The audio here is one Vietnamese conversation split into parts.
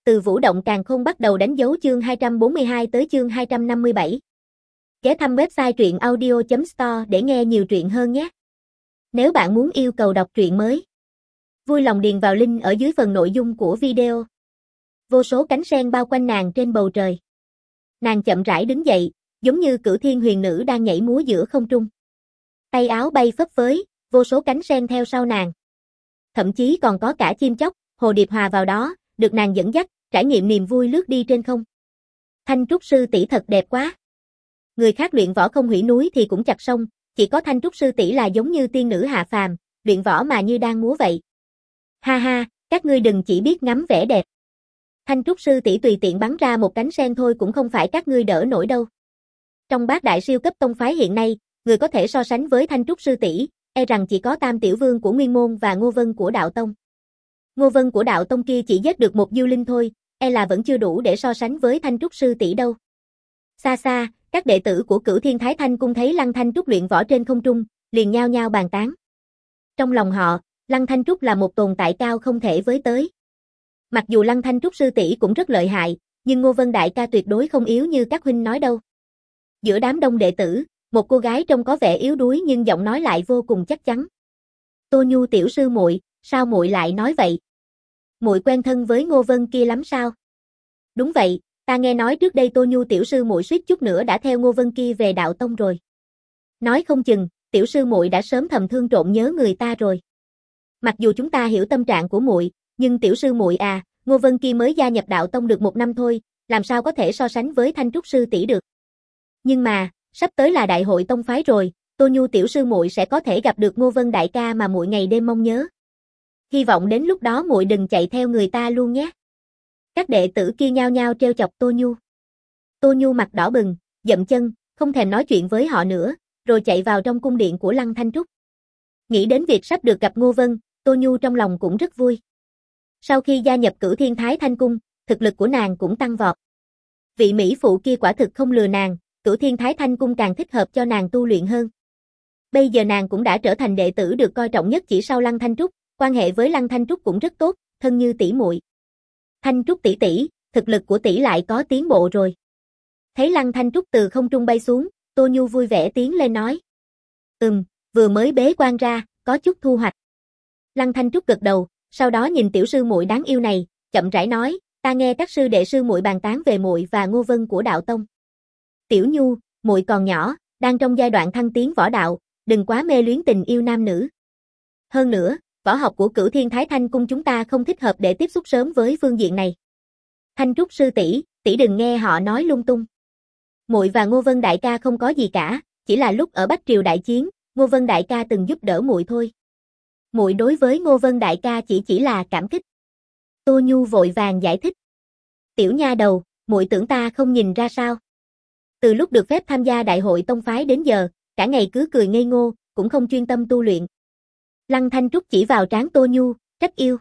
Từ Vũ Động Càn Khôn bắt đầu đánh dấu chương 242 tới chương 257. Ghé thăm website truyện audio.store để nghe nhiều truyện hơn nhé. Nếu bạn muốn yêu cầu đọc truyện mới, vui lòng điền vào link ở dưới phần nội dung của video. Vô số cánh sen bao quanh nàng trên bầu trời. Nàng chậm rãi đứng dậy, giống như Cửu Thiên Huyền Nữ đang nhảy múa giữa không trung. Tay áo bay phấp phới, vô số cánh sen theo sau nàng. Thậm chí còn có cả chim chóc, hồ điệp hòa vào đó, được nàng dẫn dắt, trải nghiệm niềm vui lướt đi trên không. Thanh Trúc sư tỷ thật đẹp quá. Người khác luyện võ không hủy núi thì cũng chặt sông, chỉ có Thanh Trúc sư tỷ là giống như tiên nữ hạ phàm, luyện võ mà như đang múa vậy. Ha ha, các ngươi đừng chỉ biết ngắm vẻ đẹp. Thanh Trúc sư tỷ tùy tiện bắn ra một cánh sen thôi cũng không phải các ngươi đỡ nổi đâu. Trong bát đại siêu cấp tông phái hiện nay, người có thể so sánh với Thanh Trúc sư tỷ, e rằng chỉ có Tam Tiểu Vương của Nguyên Môn và Ngô Vân của Đạo Tông. Ngô Vân của Đạo Tông kia chỉ giết được một Diêu Linh thôi, e là vẫn chưa đủ để so sánh với Thanh Trúc sư tỷ đâu. Xa xa, các đệ tử của Cửu Thiên Thái Thanh Cung thấy Lăng Thanh Trúc luyện võ trên không trung, liền nhao nhao bàn tán. Trong lòng họ, Lăng Thanh Trúc là một tồn tại cao không thể với tới. Mặc dù Lăng Thanh Trúc sư tỷ cũng rất lợi hại, nhưng Ngô Vân đại ca tuyệt đối không yếu như các huynh nói đâu. Giữa đám đông đệ tử, một cô gái trông có vẻ yếu đuối nhưng giọng nói lại vô cùng chắc chắn. Tô Nhu tiểu sư muội, sao muội lại nói vậy? Muội quen thân với Ngô Vân kia lắm sao? Đúng vậy, ta nghe nói trước đây Tô Nhu tiểu sư muội suýt chút nữa đã theo Ngô Vân kia về Đạo Tông rồi. Nói không chừng, tiểu sư muội đã sớm thầm thương trộm nhớ người ta rồi. Mặc dù chúng ta hiểu tâm trạng của muội, nhưng tiểu sư muội à, Ngô Vân kia mới gia nhập Đạo Tông được 1 năm thôi, làm sao có thể so sánh với Thanh Trúc sư tỷ được. Nhưng mà, sắp tới là đại hội tông phái rồi, Tô Nhu tiểu sư muội sẽ có thể gặp được Ngô Vân đại ca mà muội ngày đêm mong nhớ. Hy vọng đến lúc đó muội đừng chạy theo người ta luôn nhé. Các đệ tử kia nhao nhao trêu chọc Tô Nhu. Tô Nhu mặt đỏ bừng, dậm chân, không thèm nói chuyện với họ nữa, rồi chạy vào trong cung điện của Lăng Thanh Trúc. Nghĩ đến việc sắp được gặp Ngô Vân, Tô Nhu trong lòng cũng rất vui. Sau khi gia nhập Cửu Thiên Thái Thanh Cung, thực lực của nàng cũng tăng vọt. Vị mỹ phụ kia quả thực không lừa nàng, Cửu Thiên Thái Thanh Cung càng thích hợp cho nàng tu luyện hơn. Bây giờ nàng cũng đã trở thành đệ tử được coi trọng nhất chỉ sau Lăng Thanh Trúc, quan hệ với Lăng Thanh Trúc cũng rất tốt, thân như tỷ muội. Thanh Trúc tỷ tỷ, thực lực của tỷ lại có tiến bộ rồi. Thấy Lăng Thanh Trúc từ không trung bay xuống, Tô Nhu vui vẻ tiến lên nói. Vừa mới bế quan ra, có chút thu hoạch. Lăng Thanh Trúc gật đầu, sau đó nhìn tiểu sư muội đáng yêu này, chậm rãi nói, ta nghe các sư đệ sư muội bàn tán về muội và Ngô Vân của Đạo Tông. Tiểu Nhu, muội còn nhỏ, đang trong giai đoạn thăng tiến võ đạo, đừng quá mê luyến tình yêu nam nữ. Hơn nữa, võ học của Cửu Thiên Thái Thanh Cung chúng ta không thích hợp để tiếp xúc sớm với phương diện này. Thanh Trúc sư tỷ, tỷ đừng nghe họ nói lung tung. Muội và Ngô Vân đại ca không có gì cả, chỉ là lúc ở Bách Triều đại chiến, Ngô Vân đại ca từng giúp đỡ muội thôi. Muội đối với Ngô Vân đại ca chỉ là cảm kích. Tô Nhu vội vàng giải thích. Tiểu nha đầu, muội tưởng ta không nhìn ra sao? Từ lúc được phép tham gia đại hội tông phái đến giờ, cả ngày cứ cười ngây ngô, cũng không chuyên tâm tu luyện. Lăng Thanh Trúc chỉ vào trán Tô Nhu, trách yêu.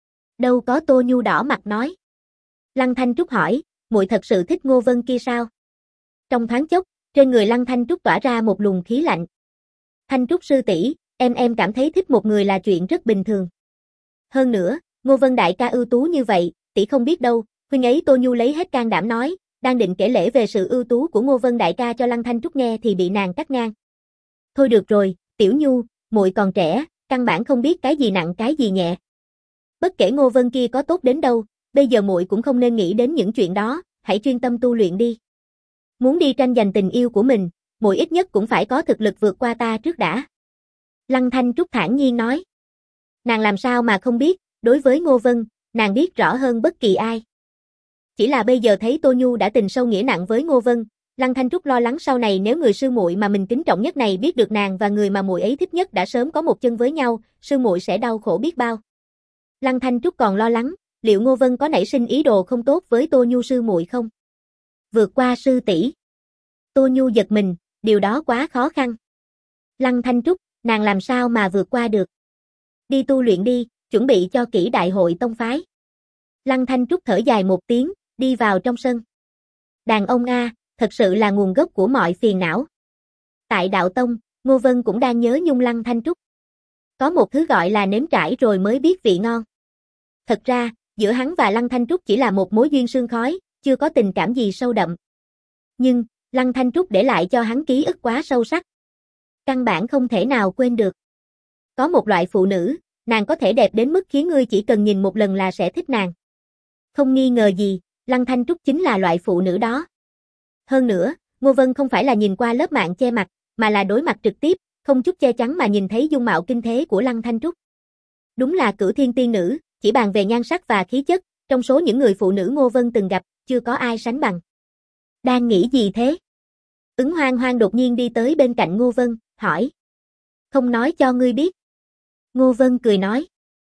Đâu có, Tô Nhu đỏ mặt nói. Lăng Thanh Trúc hỏi, muội thật sự thích Ngô Vân kia sao? Trong thoáng chốc, trên người Lăng Thanh Trúc tỏa ra một luồng khí lạnh. Thanh Trúc sư tỷ, em cảm thấy thích một người là chuyện rất bình thường. Hơn nữa, Ngô Vân đại ca ưu tú như vậy, tỷ không biết đâu, huynh ấy. Tô Nhu lấy hết can đảm nói, đang định kể lể về sự ưu tú của Ngô Vân đại ca cho Lăng Thanh Trúc nghe thì bị nàng cắt ngang. Thôi được rồi, Tiểu Nhu, muội còn trẻ, căn bản không biết cái gì nặng cái gì nhẹ. Bất kể Ngô Vân kia có tốt đến đâu, bây giờ muội cũng không nên nghĩ đến những chuyện đó, hãy chuyên tâm tu luyện đi. Muốn đi tranh giành tình yêu của mình, muội ít nhất cũng phải có thực lực vượt qua ta trước đã. Lăng Thanh Trúc thản nhiên nói. Nàng làm sao mà không biết, đối với Ngô Vân, nàng biết rõ hơn bất kỳ ai. Chỉ là bây giờ thấy Tô Nhu đã tình sâu nghĩa nặng với Ngô Vân, Lăng Thanh Trúc lo lắng sau này nếu người sư muội mà mình kính trọng nhất này biết được nàng và người mà muội ấy thích nhất đã sớm có một chân với nhau, sư muội sẽ đau khổ biết bao. Lăng Thanh Trúc còn lo lắng, liệu Ngô Vân có nảy sinh ý đồ không tốt với Tô Nhu sư muội không? Vượt qua sư tỷ. Tô Nhu giật mình, điều đó quá khó khăn. Lăng Thanh Trúc, nàng làm sao mà vượt qua được? Đi tu luyện đi, chuẩn bị cho kỹ đại hội tông phái. Lăng Thanh Trúc thở dài một tiếng, đi vào trong sân. Đàn ông a, thật sự là nguồn gốc của mọi phiền não. Tại Đạo Tông, Ngô Vân cũng đang nhớ nhung Lăng Thanh Trúc. Có một thứ gọi là nếm trải rồi mới biết vị ngon. Thật ra, Giữa hắn và Lăng Thanh Trúc chỉ là một mối duyên sương khói, chưa có tình cảm gì sâu đậm. Nhưng, Lăng Thanh Trúc để lại cho hắn ký ức quá sâu sắc. Căn bản không thể nào quên được. Có một loại phụ nữ, nàng có thể đẹp đến mức khiến ngươi chỉ cần nhìn một lần là sẽ thích nàng. Không nghi ngờ gì, Lăng Thanh Trúc chính là loại phụ nữ đó. Hơn nữa, Ngô Vân không phải là nhìn qua lớp mạng che mặt, mà là đối mặt trực tiếp, không chút che chắn mà nhìn thấy dung mạo kinh thế của Lăng Thanh Trúc. Đúng là cửu thiên tiên nữ, chỉ bàn về nhan sắc và khí chất, trong số những người phụ nữ Ngô Vân từng gặp, chưa có ai sánh bằng. Đang nghĩ gì thế? Ứng Hoang Hoang đột nhiên đi tới bên cạnh Ngô Vân, hỏi. Không nói cho ngươi biết. Ngô Vân cười nói.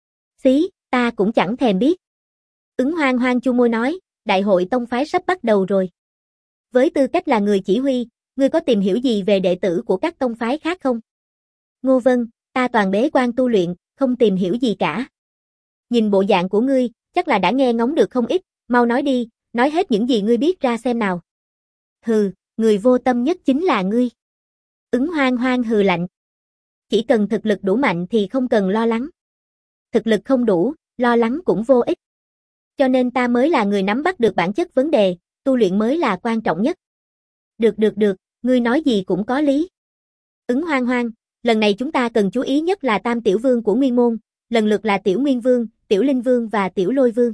Xí, ta cũng chẳng thèm biết. Ứng Hoang Hoang chu môi nói, đại hội tông phái sắp bắt đầu rồi. Với tư cách là người chỉ huy, ngươi có tìm hiểu gì về đệ tử của các tông phái khác không? Ngô Vân, ta toàn bế quan tu luyện, không tìm hiểu gì cả. Nhìn bộ dạng của ngươi, chắc là đã nghe ngóng được không ít, mau nói đi, nói hết những gì ngươi biết ra xem nào. Hừ, người vô tâm nhất chính là ngươi. Ứng Hoang Hoang hừ lạnh. Chỉ cần thực lực đủ mạnh thì không cần lo lắng. Thực lực không đủ, lo lắng cũng vô ích. Cho nên ta mới là người nắm bắt được bản chất vấn đề, tu luyện mới là quan trọng nhất. Được, ngươi nói gì cũng có lý. Ứng Hoang Hoang, lần này chúng ta cần chú ý nhất là tam tiểu vương của Nguyên Môn, lần lượt là Tiểu Nguyên Vương, Tiểu Linh Vương và Tiểu Lôi Vương.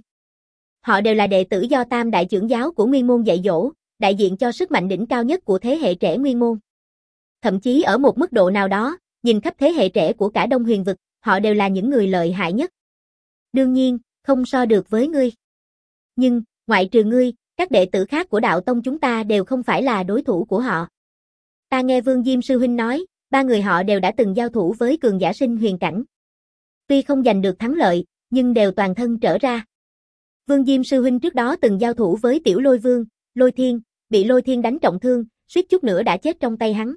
Họ đều là đệ tử do tam đại trưởng giáo của Nguyên Môn dạy dỗ, đại diện cho sức mạnh đỉnh cao nhất của thế hệ trẻ Nguyên Môn. Thậm chí ở một mức độ nào đó, nhìn khắp thế hệ trẻ của cả Đông Huyền vực, họ đều là những người lợi hại nhất. Đương nhiên, không so được với ngươi. Nhưng, ngoại trừ ngươi, các đệ tử khác của đạo tông chúng ta đều không phải là đối thủ của họ. Ta nghe Vương Diêm sư huynh nói, ba người họ đều đã từng giao thủ với cường giả sinh huyền cảnh. Tuy không giành được thắng lợi, nhưng đều toàn thân trở ra. Vương Diêm sư huynh trước đó từng giao thủ với Tiểu Lôi Vương, Lôi Thiên, bị Lôi Thiên đánh trọng thương, suýt chút nữa đã chết trong tay hắn.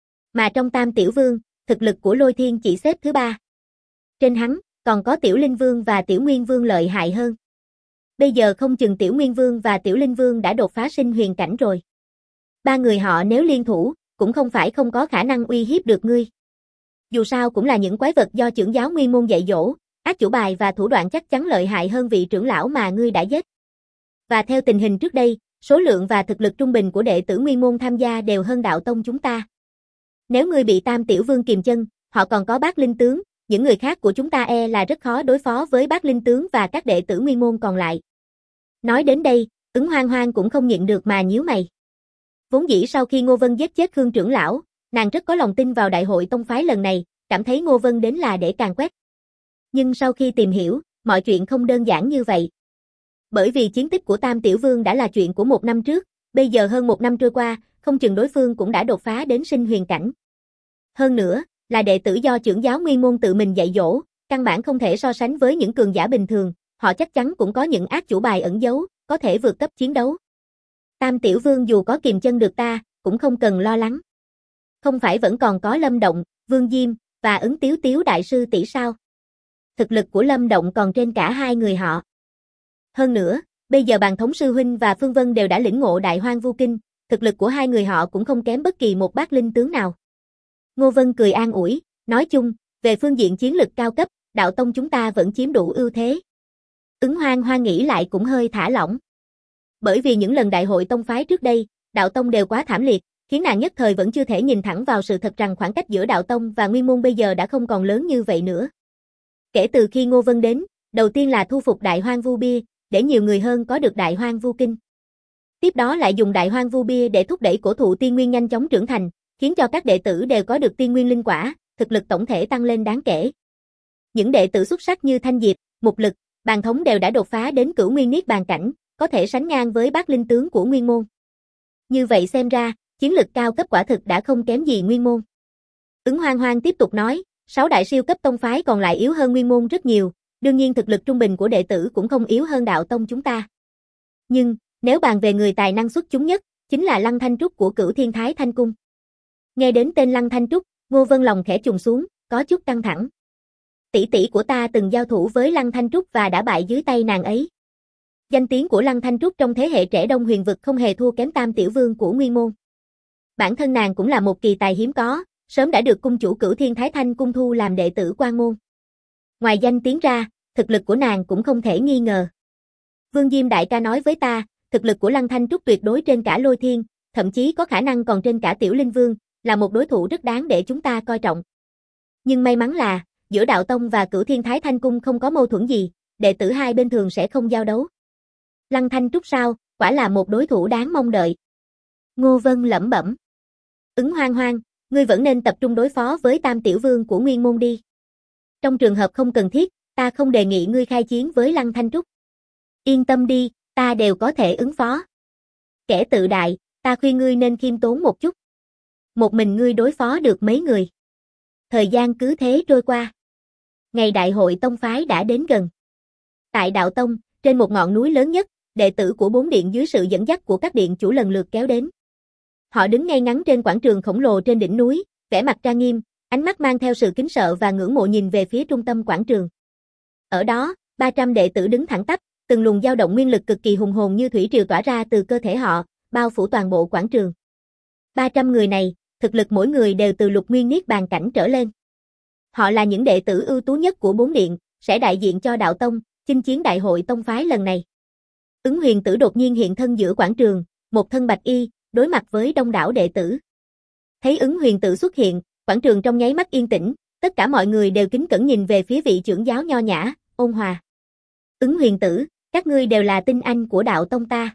Mà trong tam tiểu vương, thực lực của Lôi Thiên chỉ xếp thứ 3. Trên hắn, còn có Tiểu Linh Vương và Tiểu Nguyên Vương lợi hại hơn. Bây giờ không chừng Tiểu Nguyên Vương và Tiểu Linh Vương đã đột phá sinh huyền cảnh rồi. Ba người họ nếu liên thủ, cũng không phải không có khả năng uy hiếp được ngươi. Dù sao cũng là những quái vật do trưởng giáo Nguyên Môn dạy dỗ, ác chủ bài và thủ đoạn chắc chắn lợi hại hơn vị trưởng lão mà ngươi đã giết. Và theo tình hình trước đây, số lượng và thực lực trung bình của đệ tử Nguyên Môn tham gia đều hơn đạo tông chúng ta. Nếu ngươi bị tam tiểu vương kìm chân, họ còn có Bát Linh tướng, những người khác của chúng ta là rất khó đối phó với Bát Linh tướng và các đệ tử Nguyên Môn còn lại. Nói đến đây, Ứng Hoang Hoang cũng không nhịn được mà nhíu mày. Vốn dĩ sau khi Ngô Vân giết chết Khương trưởng lão, nàng rất có lòng tin vào đại hội tông phái lần này, cảm thấy Ngô Vân đến là để càn quét. Nhưng sau khi tìm hiểu, mọi chuyện không đơn giản như vậy. Bởi vì chiến tích của Tam Tiểu Vương đã là chuyện của 1 năm trước, bây giờ hơn 1 năm trôi qua, không chừng đối phương cũng đã đột phá đến sinh huyền cảnh. Hơn nữa, là đệ tử do trưởng giáo Nguyên Môn tự mình dạy dỗ, căn bản không thể so sánh với những cường giả bình thường, họ chắc chắn cũng có những ác chủ bài ẩn giấu, có thể vượt cấp chiến đấu. Tam Tiểu Vương dù có kìm chân được ta, cũng không cần lo lắng. Không phải vẫn còn có Lâm Động, Vương Diêm, và Ứng Tiếu Tiếu đại sư tỷ sao? Thực lực của Lâm Động còn trên cả hai người họ. Hơn nữa, bây giờ Bàn Thống sư huynh và Phương Vân đều đã lĩnh ngộ Đại Hoang Vu Kinh, thực lực của hai người họ cũng không kém bất kỳ một bát linh tướng nào. Ngô Vân cười an ủi, nói chung, về phương diện chiến lực cao cấp, đạo tông chúng ta vẫn chiếm đủ ưu thế. Ứng Hoang Hoang nghĩ lại cũng hơi thả lỏng. Bởi vì những lần đại hội tông phái trước đây, đạo tông đều quá thảm liệt, khiến nàng nhất thời vẫn chưa thể nhìn thẳng vào sự thật rằng khoảng cách giữa đạo tông và Nguyên Môn bây giờ đã không còn lớn như vậy nữa. Kể từ khi Ngô Vân đến, đầu tiên là thu phục Đại Hoang Vu Bia, để nhiều người hơn có được Đại Hoang Vu Kinh. Tiếp đó lại dùng Đại Hoang Vu Bia để thúc đẩy cổ thụ tiên nguyên nhanh chóng trưởng thành, khiến cho các đệ tử đều có được tiên nguyên linh quả, thực lực tổng thể tăng lên đáng kể. Những đệ tử xuất sắc như Thanh Diệp, Mục Lực, Bàn Thống đều đã đột phá đến Cửu Nguyên Niết Bàn cảnh, có thể sánh ngang với bát linh tướng của Nguyên Môn. Như vậy xem ra, chiến lực cao cấp quả thực đã không kém gì Nguyên Môn. Ứng Hoang Hoang tiếp tục nói, 6 đại siêu cấp tông phái còn lại yếu hơn Nguyên Môn rất nhiều, đương nhiên thực lực trung bình của đệ tử cũng không yếu hơn đạo tông chúng ta. Nhưng, nếu bàn về người tài năng xuất chúng nhất, chính là Lăng Thanh Trúc của Cửu Thiên Thái Thanh Cung. Nghe đến tên Lăng Thanh Trúc, Ngô Vân lòng khẽ trùng xuống, có chút căng thẳng. Tỷ tỷ của ta từng giao thủ với Lăng Thanh Trúc và đã bại dưới tay nàng ấy. Danh tiếng của Lăng Thanh Trúc trong thế hệ trẻ Đông Huyền vực không hề thua kém Tam Tiểu Vương của Nguyên Môn. Bản thân nàng cũng là một kỳ tài hiếm có, sớm đã được cung chủ Cửu Thiên Thái Thanh Cung thu làm đệ tử quan môn. Ngoài danh tiếng ra, thực lực của nàng cũng không thể nghi ngờ. Vương Diêm đại ca nói với ta, thực lực của Lăng Thanh Trúc tuyệt đối trên cả Lôi Thiên, thậm chí có khả năng còn trên cả Tiểu Linh Vương, là một đối thủ rất đáng để chúng ta coi trọng. Nhưng may mắn là, giữa Đạo Tông và Cửu Thiên Thái Thanh Cung không có mâu thuẫn gì, đệ tử hai bên thường sẽ không giao đấu. Lăng Thanh Trúc sao, quả là một đối thủ đáng mong đợi. Ngô Vân lẩm bẩm. Ứng Hoang Hoang, ngươi vẫn nên tập trung đối phó với Tam Tiểu Vương của Nguyên Môn đi. Trong trường hợp không cần thiết, ta không đề nghị ngươi khai chiến với Lăng Thanh Trúc. Yên tâm đi, ta đều có thể ứng phó. Kẻ tự đại, ta khuyên ngươi nên khiêm tốn một chút. Một mình ngươi đối phó được mấy người. Thời gian cứ thế trôi qua. Ngày đại hội tông phái đã đến gần. Tại Đạo Tông, trên một ngọn núi lớn nhất, đệ tử của 4 điện dưới sự dẫn dắt của các điện chủ lần lượt kéo đến. Họ đứng ngay ngắn trên quảng trường khổng lồ trên đỉnh núi, vẻ mặt trang nghiêm, ánh mắt mang theo sự kính sợ và ngưỡng mộ nhìn về phía trung tâm quảng trường. Ở đó, 300 đệ tử đứng thẳng tắp, từng luồng dao động nguyên lực cực kỳ hùng hồn như thủy triều tỏa ra từ cơ thể họ, bao phủ toàn bộ quảng trường. 300 người này, thực lực mỗi người đều từ lục nguyên niết bàn cảnh trở lên. Họ là những đệ tử ưu tú nhất của 4 điện, sẽ đại diện cho Đạo Tông, chinh chiến đại hội tông phái lần này. Ứng Huyền Tử đột nhiên hiện thân giữa quảng trường, một thân bạch y, đối mặt với đông đảo đệ tử. Thấy Ứng Huyền Tử xuất hiện, quảng trường trong nháy mắt yên tĩnh, tất cả mọi người đều kính cẩn nhìn về phía vị trưởng giáo nho nhã, ôn hòa. Ứng Huyền Tử, các ngươi đều là tinh anh của Đạo Tông ta.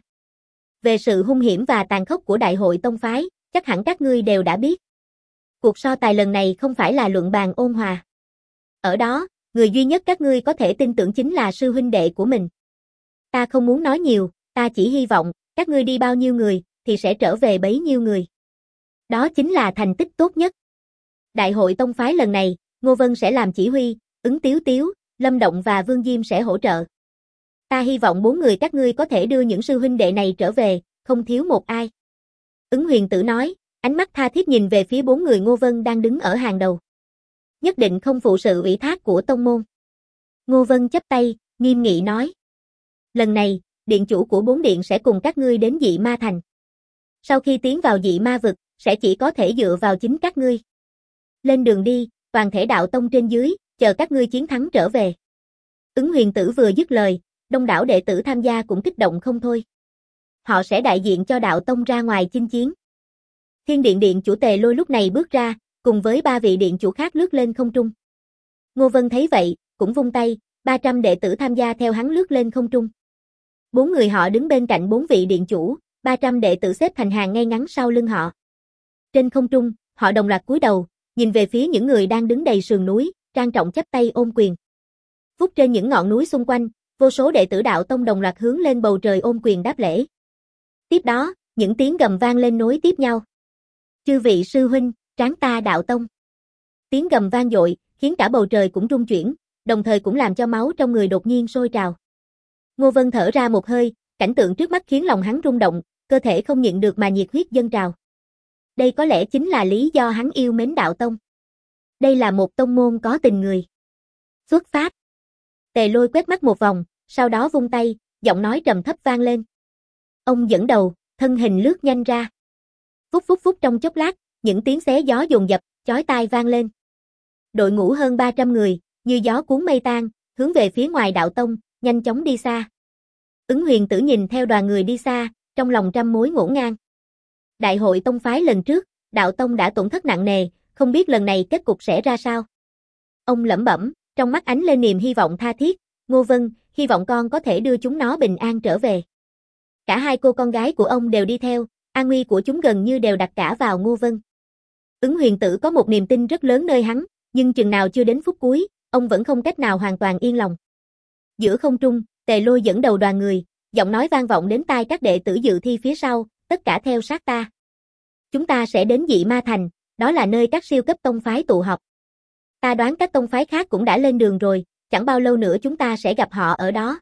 Về sự hung hiểm và tàn khốc của đại hội tông phái, chắc hẳn các ngươi đều đã biết. Cuộc so tài lần này không phải là luận bàn ôn hòa. Ở đó, người duy nhất các ngươi có thể tin tưởng chính là sư huynh đệ của mình. Ta không muốn nói nhiều, ta chỉ hy vọng, các ngươi đi bao nhiêu người, thì sẽ trở về bấy nhiêu người. Đó chính là thành tích tốt nhất. Đại hội tông phái lần này, Ngô Vân sẽ làm chỉ huy, Ứng Tiếu Tiếu, Lâm Động và Vương Diêm sẽ hỗ trợ. Ta hy vọng 4 người các ngươi có thể đưa những sư huynh đệ này trở về, không thiếu một ai. Ứng Huyền Tử nói, ánh mắt tha thiết nhìn về phía 4 người Ngô Vân đang đứng ở hàng đầu. Nhất định không phụ sự ủy thác của tông môn. Ngô Vân chắp tay, nghiêm nghị nói. Lần này, điện chủ của 4 điện sẽ cùng các ngươi đến Dị Ma Thành. Sau khi tiến vào Dị Ma vực, sẽ chỉ có thể dựa vào chính các ngươi. Lên đường đi, toàn thể Đạo Tông trên dưới, chờ các ngươi chiến thắng trở về. Ứng Huyền Tử vừa dứt lời, đông đảo đệ tử tham gia cũng kích động không thôi. Họ sẽ đại diện cho Đạo Tông ra ngoài chinh chiến. Thiên Điện Điện chủ Tề Lôi lúc này bước ra, cùng với 3 vị điện chủ khác lướt lên không trung. Ngô Vân thấy vậy, cũng vung tay, 300 đệ tử tham gia theo hắn lướt lên không trung. 4 người họ đứng bên cạnh 4 vị điện chủ, 300 đệ tử xếp thành hàng ngay ngắn sau lưng họ. Trên không trung, họ đồng loạt cúi đầu, nhìn về phía những người đang đứng đầy sườn núi, trang trọng chắp tay ôm quyền. Vút trên những ngọn núi xung quanh, vô số đệ tử Đạo Tông đồng loạt hướng lên bầu trời ôm quyền đáp lễ. Tiếp đó, những tiếng gầm vang lên nối tiếp nhau. Chư vị sư huynh, tráng ta Đạo Tông. Tiếng gầm vang dội, khiến cả bầu trời cũng rung chuyển, đồng thời cũng làm cho máu trong người đột nhiên sôi trào. Ngô Vân thở ra một hơi, cảnh tượng trước mắt khiến lòng hắn rung động, cơ thể không nhịn được mà nhiệt huyết dâng trào. Đây có lẽ chính là lý do hắn yêu mến Đạo Tông. Đây là một tông môn có tình người. Xuất phát. Tề Lôi quét mắt một vòng, sau đó vung tay, giọng nói trầm thấp vang lên. Ông dẫn đầu, thân hình lướt nhanh ra. Phút phút phút trong chốc lát, những tiếng xé gió dồn dập, chói tai vang lên. Đội ngũ hơn 300 người, như gió cuốn mây tan, hướng về phía ngoài Đạo Tông, nhanh chóng đi xa. Ứng Huyền Tử nhìn theo đoàn người đi xa, trong lòng trăm mối ngổn ngang. Đại hội tông phái lần trước, Đạo Tông đã tổn thất nặng nề, không biết lần này kết cục sẽ ra sao. Ông lẩm bẩm, trong mắt ánh lên niềm hy vọng tha thiết. Ngô Vân, hy vọng con có thể đưa chúng nó bình an trở về. Cả hai cô con gái của ông đều đi theo, an nguy của chúng gần như đều đặt cả vào Ngô Vân. Ứng Huyền Tử có một niềm tin rất lớn nơi hắn, nhưng chừng nào chưa đến phút cuối, ông vẫn không cách nào hoàn toàn yên lòng. Giữa không trung, Tề Lôi dẫn đầu đoàn người, giọng nói vang vọng đến tai các đệ tử dự thi phía sau, tất cả theo sát ta. Chúng ta sẽ đến Dị Ma Thành, đó là nơi các siêu cấp tông phái tụ họp. Ta đoán các tông phái khác cũng đã lên đường rồi, chẳng bao lâu nữa chúng ta sẽ gặp họ ở đó.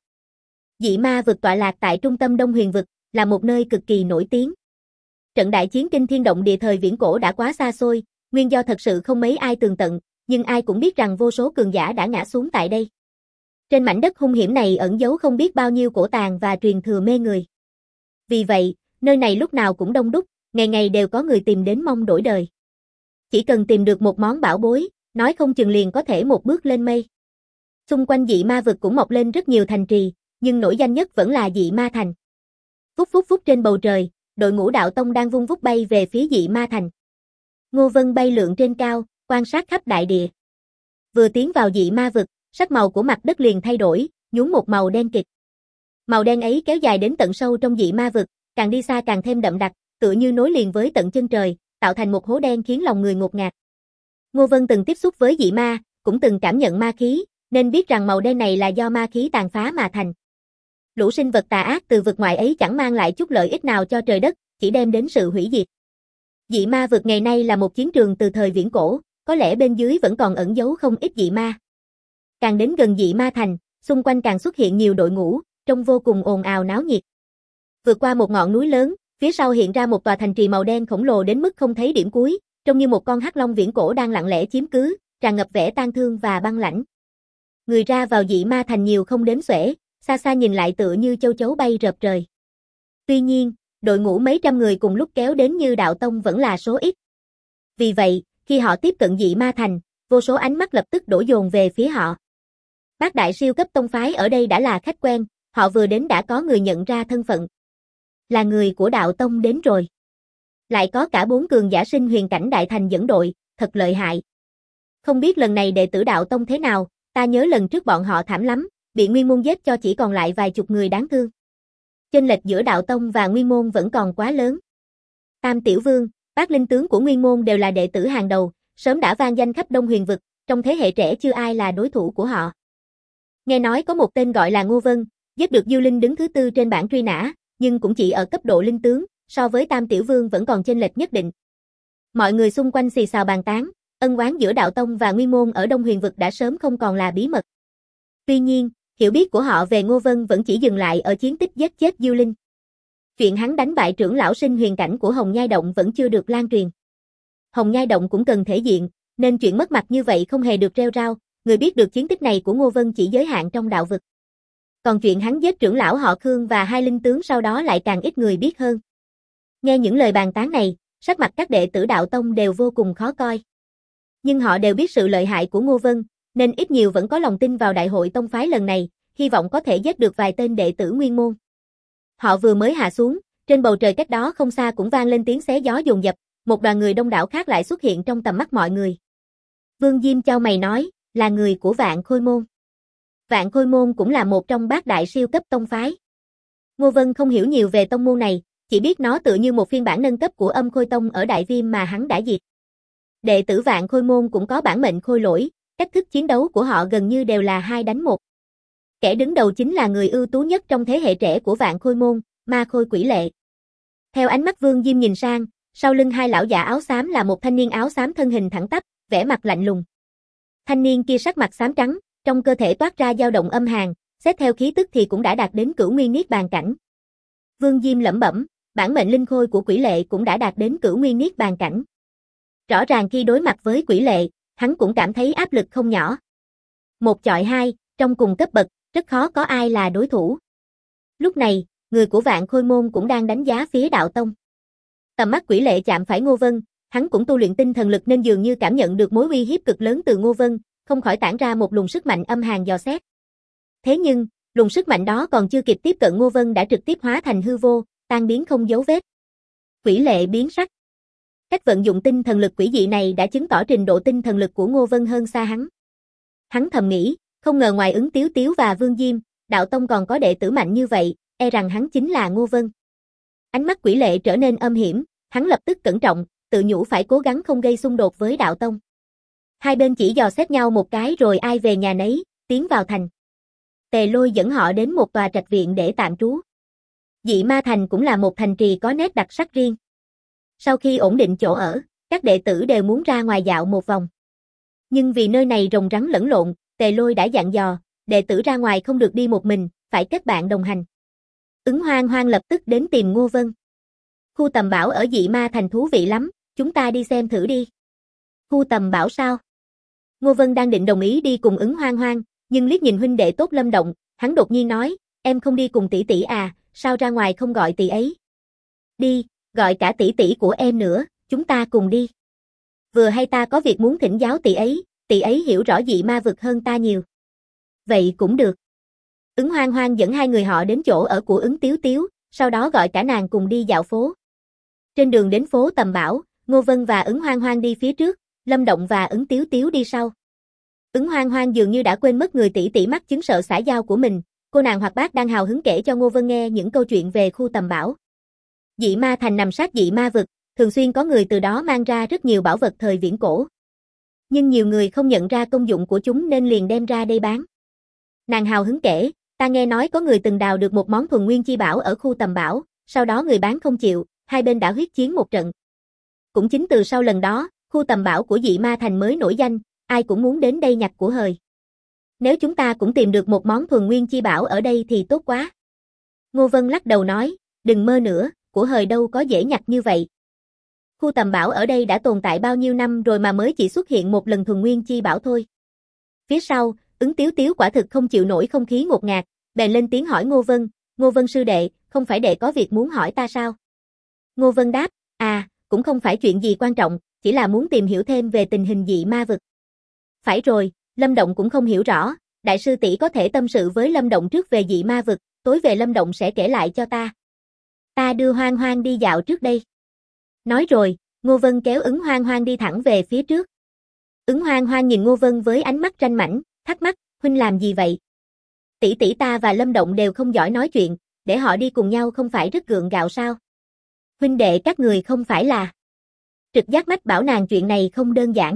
Dị Ma vực tọa lạc tại trung tâm Đông Huyền vực, là một nơi cực kỳ nổi tiếng. Trận đại chiến kinh thiên động địa thời viễn cổ đã quá xa xôi, nguyên do thật sự không mấy ai tường tận, nhưng ai cũng biết rằng vô số cường giả đã ngã xuống tại đây. Trên mảnh đất hung hiểm này ẩn giấu không biết bao nhiêu cổ tàng và truyền thừa mê người. Vì vậy, nơi này lúc nào cũng đông đúc, ngày ngày đều có người tìm đến mong đổi đời. Chỉ cần tìm được một món bảo bối, nói không chừng liền có thể một bước lên mây. Xung quanh Dị Ma vực cũng mọc lên rất nhiều thành trì, nhưng nổi danh nhất vẫn là Dị Ma Thành. Vút vút vút trên bầu trời, đội ngũ đạo tông đang vung vút bay về phía Dị Ma Thành. Ngô Vân bay lượn trên cao, quan sát khắp đại địa. Vừa tiến vào Dị Ma vực, sắc màu của mặt đất liền thay đổi, nhuốm một màu đen kịt. Màu đen ấy kéo dài đến tận sâu trong Dị Ma vực, càng đi xa càng thêm đậm đặc, tựa như nối liền với tận chân trời, tạo thành một hố đen khiến lòng người ngột ngạt. Ngô Vân từng tiếp xúc với dị ma, cũng từng cảm nhận ma khí, nên biết rằng màu đen này là do ma khí tàn phá mà thành. Lũ sinh vật tà ác từ vực ngoại ấy chẳng mang lại chút lợi ích nào cho trời đất, chỉ đem đến sự hủy diệt. Dị ma vực ngày nay là một chiến trường từ thời viễn cổ, có lẽ bên dưới vẫn còn ẩn giấu không ít dị ma. Càng đến gần Dị Ma Thành, xung quanh càng xuất hiện nhiều đội ngũ, trông vô cùng ồn ào náo nhiệt. Vượt qua một ngọn núi lớn, phía sau hiện ra một tòa thành trì màu đen khổng lồ đến mức không thấy điểm cuối, trông như một con hắc long viễn cổ đang lặng lẽ chiếm cứ, tràn ngập vẻ tang thương và băng lãnh. Người ra vào Dị Ma Thành nhiều không đếm xuể, xa xa nhìn lại tựa như châu chấu bay rợp trời. Tuy nhiên, đội ngũ mấy trăm người cùng lúc kéo đến như đạo tông vẫn là số ít. Vì vậy, khi họ tiếp cận Dị Ma Thành, vô số ánh mắt lập tức đổ dồn về phía họ. Bác đại siêu cấp tông phái ở đây đã là khách quen, họ vừa đến đã có người nhận ra thân phận. Là người của đạo tông đến rồi. Lại có cả 4 cường giả sinh huyền cảnh đại thành dẫn đội, thật lợi hại. Không biết lần này đệ tử đạo tông thế nào, ta nhớ lần trước bọn họ thảm lắm, bị Nguyên Môn giết cho chỉ còn lại vài chục người đáng thương. Chênh lệch giữa đạo tông và Nguyên Môn vẫn còn quá lớn. Tam Tiểu Vương, bác linh tướng của Nguyên Môn đều là đệ tử hàng đầu, sớm đã vang danh khắp Đông Huyền vực, trong thế hệ trẻ chưa ai là đối thủ của họ. Nghe nói có một tên gọi là Ngô Vân, giết được Diêu Linh đứng thứ 4 trên bảng truy nã, nhưng cũng chỉ ở cấp độ linh tướng, so với Tam Tiểu Vương vẫn còn chênh lệch nhất định. Mọi người xung quanh xì xào bàn tán, ân oán giữa đạo tông và Nguyên Môn ở Đông Huyền vực đã sớm không còn là bí mật. Tuy nhiên, hiểu biết của họ về Ngô Vân vẫn chỉ dừng lại ở chiến tích giết chết Diêu Linh. Chuyện hắn đánh bại trưởng lão sinh huyền cảnh của Hồng Nhai Động vẫn chưa được lan truyền. Hồng Nhai Động cũng cần thể diện, nên chuyện mất mặt như vậy không hề được rêu rao, người biết được chiến tích này của Ngô Vân chỉ giới hạn trong đạo vực. Còn chuyện hắn giết trưởng lão họ Khương và 2 linh tướng sau đó lại càng ít người biết hơn. Nghe những lời bàn tán này, sắc mặt các đệ tử đạo tông đều vô cùng khó coi. Nhưng họ đều biết sự lợi hại của Ngô Vân, nên ít nhiều vẫn có lòng tin vào đại hội tông phái lần này, hy vọng có thể giết được vài tên đệ tử Nguyên Môn. Họ vừa mới hạ xuống, trên bầu trời cách đó không xa cũng vang lên tiếng xé gió dồn dập, một đoàn người đông đảo khác lại xuất hiện trong tầm mắt mọi người. Vương Diêm chau mày nói, là người của Vạn Khôi Môn. Vạn Khôi Môn cũng là một trong bát đại siêu cấp tông phái. Ngô Vân không hiểu nhiều về tông môn này, chỉ biết nó tựa như một phiên bản nâng cấp của Âm Khôi Tông ở Đại Viêm mà hắn đã diệt. Đệ tử Vạn Khôi Môn cũng có bản mệnh khôi lỗi, cách thức chiến đấu của họ gần như đều là 2 đánh 1. Kẻ đứng đầu chính là người ưu tú nhất trong thế hệ trẻ của Vạn Khôi Môn, Ma Khôi Quỷ Lệ. Theo ánh mắt Vương Diêm nhìn sang, sau lưng 2 lão giả áo xám là một thanh niên áo xám thân hình thẳng tắp, vẻ mặt lạnh lùng. Thanh niên kia sắc mặt xám trắng, trong cơ thể toát ra dao động âm hàn, xét theo khí tức thì cũng đã đạt đến Cửu Nguyên Niết Bàn cảnh. Vương Diêm lẩm bẩm, bản mệnh linh khôi của Quỷ Lệ cũng đã đạt đến Cửu Nguyên Niết Bàn cảnh. Rõ ràng khi đối mặt với Quỷ Lệ, hắn cũng cảm thấy áp lực không nhỏ. 1 chọi 2, trong cùng cấp bậc, rất khó có ai là đối thủ. Lúc này, người của Vạn Khôi Môn cũng đang đánh giá phía đạo tông. Tầm mắt Quỷ Lệ chạm phải Ngô Vân, hắn cũng tu luyện tinh thần lực nên dường như cảm nhận được mối uy hiếp cực lớn từ Ngô Vân, không khỏi tản ra một luồng sức mạnh âm hàn dò xét. Thế nhưng, luồng sức mạnh đó còn chưa kịp tiếp cận Ngô Vân đã trực tiếp hóa thành hư vô, tan biến không dấu vết. Quỷ Lệ biến sắc. Cách vận dụng tinh thần lực quỷ dị này đã chứng tỏ trình độ tinh thần lực của Ngô Vân hơn xa hắn. Hắn thầm nghĩ, không ngờ ngoài Ứng Tiếu Tiếu và Vương Diêm, đạo tông còn có đệ tử mạnh như vậy, e rằng hắn chính là Ngô Vân. Ánh mắt Quỷ Lệ trở nên âm hiểm, hắn lập tức cẩn trọng, tự nhủ phải cố gắng không gây xung đột với đạo tông. Hai bên chỉ dò xét nhau một cái rồi ai về nhà nấy, tiến vào thành. Tề Lôi dẫn họ đến một tòa trạch viện để tạm trú. Dị Ma Thành cũng là một thành trì có nét đặc sắc riêng. Sau khi ổn định chỗ ở, các đệ tử đều muốn ra ngoài dạo một vòng. Nhưng vì nơi này rồng rắn lẫn lộn, Tề Lôi đã dặn dò, đệ tử ra ngoài không được đi một mình, phải kết bạn đồng hành. Ứng Hoang Hoang lập tức đến tìm Ngô Vân. Khu tầm bảo ở Dị Ma Thành thú vị lắm, chúng ta đi xem thử đi. Khu tầm bảo sao? Ngô Vân đang định đồng ý đi cùng Ứng Hoang Hoang, nhưng liếc nhìn huynh đệ tốt Lâm Động, hắn đột nhiên nói, em không đi cùng tỷ tỷ à, sao ra ngoài không gọi tỷ ấy? Đi, gọi cả tỷ tỷ của em nữa, chúng ta cùng đi. Vừa hay ta có việc muốn thỉnh giáo tỷ ấy hiểu rõ dị ma vực hơn ta nhiều. Vậy cũng được. Ứng Hoang Hoang dẫn hai người họ đến chỗ ở của Ứng Tiếu Tiếu, sau đó gọi cả nàng cùng đi dạo phố. Trên đường đến phố Tầm Bảo, Ngô Vân và Ứng Hoang Hoang đi phía trước, Lâm Động và Ứng Tiếu Tiếu đi sau. Ứng Hoang Hoang dường như đã quên mất người tỷ tỷ mắc chứng sợ xã giao của mình, cô nàng hoạt bát đang hào hứng kể cho Ngô Vân nghe những câu chuyện về khu Tầm Bảo. Dị Ma Thành nằm sát dị ma vực, thường xuyên có người từ đó mang ra rất nhiều bảo vật thời viễn cổ. Nhưng nhiều người không nhận ra công dụng của chúng nên liền đem ra đây bán. Nàng hào hứng kể, ta nghe nói có người từng đào được một món thuần nguyên chi bảo ở khu Tầm Bảo, sau đó người bán không chịu, hai bên đã huyết chiến một trận. Cũng chính từ sau lần đó, khu Tầm Bảo của dị ma thành mới nổi danh, ai cũng muốn đến đây nhặt của hời. Nếu chúng ta cũng tìm được một món thuần nguyên chi bảo ở đây thì tốt quá. Ngô Vân lắc đầu nói, đừng mơ nữa, của hời đâu có dễ nhặt như vậy. Khu Tầm Bảo ở đây đã tồn tại bao nhiêu năm rồi mà mới chỉ xuất hiện một lần thuần nguyên chi bảo thôi. Phía sau, Ứng Tiếu Tiếu quả thực không chịu nổi không khí ngột ngạt, bèn lên tiếng hỏi Ngô Vân sư đệ, không phải đệ có việc muốn hỏi ta sao? Ngô Vân đáp, cũng không phải chuyện gì quan trọng, chỉ là muốn tìm hiểu thêm về tình hình dị ma vực. Phải rồi, Lâm Động cũng không hiểu rõ, đại sư tỷ có thể tâm sự với Lâm Động trước về dị ma vực, tối về Lâm Động sẽ kể lại cho ta. Ta đưa Hoang Hoang đi dạo trước đây. Nói rồi, Ngô Vân kéo Ứng Hoang Hoang đi thẳng về phía trước. Ứng Hoang Hoang nhìn Ngô Vân với ánh mắt ranh mãnh, thắc mắc, huynh làm gì vậy? Tỷ tỷ ta và Lâm Động đều không giỏi nói chuyện, để họ đi cùng nhau không phải rất gượng gạo sao? Huynh đệ các người không phải là... Trực giác mách bảo nàng chuyện này không đơn giản.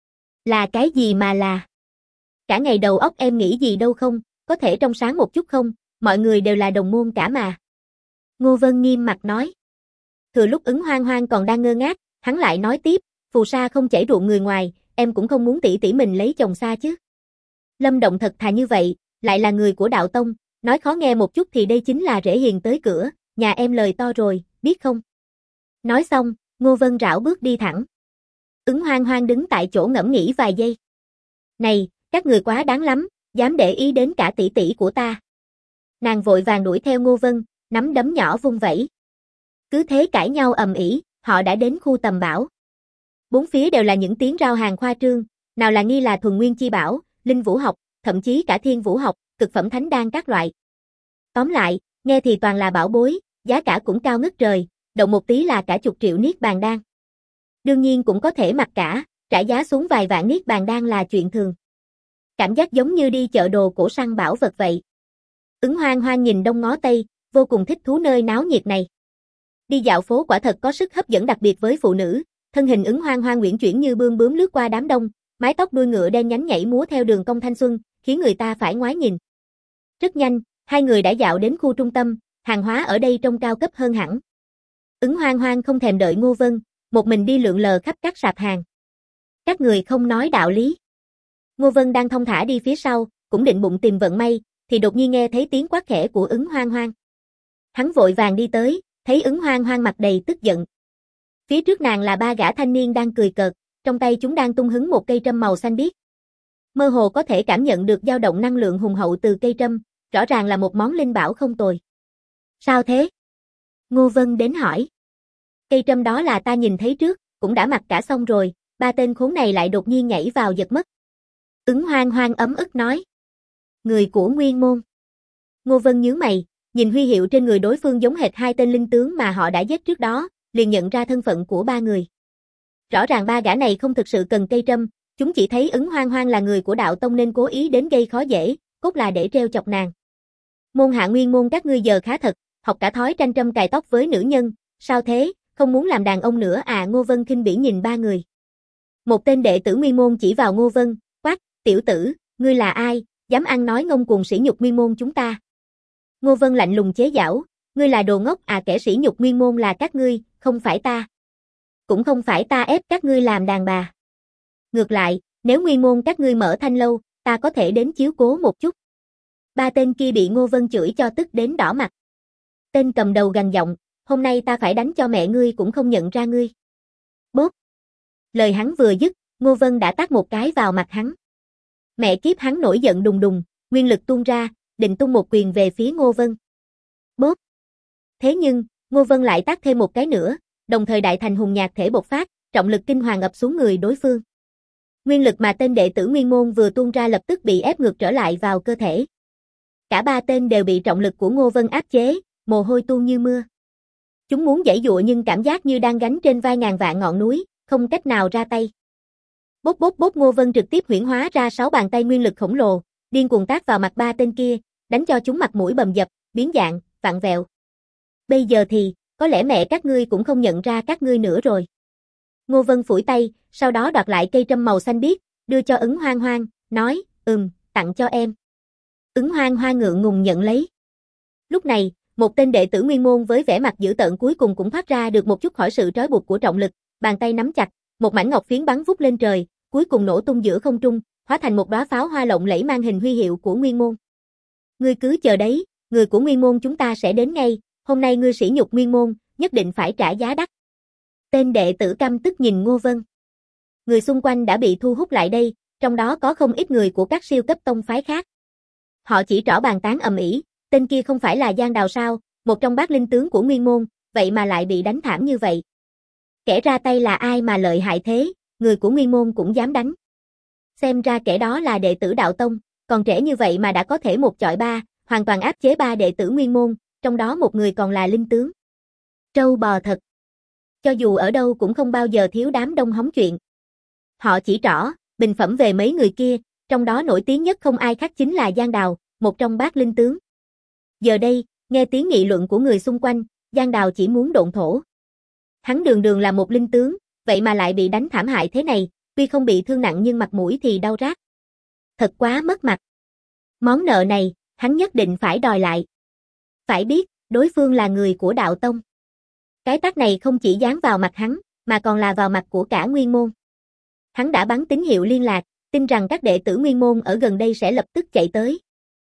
Là cái gì mà là? Cả ngày đầu óc em nghĩ gì đâu không, có thể trong sáng một chút không, mọi người đều là đồng môn cả mà. Ngô Vân nghiêm mặt nói. Thừa lúc Ứng Hoang Hoang còn đang ngơ ngác, hắn lại nói tiếp, phù sa không chảy ruộng người ngoài, em cũng không muốn tỷ tỷ mình lấy chồng xa chứ. Lâm Động thật thà như vậy, lại là người của đạo tông, nói khó nghe một chút thì đây chính là rễ hiền tới cửa, nhà em lời to rồi, biết không? Nói xong, Ngô Vân rảo bước đi thẳng. Ứng Hoang Hoang đứng tại chỗ ngẫm nghĩ vài giây. Này, các người quá đáng lắm, dám để ý đến cả tỷ tỷ của ta. Nàng vội vàng đuổi theo Ngô Vân, nắm đấm nhỏ vung vẩy. Cứ thế cãi nhau ầm ĩ, họ đã đến khu Tầm Bảo. Bốn phía đều là những tiếng rao hàng khoa trương, nào là nghi là thuần nguyên chi bảo, linh vũ học, thậm chí cả thiên vũ học, cực phẩm thánh đan các loại. Tóm lại, nghe thì toàn là bảo bối, giá cả cũng cao ngất trời, động một tí là cả chục triệu niết bàn đan. Đương nhiên cũng có thể mặc cả, trả giá xuống vài vạn niết bàn đan là chuyện thường. Cảm giác giống như đi chợ đồ cổ săn bảo vật vậy. Ứng Hoang Hoang nhìn đông ngó tây, vô cùng thích thú nơi náo nhiệt này. Đi dạo phố quả thật có sức hấp dẫn đặc biệt với phụ nữ, thân hình Ứng Hoang Hoang uyển chuyển như bươm bướm lướt qua đám đông, mái tóc đuôi ngựa đen nhánh nhảy múa theo đường cong thanh xuân, khiến người ta phải ngoái nhìn. Rất nhanh, hai người đã dạo đến khu trung tâm, hàng hóa ở đây trông cao cấp hơn hẳn. Ứng Hoang Hoang không thèm đợi Ngô Vân, một mình đi lượn lờ khắp các sạp hàng. Các người không nói đạo lý. Ngô Vân đang thong thả đi phía sau, cũng định bụng tìm vận may, thì đột nhiên nghe thấy tiếng quát khẽ của Ứng Hoang Hoang. Hắn vội vàng đi tới, thấy Ứng Hoang Hoang mặt đầy tức giận. Phía trước nàng là ba gã thanh niên đang cười cợt, trong tay chúng đang tung hứng một cây trâm màu xanh biếc. Mơ hồ có thể cảm nhận được dao động năng lượng hùng hậu từ cây trâm, rõ ràng là một món linh bảo không tồi. Sao thế? Ngô Vân đến hỏi. Cây trâm đó là ta nhìn thấy trước, cũng đã mặc cả xong rồi, ba tên khốn này lại đột nhiên nhảy vào giật mất. Ứng Hoang Hoang ấm ức nói. Người của Nguyên Môn. Ngô Vân nhướng mày, nhìn huy hiệu trên người đối phương giống hệt hai tên linh tướng mà họ đã giết trước đó, liền nhận ra thân phận của ba người. Rõ ràng ba gã này không thực sự cần cây trâm, chúng chỉ thấy Ứng Hoang Hoang là người của đạo tông nên cố ý đến gây khó dễ, cốt là để trêu chọc nàng. Môn hạ Nguyên Môn các ngươi giờ khá thật, học cả thói tranh trâm cài tóc với nữ nhân, sao thế, không muốn làm đàn ông nữa à? Ngô Vân khinh bỉ nhìn ba người. Một tên đệ tử Nguyên Môn chỉ vào Ngô Vân, quát, tiểu tử, ngươi là ai, dám ăn nói ngông cuồng sỉ nhục Nguyên Môn chúng ta. Ngô Vân lạnh lùng chế giễu, ngươi là đồ ngốc à? Kẻ sỉ nhục Nguyên Môn là các ngươi, không phải ta. Cũng không phải ta ép các ngươi làm đàn bà. Ngược lại, nếu Nguyên Môn các ngươi mở thanh lâu, ta có thể đến chiếu cố một chút. Ba tên kia bị Ngô Vân chửi cho tức đến đỏ mặt. Tên cầm đầu gằn giọng, hôm nay ta phải đánh cho mẹ ngươi cũng không nhận ra ngươi. Bốp. Lời hắn vừa dứt, Ngô Vân đã tát một cái vào mặt hắn. Mẹ kiếp, hắn nổi giận đùng đùng, nguyên lực tuôn ra, định tung một quyền về phía Ngô Vân. Bốp. Thế nhưng, Ngô Vân lại tát thêm một cái nữa, đồng thời đại thành hùng nhạc thể bộc phát, trọng lực kinh hoàng ập xuống người đối phương. Nguyên lực mà tên đệ tử Nguyên Môn vừa tuôn ra lập tức bị ép ngược trở lại vào cơ thể. Cả ba tên đều bị trọng lực của Ngô Vân áp chế, mồ hôi tuôn như mưa. Chúng muốn giãy giụa nhưng cảm giác như đang gánh trên vai ngàn vạn ngọn núi, không cách nào ra tay. Bốp bốp bốp, Ngô Vân trực tiếp huyễn hóa ra 6 bàn tay nguyên lực khổng lồ, điên cuồng tát vào mặt ba tên kia, đánh cho chúng mặt mũi bầm dập, biến dạng, vặn vẹo. Bây giờ thì, có lẽ mẹ các ngươi cũng không nhận ra các ngươi nữa rồi. Ngô Vân phủi tay, sau đó đoạt lại cây trâm màu xanh biếc, đưa cho Ứng Hoang Hoang, nói, tặng cho em. Ứng Hoang Hoang ngượng ngùng nhận lấy. Lúc này, một tên đệ tử Nguyên môn với vẻ mặt dữ tợn cuối cùng cũng thoát ra được một chút khỏi sự trói buộc của trọng lực, bàn tay nắm chặt, một mảnh ngọc phiến bắn vút lên trời, cuối cùng nổ tung giữa không trung, hóa thành một đóa pháo hoa lộng lẫy mang hình huy hiệu của Nguyên môn. Ngươi cứ chờ đấy, người của Nguyên môn chúng ta sẽ đến ngay, hôm nay ngươi sỉ nhục Nguyên môn, nhất định phải trả giá đắt. Tên đệ tử căm tức nhìn Ngô Vân. Người xung quanh đã bị thu hút lại đây, trong đó có không ít người của các siêu cấp tông phái khác. Họ chỉ trỏ bàn tán ầm ĩ, tên kia không phải là Giang Đào sao, một trong bát linh tướng của Nguyên môn, vậy mà lại bị đánh thảm như vậy. Kẻ ra tay là ai mà lợi hại thế, người của Nguyên môn cũng dám đánh. Xem ra kẻ đó là đệ tử Đạo Tông, còn trẻ như vậy mà đã có thể một chọi ba, hoàn toàn áp chế ba đệ tử Nguyên môn, trong đó một người còn là linh tướng. Trâu bò thật. Cho dù ở đâu cũng không bao giờ thiếu đám đông hóng chuyện. Họ chỉ trỏ, bình phẩm về mấy người kia, trong đó nổi tiếng nhất không ai khác chính là Giang Đào, một trong bát linh tướng. Giờ đây, nghe tiếng nghị luận của người xung quanh, Giang Đào chỉ muốn độn thổ. Hắn đường đường là một linh tướng, vậy mà lại bị đánh thảm hại thế này, tuy không bị thương nặng nhưng mặt mũi thì đau rát. Thật quá mất mặt. Món nợ này, hắn nhất định phải đòi lại. Phải biết, đối phương là người của Đạo Tông. Cái tát này không chỉ giáng vào mặt hắn, mà còn là vào mặt của cả Nguyên môn. Hắn đã bắn tín hiệu liên lạc, tin rằng các đệ tử Nguyên môn ở gần đây sẽ lập tức chạy tới.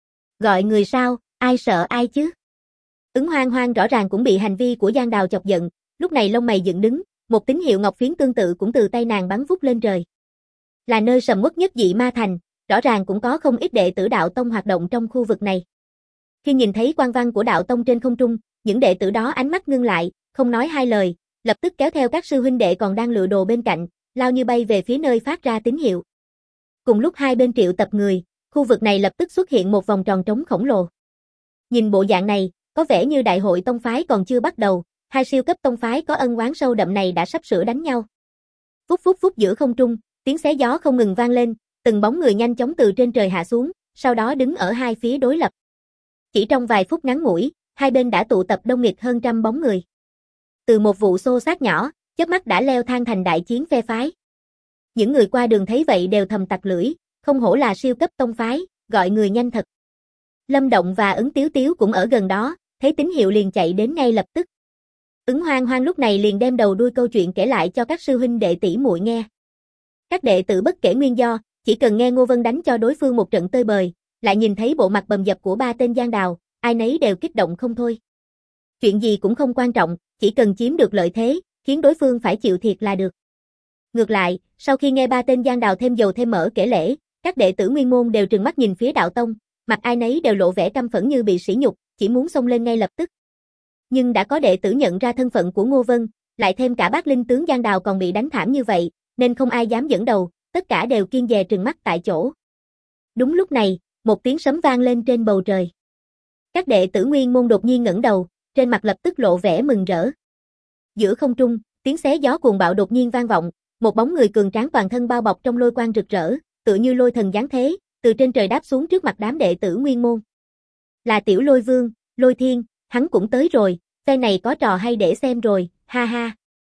Gọi người sao, ai sợ ai chứ? Ứng Hoang Hoang rõ ràng cũng bị hành vi của Giang Đào chọc giận, lúc này lông mày dựng đứng, một tín hiệu ngọc phiến tương tự cũng từ tay nàng bắn vút lên trời. Là nơi sầm uất nhất Dị Ma Thành, rõ ràng cũng có không ít đệ tử Đạo Tông hoạt động trong khu vực này. Khi nhìn thấy quang văn của Đạo Tông trên không trung, những đệ tử đó ánh mắt ngưng lại, không nói hai lời, lập tức kéo theo các sư huynh đệ còn đang lựa đồ bên cạnh, lao như bay về phía nơi phát ra tín hiệu. Cùng lúc hai bên triệu tập người, khu vực này lập tức xuất hiện một vòng tròn trống khổng lồ. Nhìn bộ dạng này, có vẻ như đại hội tông phái còn chưa bắt đầu, hai siêu cấp tông phái có ân oán sâu đậm này đã sắp sửa đánh nhau. Phút phút phút giữa không trung, tiếng xé gió không ngừng vang lên, từng bóng người nhanh chóng từ trên trời hạ xuống, sau đó đứng ở hai phía đối lập. Chỉ trong vài phút ngắn ngủi, hai bên đã tụ tập đông nghịt hơn trăm bóng người. Từ một vụ xô xát nhỏ, chớp mắt đã leo thang thành đại chiến phe phái. Những người qua đường thấy vậy đều thầm tặc lưỡi, không hổ là siêu cấp tông phái, gọi người nhanh thật. Lâm Động và Ứng Tiếu Tiếu cũng ở gần đó, thấy tín hiệu liền chạy đến ngay lập tức. Ứng Hoang Hoang lúc này liền đem đầu đuôi câu chuyện kể lại cho các sư huynh đệ tỷ muội nghe. Các đệ tử bất kể nguyên do, chỉ cần nghe Ngô Vân đánh cho đối phương một trận tơi bời, lại nhìn thấy bộ mặt bầm dập của ba tên Giang Đào, ai nấy đều kích động không thôi. Chuyện gì cũng không quan trọng, chỉ cần chiếm được lợi thế, khiến đối phương phải chịu thiệt là được. Ngược lại, sau khi nghe ba tên Giang Đào thêm dầu thêm mỡ kể lể, các đệ tử Nguyên môn đều trừng mắt nhìn phía Đạo Tông, mặt ai nấy đều lộ vẻ căm phẫn như bị sỉ nhục, chỉ muốn xông lên ngay lập tức. Nhưng đã có đệ tử nhận ra thân phận của Ngô Vân, lại thêm cả bát linh tướng Giang Đào còn bị đánh thảm như vậy, nên không ai dám dẫn đầu, tất cả đều kiêng dè trừng mắt tại chỗ. Đúng lúc này, một tiếng sấm vang lên trên bầu trời. Các đệ tử Nguyên môn đột nhiên ngẩng đầu, trên mặt lập tức lộ vẻ mừng rỡ. Giữa không trung, tiếng xé gió cuồng bạo đột nhiên vang vọng, một bóng người cường tráng toàn thân bao bọc trong lôi quang rực rỡ, tựa như lôi thần giáng thế, từ trên trời đáp xuống trước mặt đám đệ tử Nguyên môn. Là Tiểu Lôi Vương, Lôi Thiên, hắn cũng tới rồi, phe này có trò hay để xem rồi, ha ha.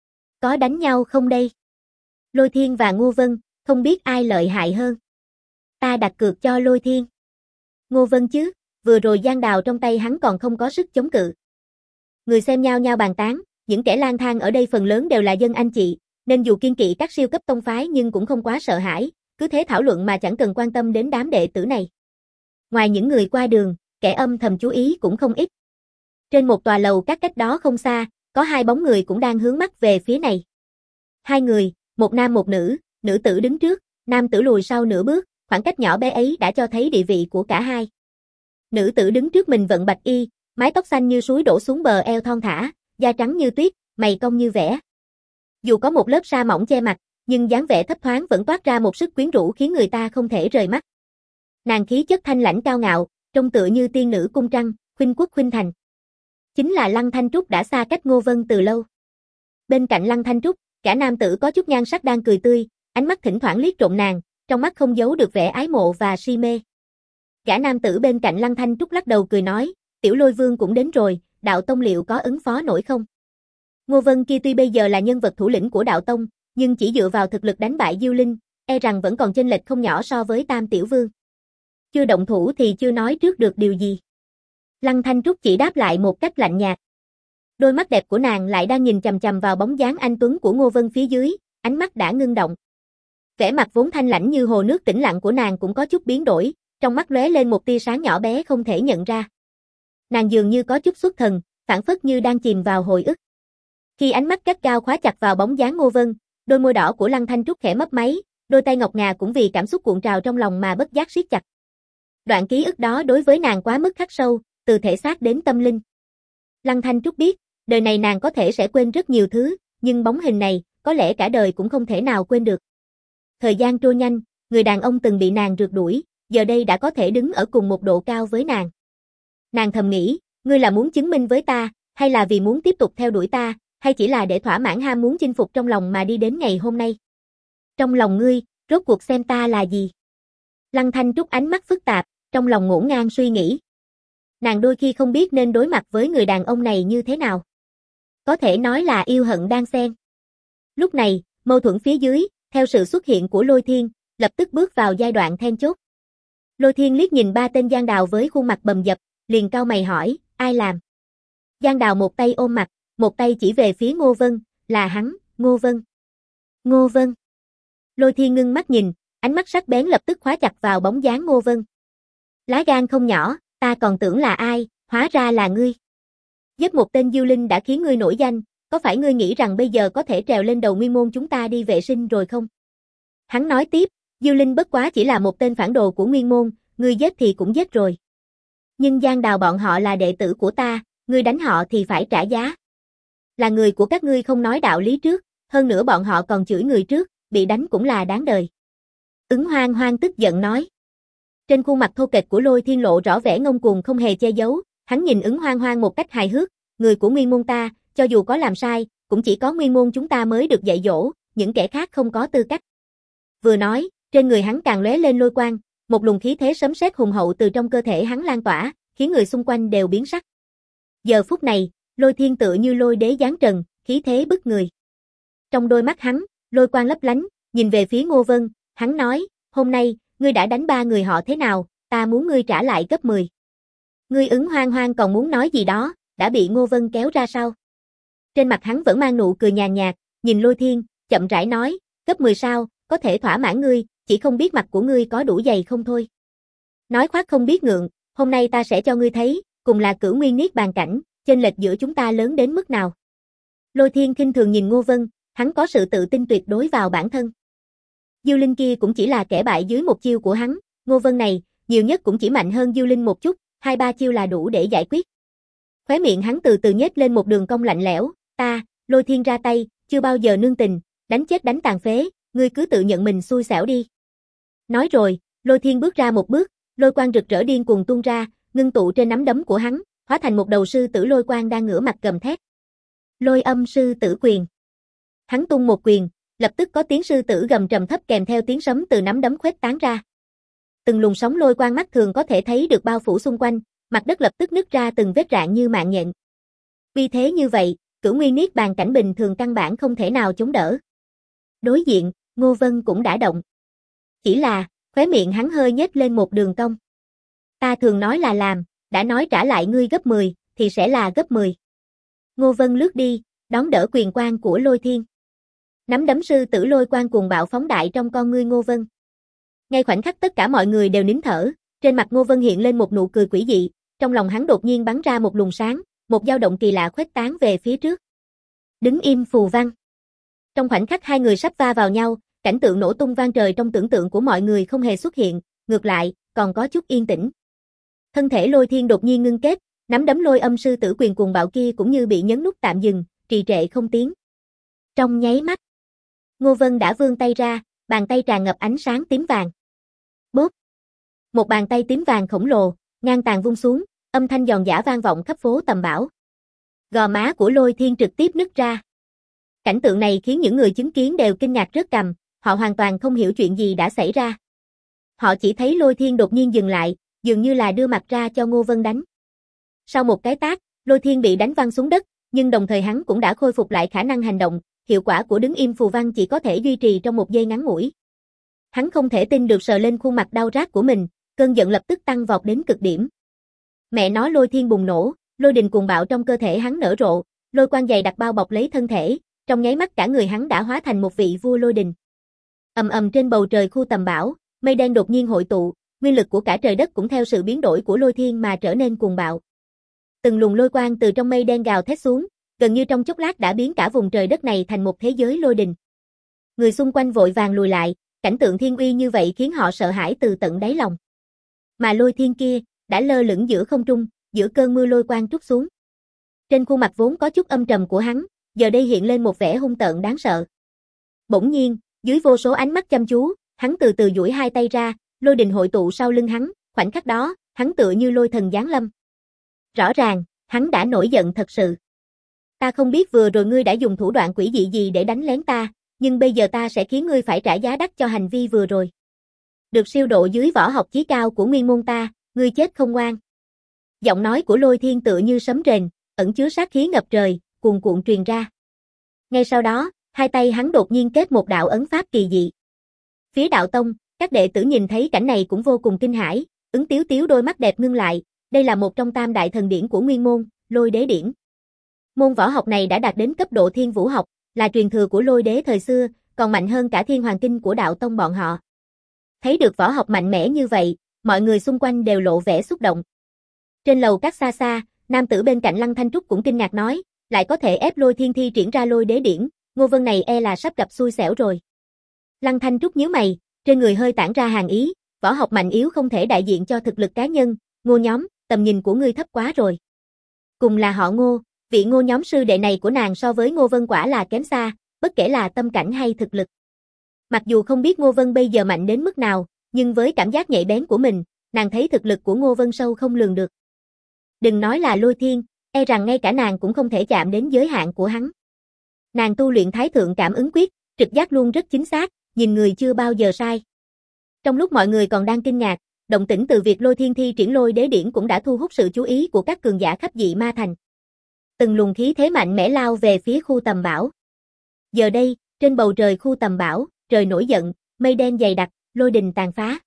Có đánh nhau không đây? Lôi Thiên và Ngô Vân, không biết ai lợi hại hơn. Ta đặt cược cho Lôi Thiên. Ngô Vân chứ, vừa rồi Giang Đào trong tay hắn còn không có sức chống cự. Người xem nhao nhao bàn tán, những kẻ lang thang ở đây phần lớn đều là dân anh chị, nên dù kiêng kỵ các siêu cấp tông phái nhưng cũng không quá sợ hãi, cứ thế thảo luận mà chẳng cần quan tâm đến đám đệ tử này. Ngoài những người qua đường, kẻ âm thầm chú ý cũng không ít. Trên một tòa lầu cách cách đó không xa, có hai bóng người cũng đang hướng mắt về phía này. Hai người, một nam một nữ, nữ tử đứng trước, nam tử lùi sau nửa bước, khoảng cách nhỏ bé ấy đã cho thấy địa vị của cả hai. Nữ tử đứng trước mình vận bạch y, mái tóc xanh như suối đổ xuống bờ eo thon thả, da trắng như tuyết, mày cong như vẽ. Dù có một lớp sa mỏng che mặt, nhưng dáng vẻ thấp thoáng vẫn toát ra một sức quyến rũ khiến người ta không thể rời mắt. Nàng khí chất thanh lãnh cao ngạo, trông tựa như tiên nữ cung trăng, khuynh quốc khuynh thành. Chính là Lăng Thanh Trúc đã xa cách Ngô Vân từ lâu. Bên cạnh Lăng Thanh Trúc, gã nam tử có chút nhan sắc đang cười tươi, ánh mắt thỉnh thoảng liếc trộm nàng, trong mắt không giấu được vẻ ái mộ và si mê. Gã nam tử bên cạnh Lăng Thanh Trúc lắc đầu cười nói, Tiểu Lôi Vương cũng đến rồi, đạo tông liệu có ứng phó nổi không? Ngô Vân kia tuy bây giờ là nhân vật thủ lĩnh của đạo tông, nhưng chỉ dựa vào thực lực đánh bại Diêu Linh, e rằng vẫn còn chênh lệch không nhỏ so với Tam Tiểu Vương. Chưa động thủ thì chưa nói trước được điều gì. Lăng Thanh Trúc chỉ đáp lại một cách lạnh nhạt. Đôi mắt đẹp của nàng lại đang nhìn chằm chằm vào bóng dáng anh tuấn của Ngô Vân phía dưới, ánh mắt đã ngưng động. Vẻ mặt vốn thanh lãnh như hồ nước tĩnh lặng của nàng cũng có chút biến đổi, trong mắt lóe lên một tia sáng nhỏ bé không thể nhận ra. Nàng dường như có chút xuất thần, phảng phất như đang chìm vào hồi ức. Khi ánh mắt gắt gao khóa chặt vào bóng dáng Ngô Vân, đôi môi đỏ của Lăng Thanh Trúc khẽ mấp máy, đôi tay ngọc ngà cũng vì cảm xúc cuộn trào trong lòng mà bất giác siết chặt. Đoạn ký ức đó đối với nàng quá mức khắc sâu, từ thể xác đến tâm linh. Lăng Thanh Trúc biết, đời này nàng có thể sẽ quên rất nhiều thứ, nhưng bóng hình này, có lẽ cả đời cũng không thể nào quên được. Thời gian trôi nhanh, người đàn ông từng bị nàng rượt đuổi, giờ đây đã có thể đứng ở cùng một độ cao với nàng. Nàng thầm nghĩ, ngươi là muốn chứng minh với ta, hay là vì muốn tiếp tục theo đuổi ta, hay chỉ là để thỏa mãn ham muốn chinh phục trong lòng mà đi đến ngày hôm nay? Trong lòng ngươi, rốt cuộc xem ta là gì? Lăng Thanh Trúc ánh mắt phức tạp, trong lòng ngổn ngang suy nghĩ. Nàng đôi khi không biết nên đối mặt với người đàn ông này như thế nào. Có thể nói là yêu hận đan xen. Lúc này, mâu thuẫn phía dưới, theo sự xuất hiện của Lôi Thiên, lập tức bước vào giai đoạn then chốt. Lôi Thiên liếc nhìn ba tên Giang Đào với khuôn mặt bầm dập, liền cau mày hỏi, ai làm? Giang Đào một tay ôm mặt, một tay chỉ về phía Ngô Vân, là hắn, Ngô Vân. Ngô Vân. Lôi Thiên ngưng mắt nhìn, ánh mắt sắc bén lập tức khóa chặt vào bóng dáng Ngô Vân. Lá gan không nhỏ, ta còn tưởng là ai, hóa ra là ngươi. Giết một tên Diêu Linh đã khiến ngươi nổi danh, có phải ngươi nghĩ rằng bây giờ có thể trèo lên đầu Nguyên Môn chúng ta đi vệ sinh rồi không? Hắn nói tiếp, Diêu Linh bất quá chỉ là một tên phản đồ của Nguyên Môn, ngươi giết thì cũng giết rồi. Nhưng Giang Đào bọn họ là đệ tử của ta, ngươi đánh họ thì phải trả giá. Là người của các ngươi không nói đạo lý trước, hơn nữa bọn họ còn chửi người trước, bị đánh cũng là đáng đời. Ứng Hoang Hoang tức giận nói. Trên khuôn mặt thô kệch của Lôi Thiên lộ rõ vẻ ngông cuồng không hề che giấu, hắn nhìn Ứng Hoang Hoang một cách hài hước, người của Nguyên Môn ta, cho dù có làm sai, cũng chỉ có Nguyên Môn chúng ta mới được dạy dỗ, những kẻ khác không có tư cách. Vừa nói, trên người hắn càng lóe lên lôi quang, một luồng khí thế sấm sét hùng hậu từ trong cơ thể hắn lan tỏa, khiến người xung quanh đều biến sắc. Giờ phút này, Lôi Thiên tựa như lôi đế giáng trần, khí thế bức người. Trong đôi mắt hắn, lôi quang lấp lánh, nhìn về phía Ngô Vân, hắn nói, hôm nay, ngươi đã đánh ba người họ thế nào, ta muốn ngươi trả lại gấp 10. Ngươi Ứng Hoang Hoang còn muốn nói gì đó, đã bị Ngô Vân kéo ra sau. Trên mặt hắn vẫn mang nụ cười nhàn nhạt, nhìn Lôi Thiên, chậm rãi nói, gấp 10 sao, có thể thỏa mãn ngươi, chỉ không biết mặt của ngươi có đủ dày không thôi. Nói khoác không biết ngượng, hôm nay ta sẽ cho ngươi thấy, cùng là cửu nguyên niết bàn cảnh, chênh lệch giữa chúng ta lớn đến mức nào. Lôi Thiên khinh thường nhìn Ngô Vân, hắn có sự tự tin tuyệt đối vào bản thân. Diêu Linh kia cũng chỉ là kẻ bại dưới một chiêu của hắn, Ngô Vân này, nhiều nhất cũng chỉ mạnh hơn Diêu Linh một chút, 2-3 chiêu là đủ để giải quyết. Khóe miệng hắn từ từ nhếch lên một đường cong lạnh lẽo, ta, Lôi Thiên ra tay, chưa bao giờ nương tình, đánh chết đánh tàn phế, ngươi cứ tự nhận mình xui xẻo đi. Nói rồi, Lôi Thiên bước ra một bước, lôi quang rực rỡ điên cuồng tuôn ra, ngưng tụ trên nắm đấm của hắn, hóa thành một đầu sư tử lôi quang đang ngửa mặt gầm thét. Lôi âm sư tử quyền. Hắn tung một quyền, lập tức có tiếng sư tử gầm trầm thấp kèm theo tiếng sấm từ nắm đấm khuếch tán ra. Từng luồng sóng lôi quang mắt thường có thể thấy được bao phủ xung quanh, mặt đất lập tức nứt ra từng vết rạn như mạng nhện. Vì thế như vậy, cửu nguyên niết bàn cảnh bình thường căn bản không thể nào chống đỡ. Đối diện, Ngô Vân cũng đã động. Chỉ là, khóe miệng hắn hơi nhếch lên một đường cong. Ta thường nói là làm, đã nói trả lại ngươi gấp 10, thì sẽ là gấp 10. Ngô Vân lướt đi, đón đỡ quyền quang của Lôi Thiên. Nắm đấm sư tử lôi quang cuồng bạo phóng đại trong con ngươi Ngô Vân. Ngay khoảnh khắc tất cả mọi người đều nín thở, trên mặt Ngô Vân hiện lên một nụ cười quỷ dị, trong lòng hắn đột nhiên bắn ra một luồng sáng, một dao động kỳ lạ khuếch tán về phía trước. Đứng im phù văn. Trong khoảnh khắc hai người sắp va vào nhau, cảnh tượng nổ tung vang trời trong tưởng tượng của mọi người không hề xuất hiện, ngược lại, còn có chút yên tĩnh. Thân thể Lôi Thiên đột nhiên ngưng kết, nắm đấm lôi âm sư tử quyền cuồng bạo kia cũng như bị nhấn nút tạm dừng, trì trệ không tiến. Trong nháy mắt, Ngô Vân đã vươn tay ra, bàn tay tràn ngập ánh sáng tím vàng. Bốp! Một bàn tay tím vàng khổng lồ, Ngang tàn vung xuống, âm thanh giòn giã vang vọng khắp phố tầm bảo. Gò má của Lôi Thiên trực tiếp nứt ra. Cảnh tượng này khiến những người chứng kiến đều kinh ngạc rớt cằm, họ hoàn toàn không hiểu chuyện gì đã xảy ra. Họ chỉ thấy Lôi Thiên đột nhiên dừng lại, dường như là đưa mặt ra cho Ngô Vân đánh. Sau một cái tát, Lôi Thiên bị đánh văng xuống đất, nhưng đồng thời hắn cũng đã khôi phục lại khả năng hành động, hiệu quả của đứng im phù văn chỉ có thể duy trì trong một giây ngắn ngủi. Hắn không thể tin được sờ lên khuôn mặt đau rát của mình, cơn giận lập tức tăng vọt đến cực điểm. Mẹ nó, Lôi Thiên bùng nổ, lôi đình cuồng bạo trong cơ thể hắn nở rộ, lôi quang dày đặc bao bọc lấy thân thể, trong nháy mắt cả người hắn đã hóa thành một vị vua lôi đình. Ầm ầm trên bầu trời khu tầm bảo, mây đen đột nhiên hội tụ, nguyên lực của cả trời đất cũng theo sự biến đổi của Lôi Thiên mà trở nên cuồng bạo. Từng luồng lôi quang từ trong mây đen gào thét xuống, gần như trong chốc lát đã biến cả vùng trời đất này thành một thế giới lôi đình. Người xung quanh vội vàng lùi lại, cảnh tượng thiên uy như vậy khiến họ sợ hãi từ tận đáy lòng. Mà Lôi Thiên kia, đã lơ lửng giữa không trung, giữa cơn mưa lôi quang trút xuống. Trên khuôn mặt vốn có chút âm trầm của hắn, giờ đây hiện lên một vẻ hung tợn đáng sợ. Bỗng nhiên, dưới vô số ánh mắt chăm chú, hắn từ từ duỗi hai tay ra, lôi đình hội tụ sau lưng hắn, khoảnh khắc đó, hắn tựa như lôi thần giáng lâm. Rõ ràng, hắn đã nổi giận thật sự. Ta không biết vừa rồi ngươi đã dùng thủ đoạn quỷ dị gì để đánh lén ta, nhưng bây giờ ta sẽ khiến ngươi phải trả giá đắt cho hành vi vừa rồi. Được siêu độ dưới võ học chí cao của nguyên môn ta, ngươi chết không ngoan. Giọng nói của Lôi Thiên tựa như sấm rền, ẩn chứa sát khí ngập trời, cuồn cuộn truyền ra. Ngay sau đó, hai tay hắn đột nhiên kết một đạo ấn pháp kỳ dị. Phía đạo tông, các đệ tử nhìn thấy cảnh này cũng vô cùng kinh hãi, Ứng Tiếu Tiếu đôi mắt đẹp ngưng lại, đây là một trong tam đại thần điển của nguyên môn, Lôi Đế điển. Môn võ học này đã đạt đến cấp độ thiên vũ học, là truyền thừa của Lôi Đế thời xưa, còn mạnh hơn cả Thiên Hoàng Kinh của đạo tông bọn họ. Thấy được võ học mạnh mẽ như vậy, mọi người xung quanh đều lộ vẻ xúc động. Trên lầu các xa xa, nam tử bên cạnh Lăng Thanh Trúc cũng kinh ngạc nói, lại có thể ép Lôi Thiên thi triển ra Lôi Đế điển, Ngô Vân này e là sắp gặp xui xẻo rồi. Lăng Thanh Trúc nhíu mày, trên người hơi tản ra hàn ý, võ học mạnh yếu không thể đại diện cho thực lực cá nhân, Ngô nhóm, tầm nhìn của ngươi thấp quá rồi. Cùng là họ Ngô, vị Ngô nhóm sư đệ này của nàng so với Ngô Vân quả là kém xa, bất kể là tâm cảnh hay thực lực. Mặc dù không biết Ngô Vân bây giờ mạnh đến mức nào, nhưng với cảm giác nhạy bén của mình, nàng thấy thực lực của Ngô Vân sâu không lường được. Đừng nói là Lôi Thiên, e rằng ngay cả nàng cũng không thể chạm đến giới hạn của hắn. Nàng tu luyện Thái Thượng Cảm Ứng Quyết, trực giác luôn rất chính xác, nhìn người chưa bao giờ sai. Trong lúc mọi người còn đang kinh ngạc, động tĩnh từ việc Lôi Thiên thi triển Lôi Đế điển cũng đã thu hút sự chú ý của các cường giả khắp Dị Ma Thành. Từng luồng khí thế mạnh mẽ lao về phía khu tầm bảo. Giờ đây, trên bầu trời khu tầm bảo, trời nổi giận, mây đen dày đặc, lôi đình tàn phá.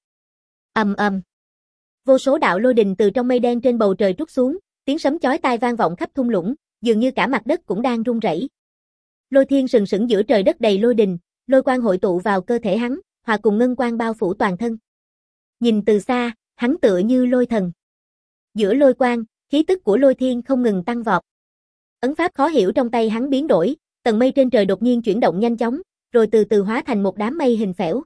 Ầm ầm. Vô số đạo lôi đình từ trong mây đen trên bầu trời trút xuống, tiếng sấm chói tai vang vọng khắp thung lũng, dường như cả mặt đất cũng đang rung rẩy. Lôi Thiên sừng sững giữa trời đất đầy lôi đình, lôi quang hội tụ vào cơ thể hắn, hòa cùng ngân quang bao phủ toàn thân. Nhìn từ xa, hắn tựa như lôi thần. Giữa lôi quang, khí tức của Lôi Thiên không ngừng tăng vọt. Ấn pháp khó hiểu trong tay hắn biến đổi, tầng mây trên trời đột nhiên chuyển động nhanh chóng, rồi từ từ hóa thành một đám mây hình phễu.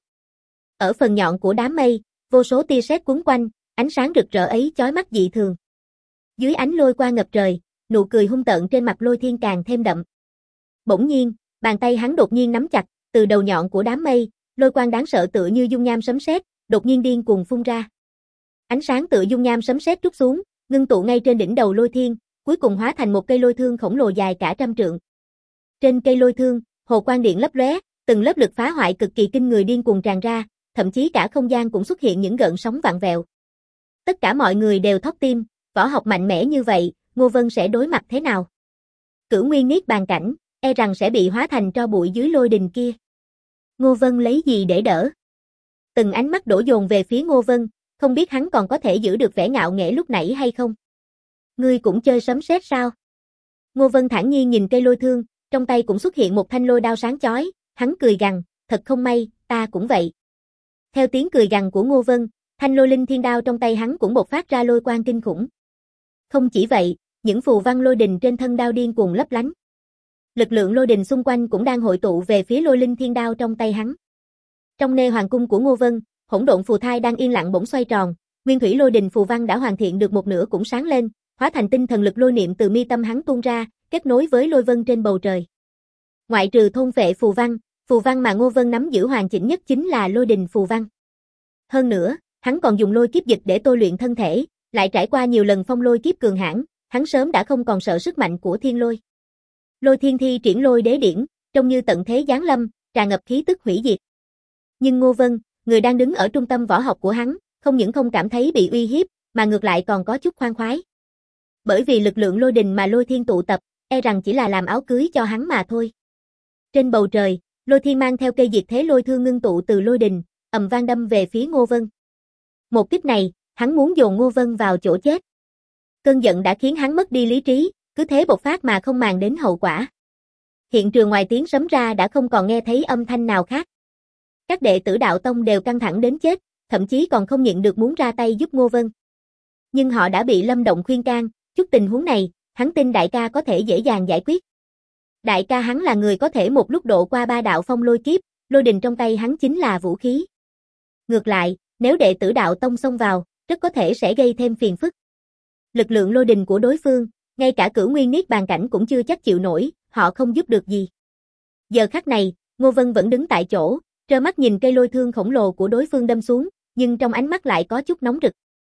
Ở phần nhọn của đám mây, vô số tia sét quấn quanh, ánh sáng rực rỡ ấy chói mắt dị thường. Dưới ánh lôi quang ngập trời, nụ cười hung tợn trên mặt Lôi Thiên càng thêm đậm. Bỗng nhiên, bàn tay hắn đột nhiên nắm chặt, từ đầu nhọn của đám mây, lôi quang đáng sợ tựa như dung nham sấm sét, đột nhiên điên cuồng phun ra. Ánh sáng tựa dung nham sấm sét trút xuống, ngưng tụ ngay trên đỉnh đầu Lôi Thiên, cuối cùng hóa thành một cây lôi thương khổng lồ dài cả trăm trượng. Trên cây lôi thương, hồ quang điện lấp lóe, từng lớp lực phá hoại cực kỳ kinh người điên cuồng tràn ra, thậm chí cả không gian cũng xuất hiện những gợn sóng vặn vẹo. Tất cả mọi người đều thót tim, võ học mạnh mẽ như vậy, Ngô Vân sẽ đối mặt thế nào? Cửu Nguyên Niết Bàn cảnh, e rằng sẽ bị hóa thành tro bụi dưới lôi đình kia. Ngô Vân lấy gì để đỡ? Từng ánh mắt đổ dồn về phía Ngô Vân, không biết hắn còn có thể giữ được vẻ ngạo nghễ lúc nãy hay không? Ngươi cũng chơi sấm sét sao? Ngô Vân thản nhiên nhìn cây lôi thương, trong tay cũng xuất hiện một thanh lôi đao sáng chói, hắn cười gằn, thật không may, ta cũng vậy. Theo tiếng cười gằn của Ngô Vân, thanh lôi linh thiên đao trong tay hắn cũng bộc phát ra lôi quang kinh khủng. Không chỉ vậy, những phù văn lôi đình trên thân đao điên cuồng lấp lánh. Lực lượng lôi đình xung quanh cũng đang hội tụ về phía lôi linh thiên đao trong tay hắn. Trong nê hoàng cung của Ngô Vân, hỗn độn phù thai đang yên lặng bỗng xoay tròn, nguyên thủy lôi đình phù văn đã hoàn thiện được một nửa cũng sáng lên, hóa thành tinh thần lực lôi niệm từ mi tâm hắn tuôn ra, kết nối với lôi vân trên bầu trời. Ngoại trừ thôn phệ phù văn mà Ngô Vân nắm giữ hoàn chỉnh nhất chính là lôi đình phù văn. Hơn nữa, hắn còn dùng lôi kiếp dịch để tôi luyện thân thể, Lại trải qua nhiều lần phong lôi kiếp cường hãn, hắn sớm đã không còn sợ sức mạnh của thiên lôi. Lôi thiên thi triển lôi đế điển, trông như tận thế giáng lâm, tràn ngập khí tức hủy diệt. Nhưng Ngô Vân, người đang đứng ở trung tâm võ học của hắn, không những không cảm thấy bị uy hiếp, mà ngược lại còn có chút khoan khoái. Bởi vì lực lượng lôi đình mà lôi thiên tụ tập, e rằng chỉ là làm áo cưới cho hắn mà thôi. Trên bầu trời, lôi thiên mang theo cây diệt thế lôi thương ngưng tụ từ lôi đình, ầm vang đâm về phía Ngô Vân. Một kích này, hắn muốn dồn Ngô Vân vào chỗ chết. Cơn giận đã khiến hắn mất đi lý trí, cứ thế bộc phát mà không màng đến hậu quả. Hiện trường ngoài tiếng sấm ra đã không còn nghe thấy âm thanh nào khác. Các đệ tử đạo tông đều căng thẳng đến chết, thậm chí còn không nhịn được muốn ra tay giúp Ngô Vân. Nhưng họ đã bị Lâm Động khuyên can, chút tình huống này, hắn tin đại ca có thể dễ dàng giải quyết. Đại ca hắn là người có thể một lúc độ qua 3 đạo phong lôi kiếp, lôi đình trong tay hắn chính là vũ khí. Ngược lại, nếu đệ tử đạo tông xông vào, rất có thể sẽ gây thêm phiền phức. Lực lượng lôi đình của đối phương, ngay cả Cửu Nguyên Niết Bàn cảnh cũng chưa chắc chịu nổi, họ không giúp được gì. Giờ khắc này, Ngô Vân vẫn đứng tại chỗ, trơ mắt nhìn cây lôi thương khổng lồ của đối phương đâm xuống, nhưng trong ánh mắt lại có chút nóng rực.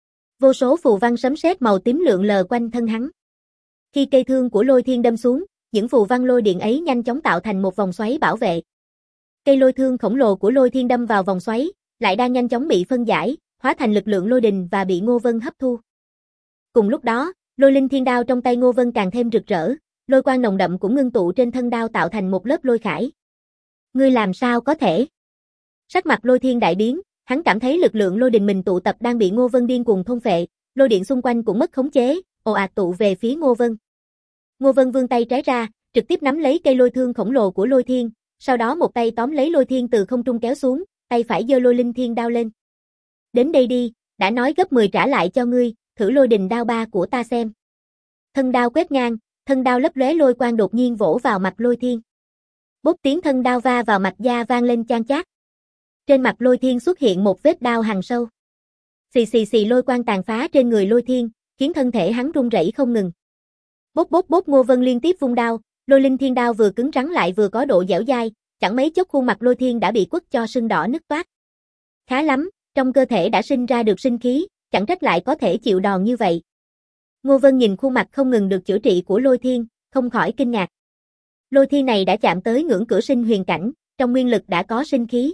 Vô số phù văn sấm sét màu tím lượn lờ quanh thân hắn. Khi cây thương của lôi thiên đâm xuống, những phù văn lôi điện ấy nhanh chóng tạo thành một vòng xoáy bảo vệ. Cây lôi thương khổng lồ của lôi thiên đâm vào vòng xoáy, lại đang nhanh chóng bị phân giải, hóa thành lực lượng lôi đình và bị Ngô Vân hấp thu. Cùng lúc đó, lôi linh thiên đao trong tay Ngô Vân càng thêm rực rỡ, lôi quang nồng đậm cũng ngưng tụ trên thân đao tạo thành một lớp lôi khải. Ngươi làm sao có thể? Sắc mặt lôi thiên đại biến, hắn cảm thấy lực lượng lôi đình mình tụ tập đang bị Ngô Vân điên cuồng thôn phệ, lôi điện xung quanh cũng mất khống chế, ồ ạt tụ về phía Ngô Vân. Ngô Vân vươn tay trái ra, trực tiếp nắm lấy cây lôi thương khổng lồ của lôi thiên, sau đó một tay tóm lấy lôi thiên từ không trung kéo xuống, tay phải giơ lôi linh thiên đao lên. Đến đây đi, đã nói gấp 10 trả lại cho ngươi, thử lôi đình đao ba của ta xem. Thân đao quét ngang, thân đao lấp lóe lôi quang đột nhiên vỗ vào mặt lôi thiên. Bốp tiếng thân đao va vào mặt da vang lên chan chát. Trên mặt lôi thiên xuất hiện một vết đao hằn sâu. Xì xì xì lôi quang tàn phá trên người lôi thiên, khiến thân thể hắn run rẩy không ngừng. Bốp bốp bốp Ngô Vân liên tiếp vung đao, lôi linh thiên đao vừa cứng rắn lại vừa có độ dẻo dai, chẳng mấy chốc khuôn mặt lôi thiên đã bị quất cho sưng đỏ nứt toát. Khá lắm, trong cơ thể đã sinh ra được sinh khí, chẳng trách lại có thể chịu đòn như vậy. Ngô Vân nhìn khuôn mặt không ngừng được chữa trị của lôi thiên, không khỏi kinh ngạc. Lôi thiên này đã chạm tới ngưỡng cửa sinh huyền cảnh, trong nguyên lực đã có sinh khí.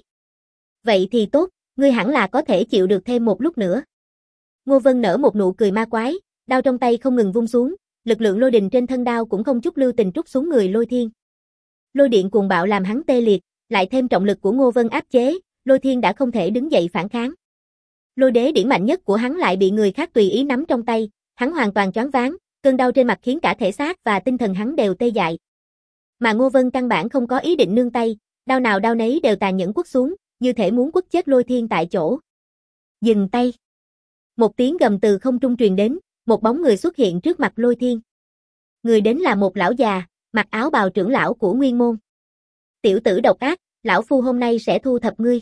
Vậy thì tốt, ngươi hẳn là có thể chịu được thêm một lúc nữa. Ngô Vân nở một nụ cười ma quái, đao trong tay không ngừng vung xuống, lực lượng lôi đình trên thân đao cũng không chút lưu tình trút xuống người lôi thiên. Lôi điện cuồng bạo làm hắn tê liệt, lại thêm trọng lực của Ngô Vân áp chế, lôi thiên đã không thể đứng dậy phản kháng. Lôi đế điển mạnh nhất của hắn lại bị người khác tùy ý nắm trong tay, hắn hoàn toàn choáng váng, cơn đau trên mặt khiến cả thể xác và tinh thần hắn đều tê dại. Mà Ngô Vân căn bản không có ý định nương tay, đao nào đao nấy đều tàn nhẫn quất xuống, như thể muốn quất chết lôi thiên tại chỗ. Dừng tay. Một tiếng gầm từ không trung truyền đến, một bóng người xuất hiện trước mặt lôi thiên. Người đến là một lão già, mặc áo bào trưởng lão của Nguyên Môn. Tiểu tử độc ác, lão phu hôm nay sẽ thu thập ngươi.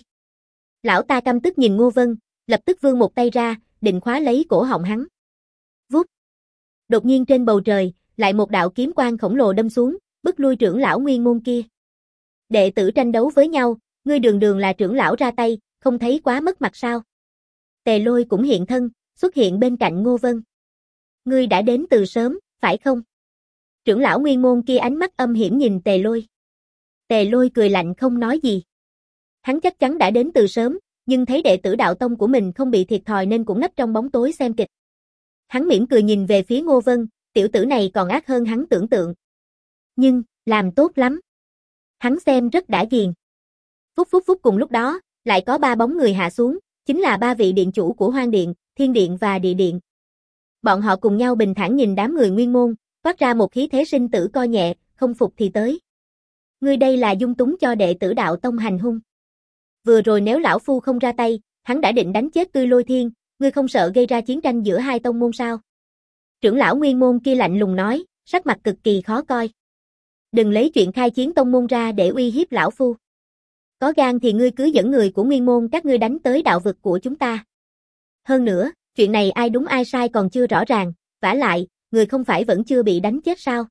Lão ta căm tức nhìn Ngô Vân, lập tức vươn một tay ra, định khóa lấy cổ họng hắn. Vút. Đột nhiên trên bầu trời, lại một đạo kiếm quang khổng lồ đâm xuống, bức lui trưởng lão Nguyên Môn kia. Đệ tử tranh đấu với nhau, ngươi đường đường là trưởng lão ra tay, không thấy quá mất mặt sao? Tề Lôi cũng hiện thân, xuất hiện bên cạnh Ngô Vân. Ngươi đã đến từ sớm, phải không? Trưởng lão Nguyên Môn kia ánh mắt âm hiểm nhìn Tề Lôi. Tề Lôi cười lạnh không nói gì. Hắn chắc chắn đã đến từ sớm, nhưng thấy đệ tử đạo tông của mình không bị thiệt thòi nên cũng nấp trong bóng tối xem kịch. Hắn mỉm cười nhìn về phía Ngô Vân, tiểu tử này còn ác hơn hắn tưởng tượng. Nhưng, làm tốt lắm. Hắn xem rất đã ghiền. Phút phút phút cùng lúc đó, lại có 3 bóng người hạ xuống, chính là 3 vị điện chủ của Hoang Điện, Thiên Điện và Địa Điện. Bọn họ cùng nhau bình thản nhìn đám người Nguyên Môn, toát ra một khí thế sinh tử coi nhẹ, không phục thì tới. Ngươi đây là dung túng cho đệ tử đạo tông hành hung. Vừa rồi nếu lão phu không ra tay, hắn đã định đánh chết tươi Lôi Thiên, ngươi không sợ gây ra chiến tranh giữa hai tông môn sao? Trưởng lão Nguyên Môn kia lạnh lùng nói, sắc mặt cực kỳ khó coi. Đừng lấy chuyện khai chiến tông môn ra để uy hiếp lão phu. Có gan thì ngươi cứ dẫn người của Nguyên Môn các ngươi đánh tới đạo vực của chúng ta. Hơn nữa, chuyện này ai đúng ai sai còn chưa rõ ràng, vả lại, người không phải vẫn chưa bị đánh chết sao?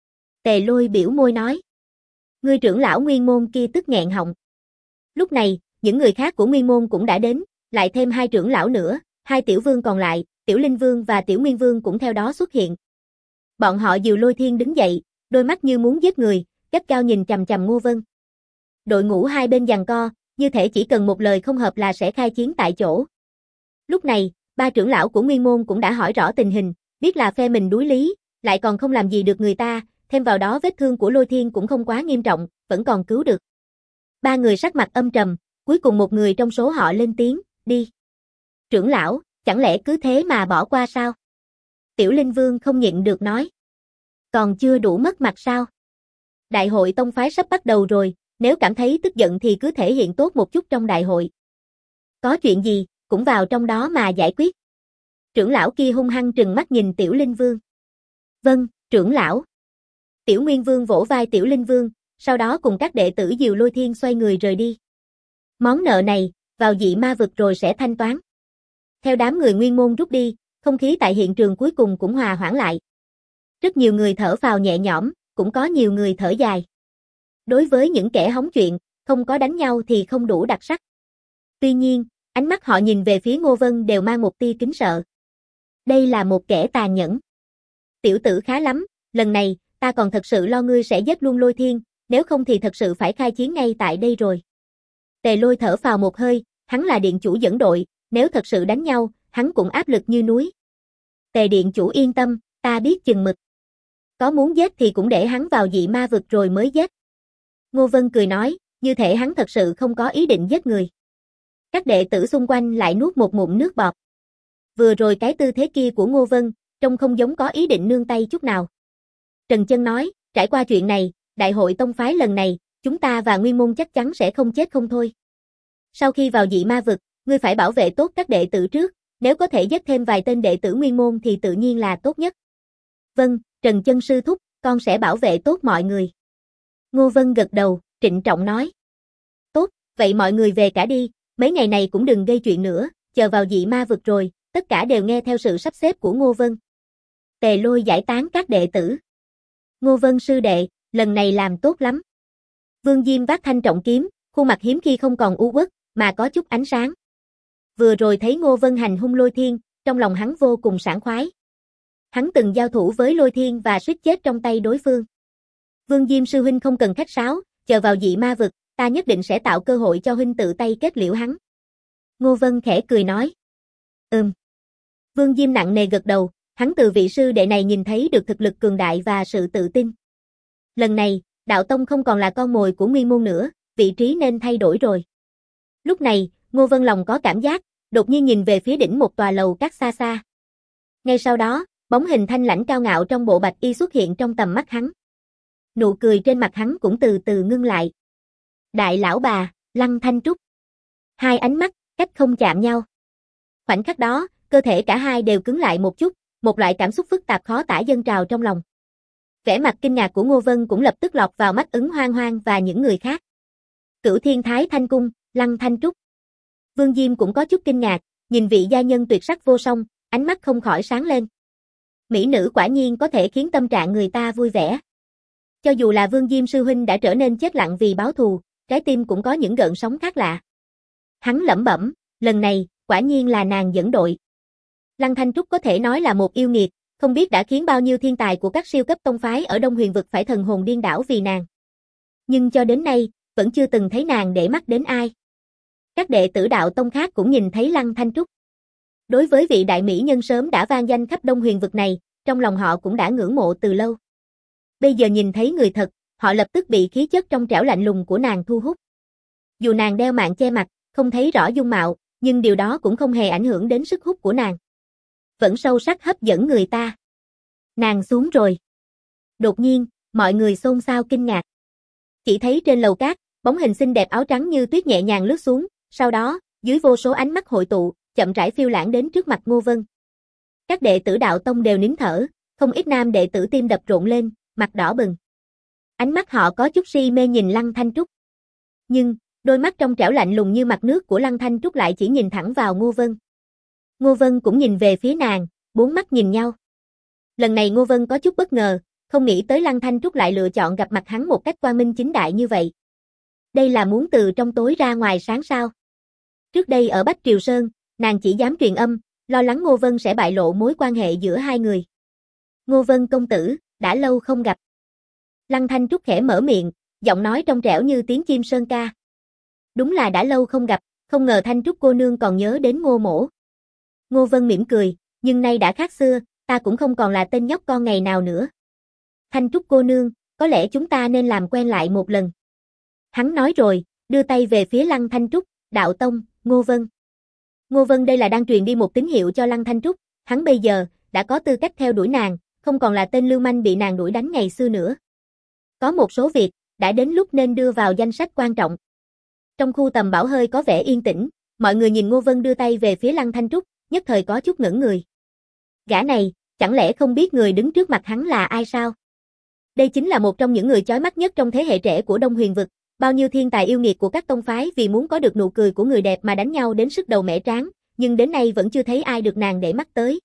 Tề Lôi biểu môi nói. Ngươi trưởng lão Nguyên Môn kia tức nghẹn họng. Lúc này, những người khác của Nguyên Môn cũng đã đến, lại thêm 2 trưởng lão nữa, 2 tiểu vương còn lại, Tiểu Linh Vương và Tiểu Nguyên Vương cũng theo đó xuất hiện. Bọn họ dìu Lôi Thiên đứng dậy, đôi mắt như muốn giết người, gắt gao nhìn chằm chằm Ngô Vân. Đội ngũ hai bên giằng co, như thể chỉ cần một lời không hợp là sẽ khai chiến tại chỗ. Lúc này, ba trưởng lão của Nguyên Môn cũng đã hỏi rõ tình hình, biết là phe mình đuối lý, lại còn không làm gì được người ta, thêm vào đó vết thương của Lôi Thiên cũng không quá nghiêm trọng, vẫn còn cứu được. Ba người sắc mặt âm trầm, cuối cùng một người trong số họ lên tiếng, đi. Trưởng lão, chẳng lẽ cứ thế mà bỏ qua sao? Tiểu Linh Vương không nhịn được nói. Còn chưa đủ mất mặt sao? Đại hội tông phái sắp bắt đầu rồi, nếu cảm thấy tức giận thì cứ thể hiện tốt một chút trong đại hội. Có chuyện gì, cũng vào trong đó mà giải quyết. Trưởng lão kia hung hăng trừng mắt nhìn Tiểu Linh Vương. Vâng, trưởng lão. Tiểu Nguyên Vương vỗ vai Tiểu Linh Vương, sau đó cùng các đệ tử dìu Lôi Thiên xoay người rời đi. Món nợ này, vào dị ma vực rồi sẽ thanh toán. Theo đám người Nguyên Môn rút đi, không khí tại hiện trường cuối cùng cũng hòa hoãn lại. Rất nhiều người thở phào nhẹ nhõm, cũng có nhiều người thở dài. Đối với những kẻ hóng chuyện, không có đánh nhau thì không đủ đặc sắc. Tuy nhiên, ánh mắt họ nhìn về phía Ngô Vân đều mang một tia kính sợ. Đây là một kẻ tàn nhẫn. Tiểu tử khá lắm, lần này, ta còn thật sự lo ngươi sẽ giết luôn Lôi Thiên, nếu không thì thật sự phải khai chiến ngay tại đây rồi. Tề Lôi thở phào một hơi, hắn là điện chủ dẫn đội, nếu thật sự đánh nhau, hắn cũng áp lực như núi. Tề điện chủ yên tâm, ta biết chừng mực. Có muốn giết thì cũng để hắn vào dị ma vực rồi mới giết. Ngô Vân cười nói, như thể hắn thật sự không có ý định giết người. Các đệ tử xung quanh lại nuốt một ngụm nước bọt. Vừa rồi cái tư thế kia của Ngô Vân, trông không giống có ý định nương tay chút nào. Trần Chân nói, trải qua chuyện này, đại hội tông phái lần này, chúng ta và Nguyên Môn chắc chắn sẽ không chết không thôi. Sau khi vào dị ma vực, ngươi phải bảo vệ tốt các đệ tử trước, nếu có thể giết thêm vài tên đệ tử Nguyên Môn thì tự nhiên là tốt nhất. Vâng, Trần Chân sư thúc, con sẽ bảo vệ tốt mọi người. Ngô Vân gật đầu, trịnh trọng nói. Tốt, vậy mọi người về cả đi, mấy ngày này cũng đừng gây chuyện nữa, chờ vào dị ma vực rồi, tất cả đều nghe theo sự sắp xếp của Ngô Vân. Tề Lôi giải tán các đệ tử. Ngô Vân sư đệ, lần này làm tốt lắm. Vương Diêm vác thanh trọng kiếm, khuôn mặt hiếm khi không còn u uất, mà có chút ánh sáng. Vừa rồi thấy Ngô Vân hành hung Lôi Thiên, trong lòng hắn vô cùng sảng khoái. Hắn từng giao thủ với Lôi Thiên và suýt chết trong tay đối phương. Vương Diêm sư huynh không cần khách sáo, chờ vào dị ma vực, ta nhất định sẽ tạo cơ hội cho huynh tự tay kết liễu hắn. Ngô Vân khẽ cười nói. Vương Diêm nặng nề gật đầu, hắn từ vị sư đệ này nhìn thấy được thực lực cường đại và sự tự tin. Lần này, đạo tông không còn là con mồi của Nguyên Môn nữa, vị trí nên thay đổi rồi. Lúc này, Ngô Vân lòng có cảm giác, đột nhiên nhìn về phía đỉnh một tòa lầu các xa xa. Ngay sau đó, bóng hình thanh lãnh cao ngạo trong bộ bạch y xuất hiện trong tầm mắt hắn. Nụ cười trên mặt hắn cũng từ từ ngưng lại. Đại lão bà, Lăng Thanh Trúc. Hai ánh mắt, cách không chạm nhau. Khoảnh khắc đó, cơ thể cả hai đều cứng lại một chút, một loại cảm xúc phức tạp khó tả dâng trào trong lòng. Vẻ mặt kinh ngạc của Ngô Vân cũng lập tức lọt vào mắt Ứng Hoang Hoang và những người khác. Cửu Thiên Thái Thanh Cung, Lăng Thanh Trúc. Vương Diêm cũng có chút kinh ngạc, nhìn vị gia nhân tuyệt sắc vô song, ánh mắt không khỏi sáng lên. Mỹ nữ quả nhiên có thể khiến tâm trạng người ta vui vẻ. Cho dù là Vương Diêm sư huynh đã trở nên chết lặng vì báo thù, trái tim cũng có những gợn sóng khác lạ. Hắn lẩm bẩm, lần này, quả nhiên là nàng dẫn đội. Lăng Thanh Trúc có thể nói là một yêu nghiệt, không biết đã khiến bao nhiêu thiên tài của các siêu cấp tông phái ở Đông Huyền vực phải thần hồn điên đảo vì nàng. Nhưng cho đến nay, vẫn chưa từng thấy nàng để mắt đến ai. Các đệ tử đạo tông khác cũng nhìn thấy Lăng Thanh Trúc. Đối với vị đại mỹ nhân sớm đã vang danh khắp Đông Huyền vực này, trong lòng họ cũng đã ngưỡng mộ từ lâu. Bây giờ nhìn thấy người thật, họ lập tức bị khí chất trong trẻo lạnh lùng của nàng thu hút. Dù nàng đeo mạng che mặt, không thấy rõ dung mạo, nhưng điều đó cũng không hề ảnh hưởng đến sức hút của nàng. Vẫn sâu sắc hấp dẫn người ta. Nàng xuống rồi. Đột nhiên, mọi người xôn xao kinh ngạc. Chỉ thấy trên lầu cát, bóng hình xinh đẹp áo trắng như tuyết nhẹ nhàng lướt xuống, sau đó, dưới vô số ánh mắt hội tụ, chậm rãi phiêu lãng đến trước mặt Ngô Vân. Các đệ tử đạo tông đều nín thở, không ít nam đệ tử tim đập rộn lên, mặt đỏ bừng. Ánh mắt họ có chút si mê nhìn Lăng Thanh Trúc. Nhưng, đôi mắt trong trẻo lạnh lùng như mặt nước của Lăng Thanh Trúc lại chỉ nhìn thẳng vào Ngô Vân. Ngô Vân cũng nhìn về phía nàng, bốn mắt nhìn nhau. Lần này Ngô Vân có chút bất ngờ, không nghĩ tới Lăng Thanh Trúc lại lựa chọn gặp mặt hắn một cách quang minh chính đại như vậy. Đây là muốn từ trong tối ra ngoài sáng sao? Trước đây ở Bách Triều Sơn, nàng chỉ dám truyền âm, lo lắng Ngô Vân sẽ bại lộ mối quan hệ giữa hai người. Ngô Vân công tử, đã lâu không gặp. Lăng Thanh Trúc khẽ mở miệng, giọng nói trong trẻo như tiếng chim sơn ca. Đúng là đã lâu không gặp, không ngờ Thanh Trúc cô nương còn nhớ đến Ngô mỗ. Ngô Vân mỉm cười, nhưng nay đã khác xưa, ta cũng không còn là tên nhóc con ngày nào nữa. Thanh Trúc cô nương, có lẽ chúng ta nên làm quen lại một lần. Hắn nói rồi, đưa tay về phía Lăng Thanh Trúc, đạo tông, Ngô Vân. Ngô Vân đây là đang truyền đi một tín hiệu cho Lăng Thanh Trúc, hắn bây giờ đã có tư cách theo đuổi nàng, không còn là tên lưu manh bị nàng đuổi đánh ngày xưa nữa. Có một số việc, đã đến lúc nên đưa vào danh sách quan trọng. Trong khu tầm bảo hơi có vẻ yên tĩnh, mọi người nhìn Ngô Vân đưa tay về phía Lăng Thanh Trúc, nhất thời có chút ngẩn người. Gã này, chẳng lẽ không biết người đứng trước mặt hắn là ai sao? Đây chính là một trong những người chói mắt nhất trong thế hệ trẻ của Đông Huyền Vực, bao nhiêu thiên tài yêu nghiệt của các tông phái vì muốn có được nụ cười của người đẹp mà đánh nhau đến sức đầu mẻ trán, nhưng đến nay vẫn chưa thấy ai được nàng để mắt tới.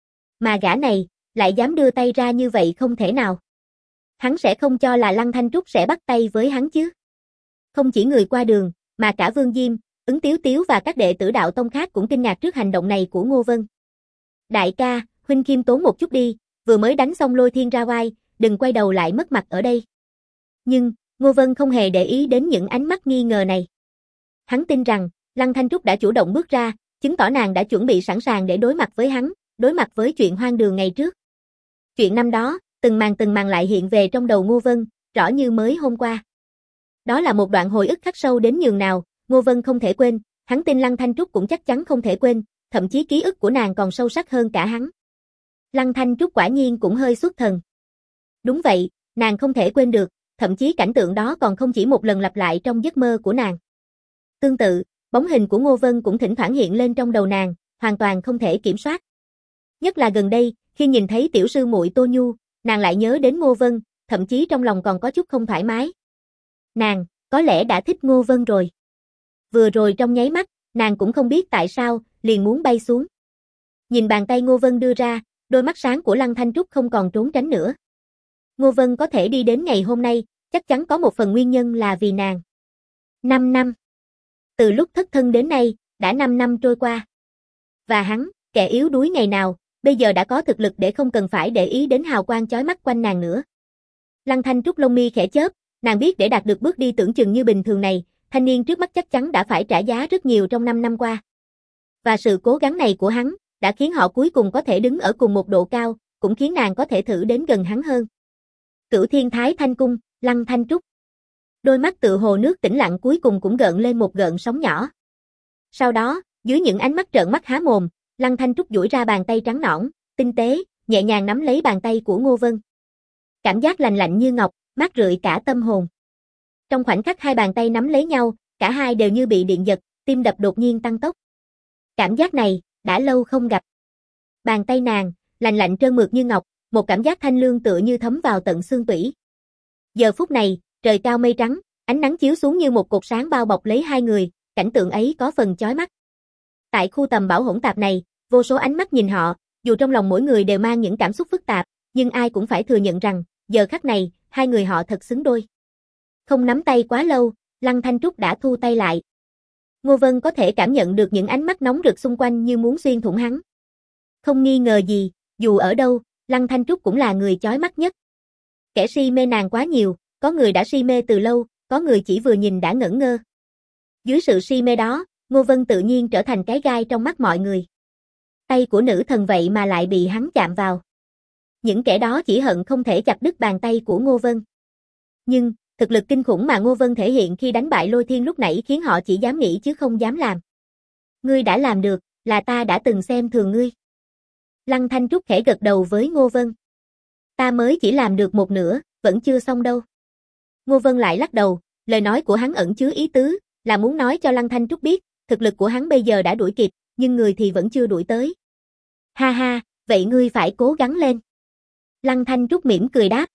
Mà gã này, lại dám đưa tay ra như vậy không thể nào. Hắn sẽ không cho là Lăng Thanh Trúc sẽ bắt tay với hắn chứ. Không chỉ người qua đường, mà cả Vương Diêm, Ứng Tiếu Tiếu và các đệ tử đạo tông khác cũng kinh ngạc trước hành động này của Ngô Vân. Đại ca, huynh khiêm tốn một chút đi, vừa mới đánh xong Lôi Thiên ra vai, đừng quay đầu lại mất mặt ở đây. Nhưng, Ngô Vân không hề để ý đến những ánh mắt nghi ngờ này. Hắn tin rằng, Lăng Thanh Trúc đã chủ động bước ra, chứng tỏ nàng đã chuẩn bị sẵn sàng để đối mặt với hắn, đối mặt với chuyện hoang đường ngày trước. Chuyện năm đó, từng màn lại hiện về trong đầu Ngô Vân, rõ như mới hôm qua. Đó là một đoạn hồi ức khắc sâu đến nhường nào, Ngô Vân không thể quên, hắn tin Lăng Thanh Trúc cũng chắc chắn không thể quên, thậm chí ký ức của nàng còn sâu sắc hơn cả hắn. Lăng Thanh Trúc quả nhiên cũng hơi xuất thần. Đúng vậy, nàng không thể quên được, thậm chí cảnh tượng đó còn không chỉ một lần lặp lại trong giấc mơ của nàng. Tương tự, bóng hình của Ngô Vân cũng thỉnh thoảng hiện lên trong đầu nàng, hoàn toàn không thể kiểm soát. Nhất là gần đây, khi nhìn thấy tiểu sư muội Tô Nhu, nàng lại nhớ đến Ngô Vân, thậm chí trong lòng còn có chút không thoải mái. Nàng, có lẽ đã thích Ngô Vân rồi. Vừa rồi trong nháy mắt, nàng cũng không biết tại sao, liền muốn bay xuống. Nhìn bàn tay Ngô Vân đưa ra, đôi mắt sáng của Lăng Thanh Trúc không còn trốn tránh nữa. Ngô Vân có thể đi đến ngày hôm nay, chắc chắn có một phần nguyên nhân là vì nàng. 5 năm. Từ lúc thất thân đến nay, đã 5 năm trôi qua. Và hắn, kẻ yếu đuối ngày nào, bây giờ đã có thực lực để không cần phải để ý đến hào quang chói mắt quanh nàng nữa. Lăng Thanh Trúc lông mi khẽ chớp, nàng biết để đạt được bước đi tưởng chừng như bình thường này, thanh niên trước mắt chắc chắn đã phải trả giá rất nhiều trong 5 năm qua. Và sự cố gắng này của hắn, đã khiến họ cuối cùng có thể đứng ở cùng một độ cao, cũng khiến nàng có thể thử đến gần hắn hơn. Cửu Thiên Thái Thanh Cung, Lăng Thanh Trúc. Đôi mắt tựa hồ nước tĩnh lặng cuối cùng cũng gợn lên một gợn sóng nhỏ. Sau đó, dưới những ánh mắt trợn mắt há mồm, Lăng Thanh Trúc duỗi ra bàn tay trắng nõn, tinh tế, nhẹ nhàng nắm lấy bàn tay của Ngô Vân. Cảm giác lành lạnh như ngọc, mát rượi cả tâm hồn. Trong khoảnh khắc hai bàn tay nắm lấy nhau, cả hai đều như bị điện giật, tim đập đột nhiên tăng tốc. Cảm giác này, đã lâu không gặp. Bàn tay nàng, lành lạnh trơn mượt như ngọc, một cảm giác thanh lương tựa như thấm vào tận xương tủy. Giờ phút này, trời cao mây trắng, ánh nắng chiếu xuống như một cột sáng bao bọc lấy hai người, cảnh tượng ấy có phần chói mắt. Tại khu tầm bảo hỗn tạp này, vô số ánh mắt nhìn họ, dù trong lòng mỗi người đều mang những cảm xúc phức tạp, nhưng ai cũng phải thừa nhận rằng, giờ khắc này, hai người họ thật xứng đôi. Không nắm tay quá lâu, Lăng Thanh Trúc đã thu tay lại. Ngô Vân có thể cảm nhận được những ánh mắt nóng rực xung quanh như muốn xuyên thủng hắn. Không nghi ngờ gì, dù ở đâu, Lăng Thanh Trúc cũng là người chói mắt nhất. Kẻ si mê nàng quá nhiều, có người đã si mê từ lâu, có người chỉ vừa nhìn đã ngẩn ngơ. Dưới sự si mê đó, Ngô Vân tự nhiên trở thành cái gai trong mắt mọi người. Tay của nữ thần vậy mà lại bị hắn chạm vào. Những kẻ đó chỉ hận không thể chặt đứt bàn tay của Ngô Vân. Nhưng, thực lực kinh khủng mà Ngô Vân thể hiện khi đánh bại Lôi Thiên lúc nãy khiến họ chỉ dám nghĩ chứ không dám làm. Ngươi đã làm được, là ta đã từng xem thường ngươi. Lăng Thanh Trúc khẽ gật đầu với Ngô Vân. Ta mới chỉ làm được một nửa, vẫn chưa xong đâu. Ngô Vân lại lắc đầu, lời nói của hắn ẩn chứa ý tứ, là muốn nói cho Lăng Thanh Trúc biết, thực lực của hắn bây giờ đã đuổi kịp, nhưng người thì vẫn chưa đuổi tới. Ha ha, vậy ngươi phải cố gắng lên. Lăng Thanh Trúc mỉm cười đáp.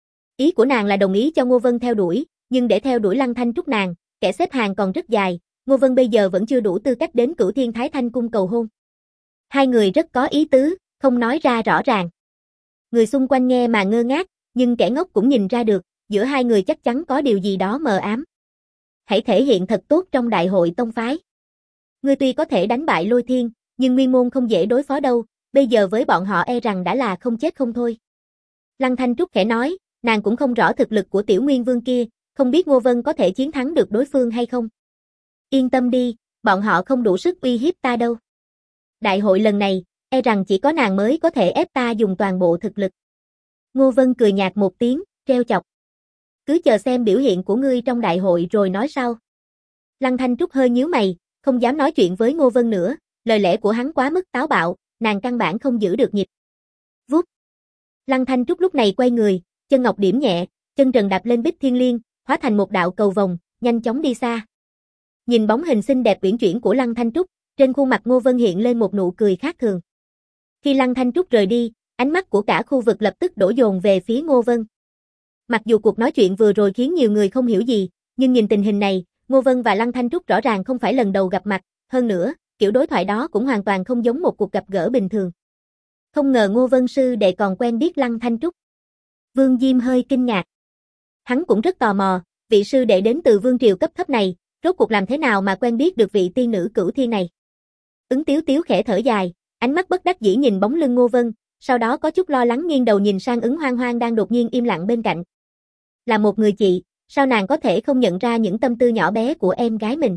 Ý của nàng là đồng ý cho Ngô Vân theo đuổi, nhưng để theo đuổi Lăng Thanh Trúc nàng, kẻ xếp hàng còn rất dài, Ngô Vân bây giờ vẫn chưa đủ tư cách đến Cửu Thiên Thái Thanh Cung cầu hôn. Hai người rất có ý tứ, không nói ra rõ ràng. Người xung quanh nghe mà ngơ ngác, nhưng kẻ ngốc cũng nhìn ra được, giữa hai người chắc chắn có điều gì đó mờ ám. Hãy thể hiện thật tốt trong đại hội tông phái. Ngươi tuy có thể đánh bại Lôi Thiên, nhưng Nguyên Môn không dễ đối phó đâu, bây giờ với bọn họ e rằng đã là không chết không thôi. Lăng Thanh Trúc khẽ nói, nàng cũng không rõ thực lực của tiểu Nguyên Vương kia, không biết Ngô Vân có thể chiến thắng được đối phương hay không. Yên tâm đi, bọn họ không đủ sức uy hiếp ta đâu. Đại hội lần này, e rằng chỉ có nàng mới có thể ép ta dùng toàn bộ thực lực. Ngô Vân cười nhạt một tiếng, trêu chọc. Cứ chờ xem biểu hiện của ngươi trong đại hội rồi nói sau. Lăng Thanh Trúc hơi nhíu mày, không dám nói chuyện với Ngô Vân nữa, lời lẽ của hắn quá mức táo bạo, nàng căn bản không giữ được nhịp. Vút. Lăng Thanh Trúc lúc này quay người, chân ngọc điểm nhẹ, chân trần đạp lên Bích Thiên Liên, hóa thành một đạo cầu vồng, nhanh chóng đi xa. Nhìn bóng hình xinh đẹp uyển chuyển của Lăng Thanh Trúc, trên khuôn mặt Ngô Vân hiện lên một nụ cười khác thường. Khi Lăng Thanh Trúc rời đi, ánh mắt của cả khu vực lập tức đổ dồn về phía Ngô Vân. Mặc dù cuộc nói chuyện vừa rồi khiến nhiều người không hiểu gì, nhưng nhìn tình hình này, Ngô Vân và Lăng Thanh Trúc rõ ràng không phải lần đầu gặp mặt, hơn nữa, kiểu đối thoại đó cũng hoàn toàn không giống một cuộc gặp gỡ bình thường. Không ngờ Ngô Vân sư đệ còn quen biết Lăng Thanh Trúc. Vương Diêm hơi kinh ngạc. Hắn cũng rất tò mò, vị sư đệ đến từ vương triều cấp thấp này, rốt cuộc làm thế nào mà quen biết được vị tiên nữ cửu thiên này. Ứng Tiếu Tiếu khẽ thở dài, ánh mắt bất đắc dĩ nhìn bóng lưng Ngô Vân, sau đó có chút lo lắng nghiêng đầu nhìn sang Ứng Hoang Hoang đang đột nhiên im lặng bên cạnh. Là một người chị, sao nàng có thể không nhận ra những tâm tư nhỏ bé của em gái mình?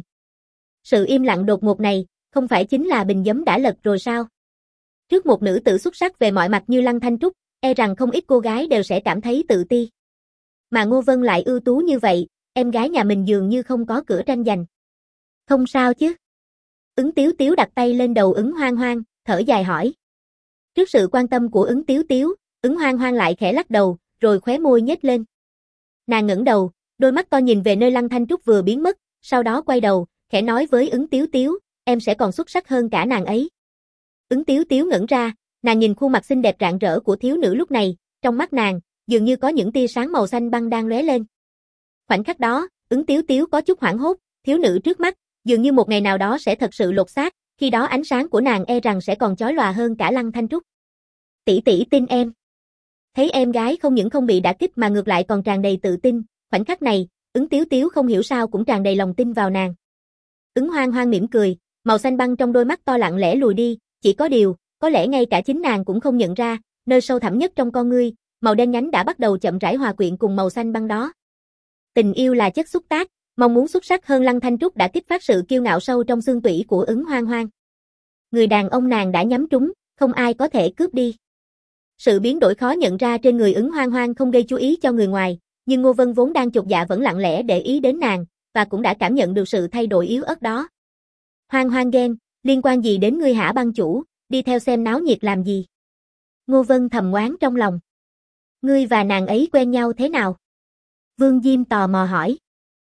Sự im lặng đột ngột này, không phải chính là bình giấm đã lật rồi sao? Trước một nữ tử xuất sắc về mọi mặt như Lăng Thanh Trúc, e rằng không ít cô gái đều sẽ cảm thấy tự ti. Mà Ngô Vân lại ưu tú như vậy, em gái nhà mình dường như không có cửa tranh giành. Không sao chứ? Ứng Tiếu Tiếu đặt tay lên đầu Ứng Hoang Hoang, thở dài hỏi. Trước sự quan tâm của Ứng Tiếu Tiếu, Ứng Hoang Hoang lại khẽ lắc đầu, rồi khóe môi nhếch lên. Nàng ngẩng đầu, đôi mắt to nhìn về nơi Lăng Thanh Trúc vừa biến mất, sau đó quay đầu, khẽ nói với Ứng Tiếu Tiếu, em sẽ còn xuất sắc hơn cả nàng ấy. Ứng Tiếu Tiếu ngẩn ra, nàng nhìn khuôn mặt xinh đẹp rạng rỡ của thiếu nữ lúc này, trong mắt nàng, dường như có những tia sáng màu xanh băng đang lóe lên. Khoảnh khắc đó, Ứng Tiếu Tiếu có chút hoảng hốt, thiếu nữ trước mắt, dường như một ngày nào đó sẽ thật sự lột xác, khi đó ánh sáng của nàng e rằng sẽ còn chói lòa hơn cả Lăng Thanh Trúc. Tỷ tỷ tin em. Thấy em gái không những không bị đả kích mà ngược lại còn tràn đầy tự tin, khoảnh khắc này, Ứng Tiếu Tiếu không hiểu sao cũng tràn đầy lòng tin vào nàng. Ứng Hoang Hoang mỉm cười, màu xanh băng trong đôi mắt to lặng lẽ lùi đi, chỉ có điều, có lẽ ngay cả chính nàng cũng không nhận ra, nơi sâu thẳm nhất trong con ngươi, màu đen nhánh đã bắt đầu chậm rãi hòa quyện cùng màu xanh băng đó. Tình yêu là chất xúc tác, mong muốn xuất sắc hơn Lăng Thanh Trúc đã kích phát sự kiêu ngạo sâu trong xương tủy của Ứng Hoang Hoang. Người đàn ông nàng đã nhắm trúng, không ai có thể cướp đi. Sự biến đổi khó nhận ra trên người Ứng Hoang Hoang không gây chú ý cho người ngoài, nhưng Ngô Vân vốn đang chột dạ vẫn lặng lẽ để ý đến nàng, và cũng đã cảm nhận được sự thay đổi yếu ớt đó. Hoang Hoang ghen, liên quan gì đến ngươi hả băng chủ, đi theo xem náo nhiệt làm gì? Ngô Vân thầm oán trong lòng. Ngươi và nàng ấy quen nhau thế nào? Vương Diêm tò mò hỏi.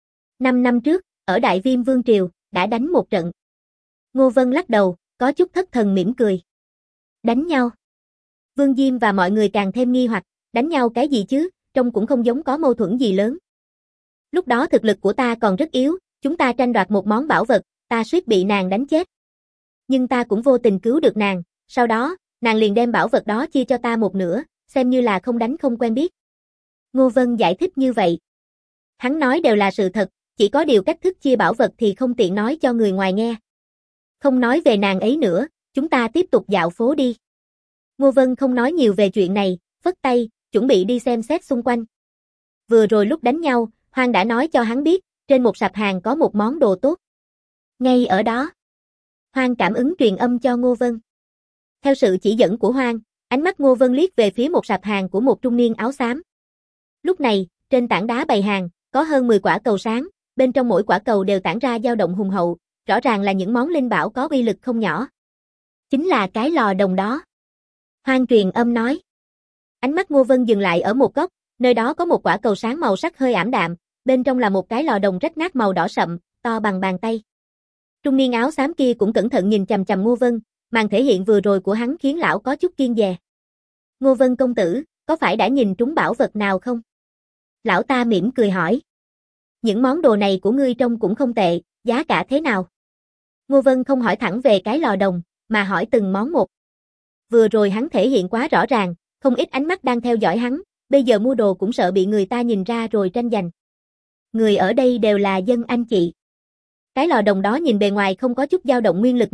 5 năm trước, ở Đại Viêm Vương Triều, đã đánh một trận. Ngô Vân lắc đầu, có chút thất thần mỉm cười. Đánh nhau? Vương Diêm và mọi người càng thêm nghi hoặc, đánh nhau cái gì chứ, trông cũng không giống có mâu thuẫn gì lớn. Lúc đó thực lực của ta còn rất yếu, chúng ta tranh đoạt một món bảo vật, ta suýt bị nàng đánh chết. Nhưng ta cũng vô tình cứu được nàng, sau đó, nàng liền đem bảo vật đó chia cho ta một nửa, xem như là không đánh không quen biết. Ngô Vân giải thích như vậy. Hắn nói đều là sự thật, chỉ có điều cách thức chia bảo vật thì không tiện nói cho người ngoài nghe. Không nói về nàng ấy nữa, chúng ta tiếp tục dạo phố đi. Ngô Vân không nói nhiều về chuyện này, phất tay, chuẩn bị đi xem xét xung quanh. Vừa rồi lúc đánh nhau, Hoang đã nói cho hắn biết, trên một sạp hàng có một món đồ tốt. Ngay ở đó, Hoang cảm ứng truyền âm cho Ngô Vân. Theo sự chỉ dẫn của Hoang, ánh mắt Ngô Vân liếc về phía một sạp hàng của một trung niên áo xám. Lúc này, trên tảng đá bày hàng, có hơn 10 quả cầu sáng, bên trong mỗi quả cầu đều tản ra dao động hùng hậu, rõ ràng là những món linh bảo có uy lực không nhỏ. Chính là cái lò đồng đó. Hoang truyền âm nói. Ánh mắt Ngô Vân dừng lại ở một góc, nơi đó có một quả cầu sáng màu sắc hơi ảm đạm, bên trong là một cái lò đồng rách nát màu đỏ sậm, to bằng bàn tay. Trung niên áo xám kia cũng cẩn thận nhìn chằm chằm Ngô Vân, màn thể hiện vừa rồi của hắn khiến lão có chút kiêng dè. Ngô Vân công tử, có phải đã nhìn trúng bảo vật nào không? Lão ta mỉm cười hỏi. Những món đồ này của ngươi trông cũng không tệ, giá cả thế nào? Ngô Vân không hỏi thẳng về cái lò đồng, mà hỏi từng món một. Vừa rồi hắn thể hiện quá rõ ràng, không ít ánh mắt đang theo dõi hắn, bây giờ mua đồ cũng sợ bị người ta nhìn ra rồi tranh giành. Người ở đây đều là dân anh chị. Cái lò đồng đó nhìn bề ngoài không có chút dao động nguyên lực nào,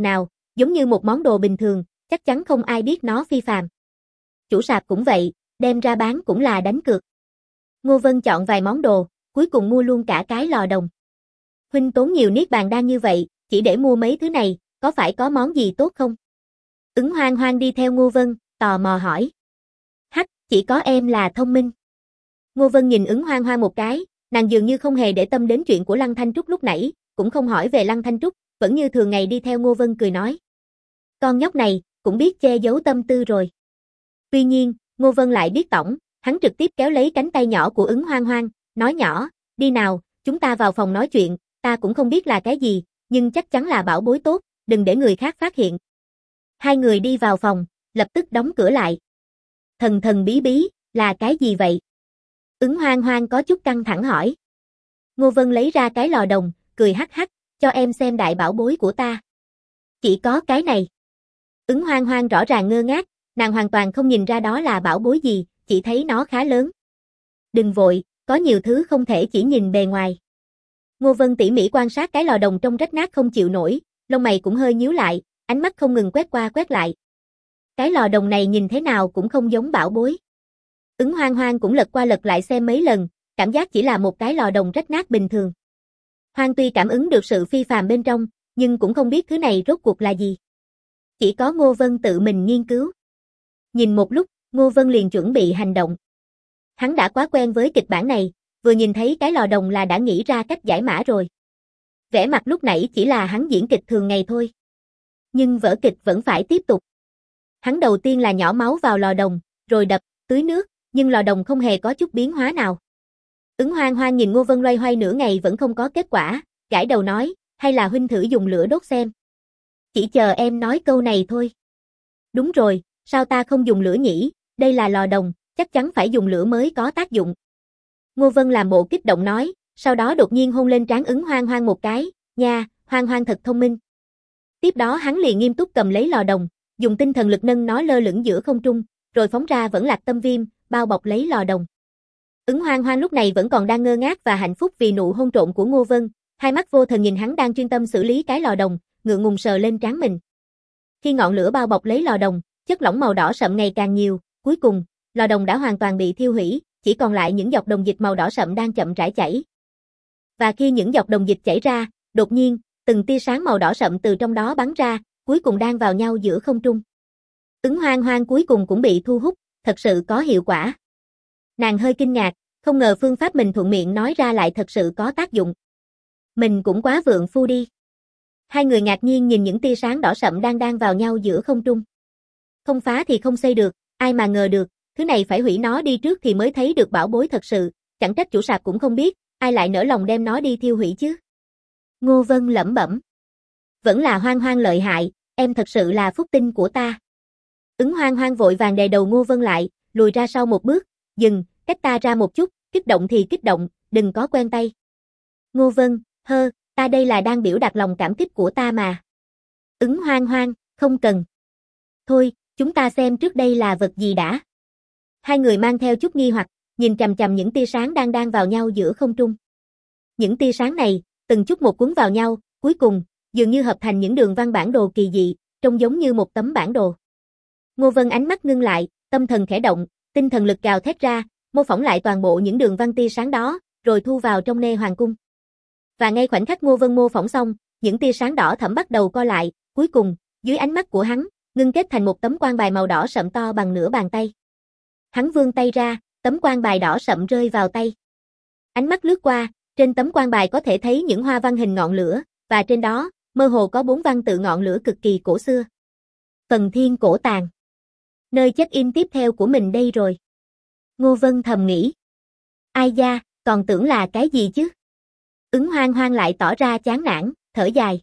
giống như một món đồ bình thường, chắc chắn không ai biết nó phi phàm. Chủ sạp cũng vậy, đem ra bán cũng là đánh cược. Ngô Vân chọn vài món đồ, cuối cùng mua luôn cả cái lò đồng. Huynh tốn nhiều niết bàn đan như vậy, chỉ để mua mấy thứ này, có phải có món gì tốt không? Ứng Hoang Hoang đi theo Ngô Vân, tò mò hỏi. Hắc, chỉ có em là thông minh. Ngô Vân nhìn Ứng Hoang Hoang một cái, nàng dường như không hề để tâm đến chuyện của Lăng Thanh Trúc lúc nãy, cũng không hỏi về Lăng Thanh Trúc, vẫn như thường ngày đi theo Ngô Vân cười nói. Con nhóc này, cũng biết che giấu tâm tư rồi. Tuy nhiên, Ngô Vân lại biết tổng, hắn trực tiếp kéo lấy cánh tay nhỏ của Ứng Hoang Hoang, nói nhỏ, đi nào, chúng ta vào phòng nói chuyện, ta cũng không biết là cái gì, nhưng chắc chắn là bảo bối tốt, đừng để người khác phát hiện. Hai người đi vào phòng, lập tức đóng cửa lại. Thần thần bí bí, là cái gì vậy? Ứng Hoang Hoang có chút căng thẳng hỏi. Ngô Vân lấy ra cái lò đồng, cười hắc hắc, cho em xem đại bảo bối của ta. Chỉ có cái này. Ứng Hoang Hoang rõ ràng ngơ ngác, nàng hoàn toàn không nhìn ra đó là bảo bối gì, chỉ thấy nó khá lớn. Đừng vội, có nhiều thứ không thể chỉ nhìn bề ngoài. Ngô Vân tỉ mỉ quan sát cái lò đồng trong rách nát không chịu nổi, lông mày cũng hơi nhíu lại, ánh mắt không ngừng quét qua quét lại. Cái lò đồng này nhìn thế nào cũng không giống bảo bối. Ứng Hoang Hoang cũng lật qua lật lại xem mấy lần, cảm giác chỉ là một cái lò đồng rách nát bình thường. Hoang tuy cảm ứng được sự phi phàm bên trong, nhưng cũng không biết thứ này rốt cuộc là gì. Chỉ có Ngô Vân tự mình nghiên cứu. Nhìn một lúc, Ngô Vân liền chuẩn bị hành động. Hắn đã quá quen với kịch bản này, vừa nhìn thấy cái lò đồng là đã nghĩ ra cách giải mã rồi. Vẻ mặt lúc nãy chỉ là hắn diễn kịch thường ngày thôi. Nhưng vở kịch vẫn phải tiếp tục. Hắn đầu tiên là nhỏ máu vào lò đồng, rồi đập, tưới nước, nhưng lò đồng không hề có chút biến hóa nào. Ứng Hoang Hoang nhìn Ngô Vân loay hoay nửa ngày vẫn không có kết quả, gãi đầu nói, hay là huynh thử dùng lửa đốt xem. Chỉ chờ em nói câu này thôi. Đúng rồi, sao ta không dùng lửa nhỉ, đây là lò đồng, chắc chắn phải dùng lửa mới có tác dụng. Ngô Vân làm bộ kích động nói, sau đó đột nhiên hôn lên trán Ứng Hoang Hoang một cái, nha, Hoang Hoang thật thông minh. Tiếp đó hắn liền nghiêm túc cầm lấy lò đồng, dùng tinh thần lực nâng nó lơ lửng giữa không trung, rồi phóng ra vẫn lạc tâm viêm, bao bọc lấy lò đồng. Ứng Hoang Hoang lúc này vẫn còn đang ngơ ngác và hạnh phúc vì nụ hôn trộm của Ngô Vân, hai mắt vô thần nhìn hắn đang chuyên tâm xử lý cái lò đồng, ngượng ngùng sờ lên trán mình. Khi ngọn lửa bao bọc lấy lò đồng, chất lỏng màu đỏ sậm ngày càng nhiều, cuối cùng, lò đồng đã hoàn toàn bị thiêu hủy, chỉ còn lại những giọt đồng dịch màu đỏ sậm đang chậm rãi chảy. Và khi những giọt đồng dịch chảy ra, đột nhiên, từng tia sáng màu đỏ sậm từ trong đó bắn ra, cuối cùng đan vào nhau giữa không trung. Ứng Hoang Hoang cuối cùng cũng bị thu hút, thật sự có hiệu quả. Nàng hơi kinh ngạc, không ngờ phương pháp mình thuận miệng nói ra lại thật sự có tác dụng. Mình cũng quá vượng phu đi. Hai người ngạc nhiên nhìn những tia sáng đỏ sậm đang đan vào nhau giữa không trung. Không phá thì không xây được, ai mà ngờ được, thứ này phải hủy nó đi trước thì mới thấy được bảo bối thật sự, chẳng trách chủ sạp cũng không biết, ai lại nỡ lòng đem nó đi thiêu hủy chứ. Ngô Vân lẩm bẩm. Vẫn là Hoang Hoang lợi hại, em thật sự là phúc tinh của ta. Ứng Hoang Hoang vội vàng đè đầu Ngô Vân lại, lùi ra sau một bước, dừng, cách ta ra một chút, kích động thì kích động, đừng có quen tay. Ngô Vân, ta đây là đang biểu đạt lòng cảm kích của ta mà. Ứng Hoang Hoang, không cần. Thôi, chúng ta xem trước đây là vật gì đã. Hai người mang theo chút nghi hoặc, nhìn chằm chằm những tia sáng đang đan vào nhau giữa không trung. Những tia sáng này, từng chút một cuốn vào nhau, cuối cùng, dường như hợp thành những đường văn bản đồ kỳ dị, trông giống như một tấm bản đồ. Ngô Vân ánh mắt ngưng lại, tâm thần khẽ động, tinh thần lực gào thét ra, mô phỏng lại toàn bộ những đường văn tia sáng đó, rồi thu vào trong nê hoàng cung. Và ngay khoảnh khắc Ngô Vân mô phỏng xong, những tia sáng đỏ thẫm bắt đầu co lại, cuối cùng, dưới ánh mắt của hắn, ngưng kết thành một tấm quan bài màu đỏ sậm to bằng nửa bàn tay. Hắn vươn tay ra, tấm quan bài đỏ sậm rơi vào tay. Ánh mắt lướt qua, trên tấm quan bài có thể thấy những hoa văn hình ngọn lửa, và trên đó, mơ hồ có 4 văn tự ngọn lửa cực kỳ cổ xưa. Phần Thiên Cổ Tàng. Nơi check-in tiếp theo của mình đây rồi. Ngô Vân thầm nghĩ. Ai da, còn tưởng là cái gì chứ? Ứng Hoang Hoang lại tỏ ra chán nản, thở dài.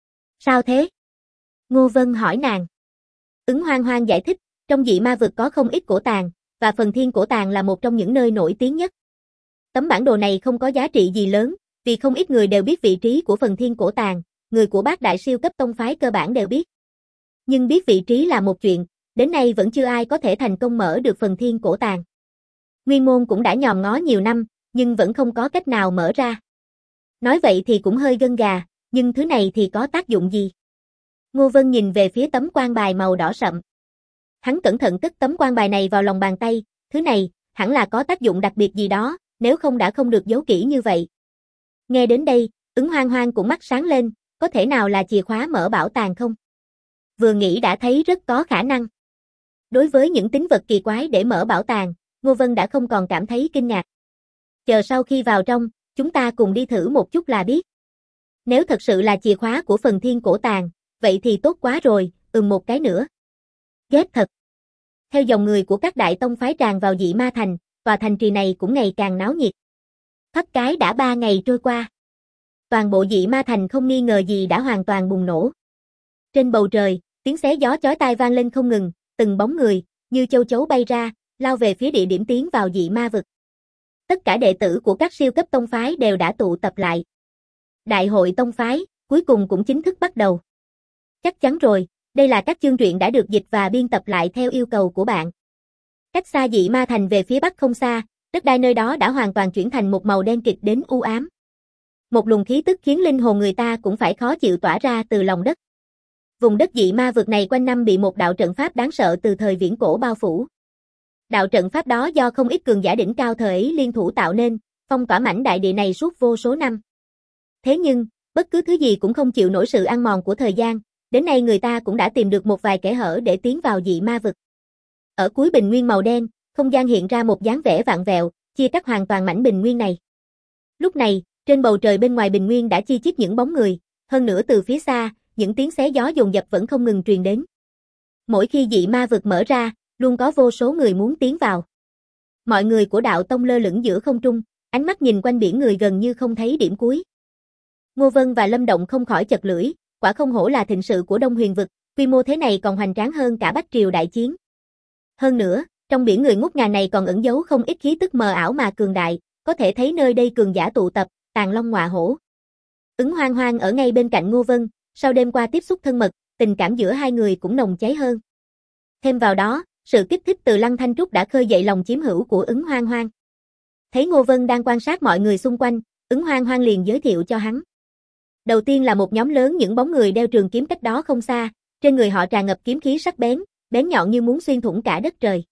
Sao thế? Ngô Vân hỏi nàng. Ứng Hoang Hoang giải thích, trong dị ma vực có không ít cổ tàng, và Phần Thiên Cổ Tàng là một trong những nơi nổi tiếng nhất. Tấm bản đồ này không có giá trị gì lớn, vì không ít người đều biết vị trí của Phần Thiên Cổ Tàng, người của bát đại siêu cấp tông phái cơ bản đều biết. Nhưng biết vị trí là một chuyện, đến nay vẫn chưa ai có thể thành công mở được Phần Thiên Cổ Tàng. Nguyên môn cũng đã nhòm ngó nhiều năm, nhưng vẫn không có cách nào mở ra. Nói vậy thì cũng hơi gân gà, nhưng thứ này thì có tác dụng gì? Ngô Vân nhìn về phía tấm quan bài màu đỏ sậm. Hắn cẩn thận cất tấm quan bài này vào lòng bàn tay, thứ này, hẳn là có tác dụng đặc biệt gì đó, nếu không đã không được giấu kỹ như vậy. Nghe đến đây, Ứng Hoang Hoang cũng mắt sáng lên, có thể nào là chìa khóa mở bảo tàng không? Vừa nghĩ đã thấy rất có khả năng. Đối với những tín vật kỳ quái để mở bảo tàng, Ngô Vân đã không còn cảm thấy kinh ngạc. Chờ sau khi vào trong, chúng ta cùng đi thử một chút là biết. Nếu thật sự là chìa khóa của phần thiên cổ tàng, vậy thì tốt quá rồi, một cái nữa. Ghét thật. Theo dòng người của các đại tông phái tràn vào Dị Ma Thành, tòa thành trì này cũng ngày càng náo nhiệt. Thoát cái đã 3 ngày trôi qua. Toàn bộ Dị Ma Thành không nghi ngờ gì đã hoàn toàn bùng nổ. Trên bầu trời, tiếng xé gió chói tai vang lên không ngừng, từng bóng người, như châu chấu bay ra, lao về phía địa điểm tiến vào Dị Ma vực. Tất cả đệ tử của các siêu cấp tông phái đều đã tụ tập lại. Đại hội tông phái, cuối cùng cũng chính thức bắt đầu. Chắc chắn rồi, đây là các chương truyện đã được dịch và biên tập lại theo yêu cầu của bạn. Cách xa Dị Ma Thành về phía bắc không xa, đất đai nơi đó đã hoàn toàn chuyển thành một màu đen kịt đến u ám. Một luồng khí tức khiến linh hồn người ta cũng phải khó chịu tỏa ra từ lòng đất. Vùng đất Dị Ma vực này quanh năm bị một đạo trận pháp đáng sợ từ thời viễn cổ bao phủ. Đạo trận pháp đó do không ít cường giả đỉnh cao thời ấy liên thủ tạo nên, phong tỏa mảnh đại địa này suốt vô số năm. Thế nhưng, bất cứ thứ gì cũng không chịu nổi sự ăn mòn của thời gian, đến nay người ta cũng đã tìm được một vài kẽ hở để tiến vào Dị Ma vực. Ở cuối bình nguyên màu đen, không gian hiện ra một dáng vẻ vặn vẹo, chia cắt hoàn toàn mảnh bình nguyên này. Lúc này, trên bầu trời bên ngoài bình nguyên đã chi chít những bóng người, hơn nữa từ phía xa, những tiếng xé gió dồn dập vẫn không ngừng truyền đến. Mỗi khi Dị Ma vực mở ra, luôn có vô số người muốn tiến vào. Mọi người của đạo tông lơ lửng giữa không trung, ánh mắt nhìn quanh biển người gần như không thấy điểm cuối. Ngô Vân và Lâm Động không khỏi chật lưỡi, quả không hổ là thịnh sự của Đông Huyền vực, quy mô thế này còn hoành tráng hơn cả Bách Triều đại chiến. Hơn nữa, trong biển người ngút ngàn này còn ẩn giấu không ít khí tức mờ ảo mà cường đại, có thể thấy nơi đây cường giả tụ tập, tàng long ngọa hổ. Ứng Hoang Hoang ở ngay bên cạnh Ngô Vân, sau đêm qua tiếp xúc thân mật, tình cảm giữa hai người cũng nồng cháy hơn. Thêm vào đó, sự kích thích từ Lăng Thanh Trúc đã khơi dậy lòng chiếm hữu của Ứng Hoang Hoang. Thấy Ngô Vân đang quan sát mọi người xung quanh, Ứng Hoang Hoang liền giới thiệu cho hắn. Đầu tiên là một nhóm lớn những bóng người đeo trường kiếm cách đó không xa, trên người họ tràn ngập kiếm khí sắc bén, bén nhọn như muốn xuyên thủng cả đất trời.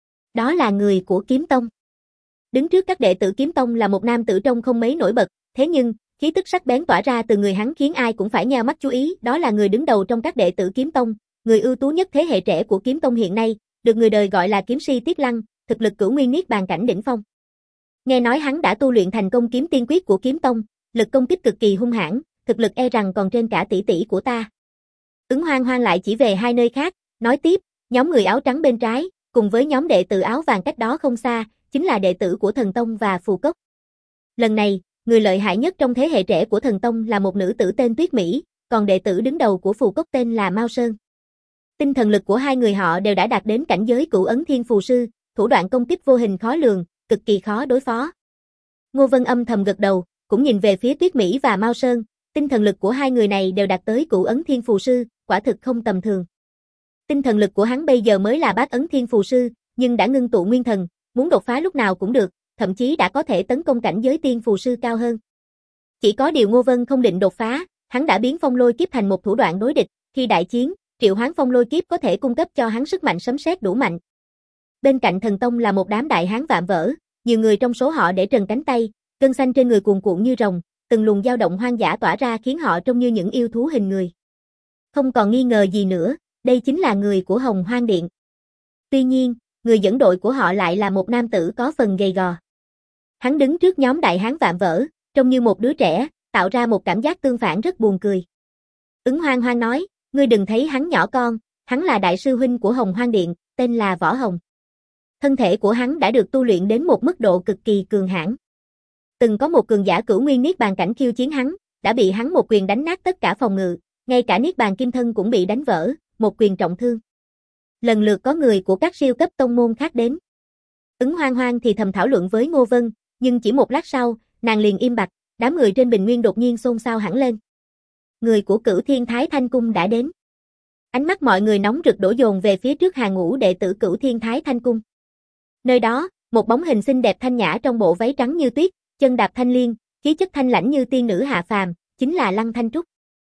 Đó là người của Kiếm Tông. Đứng trước các đệ tử Kiếm Tông là một nam tử trông không mấy nổi bật, thế nhưng, khí tức sắc bén tỏa ra từ người hắn khiến ai cũng phải nheo mắt chú ý, đó là người đứng đầu trong các đệ tử Kiếm Tông, người ưu tú nhất thế hệ trẻ của Kiếm Tông hiện nay, được người đời gọi là kiếm si Tiết Lăng, thực lực cửu nguyên niết bàn cảnh đỉnh phong. Nghe nói hắn đã tu luyện thành công kiếm tiên quyết của Kiếm Tông, lực công kích cực kỳ hung hãn, thực lực e rằng còn trên cả tỷ tỷ của ta. Ứng Hoang Hoang lại chỉ về hai nơi khác, nói tiếp, nhóm người áo trắng bên trái, cùng với nhóm đệ tử áo vàng cách đó không xa, chính là đệ tử của Thần Tông và Phù Cốc. Lần này, người lợi hại nhất trong thế hệ trẻ của Thần Tông là một nữ tử tên Tuyết Mỹ, còn đệ tử đứng đầu của Phù Cốc tên là Mao Sơn. Tinh thần lực của hai người họ đều đã đạt đến cảnh giới Cửu Ấn Thiên Phù Sư, thủ đoạn công kích vô hình khó lường, cực kỳ khó đối phó. Ngô Vân âm thầm gật đầu, cũng nhìn về phía Tuyết Mỹ và Mao Sơn, tinh thần lực của hai người này đều đạt tới Cửu Ấn Thiên Phù Sư, quả thực không tầm thường. Tinh thần lực của hắn bây giờ mới là Bát Ấn Thiên Phù Sư, nhưng đã ngưng tụ nguyên thần, muốn đột phá lúc nào cũng được, thậm chí đã có thể tấn công cảnh giới Tiên Phù Sư cao hơn. Chỉ có điều Ngô Vân không định đột phá, hắn đã biến phong lôi kiếp thành một thủ đoạn đối địch, khi đại chiến, triệu hoán phong lôi kiếp có thể cung cấp cho hắn sức mạnh sấm sét đủ mạnh. Bên cạnh Thần Tông là một đám đại hán vạm vỡ, nhiều người trong số họ để trần cánh tay, gân xanh trên người cuồn cuộn như rồng, từng luồng dao động hoang dã tỏa ra khiến họ trông như những yêu thú hình người. Không còn nghi ngờ gì nữa, đây chính là người của Hồng Hoang Điện. Tuy nhiên, người dẫn đội của họ lại là một nam tử có phần gầy gò. Hắn đứng trước nhóm đại hán vạm vỡ, trông như một đứa trẻ, tạo ra một cảm giác tương phản rất buồn cười. Ứng Hoang Hoang nói, ngươi đừng thấy hắn nhỏ con, hắn là đại sư huynh của Hồng Hoang Điện, tên là Võ Hồng. Thân thể của hắn đã được tu luyện đến một mức độ cực kỳ cường hãn. Từng có một cường giả cửu nguyên niết bàn cảnh khiêu chiến hắn, đã bị hắn một quyền đánh nát tất cả phòng ngự, ngay cả niết bàn kim thân cũng bị đánh vỡ, một quyền trọng thương. Lần lượt có người của các siêu cấp tông môn khác đến. Ứng Hoang Hoang thì thầm thảo luận với Ngô Vân, nhưng chỉ một lát sau, nàng liền im bặt, đám người trên bình nguyên đột nhiên xôn xao hẳn lên. Người của Cửu Thiên Thái Thanh Cung đã đến. Ánh mắt mọi người nóng rực đổ dồn về phía trước hàng ngũ đệ tử Cửu Thiên Thái Thanh Cung. Nơi đó, một bóng hình xinh đẹp thanh nhã trong bộ váy trắng như tuyết, chân đạp thanh liên, khí chất thanh lãnh như tiên nữ hạ phàm, chính là Lăng Thanh Trúc.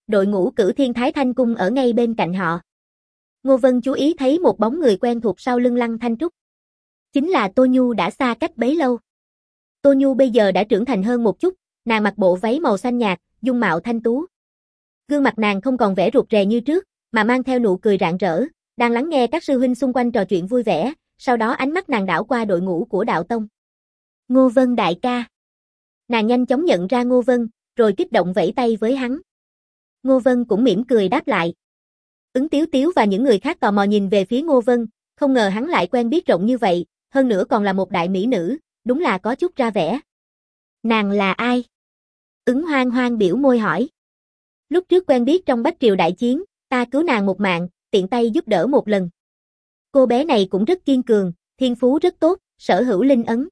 Đội ngũ Cửu Thiên Thái Thanh Cung ở ngay bên cạnh họ. Ngô Vân chú ý thấy một bóng người quen thuộc sau lưng Lăng Thanh Trúc. Chính là Tô Nhu đã xa cách bấy lâu. Tô Nhu bây giờ đã trưởng thành hơn một chút, nàng mặc bộ váy màu xanh nhạt, dung mạo thanh tú. Gương mặt nàng không còn vẻ rụt rè như trước, mà mang theo nụ cười rạng rỡ, đang lắng nghe các sư huynh xung quanh trò chuyện vui vẻ, sau đó ánh mắt nàng đảo qua đội ngũ của đạo tông. Ngô Vân đại ca. Nàng nhanh chóng nhận ra Ngô Vân, rồi kích động vẫy tay với hắn. Ngô Vân cũng mỉm cười đáp lại. Ứng Tiếu Tiếu và những người khác tò mò nhìn về phía Ngô Vân, không ngờ hắn lại quen biết rộng như vậy, hơn nữa còn là một đại mỹ nữ, đúng là có chút ra vẻ. Nàng là ai? Ứng Hoang Hoang biểu môi hỏi. Lúc trước quen biết trong Bách Triều đại chiến, ta cứu nàng một mạng, tiện tay giúp đỡ một lần. Cô bé này cũng rất kiên cường, thiên phú rất tốt, sở hữu linh ấn.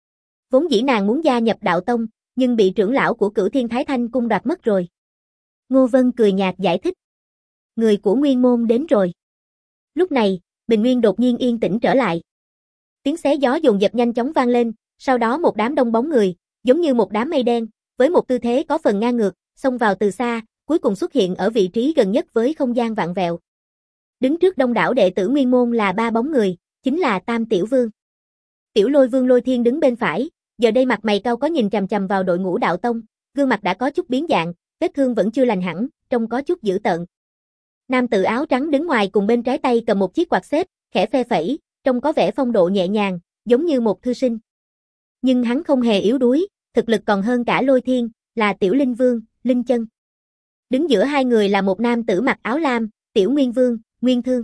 Vốn dĩ nàng muốn gia nhập đạo tông, nhưng bị trưởng lão của Cửu Thiên Thái Thanh Cung đoạt mất rồi. Ngô Vân cười nhạt giải thích. Người của Nguyên Môn đến rồi. Lúc này, Bình Nguyên đột nhiên yên tĩnh trở lại. Tiếng xé gió dồn dập nhanh chóng vang lên, sau đó một đám đông bóng người, giống như một đám mây đen, với một tư thế có phần ngang ngược, xông vào từ xa, cuối cùng xuất hiện ở vị trí gần nhất với không gian vạn vẹo. Đứng trước đông đảo đệ tử Nguyên Môn là ba bóng người, chính là Tam Tiểu Vương. Tiểu Lôi Vương Lôi Thiên đứng bên phải, giờ đây mặt mày cau có nhìn chằm chằm vào đội ngũ đạo tông, gương mặt đã có chút biến dạng, vết thương vẫn chưa lành hẳn, trông có chút dữ tợn. Nam tử áo trắng đứng ngoài cùng bên trái tay cầm một chiếc quạt xếp, khẽ phe phẩy, trông có vẻ phong độ nhẹ nhàng, giống như một thư sinh. Nhưng hắn không hề yếu đuối, thực lực còn hơn cả Lôi Thiên, là Tiểu Linh Vương, Linh Chân. Đứng giữa hai người là một nam tử mặc áo lam, Tiểu Nguyên Vương, Nguyên Thương.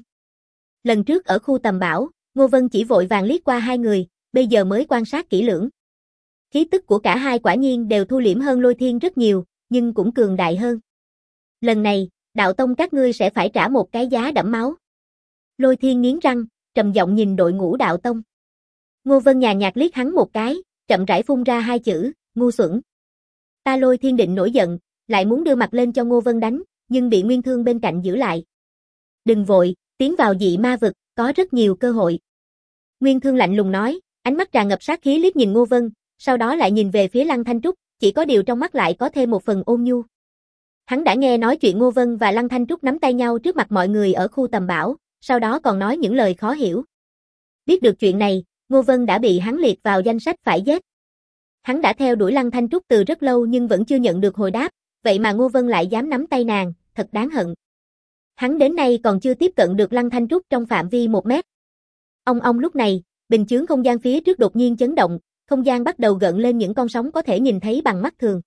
Lần trước ở khu tầm bảo, Ngô Vân chỉ vội vàng liếc qua hai người, bây giờ mới quan sát kỹ lưỡng. Khí tức của cả hai quả nhiên đều thu liễm hơn Lôi Thiên rất nhiều, nhưng cũng cường đại hơn. Lần này, đạo tông các ngươi sẽ phải trả một cái giá đẫm máu. Lôi Thiên nghiến răng, trầm giọng nhìn đội ngũ đạo tông. Ngô Vân nhàn nhạt liếc hắn một cái, chậm rãi phun ra hai chữ, ngu xuẩn. Ta Lôi Thiên định nổi giận, lại muốn đưa mặt lên cho Ngô Vân đánh, nhưng bị Nguyên Thương bên cạnh giữ lại. Đừng vội, tiến vào dị ma vực, có rất nhiều cơ hội. Nguyên Thương lạnh lùng nói, ánh mắt tràn ngập sát khí liếc nhìn Ngô Vân, sau đó lại nhìn về phía Lăng Thanh Trúc, chỉ có điều trong mắt lại có thêm một phần ôn nhu. Hắn đã nghe nói chuyện Ngô Vân và Lăng Thanh Trúc nắm tay nhau trước mặt mọi người ở khu tầm bảo, sau đó còn nói những lời khó hiểu. Biết được chuyện này, Ngô Vân đã bị hắn liệt vào danh sách phải giết. Hắn đã theo đuổi Lăng Thanh Trúc từ rất lâu nhưng vẫn chưa nhận được hồi đáp, vậy mà Ngô Vân lại dám nắm tay nàng, thật đáng hận. Hắn đến nay còn chưa tiếp cận được Lăng Thanh Trúc trong phạm vi 1 mét. Ông lúc này, bình chướng không gian phía trước đột nhiên chấn động, không gian bắt đầu gợn lên những con sóng có thể nhìn thấy bằng mắt thường.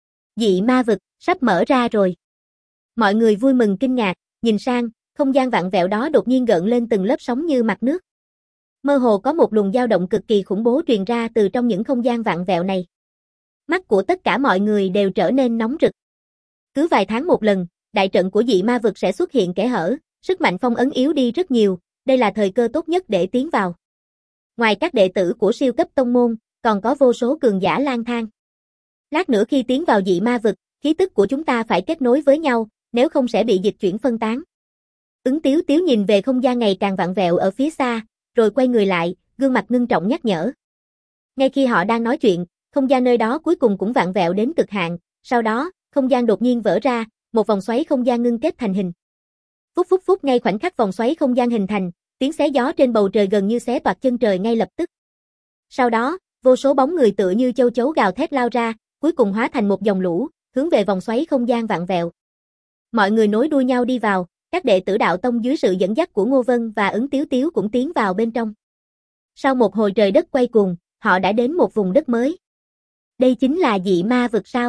Dị ma vực, sắp mở ra rồi. Mọi người vui mừng kinh ngạc, nhìn sang, không gian vặn vẹo đó đột nhiên gợn lên từng lớp sóng như mặt nước. Mơ hồ có một luồng dao động cực kỳ khủng bố truyền ra từ trong những không gian vặn vẹo này. Mắt của tất cả mọi người đều trở nên nóng rực. Cứ vài tháng một lần, đại trận của dị ma vực sẽ xuất hiện kẽ hở, sức mạnh phong ấn yếu đi rất nhiều, đây là thời cơ tốt nhất để tiến vào. Ngoài các đệ tử của siêu cấp tông môn, còn có vô số cường giả lang thang. Lát nữa khi tiến vào dị ma vực, khí tức của chúng ta phải kết nối với nhau, nếu không sẽ bị dịch chuyển phân tán. Ứng Tiếu Tiếu nhìn về không gian ngày càng vặn vẹo ở phía xa, rồi quay người lại, gương mặt ngưng trọng nhắc nhở. Ngay khi họ đang nói chuyện, không gian nơi đó cuối cùng cũng vặn vẹo đến cực hạn, sau đó, không gian đột nhiên vỡ ra, một vòng xoáy không gian ngưng kết thành hình. Phút phút phút ngay khoảnh khắc vòng xoáy không gian hình thành, tiếng xé gió trên bầu trời gần như xé toạc chân trời ngay lập tức. Sau đó, vô số bóng người tựa như châu chấu gào thét lao ra, cuối cùng hóa thành một dòng lũ, hướng về vòng xoáy không gian vặn vẹo. Mọi người nối đuôi nhau đi vào, các đệ tử đạo tông dưới sự dẫn dắt của Ngô Vân và Ứng Tiếu Tiếu cũng tiến vào bên trong. Sau một hồi trời đất quay cuồng, họ đã đến một vùng đất mới. Đây chính là dị ma vực sao?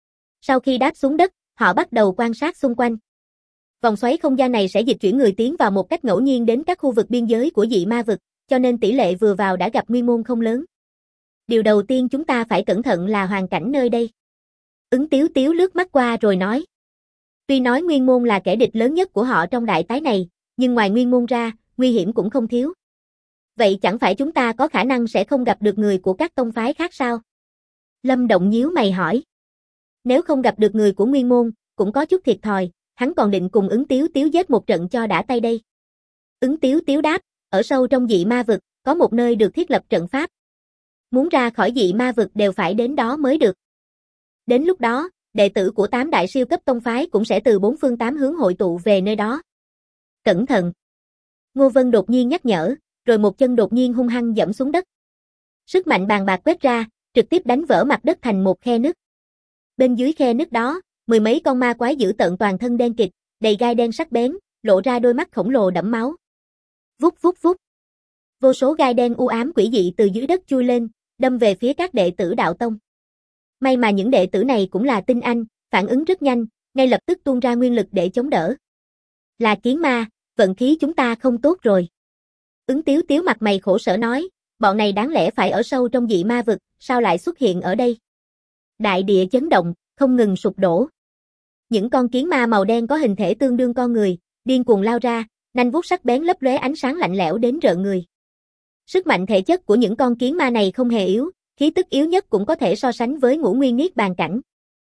Sau khi đáp xuống đất, họ bắt đầu quan sát xung quanh. Vòng xoáy không gian này sẽ dịch chuyển người tiến vào một cách ngẫu nhiên đến các khu vực biên giới của dị ma vực, cho nên tỷ lệ vừa vào đã gặp nguyên môn không lớn. Điều đầu tiên chúng ta phải cẩn thận là hoàn cảnh nơi đây. Ứng Tiếu Tiếu lướt mắt qua rồi nói. Tuy nói nguyên môn là kẻ địch lớn nhất của họ trong đại tái này, nhưng ngoài nguyên môn ra, nguy hiểm cũng không thiếu. Vậy chẳng phải chúng ta có khả năng sẽ không gặp được người của các tông phái khác sao? Lâm Động nhíu mày hỏi. Nếu không gặp được người của nguyên môn, cũng có chút thiệt thòi, hắn còn định cùng Ứng Tiếu Tiếu giết một trận cho đã tay đây. Ứng Tiếu Tiếu đáp, ở sâu trong dị ma vực, có một nơi được thiết lập trận pháp. Muốn ra khỏi dị ma vực đều phải đến đó mới được. Đến lúc đó, đệ tử của 8 đại siêu cấp tông phái cũng sẽ từ 4 phương 8 hướng hội tụ về nơi đó. Cẩn thận! Ngô Vân đột nhiên nhắc nhở, rồi một chân đột nhiên hung hăng dẫm xuống đất. Sức mạnh bàng bạc quét ra, trực tiếp đánh vỡ mặt đất thành một khe nứt. Bên dưới khe nứt đó, mười mấy con ma quái dữ tợn toàn thân đen kịt, đầy gai đen sắc bén, lộ ra đôi mắt khổng lồ đẫm máu. Vút vút vút. Vô số gai đen u ám quỷ dị từ dưới đất chui lên, đâm về phía các đệ tử đạo tông. May mà những đệ tử này cũng là tinh anh, phản ứng rất nhanh, ngay lập tức tuôn ra nguyên lực để chống đỡ. Là kiến ma, vận khí chúng ta không tốt rồi. Ứng Tiếu Tiếu mặt mày khổ sở nói, bọn này đáng lẽ phải ở sâu trong dị ma vực, sao lại xuất hiện ở đây? Đại địa chấn động, không ngừng sụp đổ. Những con kiến ma màu đen có hình thể tương đương con người, điên cuồng lao ra, nanh vuốt sắc bén lấp lóe ánh sáng lạnh lẽo đến rợn người. Sức mạnh thể chất của những con kiến ma này không hề yếu, khí tức yếu nhất cũng có thể so sánh với Ngũ Nguyên Niết Bàn cảnh.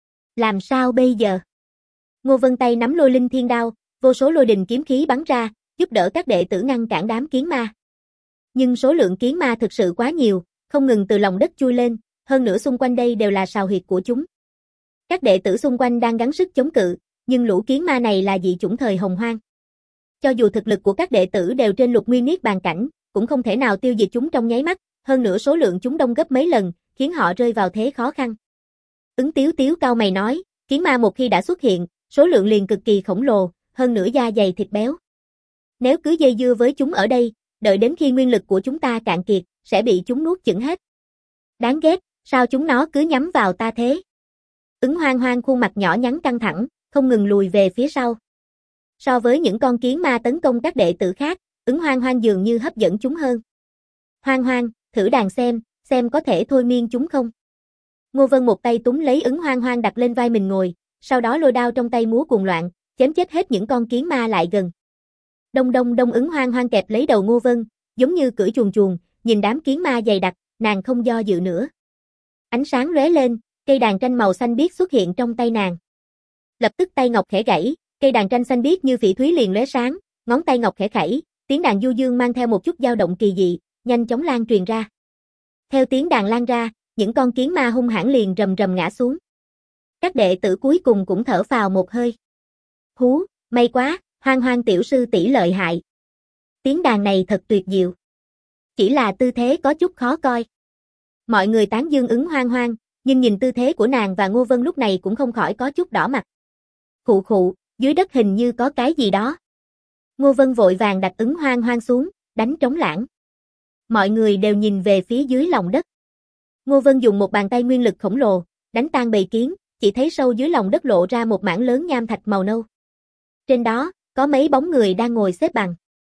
Làm sao bây giờ? Ngô Vân tay nắm Lôi Linh Thiên Đao, vô số lôi đình kiếm khí bắn ra, giúp đỡ các đệ tử ngăn cản đám kiến ma. Nhưng số lượng kiến ma thực sự quá nhiều, không ngừng từ lòng đất chui lên, hơn nữa xung quanh đây đều là sào huyệt của chúng. Các đệ tử xung quanh đang gắng sức chống cự, nhưng lũ kiến ma này là dị chủng thời Hồng Hoang. Cho dù thực lực của các đệ tử đều trên Lục Nguyên Niết Bàn cảnh, cũng không thể nào tiêu diệt chúng trong nháy mắt, hơn nữa số lượng chúng đông gấp mấy lần, khiến họ rơi vào thế khó khăn. Ứng Tiếu Tiếu cau mày nói, kiến ma một khi đã xuất hiện, số lượng liền cực kỳ khổng lồ, hơn nữa da dày thịt béo. Nếu cứ dây dưa với chúng ở đây, đợi đến khi nguyên lực của chúng ta cạn kiệt, sẽ bị chúng nuốt chửng hết. Đáng ghét, sao chúng nó cứ nhắm vào ta thế? Ứng Hoang Hoang khuôn mặt nhỏ nhắn căng thẳng, không ngừng lùi về phía sau. So với những con kiến ma tấn công các đệ tử khác, Ứng Hoang Hoang dường như hấp dẫn chúng hơn. Hoang Hoang, thử đàn xem có thể thôi miên chúng không? Ngô Vân một tay túm lấy Ứng Hoang Hoang đặt lên vai mình ngồi, sau đó lôi đao trong tay múa cuồng loạn, chém chết hết những con kiến ma lại gần. Đông đông đông. Ứng Hoang Hoang kẹp lấy đầu Ngô Vân, giống như cưỡi chuồn chuồn, nhìn đám kiến ma dày đặc, nàng không do dự nữa. Ánh sáng lóe lên, cây đàn tranh màu xanh biếc xuất hiện trong tay nàng. Lập tức tay ngọc khẽ gãy, cây đàn tranh xanh biếc như phỉ thúy liền lóe sáng, ngón tay ngọc khẽ khẩy, tiếng đàn du dương mang theo một chút dao động kỳ dị, nhanh chóng lan truyền ra. Theo tiếng đàn lan ra, những con kiến ma hung hãn liền rầm rầm ngã xuống. Các đệ tử cuối cùng cũng thở phào một hơi. Hú, may quá, Hoang Hoang tiểu sư tỷ lợi hại. Tiếng đàn này thật tuyệt diệu. Chỉ là tư thế có chút khó coi. Mọi người tán dương Ứng Hoang Hoang, nhưng nhìn tư thế của nàng và Ngô Vân lúc này cũng không khỏi có chút đỏ mặt. Khụ khụ, dưới đất hình như có cái gì đó. Ngô Vân vội vàng đặt Ứng Hoang Hoang xuống, đánh trống lãng. Mọi người đều nhìn về phía dưới lòng đất. Ngô Vân dùng một bàn tay nguyên lực khổng lồ, đánh tan bầy kiến, chỉ thấy sâu dưới lòng đất lộ ra một mảng lớn nham thạch màu nâu. Trên đó, có mấy bóng người đang ngồi xếp bằng.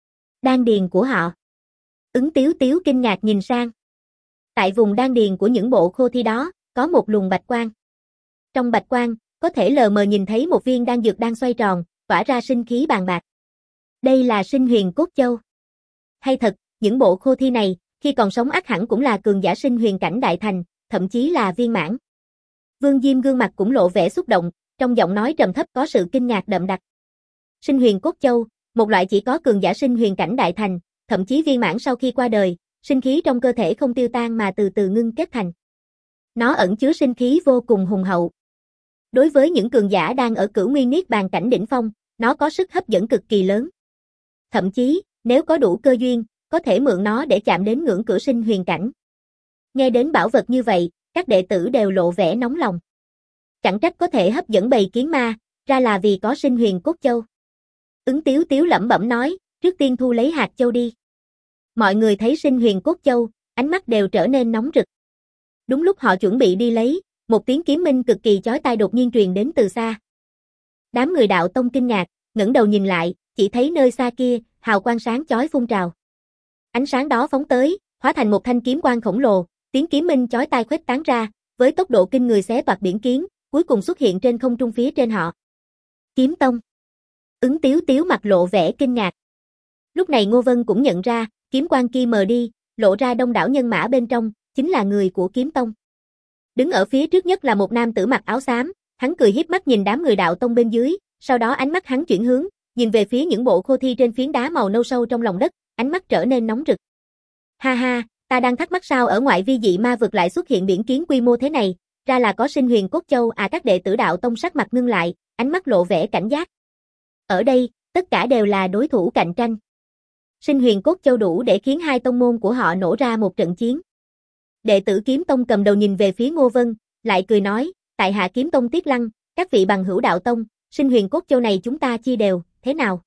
Đan điền của họ. Ứng Tiếu Tiếu kinh ngạc nhìn sang. Tại vùng đan điền của những bộ khô thi đó, có một luồng bạch quang. Trong bạch quang, có thể lờ mờ nhìn thấy một viên đan dược đang xoay tròn, tỏa ra sinh khí bàng bạc. Đây là Sinh Huyền Cốt Châu. Hay thật, những bộ khô thi này, khi còn sống ắt hẳn cũng là cường giả sinh huyền cảnh đại thành, thậm chí là viên mãn. Vương Diêm gương mặt cũng lộ vẻ xúc động, trong giọng nói trầm thấp có sự kinh ngạc đậm đặc. Sinh Huyền Cốt Châu, một loại chỉ có cường giả sinh huyền cảnh đại thành, thậm chí viên mãn sau khi qua đời, sinh khí trong cơ thể không tiêu tan mà từ từ ngưng kết thành. Nó ẩn chứa sinh khí vô cùng hùng hậu. Đối với những cường giả đang ở Cửu Nguyên Niết Bàn cảnh đỉnh phong, nó có sức hấp dẫn cực kỳ lớn. Thậm chí, nếu có đủ cơ duyên, có thể mượn nó để chạm đến ngưỡng cửa sinh huyền cảnh. Nghe đến bảo vật như vậy, các đệ tử đều lộ vẻ nóng lòng. Chẳng trách có thể hấp dẫn bầy kiến ma, ra là vì có Sinh Huyền Cốt Châu. Ứng Tiếu Tiếu lẩm bẩm nói, trước tiên thu lấy hạt châu đi. Mọi người thấy Sinh Huyền Cốt Châu, ánh mắt đều trở nên nóng rực. Đúng lúc họ chuẩn bị đi lấy, một tiếng kiếm minh cực kỳ chói tai đột nhiên truyền đến từ xa. Đám người đạo tông kinh ngạc, ngẩng đầu nhìn lại, chỉ thấy nơi xa kia, hào quang sáng chói phun trào. Ánh sáng đó phóng tới, hóa thành một thanh kiếm quang khổng lồ, tiếng kiếm minh chói tai khuếch tán ra, với tốc độ kinh người xé toạc biển kiến, cuối cùng xuất hiện trên không trung phía trên họ. Kiếm Tông. Ứng Tiếu Tiếu mặt lộ vẻ kinh ngạc. Lúc này Ngô Vân cũng nhận ra, kiếm quang kia mờ đi, lộ ra đông đảo nhân mã bên trong, chính là người của Kiếm Tông. Đứng ở phía trước nhất là một nam tử mặc áo xám, hắn cười hiếp mắt nhìn đám người đạo tông bên dưới, sau đó ánh mắt hắn chuyển hướng, nhìn về phía những bộ khô thi trên phiến đá màu nâu sâu trong lòng đất, ánh mắt trở nên nóng rực. Ha ha, ta đang thắc mắc sao ở ngoại vi dị ma vực lại xuất hiện biển kiến quy mô thế này, Ra là có Sinh Huyền Cốt Châu à, các đệ tử đạo tông sắc mặt ngưng lại, ánh mắt lộ vẻ cảnh giác. Ở đây, tất cả đều là đối thủ cạnh tranh. Sinh Huyền Cốt Châu đủ để khiến hai tông môn của họ nổ ra một trận chiến. Đệ tử Kiếm Tông cầm đầu nhìn về phía Ngô Vân, lại cười nói, tại hạ Kiếm Tông Tiết Lăng, các vị bằng hữu đạo tông, Sinh Huyền Cốt Châu này chúng ta chia đều, thế nào?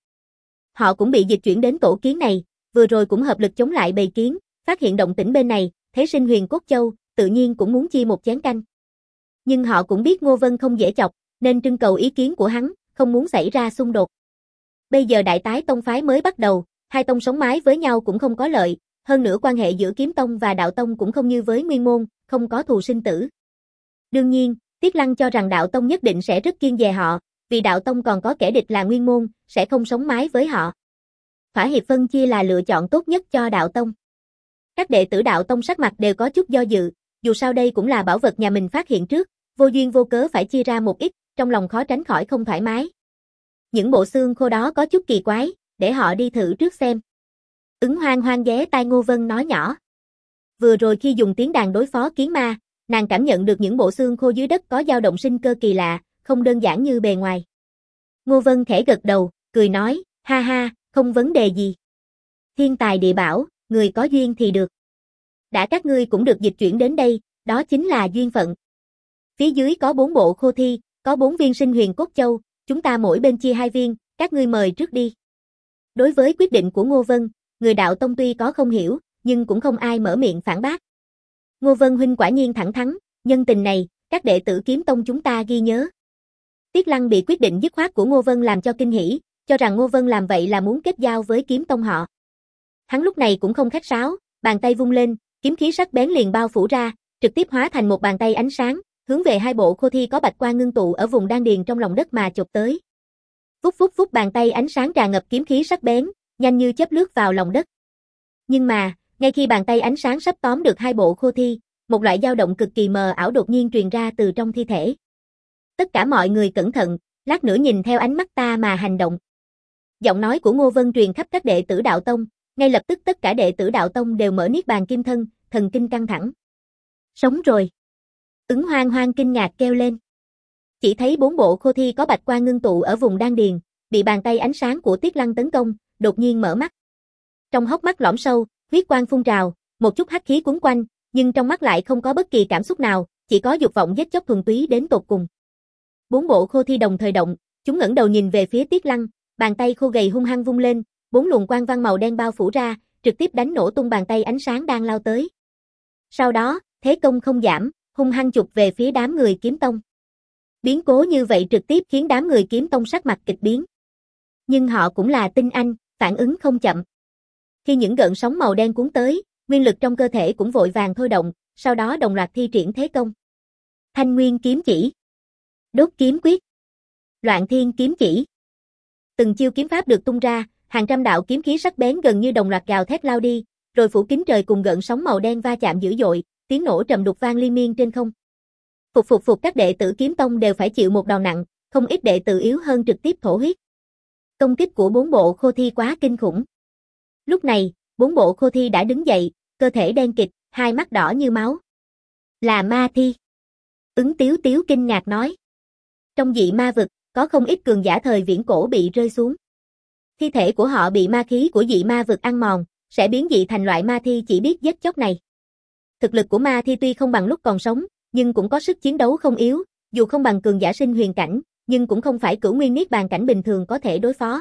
Họ cũng bị dịch chuyển đến tổ kiến này, vừa rồi cũng hợp lực chống lại bầy kiến, phát hiện động tĩnh bên này, thấy Sinh Huyền Cốt Châu, tự nhiên cũng muốn chia một chén canh. Nhưng họ cũng biết Ngô Vân không dễ chọc, nên trưng cầu ý kiến của hắn, không muốn xảy ra xung đột. Bây giờ đại tái tông phái mới bắt đầu, hai tông sống mái với nhau cũng không có lợi, hơn nữa quan hệ giữa Kiếm Tông và Đạo Tông cũng không như với Nguyên Môn, không có thù sinh tử. Đương nhiên, Tiết Lăng cho rằng Đạo Tông nhất định sẽ rất kiêng dè họ, vì Đạo Tông còn có kẻ địch là Nguyên Môn, sẽ không sống mái với họ. Thỏa hiệp phân chia là lựa chọn tốt nhất cho Đạo Tông. Các đệ tử Đạo Tông sắc mặt đều có chút do dự, dù sao đây cũng là bảo vật nhà mình phát hiện trước, vô duyên vô cớ phải chia ra một ít, trong lòng khó tránh khỏi không thoải mái. Những bộ xương khô đó có chút kỳ quái, để họ đi thử trước xem. Ứng Hoang Hoang ghé tai Ngô Vân nói nhỏ. Vừa rồi khi dùng tiếng đàn đối phó kiến ma, nàng cảm nhận được những bộ xương khô dưới đất có dao động sinh cơ kỳ lạ, không đơn giản như bề ngoài. Ngô Vân khẽ gật đầu, cười nói, ha ha, không vấn đề gì. Thiên tài địa bảo, người có duyên thì được. Đã các ngươi cũng được dịch chuyển đến đây, đó chính là duyên phận. Phía dưới có 4 bộ khô thi, có 4 viên Sinh Huyền Cốt Châu, chúng ta mỗi bên chia 2 viên, các ngươi mời trước đi. Đối với quyết định của Ngô Vân, người Đạo Tông tuy có không hiểu, nhưng cũng không ai mở miệng phản bác. Ngô Vân huynh quả nhiên thẳng thắn, nhân tình này, các đệ tử Kiếm Tông chúng ta ghi nhớ. Tiết Lăng bị quyết định dứt khoát của Ngô Vân làm cho kinh hỉ, cho rằng Ngô Vân làm vậy là muốn kết giao với Kiếm Tông họ. Hắn lúc này cũng không khách sáo, bàn tay vung lên, kiếm khí sắc bén liền bao phủ ra, trực tiếp hóa thành một bàn tay ánh sáng, hướng về hai bộ khô thi có bạch quang ngưng tụ ở vùng đan điền trong lòng đất mà chộp tới. Vút vút vút, bàn tay ánh sáng tràn ngập kiếm khí sắc bén, nhanh như chớp lướt vào lòng đất. Nhưng mà, ngay khi bàn tay ánh sáng sắp tóm được hai bộ khô thi, một loại dao động cực kỳ mờ ảo đột nhiên truyền ra từ trong thi thể. Tất cả mọi người cẩn thận, lát nữa nhìn theo ánh mắt ta mà hành động. Giọng nói của Ngô Vân truyền khắp các đệ tử Đạo Tông, ngay lập tức tất cả đệ tử Đạo Tông đều mở niết bàn kim thân, thần kinh căng thẳng. Sống rồi. Ứng Hoang Hoang kinh ngạc kêu lên. Chỉ thấy 4 bộ khô thi có bạch quang ngưng tụ ở vùng đan điền, bị bàn tay ánh sáng của Tiết Lăng tấn công, đột nhiên mở mắt. Trong hốc mắt lõm sâu, huyết quang phun trào, một chút hắc khí cuốn quanh, nhưng trong mắt lại không có bất kỳ cảm xúc nào, chỉ có dục vọng giết chóc thuần túy đến tột cùng. 4 bộ khô thi đồng thời động, chúng ngẩng đầu nhìn về phía Tiết Lăng, bàn tay khô gầy hung hăng vung lên, 4 luồng quang văn màu đen bao phủ ra, trực tiếp đánh nổ tung bàn tay ánh sáng đang lao tới. Sau đó, thế công không giảm, hung hăng chụp về phía đám người Kiếm Tông. Biến cố như vậy trực tiếp khiến đám người Kiếm Tông sắc mặt kịch biến. Nhưng họ cũng là tinh anh, phản ứng không chậm. Khi những gợn sóng màu đen cuốn tới, nguyên lực trong cơ thể cũng vội vàng thôi động, sau đó đồng loạt thi triển thế công. Thanh Nguyên kiếm chỉ, Đốt kiếm quyết, Loạn Thiên kiếm chỉ. Từng chiêu kiếm pháp được tung ra, hàng trăm đạo kiếm khí sắc bén gần như đồng loạt gào thét lao đi, rồi phủ kín trời cùng gợn sóng màu đen va chạm dữ dội, tiếng nổ trầm đục vang liên miên trên không. Phục các đệ tử Kiếm Tông đều phải chịu một đòn nặng, không ít đệ tử yếu hơn trực tiếp thổ huyết. Công kích của 4 bộ khô thi quá kinh khủng. Lúc này, 4 bộ khô thi đã đứng dậy, cơ thể đen kịt, hai mắt đỏ như máu. Là ma thi. Ứng Tiếu Tiếu kinh ngạc nói. Trong dị ma vực, có không ít cường giả thời viễn cổ bị rơi xuống. Thi thể của họ bị ma khí của dị ma vực ăn mòn, sẽ biến dị thành loại ma thi chỉ biết giết chóc này. Thực lực của ma thi tuy không bằng lúc còn sống, nhưng cũng có sức chiến đấu không yếu, dù không bằng cường giả sinh huyền cảnh, nhưng cũng không phải cửu nguyên niết bàn cảnh bình thường có thể đối phó.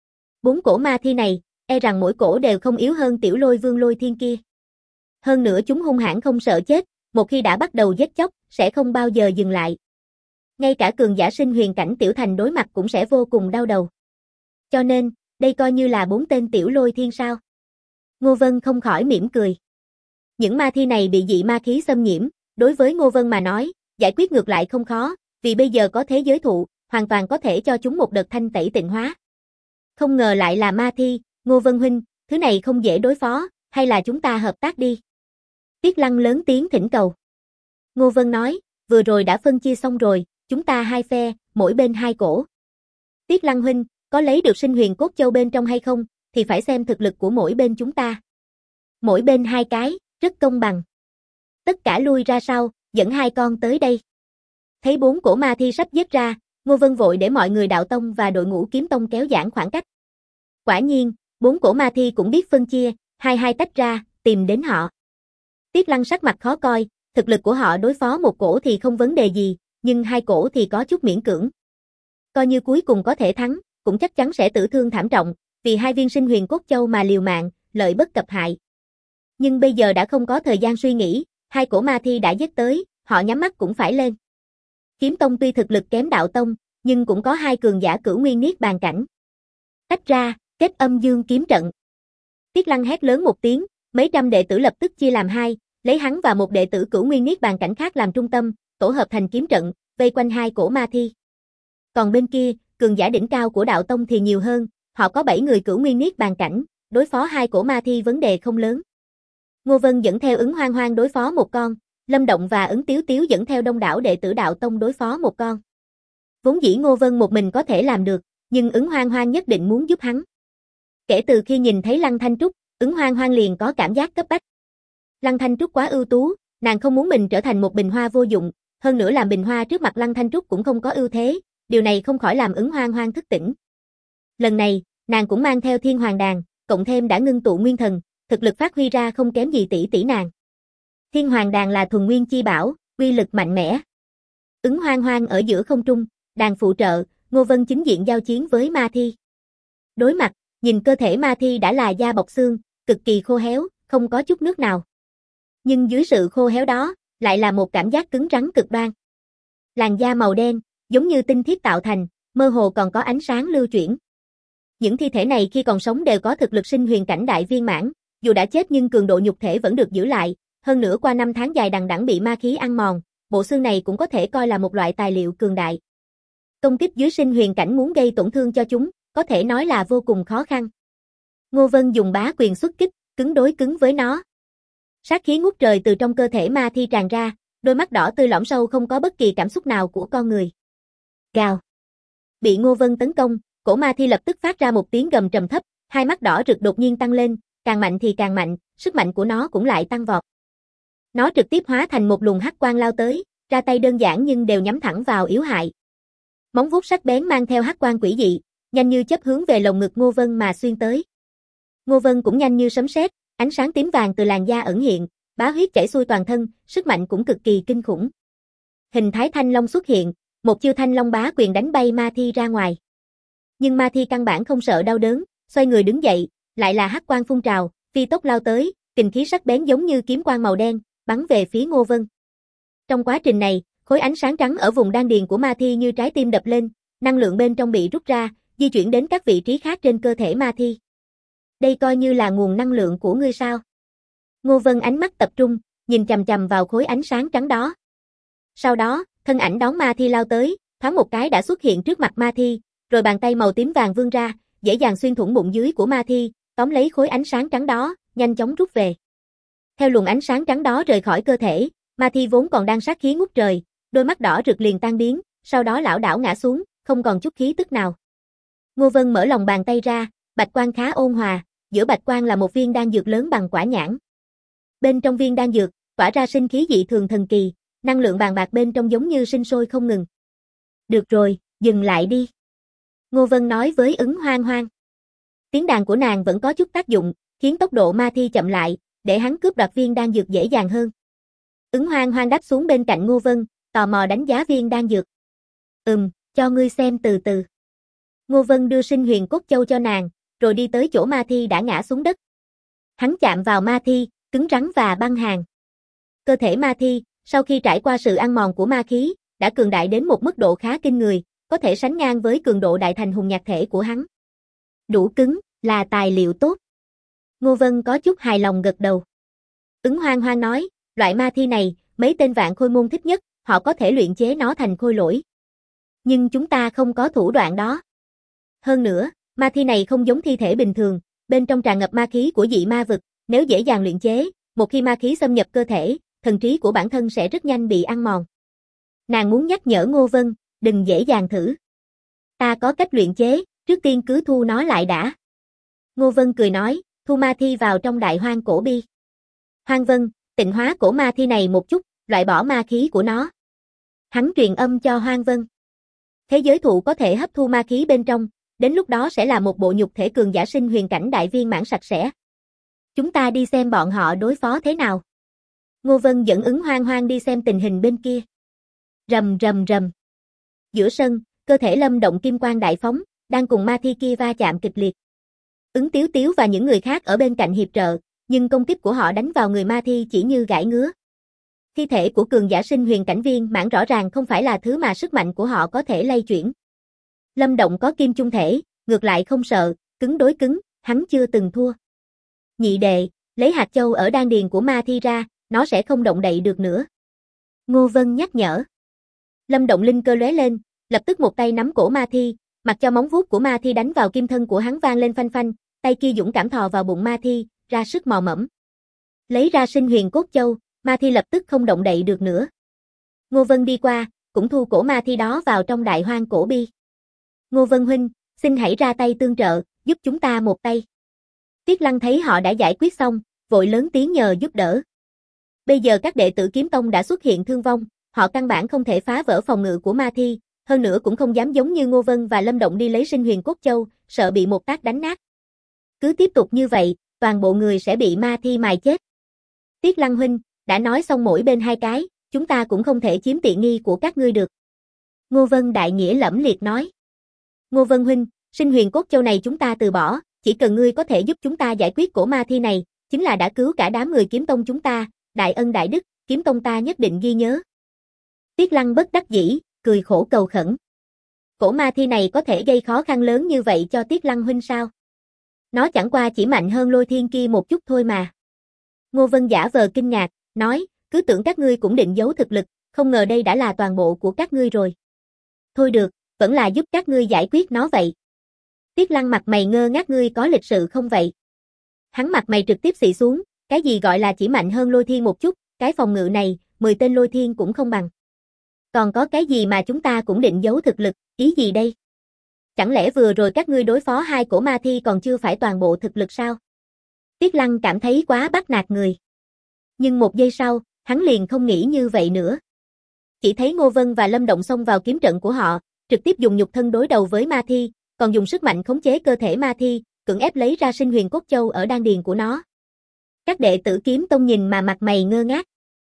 4 cổ ma thi này, e rằng mỗi cổ đều không yếu hơn Tiểu Lôi Vương Lôi Thiên kia. Hơn nữa chúng hung hãn không sợ chết, một khi đã bắt đầu giết chóc, sẽ không bao giờ dừng lại. Ngay cả cường giả sinh huyền cảnh Tiểu Thành đối mặt cũng sẽ vô cùng đau đầu. Cho nên, đây coi như là 4 tên Tiểu Lôi Thiên sao? Ngô Vân không khỏi mỉm cười. Những ma thi này bị dị ma khí xâm nhiễm, đối với Ngô Vân mà nói, giải quyết ngược lại không khó, vì bây giờ có thế giới thụ, hoàn toàn có thể cho chúng một đợt thanh tẩy tịnh hóa. Không ngờ lại là ma thi, Ngô Vân huynh, thứ này không dễ đối phó, hay là chúng ta hợp tác đi. Tiết Lăng lớn tiếng thỉnh cầu. Ngô Vân nói, vừa rồi đã phân chia xong rồi, chúng ta 2 phe, mỗi bên 2 cổ. Tiết Lăng huynh, có lấy được Sinh Huyền Cốt Châu bên trong hay không, thì phải xem thực lực của mỗi bên chúng ta. Mỗi bên 2 cái, rất công bằng. Tất cả lui ra sau, dẫn hai con tới đây. Thấy 4 cổ ma thi sắp giết ra, Ngô Vân vội để mọi người đạo tông và đội ngũ kiếm tông kéo giãn khoảng cách. Quả nhiên, 4 cổ ma thi cũng biết phân chia, hai tách ra, tìm đến họ. Tiết Lăng sắc mặt khó coi, thực lực của họ đối phó một cổ thì không vấn đề gì, nhưng hai cổ thì có chút miễn cưỡng. Coi như cuối cùng có thể thắng, cũng chắc chắn sẽ tử thương thảm trọng, vì hai viên sinh huyền cốt châu mà liều mạng, lợi bất cập hại. Nhưng bây giờ đã không có thời gian suy nghĩ, hai cổ ma thi đã giết tới, họ nhắm mắt cũng phải lên. Kiếm tông tuy thực lực kém đạo tông, nhưng cũng có hai cường giả cửu nguyên niết bàn cảnh. Tách ra, kết âm dương kiếm trận. Tiết Lăng hét lớn một tiếng, mấy trăm đệ tử lập tức chia làm hai, lấy hắn và một đệ tử cửu nguyên niết bàn cảnh khác làm trung tâm, tổ hợp thành kiếm trận, vây quanh hai cổ ma thi. Còn bên kia, cường giả đỉnh cao của đạo tông thì nhiều hơn, họ có 7 người cửu nguyên niết bàn cảnh, đối phó hai cổ ma thi vấn đề không lớn. Ngô Vân dẫn theo Ứng Hoang Hoang đối phó một con, Lâm Động và Ứng Tiếu Tiếu dẫn theo đông đảo đệ tử đạo tông đối phó một con. Vốn dĩ Ngô Vân một mình có thể làm được, nhưng Ứng Hoang Hoang nhất định muốn giúp hắn. Kể từ khi nhìn thấy Lăng Thanh Trúc, Ứng Hoang Hoang liền có cảm giác cấp bách. Lăng Thanh Trúc quá ưu tú, nàng không muốn mình trở thành một bình hoa vô dụng, hơn nữa làm bình hoa trước mặt Lăng Thanh Trúc cũng không có ưu thế, điều này không khỏi làm Ứng Hoang Hoang thức tỉnh. Lần này, nàng cũng mang theo Thiên Hoàng Đàn, cộng thêm đã ngưng tụ nguyên thần, thực lực phát huy ra không kém gì tỷ nàng. Thiên Hoàng Đàn là thuần nguyên chi bảo, uy lực mạnh mẽ. Ứng Hoang Hoang ở giữa không trung, đàn phụ trợ, Ngô Vân chính diện giao chiến với ma thi. Đối mặt, nhìn cơ thể ma thi đã là da bọc xương, cực kỳ khô héo, không có chút nước nào. Nhưng dưới sự khô héo đó, lại là một cảm giác cứng rắn cực đoan. Làn da màu đen, giống như tinh thiết tạo thành, mơ hồ còn có ánh sáng lưu chuyển. Những thi thể này khi còn sống đều có thực lực sinh huyền cảnh đại viên mãn, dù đã chết nhưng cường độ nhục thể vẫn được giữ lại, hơn nữa qua 5 tháng dài đằng đẵng bị ma khí ăn mòn, bộ xương này cũng có thể coi là một loại tài liệu cường đại. Công kích dưới sinh huyền cảnh muốn gây tổn thương cho chúng, có thể nói là vô cùng khó khăn. Ngô Vân dùng bá quyền xuất kích, cứng đối cứng với nó. Sát khí ngút trời từ trong cơ thể ma thi tràn ra, đôi mắt đỏ tươi lõm sâu không có bất kỳ cảm xúc nào của con người. Gào. Bị Ngô Vân tấn công, cổ ma thi lập tức phát ra một tiếng gầm trầm thấp, hai mắt đỏ rực đột nhiên tăng lên, càng mạnh thì càng mạnh, sức mạnh của nó cũng lại tăng vọt. Nó trực tiếp hóa thành một luồng hắc quang lao tới, ra tay đơn giản nhưng đều nhắm thẳng vào yếu hại. Móng vuốt sắc bén mang theo hắc quang quỷ dị, nhanh như chớp hướng về lồng ngực Ngô Vân mà xuyên tới. Ngô Vân cũng nhanh như sấm sét, ánh sáng tím vàng từ làn da ẩn hiện, bá huyết chảy xuôi toàn thân, sức mạnh cũng cực kỳ kinh khủng. Hình thái thanh long xuất hiện, một chiêu thanh long bá quyền đánh bay ma thi ra ngoài. Nhưng ma thi căn bản không sợ đau đớn, xoay người đứng dậy, lại là hắc quang phun trào, phi tốc lao tới, kình khí sắc bén giống như kiếm quang màu đen, bắn về phía Ngô Vân. Trong quá trình này, khối ánh sáng trắng ở vùng đan điền của ma thi như trái tim đập lên, năng lượng bên trong bị rút ra, di chuyển đến các vị trí khác trên cơ thể ma thi. Đây coi như là nguồn năng lượng của ngươi sao? Ngô Vân ánh mắt tập trung, nhìn chằm chằm vào khối ánh sáng trắng đó. Sau đó, thân ảnh đón ma thi lao tới, thoáng một cái đã xuất hiện trước mặt ma thi, rồi bàn tay màu tím vàng vươn ra, dễ dàng xuyên thủng bụng dưới của ma thi, tóm lấy khối ánh sáng trắng đó, nhanh chóng rút về. Theo luồng ánh sáng trắng đó rời khỏi cơ thể, ma thi vốn còn đang sát khí ngút trời, đôi mắt đỏ rực liền tan biến, sau đó lảo đảo ngã xuống, không còn chút khí tức nào. Ngô Vân mở lòng bàn tay ra, bạch quang khá ôn hòa, giữa bạch quang là một viên đan dược lớn bằng quả nhãn. Bên trong viên đan dược, tỏa ra sinh khí dị thường thần kỳ, năng lượng bàn bạc bên trong giống như sinh sôi không ngừng. Được rồi, dừng lại đi. Ngô Vân nói với Ứng Hoang Hoang. Tiếng đàn của nàng vẫn có chút tác dụng, khiến tốc độ ma thi chậm lại, để hắn cướp đoạt viên đan dược dễ dàng hơn. Ứng Hoang Hoang đáp xuống bên cạnh Ngô Vân, tò mò đánh giá viên đan dược. Cho ngươi xem từ từ. Ngô Vân đưa sinh huyền cốt châu cho nàng, rồi đi tới chỗ ma thi đã ngã xuống đất. Hắn chạm vào ma thi, cứng rắn và băng hàn. Cơ thể ma thi, sau khi trải qua sự ăn mòn của ma khí, đã cường đại đến một mức độ khá kinh người, có thể sánh ngang với cường độ đại thành hùng nhạc thể của hắn. Đủ cứng, là tài liệu tốt. Ngô Vân có chút hài lòng gật đầu. Ứng Hoang Hoang nói, loại ma thi này, mấy tên vạn khôi môn thích nhất, họ có thể luyện chế nó thành khôi lỗi. Nhưng chúng ta không có thủ đoạn đó. Hơn nữa, ma thi này không giống thi thể bình thường, bên trong tràn ngập ma khí của dị ma vực, nếu dễ dàng luyện chế, một khi ma khí xâm nhập cơ thể, thần trí của bản thân sẽ rất nhanh bị ăn mòn. Nàng muốn nhắc nhở Ngô Vân, đừng dễ dàng thử. Ta có cách luyện chế, trước tiên cứ thu nó lại đã. Ngô Vân cười nói, thu ma thi vào trong đại hoang cổ bi. Hoang Vân, tịnh hóa cổ ma thi này một chút, loại bỏ ma khí của nó. Hắn truyền âm cho Hoang Vân. Thế giới thụ có thể hấp thu ma khí bên trong, đến lúc đó sẽ là một bộ nhục thể cường giả sinh huyền cảnh đại viên mãn sạch sẽ. Chúng ta đi xem bọn họ đối phó thế nào. Ngô Vân dẫn ứng Hoang Hoang đi xem tình hình bên kia. Rầm rầm rầm. Giữa sân, cơ thể Lâm Động kim quang đại phóng, đang cùng ma thi kia va chạm kịch liệt. Ứng Tiếu Tiếu và những người khác ở bên cạnh hiệp trợ, nhưng công kích của họ đánh vào người ma thi chỉ như gãi ngứa. Thi thể của cường giả sinh huyền cảnh viên mãn rõ ràng không phải là thứ mà sức mạnh của họ có thể lay chuyển. Lâm Động có kim chung thể, ngược lại không sợ, cứng đối cứng, hắn chưa từng thua. Nhị đệ, lấy hạt châu ở đan điền của ma thi ra, nó sẽ không động đậy được nữa. Ngô Vân nhắc nhở. Lâm Động linh cơ lóe lên, lập tức một tay nắm cổ ma thi, mặc cho móng vuốt của ma thi đánh vào kim thân của hắn vang lên phanh phanh, tay kia dũng cảm thò vào bụng ma thi, ra sức mò mẫm. Lấy ra sinh huyền cốt châu, ma thi lập tức không động đậy được nữa. Ngô Vân đi qua, cũng thu cổ ma thi đó vào trong đại hoang cổ bi. Ngô Vân huynh, xin hãy ra tay tương trợ, giúp chúng ta một tay. Tiết Lăng thấy họ đã giải quyết xong, vội lớn tiếng nhờ giúp đỡ. Bây giờ các đệ tử kiếm tông đã xuất hiện thương vong, họ căn bản không thể phá vỡ phòng ngự của ma thi, hơn nữa cũng không dám giống như Ngô Vân và Lâm Động đi lấy sinh huyền cốt châu, sợ bị một tác đánh nát. Cứ tiếp tục như vậy, toàn bộ người sẽ bị ma thi mài chết. Tiết Lăng huynh, đã nói xong mỗi bên hai cái, chúng ta cũng không thể chiếm tiện nghi của các ngươi được. Ngô Vân đại nghĩa lẫm liệt nói. Ngô Vân huynh, sinh huyền cốt châu này chúng ta từ bỏ, chỉ cần ngươi có thể giúp chúng ta giải quyết cổ ma thi này, chính là đã cứu cả đám người kiếm tông chúng ta, đại ân đại đức, kiếm tông ta nhất định ghi nhớ. Tiết Lăng bất đắc dĩ, cười khổ cầu khẩn. Cổ ma thi này có thể gây khó khăn lớn như vậy cho Tiết Lăng huynh sao? Nó chẳng qua chỉ mạnh hơn Lôi Thiên kia một chút thôi mà. Ngô Vân giả vờ kinh ngạc, nói, cứ tưởng các ngươi cũng định giấu thực lực, không ngờ đây đã là toàn bộ của các ngươi rồi. Thôi được, vẫn là giúp các ngươi giải quyết nó vậy. Tiết Lăng mặt mày ngơ ngác, ngươi có lịch sự không vậy? Hắn mặt mày trực tiếp xị xuống, cái gì gọi là chỉ mạnh hơn Lôi Thiên một chút, cái phòng ngự này, 10 tên Lôi Thiên cũng không bằng. Còn có cái gì mà chúng ta cũng định giấu thực lực, ý gì đây? Chẳng lẽ vừa rồi các ngươi đối phó hai cổ ma thi còn chưa phải toàn bộ thực lực sao? Tiết Lăng cảm thấy quá bắt nạt người. Nhưng một giây sau, hắn liền không nghĩ như vậy nữa. Chỉ thấy Ngô Vân và Lâm Động xông vào kiếm trận của họ, trực tiếp dùng nhục thân đối đầu với ma thi, còn dùng sức mạnh khống chế cơ thể ma thi, cưỡng ép lấy ra sinh huyền cốt châu ở đan điền của nó. Các đệ tử kiếm tông nhìn mà mặt mày ngơ ngác.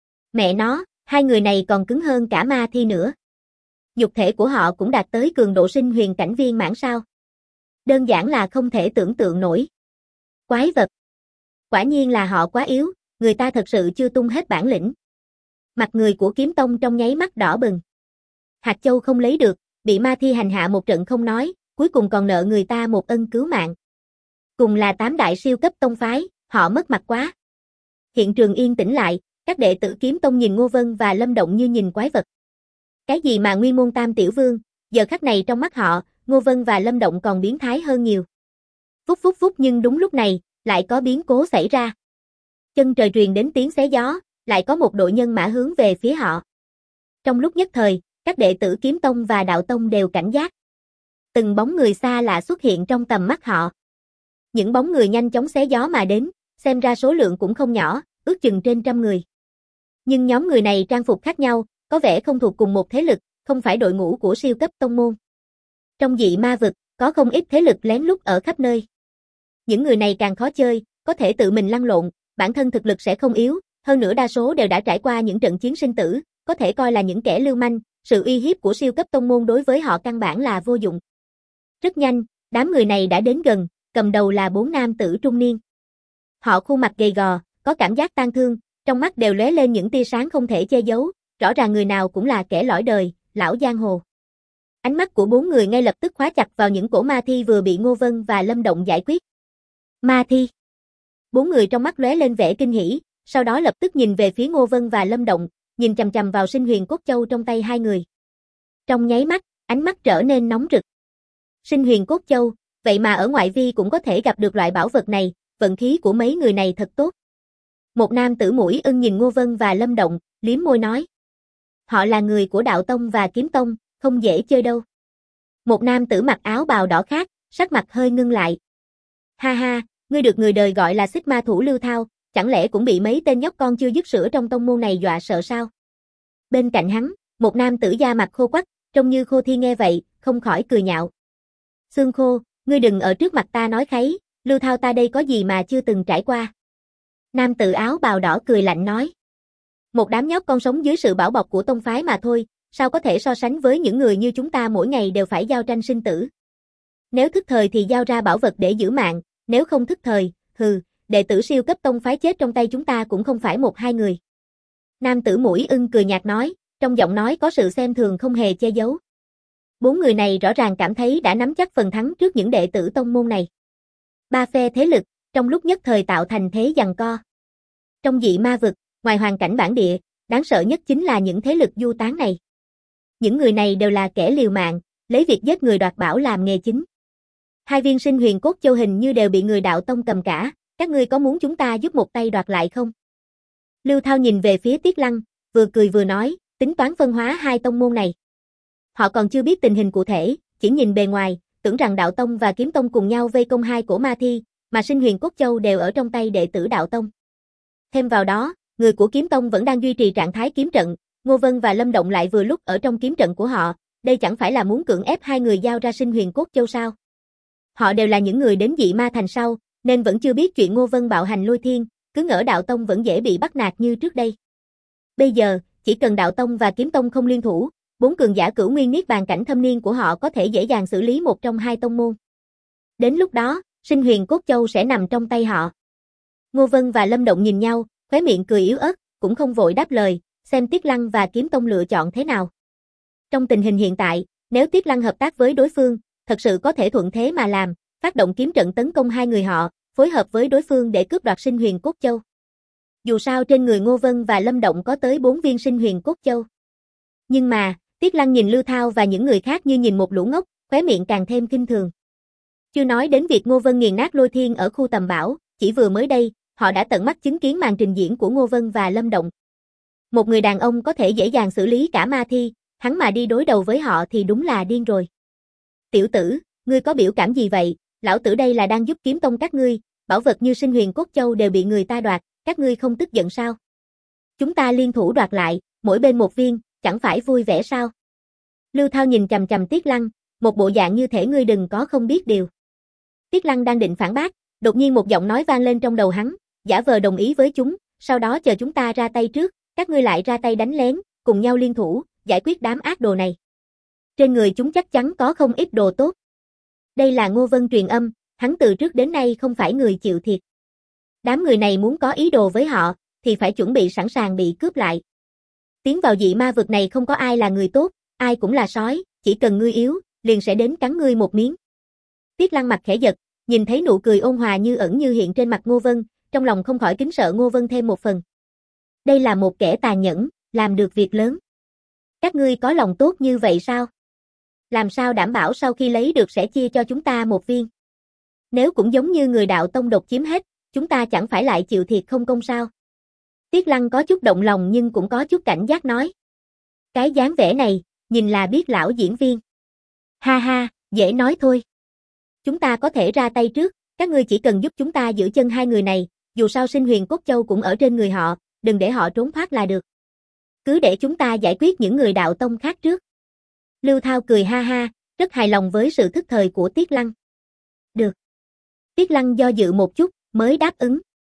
Mẹ nó, hai người này còn cứng hơn cả ma thi nữa. Nhục thể của họ cũng đạt tới cường độ sinh huyền cảnh viên mãn sao? Đơn giản là không thể tưởng tượng nổi. Quái vật. Quả nhiên là họ quá yếu, người ta thật sự chưa tung hết bản lĩnh. Mặt người của kiếm tông trong nháy mắt đỏ bừng. Hạt châu không lấy được, bị ma thi hành hạ một trận không nói, cuối cùng còn nợ người ta một ân cứu mạng. Cùng là 8 đại siêu cấp tông phái, họ mất mặt quá. Hiện trường yên tĩnh lại, các đệ tử kiếm tông nhìn Ngô Vân và Lâm Động như nhìn quái vật. Cái gì mà nguyên môn tam tiểu vương, giờ khắc này trong mắt họ, Ngô Vân và Lâm Động còn biến thái hơn nhiều. Phúc phúc phúc, nhưng đúng lúc này, lại có biến cố xảy ra. Chân trời truyền đến tiếng xé gió, lại có một đội nhân mã hướng về phía họ. Trong lúc nhất thời, các đệ tử kiếm tông và đạo tông đều cảnh giác. Từng bóng người xa lạ xuất hiện trong tầm mắt họ. Những bóng người nhanh chóng xé gió mà đến, xem ra số lượng cũng không nhỏ, ước chừng trên 100 người. Nhưng nhóm người này trang phục khác nhau, có vẻ không thuộc cùng một thế lực, không phải đội ngũ của siêu cấp tông môn. Trong dị ma vực, có không ít thế lực lén lút ở khắp nơi. Những người này càng khó chơi, có thể tự mình lăn lộn, bản thân thực lực sẽ không yếu, hơn nữa đa số đều đã trải qua những trận chiến sinh tử, có thể coi là những kẻ lưu manh, sự uy hiếp của siêu cấp tông môn đối với họ căn bản là vô dụng. Rất nhanh, đám người này đã đến gần, cầm đầu là 4 nam tử trung niên. Họ khuôn mặt gầy gò, có cảm giác tang thương, trong mắt đều lóe lên những tia sáng không thể che giấu, rõ ràng người nào cũng là kẻ lỗi đời, lão giang hồ. Ánh mắt của 4 người ngay lập tức khóa chặt vào những cổ ma thi vừa bị Ngô Vân và Lâm Động giải quyết. Ma thi. 4 người trong mắt lóe lên vẻ kinh hỉ, sau đó lập tức nhìn về phía Ngô Vân và Lâm Động, nhìn chằm chằm vào sinh huyền cốt châu trong tay hai người. Trong nháy mắt, ánh mắt trở nên nóng rực. Sinh huyền cốt châu, vậy mà ở ngoại vi cũng có thể gặp được loại bảo vật này, vận khí của mấy người này thật tốt. Một nam tử mũi ưng nhìn Ngô Vân và Lâm Động, liếm môi nói. Họ là người của đạo tông và kiếm tông, không dễ chơi đâu. Một nam tử mặc áo bào đỏ khác, sắc mặt hơi ngưng lại. Ha ha, ngươi được người đời gọi là xích ma thủ Lưu Thao, chẳng lẽ cũng bị mấy tên nhóc con chưa dứt sữa trong tông môn này dọa sợ sao? Bên cạnh hắn, một nam tử da mặt khô quắt, trông như khô thi nghe vậy, không khỏi cười nhạo. Xương khô, ngươi đừng ở trước mặt ta nói kháy, Lưu Thao ta đây có gì mà chưa từng trải qua. Nam tử áo bào đỏ cười lạnh nói. Một đám nhóc con sống dưới sự bảo bọc của tông phái mà thôi, sao có thể so sánh với những người như chúng ta mỗi ngày đều phải giao tranh sinh tử. Nếu thức thời thì giao ra bảo vật để giữ mạng, nếu không thức thời, đệ tử siêu cấp tông phái chết trong tay chúng ta cũng không phải một hai người. Nam tử mũi ưng cười nhạt nói, trong giọng nói có sự xem thường không hề che giấu. Bốn người này rõ ràng cảm thấy đã nắm chắc phần thắng trước những đệ tử tông môn này. Ba phe thế lực, trong lúc nhất thời tạo thành thế giằng co. Trong dị ma vực, ngoài hoàn cảnh bản địa, đáng sợ nhất chính là những thế lực du tán này. Những người này đều là kẻ liều mạng, lấy việc giết người đoạt bảo làm nghề chính. Hai viên sinh huyền cốt châu hình như đều bị người đạo tông cầm cả, các ngươi có muốn chúng ta giúp một tay đoạt lại không? Lưu Thao nhìn về phía Tiết Lăng, vừa cười vừa nói, tính toán phân hóa hai tông môn này. Họ còn chưa biết tình hình cụ thể, chỉ nhìn bề ngoài, tưởng rằng đạo tông và kiếm tông cùng nhau vây công hai cổ ma thi, mà sinh huyền cốt châu đều ở trong tay đệ tử đạo tông. Thêm vào đó, người của kiếm tông vẫn đang duy trì trạng thái kiếm trận, Ngô Vân và Lâm Động lại vừa lúc ở trong kiếm trận của họ, đây chẳng phải là muốn cưỡng ép hai người giao ra sinh huyền cốt châu sao? Họ đều là những người đến dị ma thành sau, nên vẫn chưa biết chuyện Ngô Vân bạo hành lôi thiên, cứ ngỡ đạo tông vẫn dễ bị bắt nạt như trước đây. Bây giờ, chỉ cần đạo tông và kiếm tông không liên thủ, bốn cường giả cửu nguyên niết bàn cảnh thâm niên của họ có thể dễ dàng xử lý một trong hai tông môn. Đến lúc đó, sinh huyền cốt châu sẽ nằm trong tay họ. Ngô Vân và Lâm Động nhìn nhau, khóe miệng cười yếu ớt, cũng không vội đáp lời, xem Tiết Lăng và kiếm tông lựa chọn thế nào. Trong tình hình hiện tại, nếu Tiết Lăng hợp tác với đối phương, thật sự có thể thuận thế mà làm, phát động kiếm trận tấn công hai người họ, phối hợp với đối phương để cướp đoạt sinh huyền cốt châu. Dù sao trên người Ngô Vân và Lâm Động có tới 4 viên sinh huyền cốt châu. Nhưng mà, Tiết Lăng nhìn Lưu Thao và những người khác như nhìn một lũ ngốc, khóe miệng càng thêm khinh thường. Chưa nói đến việc Ngô Vân nghiền nát lôi thiên ở khu tầm bảo, chỉ vừa mới đây, họ đã tận mắt chứng kiến màn trình diễn của Ngô Vân và Lâm Động. Một người đàn ông có thể dễ dàng xử lý cả ma thi, hắn mà đi đối đầu với họ thì đúng là điên rồi. Tiểu tử, ngươi có biểu cảm gì vậy? Lão tử đây là đang giúp kiếm tông các ngươi, bảo vật như sinh huyền cốt châu đều bị người ta đoạt, các ngươi không tức giận sao? Chúng ta liên thủ đoạt lại, mỗi bên một viên, chẳng phải vui vẻ sao? Lưu Thao nhìn chằm chằm Tiết Lăng, một bộ dạng như thể ngươi đừng có không biết điều. Tiết Lăng đang định phản bác, đột nhiên một giọng nói vang lên trong đầu hắn, giả vờ đồng ý với chúng, sau đó chờ chúng ta ra tay trước, các ngươi lại ra tay đánh lén, cùng nhau liên thủ, giải quyết đám ác đồ này. Trên người chúng chắc chắn có không ít đồ tốt. Đây là Ngô Vân truyền âm, hắn từ trước đến nay không phải người chịu thiệt. Đám người này muốn có ý đồ với họ, thì phải chuẩn bị sẵn sàng bị cướp lại. Tiến vào dị ma vực này không có ai là người tốt, ai cũng là sói, chỉ cần ngươi yếu, liền sẽ đến cắn ngươi một miếng. Tiết Lăng mặt khẽ giật, nhìn thấy nụ cười ôn hòa như ẩn như hiện trên mặt Ngô Vân, trong lòng không khỏi kính sợ Ngô Vân thêm một phần. Đây là một kẻ tàn nhẫn, làm được việc lớn. Các ngươi có lòng tốt như vậy sao? Làm sao đảm bảo sau khi lấy được sẽ chia cho chúng ta một viên? Nếu cũng giống như người đạo tông độc chiếm hết, chúng ta chẳng phải lại chịu thiệt không công sao? Tiết Lăng có chút động lòng nhưng cũng có chút cảnh giác nói. Cái dáng vẻ này, nhìn là biết lão diễn viên. Ha ha, dễ nói thôi. Chúng ta có thể ra tay trước, các ngươi chỉ cần giúp chúng ta giữ chân hai người này, dù sao sinh huyền cốt châu cũng ở trên người họ, đừng để họ trốn thoát là được. Cứ để chúng ta giải quyết những người đạo tông khác trước. Lưu Thao cười ha ha, rất hài lòng với sự thức thời của Tiết Lăng. Được. Tiết Lăng do dự một chút, mới đáp ứng.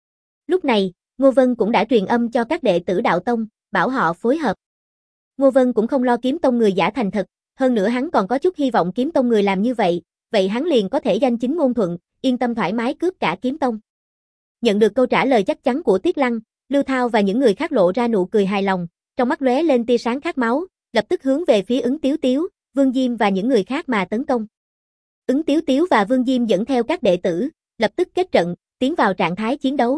Lúc này, Ngô Vân cũng đã truyền âm cho các đệ tử đạo tông, bảo họ phối hợp. Ngô Vân cũng không lo kiếm tông người giả thành thật, hơn nữa hắn còn có chút hy vọng kiếm tông người làm như vậy, vậy hắn liền có thể danh chính ngôn thuận, yên tâm thoải mái cướp cả kiếm tông. Nhận được câu trả lời chắc chắn của Tiết Lăng, Lưu Thao và những người khác lộ ra nụ cười hài lòng, trong mắt lóe lên tia sáng khát máu, lập tức hướng về phía Ứng Tiếu Tiếu, Vương Diêm và những người khác mà tấn công. Ứng Tiếu Tiếu và Vương Diêm dẫn theo các đệ tử, lập tức kết trận, tiến vào trạng thái chiến đấu.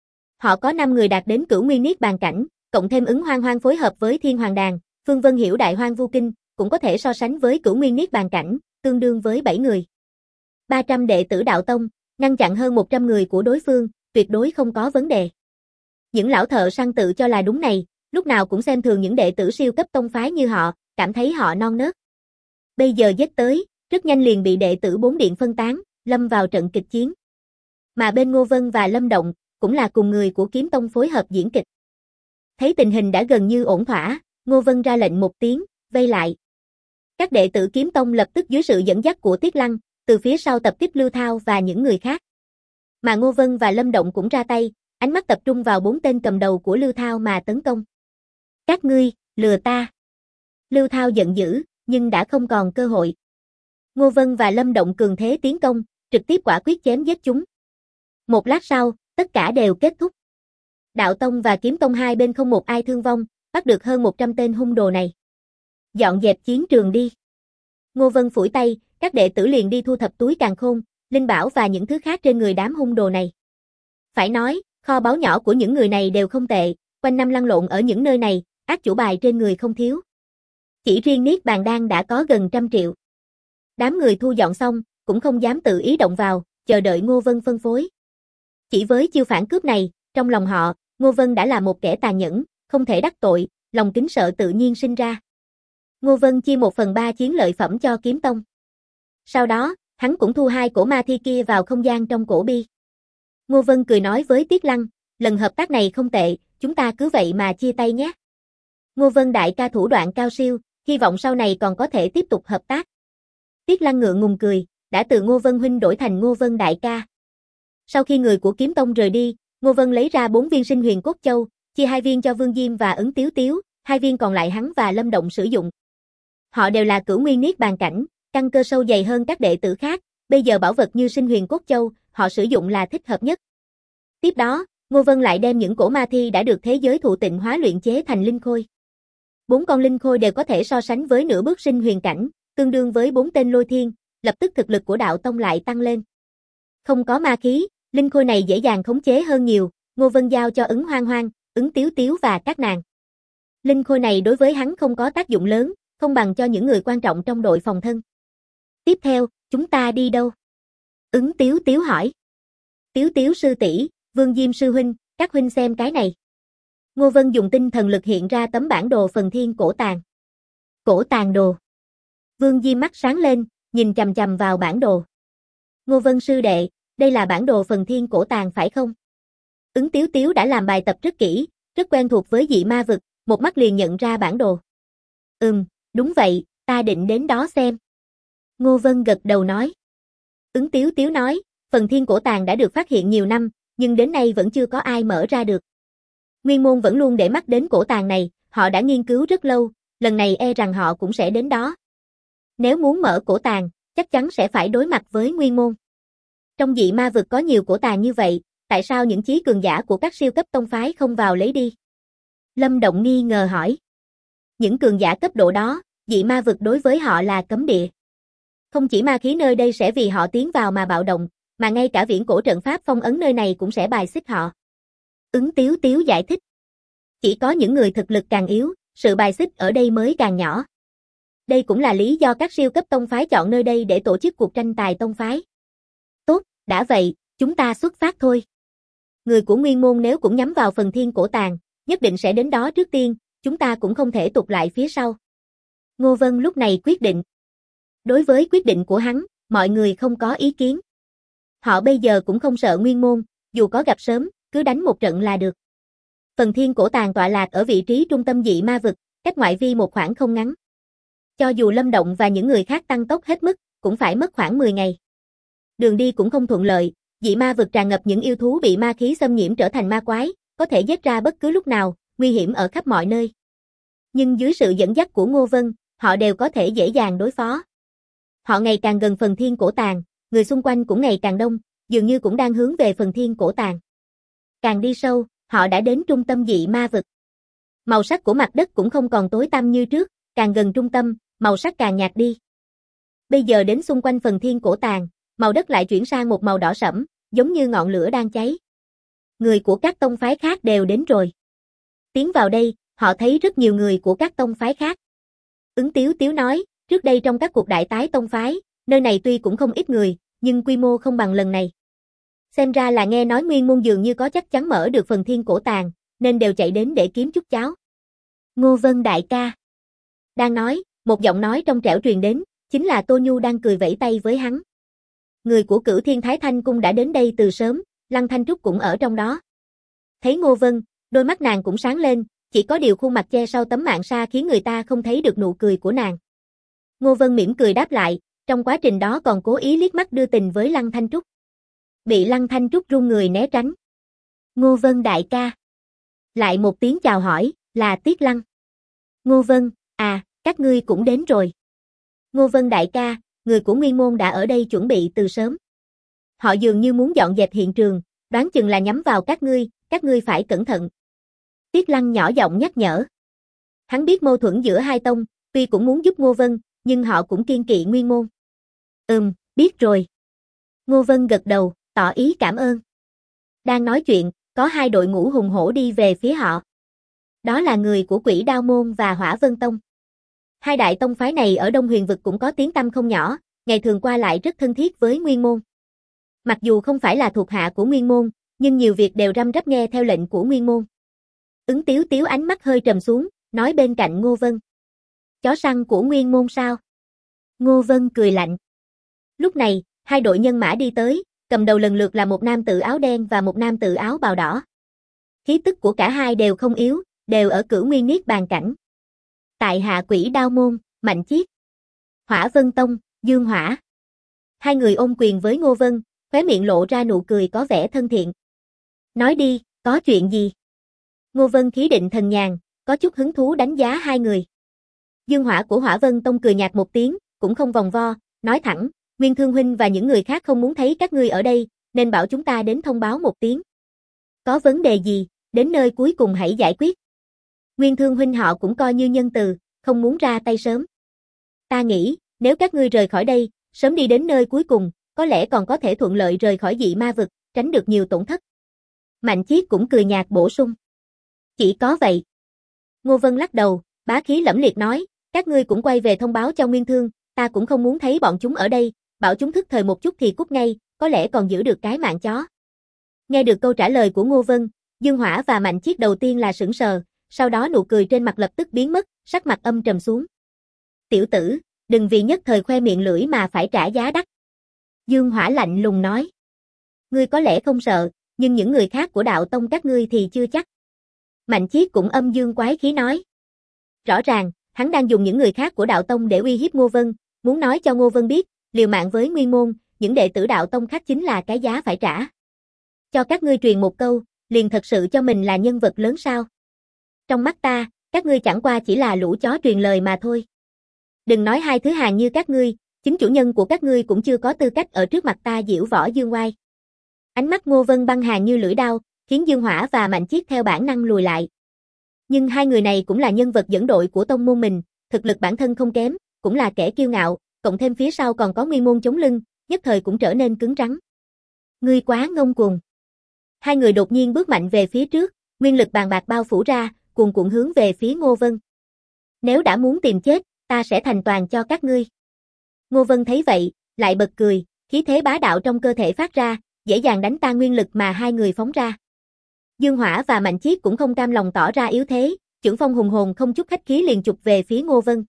Họ có 5 người đạt đến cửu nguyên niết bàn cảnh, cộng thêm Ứng Hoang Hoang phối hợp với Thiên Hoàng Đàn, Phương Vân Hiểu Đại Hoang Vu Kinh, cũng có thể so sánh với cửu nguyên niết bàn cảnh, tương đương với 7 người. 300 đệ tử đạo tông, ngăn chặn hơn 100 người của đối phương, tuyệt đối không có vấn đề. Những lão thợ săn tự cho là đúng này, lúc nào cũng xem thường những đệ tử siêu cấp tông phái như họ, cảm thấy họ non nớt. Bây giờ giết tới, rất nhanh liền bị đệ tử 4 điện phân tán, lâm vào trận kịch chiến. Mà bên Ngô Vân và Lâm Động, cũng là cùng người của kiếm tông phối hợp diễn kịch. Thấy tình hình đã gần như ổn thỏa, Ngô Vân ra lệnh một tiếng, vây lại. Các đệ tử Kiếm Tông lập tức dưới sự dẫn dắt của Tiết Lăng, từ phía sau tập kích Lưu Thao và những người khác. Mà Ngô Vân và Lâm Động cũng ra tay, ánh mắt tập trung vào 4 tên cầm đầu của Lưu Thao mà tấn công. Các ngươi, lừa ta. Lưu Thao giận dữ, nhưng đã không còn cơ hội. Ngô Vân và Lâm Động cường thế tiến công, trực tiếp quả quyết chém giết chúng. Một lát sau, tất cả đều kết thúc. Đạo Tông và Kiếm Tông hai bên không một ai thương vong, bắt được hơn 100 tên hung đồ này. Dọn dẹp chiến trường đi. Ngô Vân phủi tay, các đệ tử liền đi thu thập túi càn khôn, linh bảo và những thứ khác trên người đám hung đồ này. Phải nói, kho báu nhỏ của những người này đều không tệ, quanh năm lăn lộn ở những nơi này, ác chủ bài trên người không thiếu. Chỉ riêng Niết Bàn Đan đã có gần 100 triệu. Đám người thu dọn xong, cũng không dám tự ý động vào, chờ đợi Ngô Vân phân phối. Chỉ với chiêu phản cướp này, trong lòng họ, Ngô Vân đã là một kẻ tàn nhẫn, không thể đắc tội, lòng kính sợ tự nhiên sinh ra. Ngô Vân chia 1/3 chiến lợi phẩm cho Kiếm Tông. Sau đó, hắn cũng thu 2 cổ ma thi kia vào không gian trong cổ bi. Ngô Vân cười nói với Tiết Lăng, lần hợp tác này không tệ, chúng ta cứ vậy mà chia tay nhé. Ngô Vân đại ca thủ đoạn cao siêu, hy vọng sau này còn có thể tiếp tục hợp tác. Tiết Lăng ngượng ngùng cười, đã từ Ngô Vân huynh đổi thành Ngô Vân đại ca. Sau khi người của Kiếm Tông rời đi, Ngô Vân lấy ra 4 viên sinh huyền cốt châu, chia 2 viên cho Vương Diêm và Ấn Tiếu Tiếu, 2 viên còn lại hắn và Lâm Động sử dụng. Họ đều là cửu nguyên niết bàn cảnh, căn cơ sâu dày hơn các đệ tử khác, bây giờ bảo vật như sinh huyền cốt châu, họ sử dụng là thích hợp nhất. Tiếp đó, Ngô Vân lại đem những cổ ma thi đã được thế giới thụ tịnh hóa luyện chế thành linh khôi. 4 con linh khôi đều có thể so sánh với nửa bước sinh huyền cảnh, tương đương với 4 tên lôi thiên, lập tức thực lực của đạo tông lại tăng lên. Không có ma khí, linh khôi này dễ dàng khống chế hơn nhiều, Ngô Vân giao cho Ứng Hoang Hoang, Ứng Tiếu Tiếu và các nàng. Linh khôi này đối với hắn không có tác dụng lớn, không bằng cho những người quan trọng trong đội phòng thân. Tiếp theo, chúng ta đi đâu? Ứng Tiếu Tiếu hỏi. Tiếu Tiếu sư tỷ, Vương Diêm sư huynh, các huynh xem cái này. Ngô Vân dùng tinh thần lực hiện ra tấm bản đồ phần thiên cổ tàng. Cổ tàng đồ. Vương Diêm mắt sáng lên, nhìn chằm chằm vào bản đồ. Ngô Vân sư đệ, đây là bản đồ phần thiên cổ tàng phải không? Ứng Tiếu Tiếu đã làm bài tập rất kỹ, rất quen thuộc với dị ma vực, một mắt liền nhận ra bản đồ. Đúng vậy, ta định đến đó xem. Ngô Vân gật đầu nói. Ứng Tiếu Tiếu nói, phần thiên cổ tàng đã được phát hiện nhiều năm, nhưng đến nay vẫn chưa có ai mở ra được. Nguyên môn vẫn luôn để mắt đến cổ tàng này, họ đã nghiên cứu rất lâu, lần này e rằng họ cũng sẽ đến đó. Nếu muốn mở cổ tàng, chắc chắn sẽ phải đối mặt với Nguyên môn. Trong dị ma vực có nhiều cổ tàng như vậy, tại sao những chí cường giả của các siêu cấp tông phái không vào lấy đi? Lâm Động nghi ngờ hỏi. Những cường giả cấp độ đó, dị ma vực đối với họ là cấm địa. Không chỉ ma khí nơi đây sẽ vì họ tiến vào mà bạo động, mà ngay cả viễn cổ trận pháp phong ấn nơi này cũng sẽ bài xích họ. Ứng Tiếu Tiếu giải thích. Chỉ có những người thực lực càng yếu, sự bài xích ở đây mới càng nhỏ. Đây cũng là lý do các siêu cấp tông phái chọn nơi đây để tổ chức cuộc tranh tài tông phái. Tốt, đã vậy, chúng ta xuất phát thôi. Người của Nguyên môn nếu cũng nhắm vào phần thiên cổ tàng, nhất định sẽ đến đó trước tiên, chúng ta cũng không thể tụt lại phía sau. Ngô Vân lúc này quyết định. Đối với quyết định của hắn, mọi người không có ý kiến. Họ bây giờ cũng không sợ Nguyên môn, dù có gặp sớm, cứ đánh một trận là được. Phần thiên cổ tàng tọa lạc ở vị trí trung tâm dị ma vực, cách ngoại vi một khoảng không ngắn. Cho dù Lâm Động và những người khác tăng tốc hết mức, cũng phải mất khoảng 10 ngày. Đường đi cũng không thuận lợi, dị ma vực tràn ngập những yêu thú bị ma khí xâm nhiễm trở thành ma quái, có thể giết ra bất cứ lúc nào, nguy hiểm ở khắp mọi nơi. Nhưng dưới sự dẫn dắt của Ngô Vân, họ đều có thể dễ dàng đối phó. Họ ngày càng gần phần thiên cổ tàng, người xung quanh cũng ngày càng đông, dường như cũng đang hướng về phần thiên cổ tàng. Càng đi sâu, họ đã đến trung tâm dị ma vực. Màu sắc của mặt đất cũng không còn tối tăm như trước, càng gần trung tâm, màu sắc càng nhạt đi. Bây giờ đến xung quanh phần thiên cổ tàng, màu đất lại chuyển sang một màu đỏ sẫm, giống như ngọn lửa đang cháy. Người của các tông phái khác đều đến rồi. Tiến vào đây, họ thấy rất nhiều người của các tông phái khác. Ứng Tiếu Tiếu nói, trước đây trong các cuộc đại tái tông phái, nơi này tuy cũng không ít người, nhưng quy mô không bằng lần này. Xem ra là nghe nói Nguyên môn dường như có chắc chắn mở được phần thiên cổ tàng, nên đều chạy đến để kiếm chút cháo. Ngô Vân đại ca. Đang nói, một giọng nói trong trẻo truyền đến, chính là Tô Nhu đang cười vẫy tay với hắn. Người của Cửu Thiên Thái Thanh Cung đã đến đây từ sớm, Lăng Thanh Trúc cũng ở trong đó. Thấy Ngô Vân, đôi mắt nàng cũng sáng lên, Chỉ có điều khuôn mặt che sau tấm màn sa khiến người ta không thấy được nụ cười của nàng. Ngô Vân mỉm cười đáp lại, trong quá trình đó còn cố ý liếc mắt đưa tình với Lăng Thanh Trúc. Bị Lăng Thanh Trúc run người né tránh. Ngô Vân đại ca. Lại một tiếng chào hỏi, là Tiết Lăng. Ngô Vân, à, các ngươi cũng đến rồi. Ngô Vân đại ca, người của Nguyên Môn đã ở đây chuẩn bị từ sớm. Họ dường như muốn dọn dẹp hiện trường, đoán chừng là nhắm vào các ngươi phải cẩn thận. Tiết Lăng nhỏ giọng nhắc nhở. Hắn biết mâu thuẫn giữa hai tông, tuy cũng muốn giúp Ngô Vân, nhưng họ cũng kiêng kỵ Nguyên Môn. Biết rồi. Ngô Vân gật đầu, tỏ ý cảm ơn. Đang nói chuyện, có hai đội ngũ hùng hổ đi về phía họ. Đó là người của Quỷ Đao Môn và Hỏa Vân Tông. Hai đại tông phái này ở Đông Huyền vực cũng có tiếng tăm không nhỏ, ngày thường qua lại rất thân thiết với Nguyên Môn. Mặc dù không phải là thuộc hạ của Nguyên Môn, nhưng nhiều việc đều răm rắp nghe theo lệnh của Nguyên Môn. Ứng Tiếu Tiếu ánh mắt hơi trầm xuống, nói bên cạnh Ngô Vân. Chó săn của Nguyên Môn sao? Ngô Vân cười lạnh. Lúc này, hai đội nhân mã đi tới, cầm đầu lần lượt là một nam tử áo đen và một nam tử áo bào đỏ. Khí tức của cả hai đều không yếu, đều ở Cửu Nguyên Niết Bàn cảnh. Tại hạ Quỷ Đao Môn, Mạnh Chiết. Hỏa Vân Tông, Dương Hỏa. Hai người ôm quyền với Ngô Vân, khóe miệng lộ ra nụ cười có vẻ thân thiện. Nói đi, có chuyện gì? Ngô Vân khí định thần nhàn, có chút hứng thú đánh giá hai người. Dương Hỏa của Hỏa Vân Tông cười nhạt một tiếng, cũng không vòng vo, nói thẳng, Nguyên Thương huynh và những người khác không muốn thấy các ngươi ở đây, nên bảo chúng ta đến thông báo một tiếng. Có vấn đề gì, đến nơi cuối cùng hãy giải quyết. Nguyên Thương huynh họ cũng coi như nhân từ, không muốn ra tay sớm. Ta nghĩ, nếu các ngươi rời khỏi đây, sớm đi đến nơi cuối cùng, có lẽ còn có thể thuận lợi rời khỏi dị ma vực, tránh được nhiều tổn thất. Mạnh Chiết cũng cười nhạt bổ sung. Chỉ có vậy. Ngô Vân lắc đầu, bá khí lẫm liệt nói, các ngươi cũng quay về thông báo cho Nguyên Thương, ta cũng không muốn thấy bọn chúng ở đây, bảo chúng thức thời một chút thì cút ngay, có lẽ còn giữ được cái mạng chó. Nghe được câu trả lời của Ngô Vân, Dương Hỏa và Mạnh Chiết đầu tiên là sững sờ, sau đó nụ cười trên mặt lập tức biến mất, sắc mặt âm trầm xuống. Tiểu tử, đừng vì nhất thời khoe miệng lưỡi mà phải trả giá đắt. Dương Hỏa lạnh lùng nói. Ngươi có lẽ không sợ, nhưng những người khác của đạo tông các ngươi thì chưa chắc. Mạnh Chiết cũng âm dương quái khí nói. Rõ ràng, hắn đang dùng những người khác của đạo tông để uy hiếp Ngô Vân, muốn nói cho Ngô Vân biết, liều mạng với Nguyên Môn, những đệ tử đạo tông khác chính là cái giá phải trả. Cho các ngươi truyền một câu, liền thật sự cho mình là nhân vật lớn sao? Trong mắt ta, các ngươi chẳng qua chỉ là lũ chó truyền lời mà thôi. Đừng nói hai thứ hàng như các ngươi, chính chủ nhân của các ngươi cũng chưa có tư cách ở trước mặt ta diễu võ dương oai. Ánh mắt Ngô Vân băng hàn như lưỡi đao, khiến Dương Hỏa và Mạnh Chiết theo bản năng lùi lại. Nhưng hai người này cũng là nhân vật dẫn đội của tông môn mình, thực lực bản thân không kém, cũng là kẻ kiêu ngạo, cộng thêm phía sau còn có Nguyên Môn chống lưng, nhất thời cũng trở nên cứng rắn. Ngươi quá ngông cuồng. Hai người đột nhiên bước mạnh về phía trước, nguyên lực bàn bạc bao phủ ra, cuồn cuộn hướng về phía Ngô Vân. Nếu đã muốn tìm chết, ta sẽ thành toàn cho các ngươi. Ngô Vân thấy vậy, lại bật cười, khí thế bá đạo trong cơ thể phát ra, dễ dàng đánh tan nguyên lực mà hai người phóng ra. Dương Hỏa và Mạnh Chiết cũng không cam lòng tỏ ra yếu thế, chưởng phong hùng hồn không chút khách khí liền chụp về phía Ngô Vân.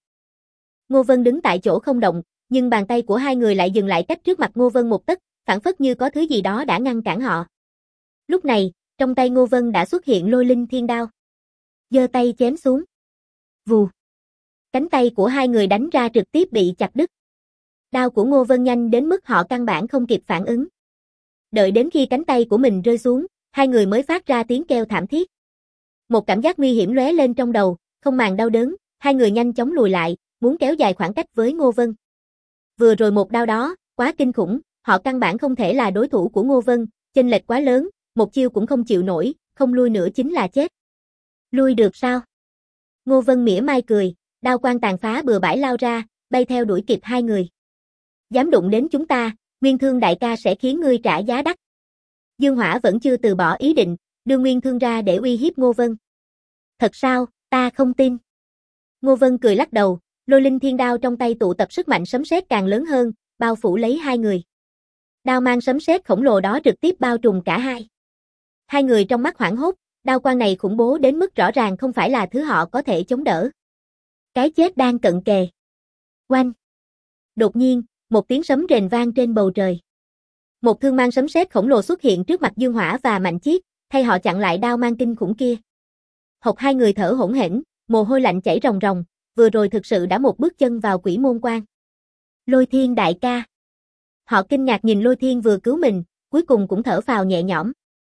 Ngô Vân đứng tại chỗ không động, nhưng bàn tay của hai người lại dừng lại cách trước mặt Ngô Vân một tấc, phảng phất như có thứ gì đó đã ngăn cản họ. Lúc này, trong tay Ngô Vân đã xuất hiện Lôi Linh Thiên Đao. Giơ tay chém xuống. Vù. Cánh tay của hai người đánh ra trực tiếp bị chặt đứt. Đao của Ngô Vân nhanh đến mức họ căn bản không kịp phản ứng. Đợi đến khi cánh tay của mình rơi xuống, hai người mới phát ra tiếng kêu thảm thiết. Một cảm giác nguy hiểm lóe lên trong đầu, không màng đau đớn, hai người nhanh chóng lùi lại, muốn kéo dài khoảng cách với Ngô Vân. Vừa rồi một đao đó, quá kinh khủng, họ căn bản không thể là đối thủ của Ngô Vân, chênh lệch quá lớn, một chiêu cũng không chịu nổi, không lui nữa chính là chết. Lui được sao? Ngô Vân mỉa mai cười, đao quang tàn phá bừa bãi lao ra, bay theo đuổi kịp hai người. Dám đụng đến chúng ta, Nguyên Thương đại ca sẽ khiến ngươi trả giá đắt. Dương Hỏa vẫn chưa từ bỏ ý định, đưa Nguyên Thương ra để uy hiếp Ngô Vân. Thật sao, ta không tin. Ngô Vân cười lắc đầu, Lôi Linh Thiên Đao trong tay tụ tập sức mạnh sấm sét càng lớn hơn, bao phủ lấy hai người. Đao mang sấm sét khổng lồ đó trực tiếp bao trùm cả hai. Hai người trong mắt hoảng hốt, đao quang này khủng bố đến mức rõ ràng không phải là thứ họ có thể chống đỡ. Cái chết đang cận kề. Oanh! Đột nhiên, một tiếng sấm rền vang trên bầu trời. Một thương mang sấm sét khổng lồ xuất hiện trước mặt Dương Hỏa và Mạnh Chiết, thay họ chặn lại đao mang kinh khủng kia. Hộc hai người thở hổn hển, mồ hôi lạnh chảy ròng ròng, vừa rồi thực sự đã một bước chân vào quỷ môn quan. Lôi Thiên đại ca. Họ kinh ngạc nhìn Lôi Thiên vừa cứu mình, cuối cùng cũng thở phào nhẹ nhõm.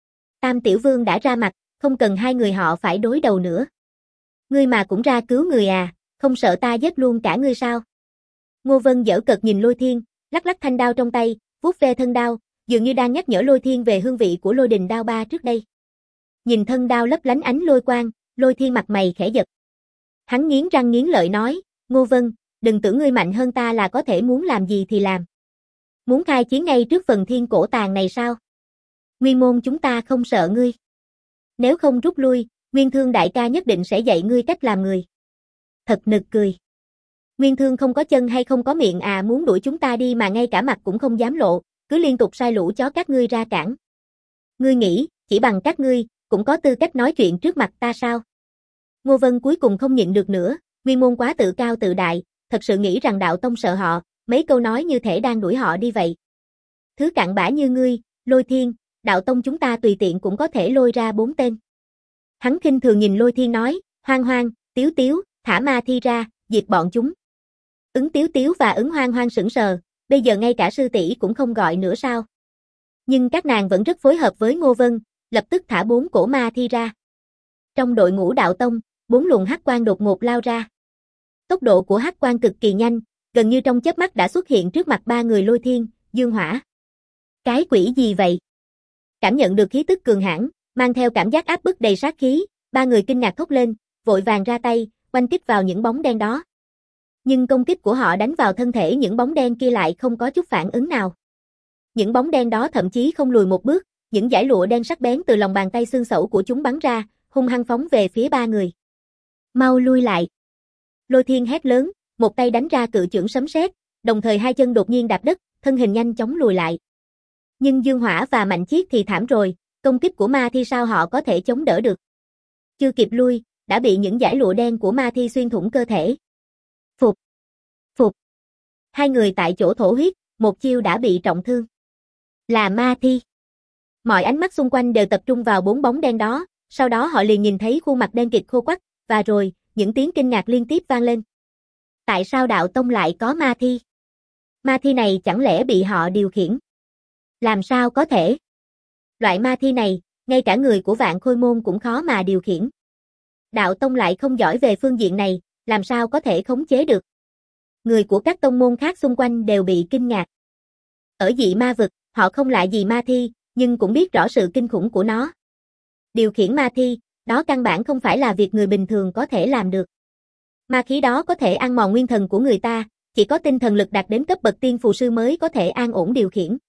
Tam Tiểu Vương đã ra mặt, không cần hai người họ phải đối đầu nữa. Ngươi mà cũng ra cứu người à, không sợ ta giết luôn cả ngươi sao? Ngô Vân giễu cợt nhìn Lôi Thiên, lắc lắc thanh đao trong tay, vuốt ve thân đao, dường như đang nhắc nhở Lôi Thiên về hương vị của Lôi Đình đao ba trước đây. Nhìn thân đao lấp lánh ánh lôi quang, Lôi Thiên mặt mày khẽ giật. Hắn nghiến răng nghiến lợi nói, Ngô Vân, đừng tưởng ngươi mạnh hơn ta là có thể muốn làm gì thì làm. Muốn khai chiến ngay trước phần thiên cổ tàng này sao? Nguyên môn chúng ta không sợ ngươi. Nếu không rút lui, Nguyên Thương đại ca nhất định sẽ dạy ngươi cách làm người. Thật nực cười. Nguyên Thương không có chân hay không có miệng à, muốn đuổi chúng ta đi mà ngay cả mặt cũng không dám lộ, cứ liên tục sai lũ chó các ngươi ra cản. Ngươi nghĩ, chỉ bằng các ngươi, cũng có tư cách nói chuyện trước mặt ta sao? Ngô Vân cuối cùng không nhịn được nữa, Nguyên môn quá tự cao tự đại, thật sự nghĩ rằng đạo tông sợ họ, mấy câu nói như thể đang đuổi họ đi vậy. Thứ cặn bã như ngươi, Lôi Thiên, đạo tông chúng ta tùy tiện cũng có thể lôi ra 4 tên. Hắn khinh thường nhìn Lôi Thiên nói, Hoang Hoang, Tiếu Tiếu, thả ma thi ra, diệt bọn chúng. Ứng Tiếu Tiếu và Ứng Hoang Hoang sững sờ, bây giờ ngay cả sư tỷ cũng không gọi nữa sao? Nhưng các nàng vẫn rất phối hợp với Ngô Vân, lập tức thả 4 cổ ma thi ra. Trong đội ngũ đạo tông, 4 luồng hắc quang đột ngột lao ra. Tốc độ của hắc quang cực kỳ nhanh, gần như trong chớp mắt đã xuất hiện trước mặt 3 người Lôi Thiên, Dương Hỏa. Cái quỷ gì vậy? Cảm nhận được khí tức cường hãn, mang theo cảm giác áp bức đầy sát khí, 3 người kinh ngạc thốt lên, vội vàng ra tay, oanh kích vào những bóng đen đó. Nhưng công kích của họ đánh vào thân thể những bóng đen kia lại không có chút phản ứng nào. Những bóng đen đó thậm chí không lùi một bước, những dải lụa đen sắc bén từ lòng bàn tay xương sẩu của chúng bắn ra, hung hăng phóng về phía 3 người. Mau lui lại. Lôi Thiên hét lớn, một tay đánh ra cự chưởng sấm sét, đồng thời hai chân đột nhiên đạp đất, thân hình nhanh chóng lùi lại. Nhưng Dương Hỏa và Mạnh Chiết thì thảm rồi, công kích của ma thi sao họ có thể chống đỡ được. Chưa kịp lui, đã bị những dải lụa đen của ma thi xuyên thủng cơ thể. Phục! Phục! Hai người tại chỗ thổ huyết, một chiêu đã bị trọng thương. Là ma thi. Mọi ánh mắt xung quanh đều tập trung vào 4 bóng đen đó, sau đó họ liền nhìn thấy khuôn mặt đen kịt khô quắt, và rồi, những tiếng kinh ngạc liên tiếp vang lên. Tại sao đạo tông lại có ma thi? Ma thi này chẳng lẽ bị họ điều khiển? Làm sao có thể? Loại ma thi này, ngay cả người của Vạn Khôi môn cũng khó mà điều khiển. Đạo tông lại không giỏi về phương diện này, làm sao có thể khống chế được? Người của các tông môn khác xung quanh đều bị kinh ngạc. Ở dị ma vực, họ không lạ gì ma thi, nhưng cũng biết rõ sự kinh khủng của nó. Điều khiển ma thi, đó căn bản không phải là việc người bình thường có thể làm được. Ma khí đó có thể ăn mòn nguyên thần của người ta, chỉ có tinh thần lực đạt đến cấp bậc tiên phù sư mới có thể an ổn điều khiển.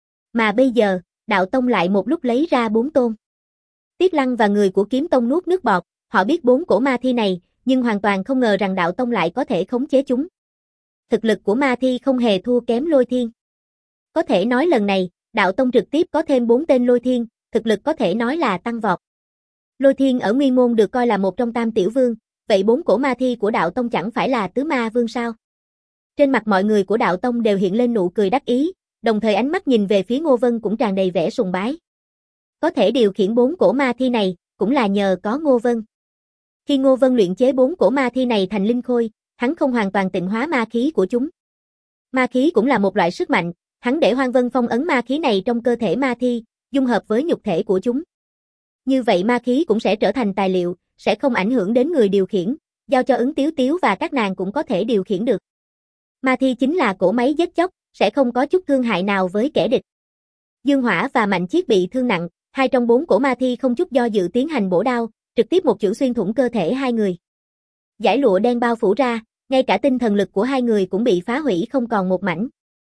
Mà bây giờ, đạo tông lại một lúc lấy ra 4 tôn. Tiết Lăng và người của Kiếm Tông nuốt nước bọt, họ biết 4 cổ ma thi này, nhưng hoàn toàn không ngờ rằng đạo tông lại có thể khống chế chúng. Thực lực của ma thi không hề thua kém Lôi Thiên. Có thể nói lần này, đạo tông trực tiếp có thêm 4 tên Lôi Thiên, thực lực có thể nói là tăng vọt. Lôi Thiên ở Nguyên môn được coi là một trong Tam Tiểu Vương, vậy 4 cổ ma thi của đạo tông chẳng phải là tứ ma vương sao? Trên mặt mọi người của đạo tông đều hiện lên nụ cười đắc ý, đồng thời ánh mắt nhìn về phía Ngô Vân cũng tràn đầy vẻ sùng bái. Có thể điều khiển 4 cổ ma thi này, cũng là nhờ có Ngô Vân. Khi Ngô Vân luyện chế 4 cổ ma thi này thành linh khôi, hắn không hoàn toàn tịnh hóa ma khí của chúng. Ma khí cũng là một loại sức mạnh, hắn để Hoang Vân phong ấn ma khí này trong cơ thể ma thi, dung hợp với nhục thể của chúng. Như vậy ma khí cũng sẽ trở thành tài liệu, sẽ không ảnh hưởng đến người điều khiển, giao cho Ứng Tiếu Tiếu và các nàng cũng có thể điều khiển được. Ma thi chính là cỗ máy giết chóc, sẽ không có chút thương hại nào với kẻ địch. Dương Hỏa và Mạnh Chiết bị thương nặng, 2 trong 4 cổ ma thi không chút do dự tiến hành bổ đao, trực tiếp một chưởng xuyên thủng cơ thể hai người. Dải lụa đen bao phủ ra, ngay cả tinh thần lực của hai người cũng bị phá hủy không còn một mảnh.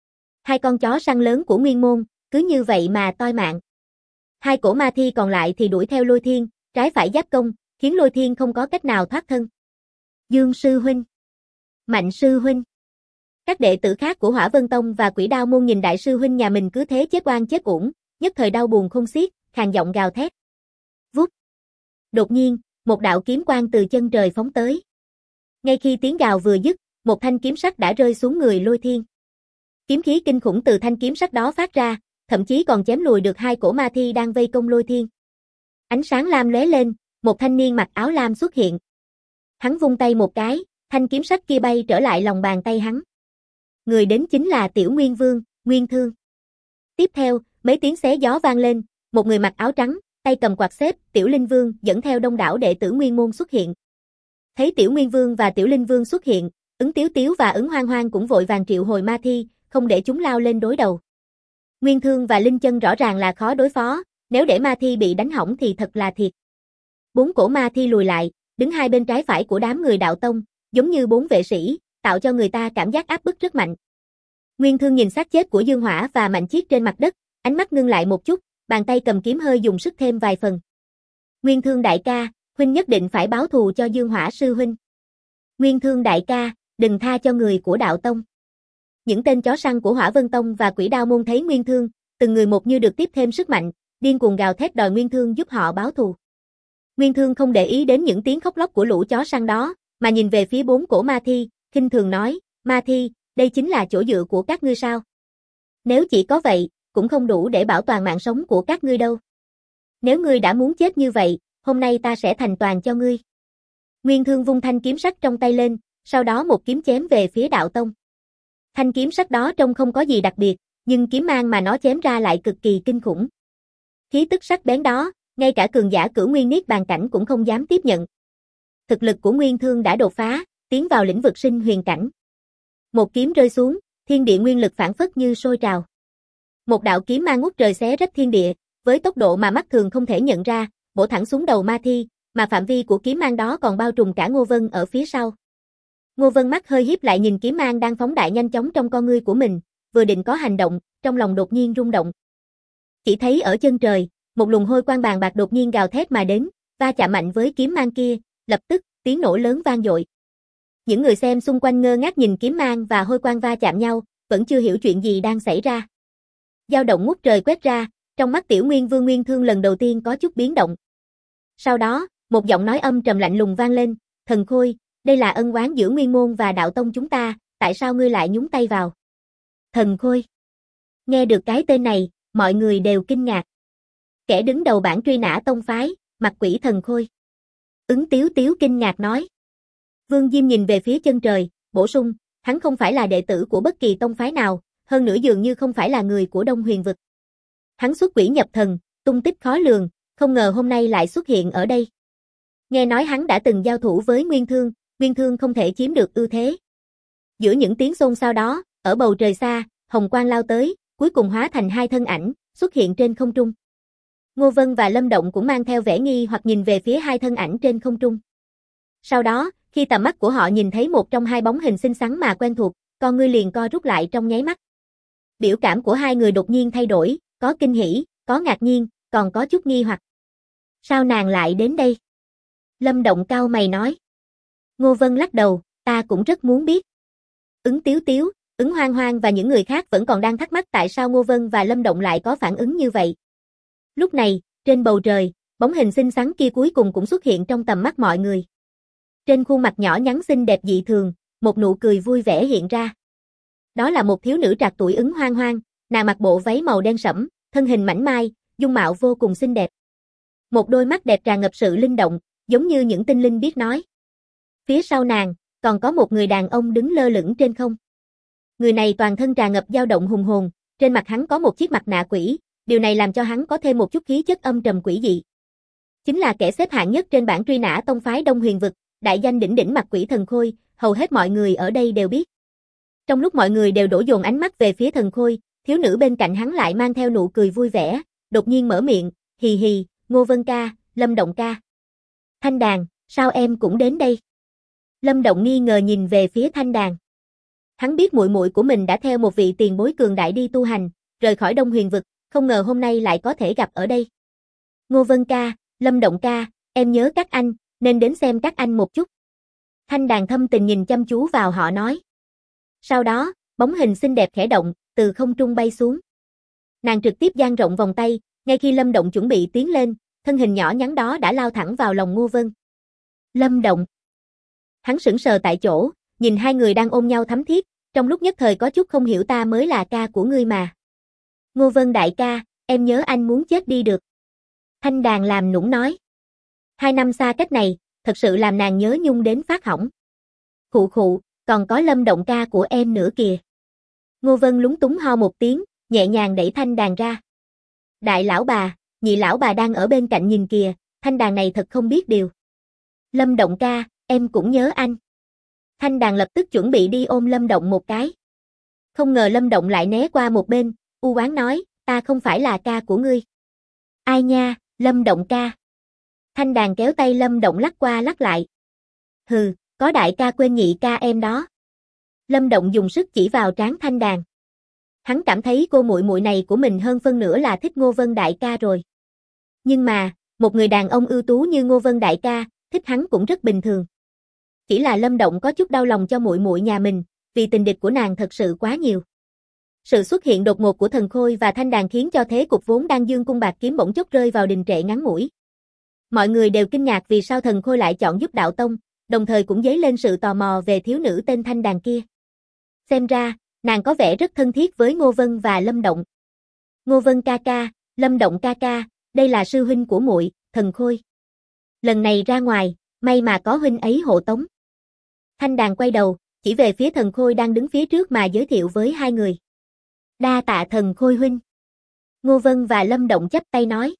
2 con chó săn lớn của Nguyên môn, cứ như vậy mà toi mạng. 2 cổ ma thi còn lại thì đuổi theo Lôi Thiên, trái phải giáp công, khiến Lôi Thiên không có cách nào thoát thân. Dương sư huynh, Mạnh sư huynh. Các đệ tử khác của Hỏa Vân Tông và Quỷ Đao môn nhìn đại sư huynh nhà mình cứ thế chết oan chết uổng, nhất thời đau buồn khôn xiết, khàn giọng gào thét. Vút. Đột nhiên, một đạo kiếm quang từ chân trời phóng tới. Ngay khi tiếng gào vừa dứt, một thanh kiếm sắc đã rơi xuống người Lôi Thiên. Kiếm khí kinh khủng từ thanh kiếm sắc đó phát ra, thậm chí còn chém lùi được 2 cổ ma thi đang vây công Lôi Thiên. Ánh sáng lam lóe lên, một thanh niên mặc áo lam xuất hiện. Hắn vung tay một cái, thanh kiếm sắt kia bay trở lại lòng bàn tay hắn. Người đến chính là Tiểu Nguyên Vương, Nguyên Thương. Tiếp theo, mấy tiếng xé gió vang lên, một người mặc áo trắng, tay cầm quạt xếp, Tiểu Linh Vương dẫn theo đông đảo đệ tử Nguyên môn xuất hiện. Thấy Tiểu Nguyên Vương và Tiểu Linh Vương xuất hiện, Ứng Tiếu Tiếu và Ứng Hoang Hoang cũng vội vàng triệu hồi ma thi, không để chúng lao lên đối đầu. Nguyên Thương và Linh Chân rõ ràng là khó đối phó, nếu để ma thi bị đánh hỏng thì thật là thiệt. 4 cổ ma thi lùi lại, đứng hai bên trái phải của đám người đạo tông, giống như 4 vệ sĩ, tạo cho người ta cảm giác áp bức rất mạnh. Nguyên Thương nhìn xác chết của Dương Hỏa và Mạnh Chiết trên mặt đất, ánh mắt ngưng lại một chút, bàn tay cầm kiếm hơi dùng sức thêm vài phần. Nguyên Thương đại ca, huynh nhất định phải báo thù cho Dương Hỏa sư huynh. Nguyên Thương đại ca, đừng tha cho người của đạo tông. Những tên chó săn của Hỏa Vân Tông và Quỷ Đao môn thấy Nguyên Thương, từng người một như được tiếp thêm sức mạnh, điên cuồng gào thét đòi Nguyên Thương giúp họ báo thù. Nguyên Thương không để ý đến những tiếng khóc lóc của lũ chó săn đó, mà nhìn về phía 4 cổ ma thi, khinh thường nói, ma thi, đây chính là chỗ dựa của các ngươi sao? Nếu chỉ có vậy, cũng không đủ để bảo toàn mạng sống của các ngươi đâu. Nếu ngươi đã muốn chết như vậy, hôm nay ta sẽ thành toàn cho ngươi. Nguyên Thương vung thanh kiếm sắt trong tay lên, sau đó một kiếm chém về phía đạo tông. Thanh kiếm sắt đó trông không có gì đặc biệt, nhưng kiếm mang mà nó chém ra lại cực kỳ kinh khủng. Khí tức sắc bén đó, ngay cả cường giả cửu nguyên niết bàn cảnh cũng không dám tiếp nhận. Thực lực của Nguyên Thương đã đột phá, tiến vào lĩnh vực sinh huyền cảnh. Một kiếm rơi xuống, thiên địa nguyên lực phản phất như sôi trào. Một đạo kiếm mang ngút trời xé rách thiên địa, với tốc độ mà mắt thường không thể nhận ra, bổ thẳng xuống đầu ma thi, mà phạm vi của kiếm mang đó còn bao trùm cả Ngô Vân ở phía sau. Ngô Vân mắt hơi híp lại nhìn kiếm mang đang phóng đại nhanh chóng trong con ngươi của mình, vừa định có hành động, trong lòng đột nhiên rung động. Chỉ thấy ở chân trời, một luồng hôi quang bàn bạc đột nhiên gào thét mà đến, va chạm mạnh với kiếm mang kia, lập tức, tiếng nổ lớn vang dội. Những người xem xung quanh ngơ ngác nhìn kiếm mang và hôi quang va chạm nhau, vẫn chưa hiểu chuyện gì đang xảy ra. Dao động ngút trời quét ra, trong mắt Tiểu Nguyên Vương Nguyên Thương lần đầu tiên có chút biến động. Sau đó, một giọng nói âm trầm lạnh lùng vang lên, Thần Khôi, đây là ân oán giữa Nguyên môn và đạo tông chúng ta, tại sao ngươi lại nhúng tay vào? Thần Khôi. Nghe được cái tên này, mọi người đều kinh ngạc. Kẻ đứng đầu bảng truy nã tông phái, Mặt Quỷ Thần Khôi. Ứng Tiếu Tiếu kinh ngạc nói. Vương Diêm nhìn về phía chân trời, bổ sung, hắn không phải là đệ tử của bất kỳ tông phái nào, hơn nữa dường như không phải là người của Đông Huyền vực. Hắn xuất quỷ nhập thần, tung tích khó lường, không ngờ hôm nay lại xuất hiện ở đây. Nghe nói hắn đã từng giao thủ với Nguyên Thương không thể chiếm được ưu thế. Giữa những tiếng xôn xao đó, ở bầu trời xa, hồng quang lao tới, cuối cùng hóa thành hai thân ảnh, xuất hiện trên không trung. Ngô Vân và Lâm Động cũng mang theo vẻ nghi hoặc nhìn về phía hai thân ảnh trên không trung. Sau đó, khi tầm mắt của họ nhìn thấy một trong hai bóng hình xinh xắn mà quen thuộc, con ngươi liền co rút lại trong nháy mắt. Biểu cảm của hai người đột nhiên thay đổi, có kinh hỉ, có ngạc nhiên, còn có chút nghi hoặc. Sao nàng lại đến đây? Lâm Động cau mày nói. Ngô Vân lắc đầu, ta cũng rất muốn biết. Ứng Tiếu Tiếu, Ứng Hoang Hoang và những người khác vẫn còn đang thắc mắc tại sao Ngô Vân và Lâm Động lại có phản ứng như vậy. Lúc này, trên bầu trời, bóng hình xinh xắn kia cuối cùng cũng xuất hiện trong tầm mắt mọi người. Trên khuôn mặt nhỏ nhắn xinh đẹp dị thường, một nụ cười vui vẻ hiện ra. Đó là một thiếu nữ trạc tuổi Ứng Hoang Hoang, nàng mặc bộ váy màu đen sẫm, thân hình mảnh mai, dung mạo vô cùng xinh đẹp. Một đôi mắt đẹp tràn ngập sự linh động, giống như những tinh linh biết nói. Phía sau nàng, còn có một người đàn ông đứng lơ lửng trên không. Người này toàn thân tràn ngập dao động hùng hồn, trên mặt hắn có một chiếc mặt nạ quỷ, điều này làm cho hắn có thêm một chút khí chất âm trầm quỷ dị. Chính là kẻ xếp hạng nhất trên bảng truy nã tông phái Đông Huyền vực, đại danh đỉnh đỉnh Mặt Quỷ Thần Khôi, hầu hết mọi người ở đây đều biết. Trong lúc mọi người đều đổ dồn ánh mắt về phía Thần Khôi, thiếu nữ bên cạnh hắn lại mang theo nụ cười vui vẻ, đột nhiên mở miệng, hì hì, Ngô Vân ca, Lâm Động ca. Thanh Đàn, sao em cũng đến đây? Lâm Động nghi ngờ nhìn về phía Thanh Đàn. Hắn biết muội muội của mình đã theo một vị tiền bối cường đại đi tu hành, rời khỏi Đông Huyền vực, không ngờ hôm nay lại có thể gặp ở đây. Ngô Vân ca, Lâm Động ca, em nhớ các anh, nên đến xem các anh một chút. Thanh Đàn thâm tình nhìn chăm chú vào họ nói. Sau đó, bóng hình xinh đẹp khẽ động, từ không trung bay xuống. Nàng trực tiếp dang rộng vòng tay, ngay khi Lâm Động chuẩn bị tiến lên, thân hình nhỏ nhắn đó đã lao thẳng vào lòng Ngô Vân. Lâm Động. Hắn sững sờ tại chỗ, nhìn hai người đang ôm nhau thắm thiết, trong lúc nhất thời có chút không hiểu ta mới là ca của ngươi mà. Ngô Vân đại ca, em nhớ anh muốn chết đi được. Thanh Đàn làm nũng nói. 2 năm xa cách này, thật sự làm nàng nhớ nhung đến phát hỏng. Khụ khụ, còn có Lâm Động ca của em nữa kìa. Ngô Vân lúng túng ho một tiếng, nhẹ nhàng đẩy thanh đàn ra. Đại lão bà, nhị lão bà đang ở bên cạnh nhìn kìa, thanh đàn này thật không biết điều. Lâm Động ca, em cũng nhớ anh. Thanh đàn lập tức chuẩn bị đi ôm Lâm Động một cái. Không ngờ Lâm Động lại né qua một bên, u oán nói, ta không phải là ca của ngươi. Ai nha, Lâm Động ca. Thanh đàn kéo tay Lâm Động lắc qua lắc lại. Hừ, có đại ca quên nhị ca em đó. Lâm Động dùng sức chỉ vào trán thanh đàn. Hắn cảm thấy cô muội muội này của mình hơn phân nửa là thích Ngô Vân đại ca rồi. Nhưng mà, một người đàn ông ưu tú như Ngô Vân đại ca, thích hắn cũng rất bình thường. Chỉ là Lâm Động có chút đau lòng cho muội muội nhà mình, vì tình địch của nàng thật sự quá nhiều. Sự xuất hiện đột ngột của Thần Khôi và thanh đàn khiến cho thế cục vốn đang dương cung bạc kiếm bỗng chốc rơi vào đình trệ ngắn ngủi. Mọi người đều kinh ngạc vì sao Thần Khôi lại chọn giúp đạo tông, đồng thời cũng dấy lên sự tò mò về thiếu nữ tên thanh đàn kia. Xem ra, nàng có vẻ rất thân thiết với Ngô Vân và Lâm Động. Ngô Vân ca ca, Lâm Động ca ca, đây là sư huynh của muội, Thần Khôi. Lần này ra ngoài, may mà có huynh ấy hộ tống. Thanh đàn quay đầu, chỉ về phía Thần Khôi đang đứng phía trước mà giới thiệu với hai người. Đa tạ Thần Khôi huynh. Ngô Vân và Lâm Động chắp tay nói.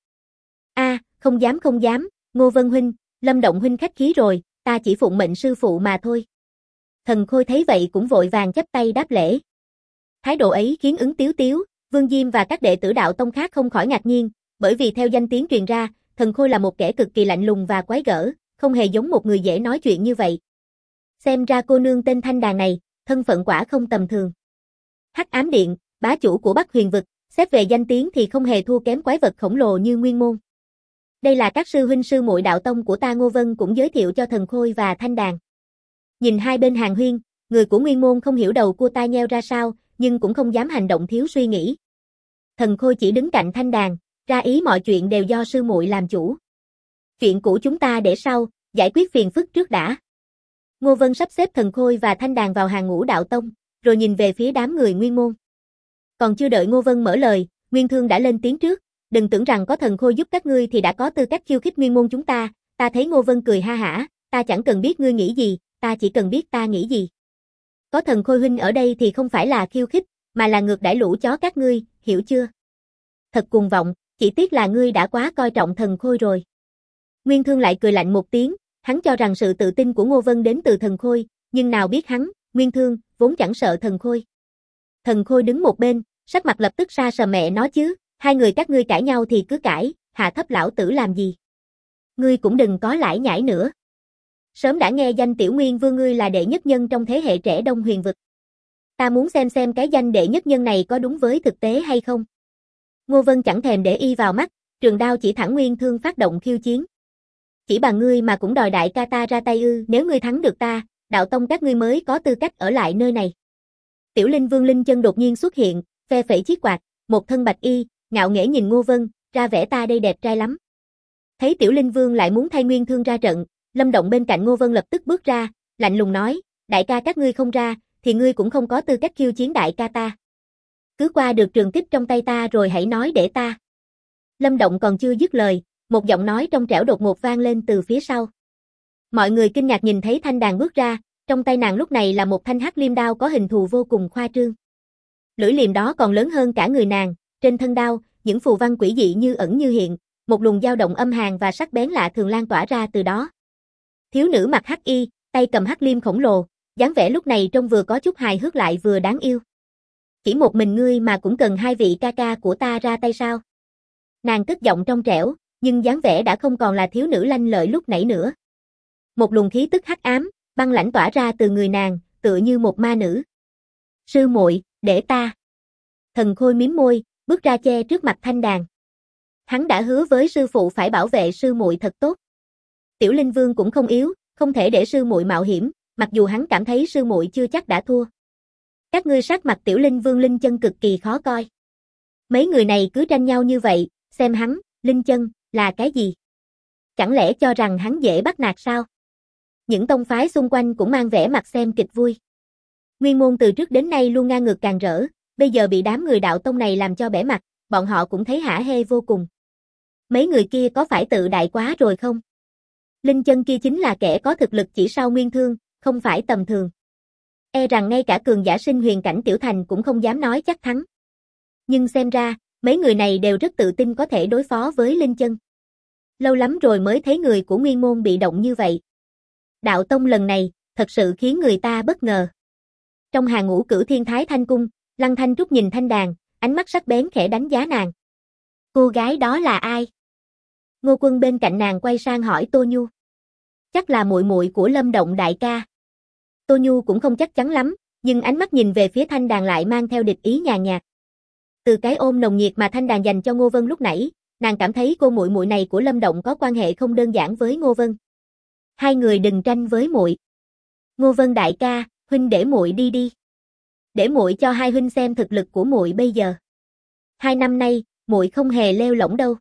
Không dám, Ngô Vân huynh, Lâm Động huynh khách khí rồi, ta chỉ phụng mệnh sư phụ mà thôi. Thần Khôi thấy vậy cũng vội vàng chắp tay đáp lễ. Thái độ ấy khiến Ứng Tiếu Tiếu, Vương Diêm và các đệ tử đạo tông khác không khỏi ngạc nhiên, bởi vì theo danh tiếng truyền ra, Thần Khôi là một kẻ cực kỳ lạnh lùng và quái gở, không hề giống một người dễ nói chuyện như vậy. Xem ra cô nương tên Thanh Đàn này, thân phận quả không tầm thường. Hắc Ám Điện, bá chủ của Bắc Huyền vực, xét về danh tiếng thì không hề thua kém quái vật khổng lồ như Nguyên Môn. Đây là các sư huynh sư muội đạo tông của ta. Ngô Vân cũng giới thiệu cho Thần Khôi và Thanh Đàn. Nhìn hai bên hàn huyên, người của Nguyên Môn không hiểu đầu cua tai nheo ra sao, nhưng cũng không dám hành động thiếu suy nghĩ. Thần Khôi chỉ đứng cạnh Thanh Đàn, ra ý mọi chuyện đều do sư muội làm chủ. Chuyện cũ chúng ta để sau, giải quyết phiền phức trước đã. Ngô Vân sắp xếp Thần Khôi và Thanh Đàn vào hàng ngũ đạo tông, rồi nhìn về phía đám người Nguyên Môn. Còn chưa đợi Ngô Vân mở lời, Nguyên Thương đã lên tiếng trước. Đừng tưởng rằng có Thần Khôi giúp các ngươi thì đã có tư cách khiêu khích Nguyên Môn chúng ta. Ta thấy Ngô Vân cười ha hả, ta chẳng cần biết ngươi nghĩ gì, ta chỉ cần biết ta nghĩ gì. Có Thần Khôi huynh ở đây thì không phải là khiêu khích, mà là ngược đãi lũ chó các ngươi, hiểu chưa? Thật cuồng vọng, chỉ tiếc là ngươi đã quá coi trọng Thần Khôi rồi. Nguyên Thương lại cười lạnh một tiếng, hắn cho rằng sự tự tin của Ngô Vân đến từ Thần Khôi, nhưng nào biết hắn, Nguyên Thương, vốn chẳng sợ Thần Khôi. Thần Khôi đứng một bên, sắc mặt lập tức sa sờ mẹ nó chứ, hai người các ngươi cãi nhau thì cứ cãi, hạ thấp lão tử làm gì? Ngươi cũng đừng có lải nhải nữa. Sớm đã nghe danh Tiểu Nguyên Vương ngươi là đệ nhất nhân trong thế hệ trẻ Đông Huyền vực. Ta muốn xem cái danh đệ nhất nhân này có đúng với thực tế hay không. Ngô Vân chẳng thèm để y vào mắt, trường đao chỉ thẳng Nguyên Thương phát động khiêu chiến. Chỉ bằng ngươi mà cũng đòi đại ca ta ra tay ư? Nếu ngươi thắng được ta, đạo tông các ngươi mới có tư cách ở lại nơi này. Tiểu Linh Vương Linh Chân đột nhiên xuất hiện, phe phẩy chiếc quạt, một thân bạch y, ngạo nghễ nhìn Ngô Vân, ra vẻ ta đây đẹp trai lắm. Thấy Tiểu Linh Vương lại muốn thay Nguyên Thương ra trận, Lâm Động bên cạnh Ngô Vân lập tức bước ra, lạnh lùng nói, đại ca các ngươi không ra, thì ngươi cũng không có tư cách khiêu chiến đại ca ta. Cứ qua được trường kích trong tay ta rồi hãy nói để ta. Lâm Động còn chưa dứt lời, một giọng nói trong trẻo đột ngột vang lên từ phía sau. Mọi người kinh ngạc nhìn thấy Thanh Đàn bước ra, trong tay nàng lúc này là một thanh hắc liêm đao có hình thù vô cùng khoa trương. Lưỡi liềm đó còn lớn hơn cả người nàng, trên thân đao, những phù văn quỷ dị như ẩn như hiện, một luồng dao động âm hàn và sắc bén lạ thường lan tỏa ra từ đó. Thiếu nữ mặc hắc y, tay cầm hắc liêm khổng lồ, dáng vẻ lúc này trông vừa có chút hài hước lại vừa đáng yêu. Chỉ một mình ngươi mà cũng cần hai vị ca ca của ta ra tay sao? Nàng cất giọng trong trẻo, nhưng dáng vẻ đã không còn là thiếu nữ lanh lợi lúc nãy nữa. Một luồng khí tức hắc ám, băng lãnh tỏa ra từ người nàng, tựa như một ma nữ. Sư muội, để ta. Thần Khôi mím môi, bước ra che trước mặt Thanh Đàn. Hắn đã hứa với sư phụ phải bảo vệ sư muội thật tốt. Tiểu Linh Vương cũng không yếu, không thể để sư muội mạo hiểm, mặc dù hắn cảm thấy sư muội chưa chắc đã thua. Các ngươi sát mặt Tiểu Linh Vương Linh Chân cực kỳ khó coi. Mấy người này cứ tranh nhau như vậy, xem hắn, Linh Chân, là cái gì? Chẳng lẽ cho rằng hắn dễ bắt nạt sao? Những tông phái xung quanh cũng mang vẻ mặt xem kịch vui. Nguyên Môn từ trước đến nay luôn ngang ngược càng rỡ, bây giờ bị đám người đạo tông này làm cho bẽ mặt, bọn họ cũng thấy hả hê vô cùng. Mấy người kia có phải tự đại quá rồi không? Linh Chân kia chính là kẻ có thực lực chỉ sau nguyên thương, không phải tầm thường. E rằng ngay cả cường giả sinh huyền cảnh tiểu thành cũng không dám nói chắc thắng. Nhưng xem ra, mấy người này đều rất tự tin có thể đối phó với Linh Chân. Lâu lắm rồi mới thấy người của Nguyên Môn bị động như vậy. Đạo tông lần này, thật sự khiến người ta bất ngờ. Trong hàng ngũ Cửu Thiên Thái Thanh Cung, Lăng Thanh Trúc nhìn Thanh Đàn, ánh mắt sắc bén khẽ đánh giá nàng. Cô gái đó là ai? Ngô Quân bên cạnh nàng quay sang hỏi Tô Nhu. Chắc là muội muội của Lâm Động đại ca. Tô Nhu cũng không chắc chắn lắm, nhưng ánh mắt nhìn về phía Thanh Đàn lại mang theo địch ý nhàn nhạt. Từ cái ôm nồng nhiệt mà Thanh Đàn dành cho Ngô Vân lúc nãy, nàng cảm thấy cô muội muội này của Lâm Động có quan hệ không đơn giản với Ngô Vân. Hai người đừng tranh với muội. Ngô Vân đại ca, huynh để muội đi đi. Để muội cho hai huynh xem thực lực của muội bây giờ. 2 năm nay, muội không hề lêu lổng đâu.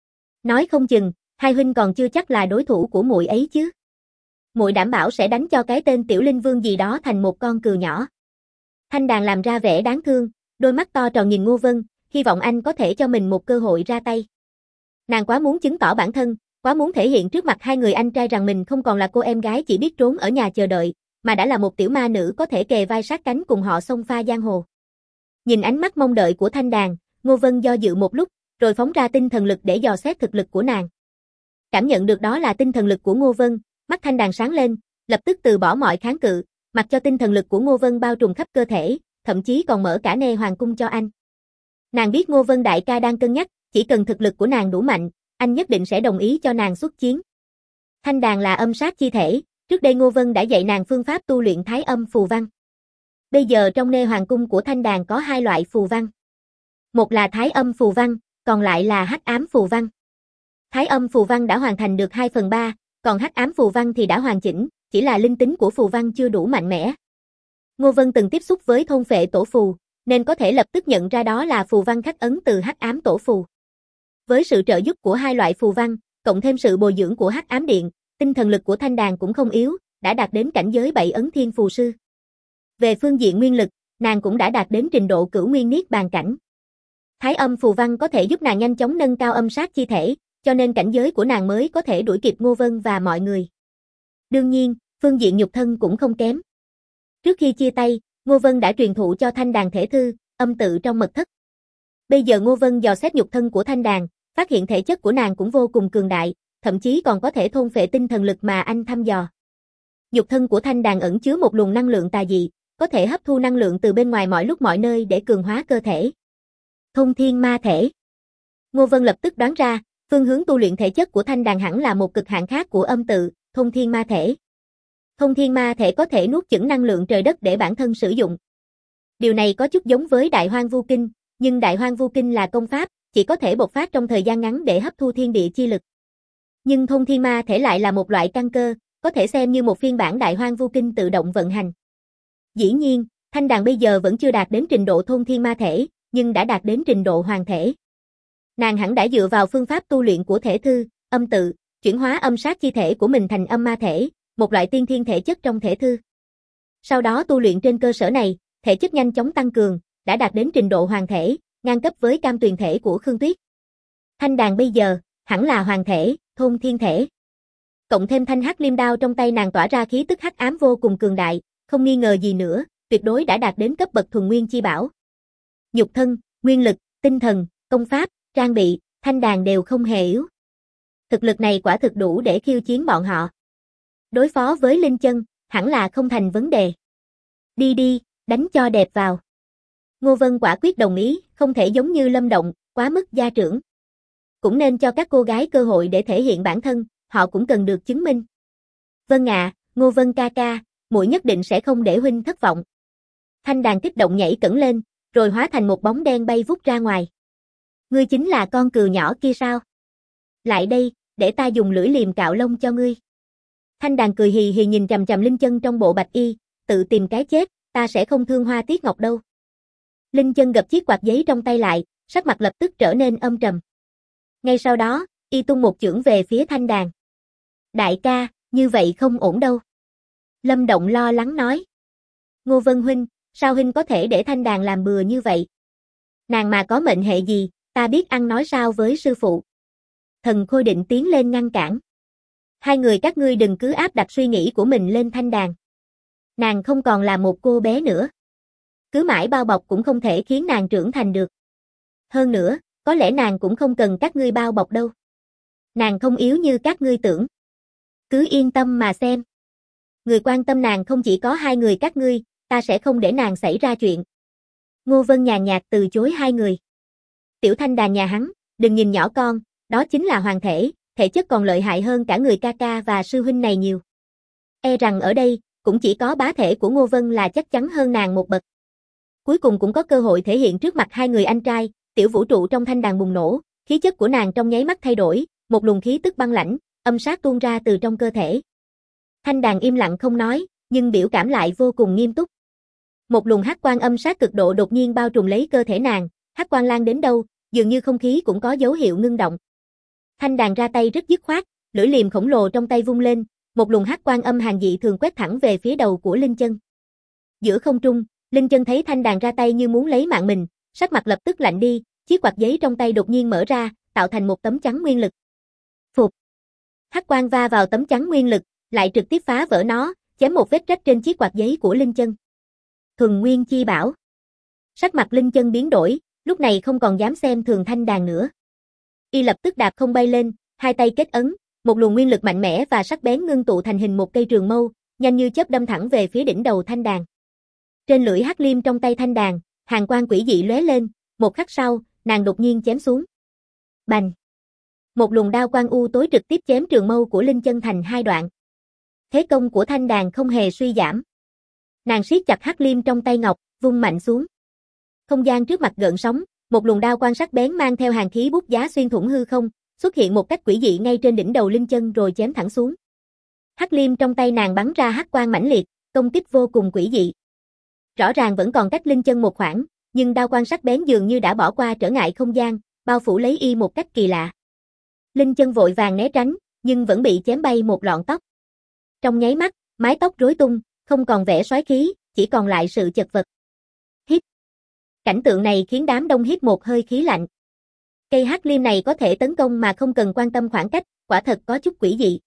Nói không chừng, hai huynh còn chưa chắc là đối thủ của muội ấy chứ. Muội đảm bảo sẽ đánh cho cái tên Tiểu Linh Vương gì đó thành một con cừu nhỏ. Thanh Đàn làm ra vẻ đáng thương, đôi mắt to tròn nhìn Ngô Vân, hy vọng anh có thể cho mình một cơ hội ra tay. Nàng quá muốn chứng tỏ bản thân, quá muốn thể hiện trước mặt hai người anh trai rằng mình không còn là cô em gái chỉ biết trốn ở nhà chờ đợi, mà đã là một tiểu ma nữ có thể kề vai sát cánh cùng họ xông pha giang hồ. Nhìn ánh mắt mong đợi của Thanh Đàn, Ngô Vân do dự một lúc, rồi phóng ra tinh thần lực để dò xét thực lực của nàng. Cảm nhận được đó là tinh thần lực của Ngô Vân, mắt Thanh Đàn sáng lên, lập tức từ bỏ mọi kháng cự, mặc cho tinh thần lực của Ngô Vân bao trùm khắp cơ thể, thậm chí còn mở cả nê hoàng cung cho anh. Nàng biết Ngô Vân đại ca đang cân nhắc, chỉ cần thực lực của nàng đủ mạnh, anh nhất định sẽ đồng ý cho nàng xuất chiến. Thanh Đàn là âm sát chi thể, trước đây Ngô Vân đã dạy nàng phương pháp tu luyện Thái Âm phù văn. Bây giờ trong nê hoàng cung của Thanh Đàn có 2 loại phù văn. Một là Thái Âm phù văn, còn lại là Hắc Ám phù văn. Thái Âm phù văn đã hoàn thành được 2/3, còn Hắc Ám phù văn thì đã hoàn chỉnh, chỉ là linh tính của phù văn chưa đủ mạnh mẽ. Ngô Vân từng tiếp xúc với thôn phệ tổ phù, nên có thể lập tức nhận ra đó là phù văn khắc ấn từ Hắc Ám tổ phù. Với sự trợ giúp của 2 loại phù văn, cộng thêm sự bồi dưỡng của Hắc Ám điện, tinh thần lực của Thanh Đàn cũng không yếu, đã đạt đến cảnh giới 7 ấn thiên phù sư. Về phương diện nguyên lực, nàng cũng đã đạt đến trình độ cửu nguyên niết bàn cảnh. Thái Âm phù văn có thể giúp nàng nhanh chóng nâng cao âm sát chi thể, cho nên cảnh giới của nàng mới có thể đuổi kịp Ngô Vân và mọi người. Đương nhiên, phương diện nhục thân cũng không kém. Trước khi chia tay, Ngô Vân đã truyền thụ cho Thanh Đàn thể thư, âm tự trong mật thất. Bây giờ Ngô Vân dò xét nhục thân của Thanh Đàn, phát hiện thể chất của nàng cũng vô cùng cường đại, thậm chí còn có thể thôn phệ tinh thần lực mà anh thăm dò. Nhục thân của Thanh Đàn ẩn chứa một luồng năng lượng tà dị, có thể hấp thu năng lượng từ bên ngoài mọi lúc mọi nơi để cường hóa cơ thể. Thông thiên ma thể. Ngô Vân lập tức đoán ra, phương hướng tu luyện thể chất của Thanh Đàn hẳn là một cực hạn khác của âm tự, thông thiên ma thể. Thông thiên ma thể có thể nuốt chửng năng lượng trời đất để bản thân sử dụng. Điều này có chút giống với Đại Hoang Vu Kinh, nhưng Đại Hoang Vu Kinh là công pháp, chỉ có thể bộc phát trong thời gian ngắn để hấp thu thiên địa chi lực. Nhưng thông thiên ma thể lại là một loại căn cơ, có thể xem như một phiên bản Đại Hoang Vu Kinh tự động vận hành. Dĩ nhiên, Thanh Đàn bây giờ vẫn chưa đạt đến trình độ thông thiên ma thể, nhưng đã đạt đến trình độ hoàng thể. Nàng hẳn đã dựa vào phương pháp tu luyện của thể thư, âm tự, chuyển hóa âm sát chi thể của mình thành âm ma thể, một loại tiên thiên thể chất trong thể thư. Sau đó tu luyện trên cơ sở này, thể chất nhanh chóng tăng cường, đã đạt đến trình độ hoàng thể, ngang cấp với Cam Tuyền thể của Khương Tuyết. Thanh Đàn bây giờ, hẳn là hoàng thể, thôn thiên thể. Cộng thêm thanh hắc liêm đao trong tay nàng tỏa ra khí tức hắc ám vô cùng cường đại, không nghi ngờ gì nữa, tuyệt đối đã đạt đến cấp bậc thuần nguyên chi bảo. Nhục thân, nguyên lực, tinh thần, công pháp, trang bị, Thanh Đàn đều không hề yếu. Thực lực này quả thực đủ để khiêu chiến bọn họ. Đối phó với Linh Chân, hẳn là không thành vấn đề. Đi đi, đánh cho đẹp vào. Ngô Vân quả quyết đồng ý, không thể giống như Lâm Động, quá mức gia trưởng. Cũng nên cho các cô gái cơ hội để thể hiện bản thân, họ cũng cần được chứng minh. Vâng ạ, Ngô Vân ca ca, muội nhất định sẽ không để huynh thất vọng. Thanh Đàn kích động nhảy cẫng lên, rồi hóa thành một bóng đen bay vút ra ngoài. Ngươi chính là con cừu nhỏ kia sao? Lại đây, để ta dùng lưỡi liềm cạo lông cho ngươi. Thanh Đàn cười hì hì nhìn chằm chằm Linh Chân trong bộ bạch y, tự tìm cái chết, ta sẽ không thương Hoa Tiết Ngọc đâu. Linh Chân gập chiếc quạt giấy trong tay lại, sắc mặt lập tức trở nên âm trầm. Ngay sau đó, y tung một chưởng về phía Thanh Đàn. Đại ca, như vậy không ổn đâu. Lâm Động lo lắng nói. Ngô Vân huynh, sao huynh có thể để Thanh Đàn làm bừa như vậy? Nàng mà có mệnh hệ gì, ta biết ăn nói sao với sư phụ. Thần Khôi định tiến lên ngăn cản. Hai người các ngươi đừng cứ áp đặt suy nghĩ của mình lên Thanh Đàn. Nàng không còn là một cô bé nữa. Cứ mãi bao bọc cũng không thể khiến nàng trưởng thành được. Hơn nữa, có lẽ nàng cũng không cần các ngươi bao bọc đâu. Nàng không yếu như các ngươi tưởng. Cứ yên tâm mà xem. Người quan tâm nàng không chỉ có hai người các ngươi, ta sẽ không để nàng xảy ra chuyện. Ngô Vân nhàn nhạt từ chối hai người. Tiểu Thanh Đàn nhà hắn, đừng nhìn nhỏ con, đó chính là hoàng thể chất còn lợi hại hơn cả người ca ca và sư huynh này nhiều. E rằng ở đây, cũng chỉ có bá thể của Ngô Vân là chắc chắn hơn nàng một bậc. Cuối cùng cũng có cơ hội thể hiện trước mặt hai người anh trai, tiểu vũ trụ trong Thanh Đàn bùng nổ, khí chất của nàng trong nháy mắt thay đổi, một luồng khí tức băng lãnh, âm sát tuôn ra từ trong cơ thể. Thanh Đàn im lặng không nói, nhưng biểu cảm lại vô cùng nghiêm túc. Một luồng hắc quang âm sát cực độ đột nhiên bao trùm lấy cơ thể nàng, hắc quang lan đến đâu, dường như không khí cũng có dấu hiệu ngưng động. Thanh Đàn ra tay rất dứt khoát, lưỡi liềm khổng lồ trong tay vung lên, một luồng hắc quang âm hàn dị thường quét thẳng về phía đầu của Linh Chân. Giữa không trung, Linh Chân thấy Thanh Đàn ra tay như muốn lấy mạng mình, sắc mặt lập tức lạnh đi, chiếc quạt giấy trong tay đột nhiên mở ra, tạo thành một tấm chắn nguyên lực. Phụt! Hắc quang va vào tấm chắn nguyên lực, lại trực tiếp phá vỡ nó, chém một vết rách trên chiếc quạt giấy của Linh Chân. Thuần Nguyên Chi Bảo. Sắc mặt Linh Chân biến đổi, lúc này không còn dám xem thường Thanh Đàn nữa. Y lập tức đạp không bay lên, hai tay kết ấn, một luồng nguyên lực mạnh mẽ và sắc bén ngưng tụ thành hình một cây trường mâu, nhanh như chớp đâm thẳng về phía đỉnh đầu Thanh Đàn. Trên lưỡi hắc liêm trong tay Thanh Đàn, hàn quang quỷ dị lóe lên, một khắc sau, nàng đột nhiên chém xuống. Bành! Một luồng đao quang u tối trực tiếp chém trường mâu của Linh Chân thành hai đoạn. Thế công của Thanh Đàn không hề suy giảm. Nàng siết chặt hắc liêm trong tay ngọc, vung mạnh xuống. Không gian trước mặt gợn sóng, một luồng đao quang sắc bén mang theo hàn khí bút giá xuyên thủng hư không, xuất hiện một cách quỷ dị ngay trên đỉnh đầu Linh Chân rồi chém thẳng xuống. Hắc liêm trong tay nàng bắn ra hắc quang mãnh liệt, công kích vô cùng quỷ dị. Rõ ràng vẫn còn cách Linh Chân một khoảng, nhưng đao quang sắc bén dường như đã bỏ qua trở ngại không gian, bao phủ lấy y một cách kỳ lạ. Linh Chân vội vàng né tránh, nhưng vẫn bị chém bay một lọn tóc. Trong nháy mắt, mái tóc rối tung, không còn vẻ soái khí, chỉ còn lại sự chật vật. Hít. Cảnh tượng này khiến đám đông hít một hơi khí lạnh. Cây hắc liêm này có thể tấn công mà không cần quan tâm khoảng cách, quả thật có chút quỷ dị.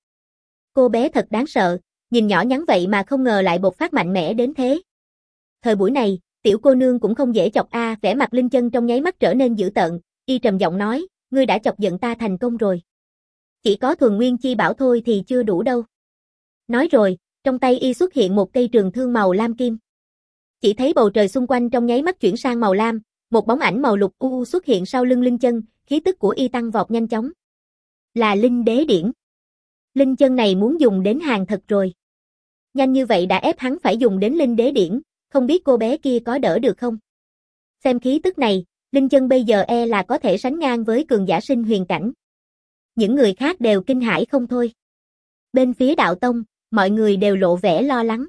Cô bé thật đáng sợ, nhìn nhỏ nhắn vậy mà không ngờ lại bộc phát mạnh mẽ đến thế. Thời buổi này, tiểu cô nương cũng không dễ chọc a, vẻ mặt Linh Chân trong nháy mắt trở nên dữ tợn, y trầm giọng nói, ngươi đã chọc giận ta thành công rồi. Chỉ có Thuần Nguyên Chi Bảo thôi thì chưa đủ đâu. Nói rồi, trong tay y xuất hiện một cây trường thương màu lam kim. Chỉ thấy bầu trời xung quanh trong nháy mắt chuyển sang màu lam, một bóng ảnh màu lục u xuất hiện sau lưng Linh Chân, khí tức của y tăng vọt nhanh chóng. Là Linh Đế Điển. Linh Chân này muốn dùng đến hàng thật rồi. Nhanh như vậy đã ép hắn phải dùng đến Linh Đế Điển, không biết cô bé kia có đỡ được không? Xem khí tức này, Linh Chân bây giờ e là có thể sánh ngang với cường giả sinh huyền cảnh. Những người khác đều kinh hãi không thôi. Bên phía đạo tông, mọi người đều lộ vẻ lo lắng.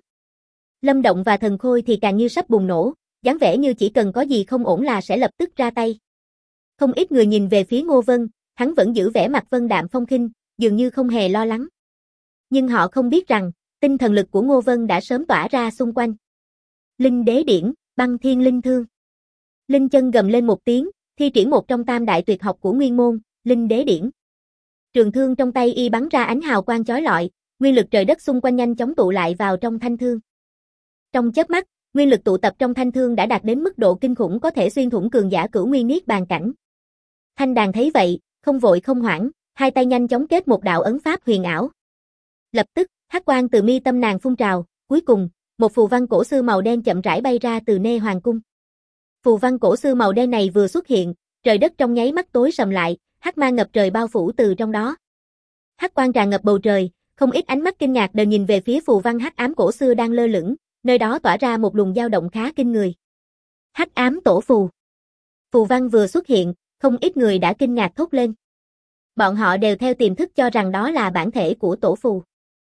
Lâm Động và Thần Khôi thì càng như sắp bùng nổ, dáng vẻ như chỉ cần có gì không ổn là sẽ lập tức ra tay. Không ít người nhìn về phía Ngô Vân, hắn vẫn giữ vẻ mặt vân đạm phong khinh, dường như không hề lo lắng. Nhưng họ không biết rằng, tinh thần lực của Ngô Vân đã sớm tỏa ra xung quanh. Linh Đế Điển, Băng Thiên Linh Thương. Linh Chân gầm lên một tiếng, thi triển một trong tam đại tuyệt học của Nguyên môn, Linh Đế Điển. Trường thương trong tay y bắn ra ánh hào quang chói lọi, nguyên lực trời đất xung quanh nhanh chóng tụ lại vào trong thanh thương. Trong chớp mắt, nguyên lực tụ tập trong thanh thương đã đạt đến mức độ kinh khủng có thể xuyên thủng cường giả cửu nguyên niết bàn cảnh. Thanh Đàn thấy vậy, không vội không hoảng, hai tay nhanh chóng kết một đạo ấn pháp huyền ảo. Lập tức, hắc quang từ mi tâm nàng phun trào, cuối cùng, một phù văn cổ xưa màu đen chậm rãi bay ra từ nê hoàng cung. Phù văn cổ xưa màu đen này vừa xuất hiện, trời đất trong nháy mắt tối sầm lại, hắc mang ngập trời bao phủ từ trong đó. Hắc quang tràn ngập bầu trời, không ít ánh mắt kinh ngạc đều nhìn về phía phù văn hắc ám cổ xưa đang lơ lửng, nơi đó tỏa ra một luồng dao động khá kinh người. Hắc ám tổ phù. Phù văn vừa xuất hiện, không ít người đã kinh ngạc thốt lên. Bọn họ đều theo tiềm thức cho rằng đó là bản thể của tổ phù.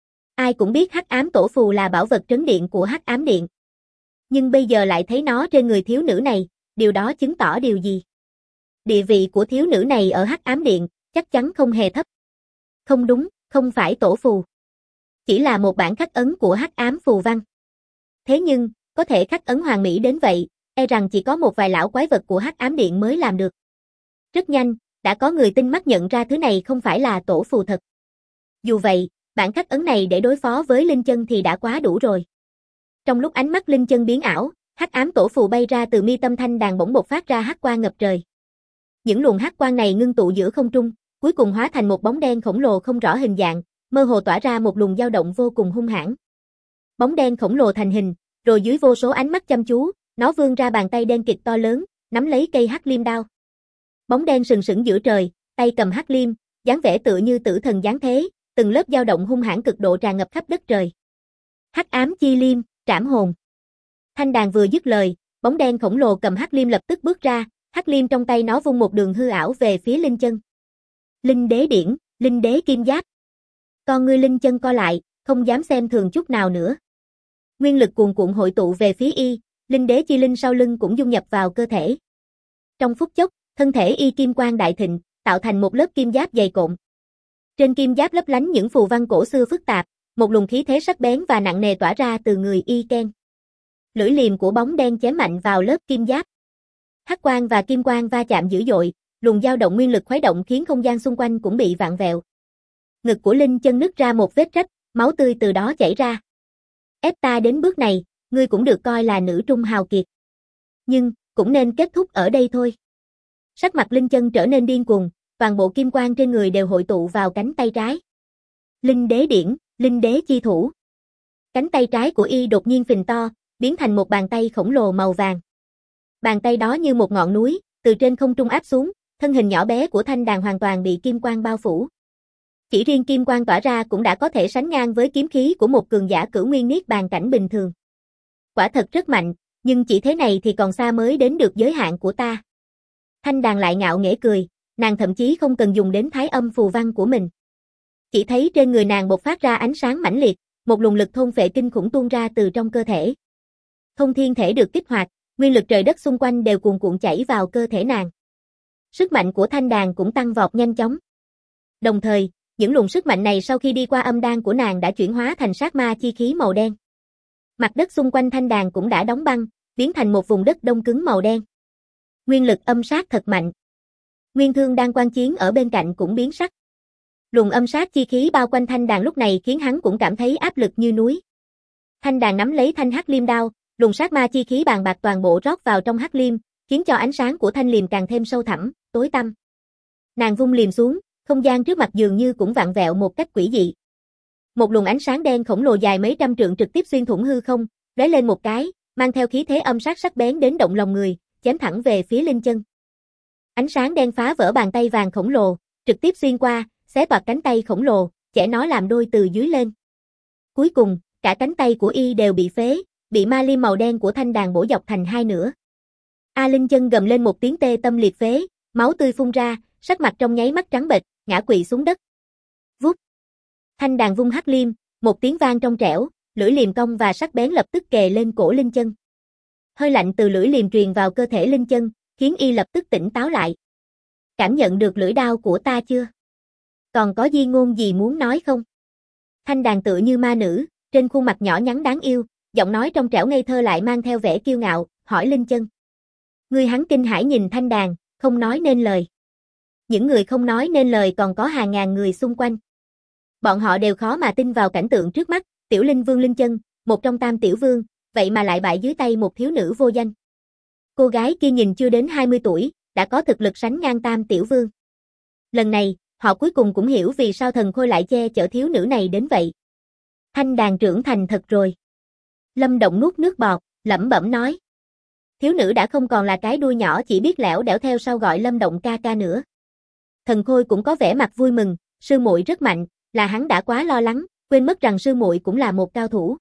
Ai cũng biết hắc ám tổ phù là bảo vật trấn điện của hắc ám điện. Nhưng bây giờ lại thấy nó trên người thiếu nữ này, điều đó chứng tỏ điều gì? Địa vị của thiếu nữ này ở hắc ám điện, chắc chắn không hề thấp. Không đúng, không phải tổ phù. Chỉ là một bản khắc ấn của hắc ám phù văn. Thế nhưng, có thể khắc ấn hoàn mỹ đến vậy, e rằng chỉ có một vài lão quái vật của hắc ám điện mới làm được. Rất nhanh, đã có người tinh mắt nhận ra thứ này không phải là tổ phù thật. Dù vậy, Bản khắc ấn này để đối phó với Linh Chân thì đã quá đủ rồi. Trong lúc ánh mắt Linh Chân biến ảo, hắc ám tổ phù bay ra từ mi tâm Thanh Đàn bỗng bộc phát ra hắc quang ngập trời. Những luồng hắc quang này ngưng tụ giữa không trung, cuối cùng hóa thành một bóng đen khổng lồ không rõ hình dạng, mơ hồ tỏa ra một luồng dao động vô cùng hung hãn. Bóng đen khổng lồ thành hình, rồi dưới vô số ánh mắt chăm chú, nó vươn ra bàn tay đen kịt to lớn, nắm lấy cây hắc liêm đao. Bóng đen sừng sững giữa trời, tay cầm hắc liêm, dáng vẻ tựa như tử thần giáng thế, từng lớp dao động hung hãn cực độ tràn ngập khắp đất trời. Hắc ám chi liêm, trảm hồn. Thanh Đàn vừa dứt lời, bóng đen khổng lồ cầm hắc liêm lập tức bước ra, hắc liêm trong tay nó vung một đường hư ảo về phía Linh Chân. Linh đế điển, linh đế kim giáp. Con ngươi Linh Chân co lại, không dám xem thường chút nào nữa. Nguyên lực cuồn cuộn hội tụ về phía y, linh đế chi linh sau lưng cũng dung nhập vào cơ thể. Trong phút chốc, thân thể y kim quang đại thịnh, tạo thành một lớp kim giáp dày cộm. Trên kim giáp lấp lánh những phù văn cổ xưa phức tạp, một luồng khí thế sắc bén và nặng nề tỏa ra từ người y ken. Lưỡi liềm của bóng đen chém mạnh vào lớp kim giáp. Hắc quang và kim quang va chạm dữ dội, luồng dao động nguyên lực khuấy động khiến không gian xung quanh cũng bị vặn vẹo. Ngực của Linh Chân nứt ra một vết rách, máu tươi từ đó chảy ra. Ép ta đến bước này, ngươi cũng được coi là nữ trung hào kiệt. Nhưng, cũng nên kết thúc ở đây thôi. Sắc mặt Linh Chân trở nên điên cuồng, toàn bộ kim quang trên người đều hội tụ vào cánh tay trái. Linh đế điển, linh đế chi thủ. Cánh tay trái của y đột nhiên phình to, biến thành một bàn tay khổng lồ màu vàng. Bàn tay đó như một ngọn núi, từ trên không trung áp xuống, thân hình nhỏ bé của Thanh Đàn hoàn toàn bị kim quang bao phủ. Chỉ riêng kim quang tỏa ra cũng đã có thể sánh ngang với kiếm khí của một cường giả cửu nguyên niết bàn cảnh bình thường. Quả thật rất mạnh, nhưng chỉ thế này thì còn xa mới đến được giới hạn của ta. Thanh Đàn lại ngạo nghễ cười, nàng thậm chí không cần dùng đến thái âm phù văn của mình. Chỉ thấy trên người nàng bộc phát ra ánh sáng mãnh liệt, một luồng lực thôn phệ kinh khủng tuôn ra từ trong cơ thể. Thông thiên thể được kích hoạt, nguyên lực trời đất xung quanh đều cuồn cuộn chảy vào cơ thể nàng. Sức mạnh của Thanh Đàn cũng tăng vọt nhanh chóng. Đồng thời, những luồng sức mạnh này sau khi đi qua âm đan của nàng đã chuyển hóa thành sát ma chi khí màu đen. Mặt đất xung quanh Thanh Đàn cũng đã đóng băng, biến thành một vùng đất đông cứng màu đen. Nguyên lực âm sát thật mạnh. Nguyên Thương đang quan chiến ở bên cạnh cũng biến sắc. Luồng âm sát chi khí bao quanh Thanh Đàn lúc này khiến hắn cũng cảm thấy áp lực như núi. Thanh Đàn nắm lấy thanh hắc liêm đao, luồng sát ma chi khí bàn bạc toàn bộ rót vào trong hắc liêm, khiến cho ánh sáng của thanh liềm càng thêm sâu thẳm, tối tăm. Nàng vung liềm xuống, không gian trước mặt dường như cũng vặn vẹo một cách quỷ dị. Một luồng ánh sáng đen khổng lồ dài mấy trăm trượng trực tiếp xuyên thủng hư không, lóe lên một cái, mang theo khí thế âm sát sắc bén đến động lòng người, chém thẳng về phía Linh Chân. Ánh sáng đen phá vỡ bàn tay vàng khổng lồ, trực tiếp xuyên qua, xé toạc cánh tay khổng lồ, chẻ nó làm đôi từ dưới lên. Cuối cùng, cả cánh tay của y đều bị phế, bị ma liêm màu đen của Thanh Đàn bổ dọc thành hai nửa. Linh Chân gầm lên một tiếng tê tâm liệt phế, máu tươi phun ra, sắc mặt trong nháy mắt trắng bệch, ngã quỵ xuống đất. Vút. Thanh Đàn vung hắc liêm, một tiếng vang trong trẻo, lưỡi liềm cong và sắc bén lập tức kề lên cổ Linh Chân. Hơi lạnh từ lưỡi liềm truyền vào cơ thể Linh Chân, khiến y lập tức tỉnh táo lại. Cảm nhận được lưỡi đao của ta chưa? Còn có di ngôn gì muốn nói không? Thanh Đàn tựa như ma nữ, trên khuôn mặt nhỏ nhắn đáng yêu, giọng nói trong trẻo ngây thơ lại mang theo vẻ kiêu ngạo, hỏi Linh Chân. Người hắn kinh hãi nhìn Thanh Đàn, không nói nên lời. Những người không nói nên lời còn có hàng ngàn người xung quanh. Bọn họ đều khó mà tin vào cảnh tượng trước mắt, tiểu linh vương Linh Chân, một trong tam tiểu vương, vậy mà lại bại dưới tay một thiếu nữ vô danh. Cô gái kia nhìn chưa đến 20 tuổi, đã có thực lực sánh ngang tam tiểu vương. Lần này, họ cuối cùng cũng hiểu vì sao thần khôi lại che chở thiếu nữ này đến vậy. Thanh Đàn trưởng thành thật rồi. Lâm Động nuốt nước bọt, lẩm bẩm nói. Thiếu nữ đã không còn là cái đuôi nhỏ chỉ biết lẻo đẻo theo sau gọi Lâm Động ca ca nữa. Thần khôi cũng có vẻ mặt vui mừng, sư muội rất mạnh, là hắn đã quá lo lắng, quên mất rằng sư muội cũng là một cao thủ.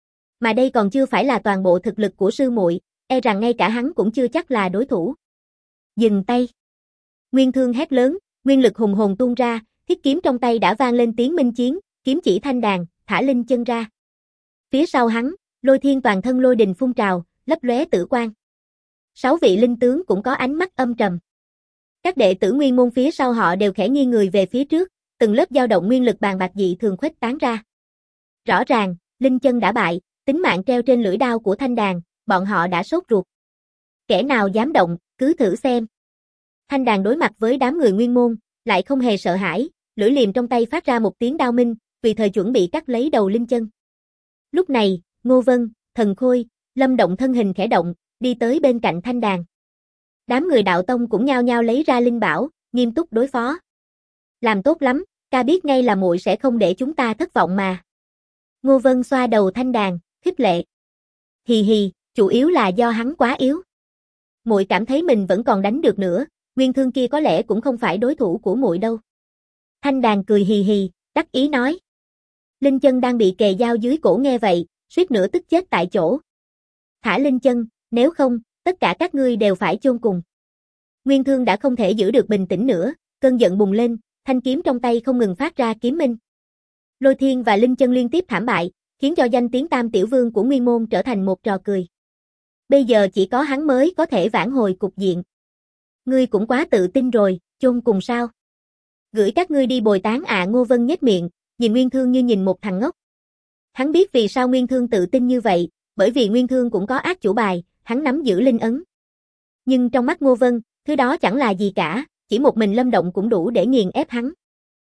Mà đây còn chưa phải là toàn bộ thực lực của sư muội, e rằng ngay cả hắn cũng chưa chắc là đối thủ. Dừng tay. Nguyên Thương hét lớn, nguyên lực hùng hồn tuôn ra, thiết kiếm trong tay đã vang lên tiếng minh chiến, kiếm chỉ Thanh Đàn, thả Linh Chân ra. Phía sau hắn, Lôi Thiên toàn thân lôi đình phun trào, lấp lóe tử quang. 6 vị linh tướng cũng có ánh mắt âm trầm. Các đệ tử nguyên môn phía sau họ đều khẽ nghiêng người về phía trước, từng lớp dao động nguyên lực bàn bạc dị thường khuếch tán ra. Rõ ràng, Linh Chân đã bại, tính mạng treo trên lưỡi đao của Thanh Đàn, bọn họ đã sốt ruột. Kẻ nào dám động, cứ thử xem. Thanh Đàn đối mặt với đám người nguyên môn, lại không hề sợ hãi, lưỡi liềm trong tay phát ra một tiếng đao minh, tùy thời chuẩn bị cắt lấy đầu Linh Chân. Lúc này, Ngô Vân, Thần Khôi, Lâm Động thân hình khẽ động, đi tới bên cạnh thanh đàn. Đám người đạo tông cũng nhao nhao lấy ra linh bảo, nghiêm túc đối phó. Làm tốt lắm, ca biết ngay là muội sẽ không để chúng ta thất vọng mà. Ngô Vân xoa đầu thanh đàn, khích lệ. Hì hì, chủ yếu là do hắn quá yếu. Muội cảm thấy mình vẫn còn đánh được nữa, Nguyên Thương kia có lẽ cũng không phải đối thủ của muội đâu. Thanh đàn cười hì hì, đắc ý nói. Linh Chân đang bị kề dao dưới cổ nghe vậy, suýt nữa tức chết tại chỗ. Thả Linh Chân, nếu không, tất cả các ngươi đều phải chôn cùng. Nguyên Thương đã không thể giữ được bình tĩnh nữa, cơn giận bùng lên, thanh kiếm trong tay không ngừng phát ra kiếm minh. Lôi Thiên và Linh Chân liên tiếp thảm bại, khiến cho danh tiếng Tam Tiểu Vương của Nguyên Môn trở thành một trò cười. Bây giờ chỉ có hắn mới có thể vãn hồi cục diện. Ngươi cũng quá tự tin rồi, chôn cùng sao? Gửi các ngươi đi bồi tán Ngô Vân nhếch miệng, nhìn Nguyên Thương như nhìn một thằng ngốc. Hắn biết vì sao Nguyên Thương tự tin như vậy, bởi vì Nguyên Thương cũng có át chủ bài, hắn nắm giữ linh ấn. Nhưng trong mắt Ngô Vân, thứ đó chẳng là gì cả, chỉ một mình Lâm Động cũng đủ để nghiền ép hắn.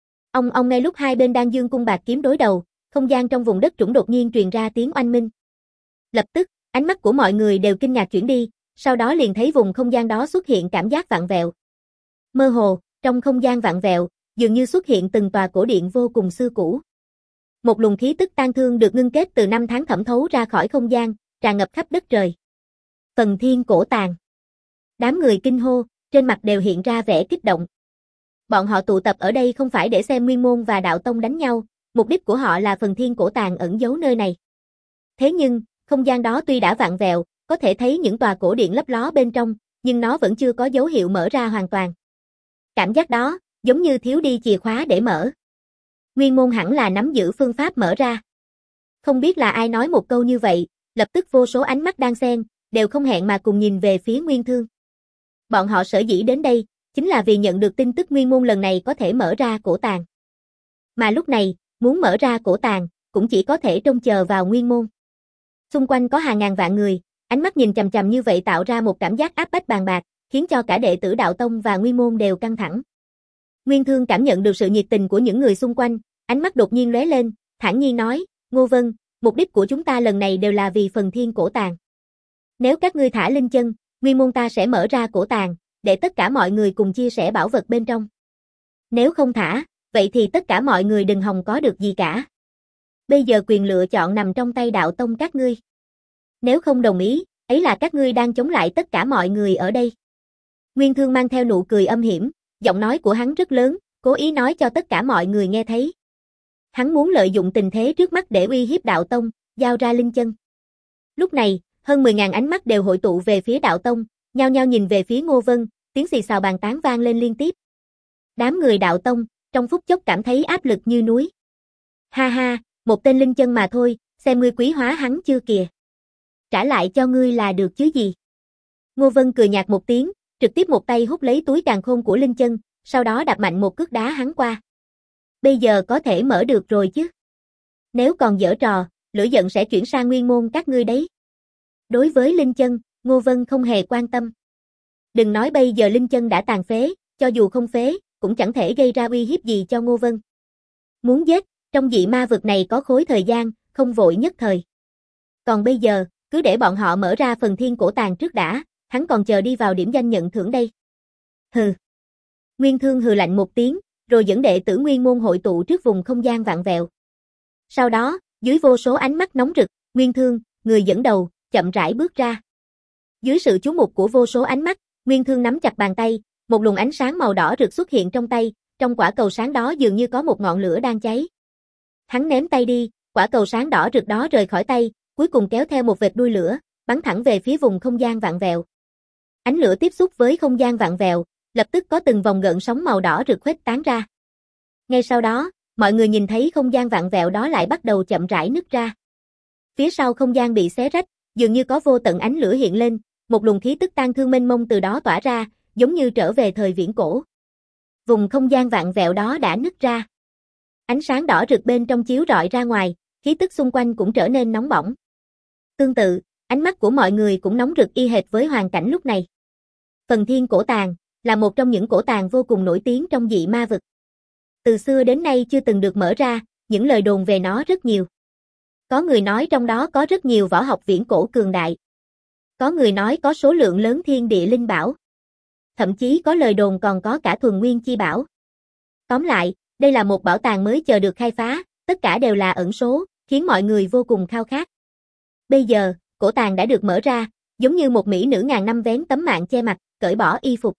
Ông ngay lúc hai bên đang dương cung bạc kiếm đối đầu, không gian trong vùng đất trũng đột nhiên truyền ra tiếng oanh minh. Lập tức, ánh mắt của mọi người đều kinh ngạc chuyển đi, sau đó liền thấy vùng không gian đó xuất hiện cảm giác vặn vẹo. Mơ hồ, trong không gian vặn vẹo, dường như xuất hiện từng tòa cổ điện vô cùng xưa cũ. Một luồng khí tức tang thương được ngưng kết từ năm tháng thẩm thấu ra khỏi không gian, tràn ngập khắp đất trời. Phần Thiên Cổ Tàng. Đám người kinh hô, trên mặt đều hiện ra vẻ kích động. Bọn họ tụ tập ở đây không phải để xem Nguyên Môn và Đạo Tông đánh nhau, mục đích của họ là Phần Thiên Cổ Tàng ẩn giấu nơi này. Thế nhưng, không gian đó tuy đã vặn vẹo, có thể thấy những tòa cổ điện lấp ló bên trong, nhưng nó vẫn chưa có dấu hiệu mở ra hoàn toàn. Cảm giác đó, giống như thiếu đi chìa khóa để mở. Nguyên Môn hẳn là nắm giữ phương pháp mở ra. Không biết là ai nói một câu như vậy, lập tức vô số ánh mắt đan xen, đều không hẹn mà cùng nhìn về phía Nguyên Thương. Bọn họ sở dĩ đến đây, chính là vì nhận được tin tức Nguyên Môn lần này có thể mở ra cổ tàng. Mà lúc này, muốn mở ra cổ tàng, cũng chỉ có thể trông chờ vào Nguyên Môn. Xung quanh có hàng ngàn vạn người, ánh mắt nhìn chằm chằm như vậy tạo ra một cảm giác áp bách bàn bạc, khiến cho cả đệ tử Đạo Tông và Nguyên Môn đều căng thẳng. Nguyên Thương cảm nhận được sự nhiệt tình của những người xung quanh, ánh mắt đột nhiên lóe lên, thản nhiên nói, Ngô Vân, mục đích của chúng ta lần này đều là vì Phần Thiên Cổ Tàng. Nếu các ngươi thả Linh Chân, Nguyên Môn ta sẽ mở ra cổ tàng, để tất cả mọi người cùng chia sẻ bảo vật bên trong. Nếu không thả, vậy thì tất cả mọi người đừng hòng có được gì cả. Bây giờ quyền lựa chọn nằm trong tay Đạo Tông các ngươi. Nếu không đồng ý, ấy là các ngươi đang chống lại tất cả mọi người ở đây. Nguyên Thương mang theo nụ cười âm hiểm, giọng nói của hắn rất lớn, cố ý nói cho tất cả mọi người nghe thấy. Hắn muốn lợi dụng tình thế trước mắt để uy hiếp Đạo Tông, giao ra Linh Chân. Lúc này, hơn 10.000 ánh mắt đều hội tụ về phía Đạo Tông, nhao nhao nhìn về phía Ngô Vân, tiếng xì xào bàn tán vang lên liên tiếp. Đám người Đạo Tông, trong phút chốc cảm thấy áp lực như núi. Ha ha, một tên Linh Chân mà thôi, xem ngươi quý hóa hắn chưa kìa. Trả lại cho ngươi là được chứ gì. Ngô Vân cười nhạt một tiếng, trực tiếp một tay hút lấy túi càn khôn của Linh Chân, sau đó đạp mạnh một cước đá hắn qua. Bây giờ có thể mở được rồi chứ. Nếu còn giở trò, lửa giận sẽ chuyển sang Nguyên Môn các ngươi đấy. Đối với Linh Chân, Ngô Vân không hề quan tâm. Đừng nói bây giờ Linh Chân đã tàn phế, cho dù không phế, cũng chẳng thể gây ra uy hiếp gì cho Ngô Vân. Muốn giết, trong dị ma vực này có khối thời gian, không vội nhất thời. Còn bây giờ, cứ để bọn họ mở ra Phần Thiên Cổ Tàng trước đã, hắn còn chờ đi vào điểm danh nhận thưởng đây. Hừ. Nguyên Thương hừ lạnh một tiếng, rồi dẫn đệ tử Nguyên Môn hội tụ trước vùng không gian vặn vẹo. Sau đó, dưới vô số ánh mắt nóng rực, Nguyên Thương, người dẫn đầu, chậm rãi bước ra. Dưới sự chú mục của vô số ánh mắt, Nguyên Thương nắm chặt bàn tay, một luồng ánh sáng màu đỏ rực xuất hiện trong tay, trong quả cầu sáng đó dường như có một ngọn lửa đang cháy. Hắn ném tay đi, quả cầu sáng đỏ rực đó rời khỏi tay, cuối cùng kéo theo một vệt đuôi lửa, bắn thẳng về phía vùng không gian vặn vẹo. Ánh lửa tiếp xúc với không gian vặn vẹo, lập tức có từng vòng gợn sóng màu đỏ rực khuếch tán ra. Ngay sau đó, mọi người nhìn thấy không gian vặn vẹo đó lại bắt đầu chậm rãi nứt ra. Phía sau không gian bị xé rách, dường như có vô tận ánh lửa hiện lên, một luồng khí tức tang thương mênh mông từ đó tỏa ra, giống như trở về thời viễn cổ. Vùng không gian vặn vẹo đó đã nứt ra. Ánh sáng đỏ rực bên trong chiếu rọi ra ngoài, khí tức xung quanh cũng trở nên nóng bỏng. Tương tự, ánh mắt của mọi người cũng nóng rực y hệt với hoàn cảnh lúc này. Phần Thiên Cổ Tàng là một trong những cổ tàng vô cùng nổi tiếng trong dị ma vực. Từ xưa đến nay chưa từng được mở ra, những lời đồn về nó rất nhiều. Có người nói trong đó có rất nhiều võ học viễn cổ cường đại. Có người nói có số lượng lớn thiên địa linh bảo. Thậm chí có lời đồn còn có cả thuần nguyên chi bảo. Tóm lại, đây là một bảo tàng mới chờ được khai phá, tất cả đều là ẩn số, khiến mọi người vô cùng khao khát. Bây giờ, cổ tàng đã được mở ra, giống như một mỹ nữ ngàn năm vén tấm màn che mặt, cởi bỏ y phục.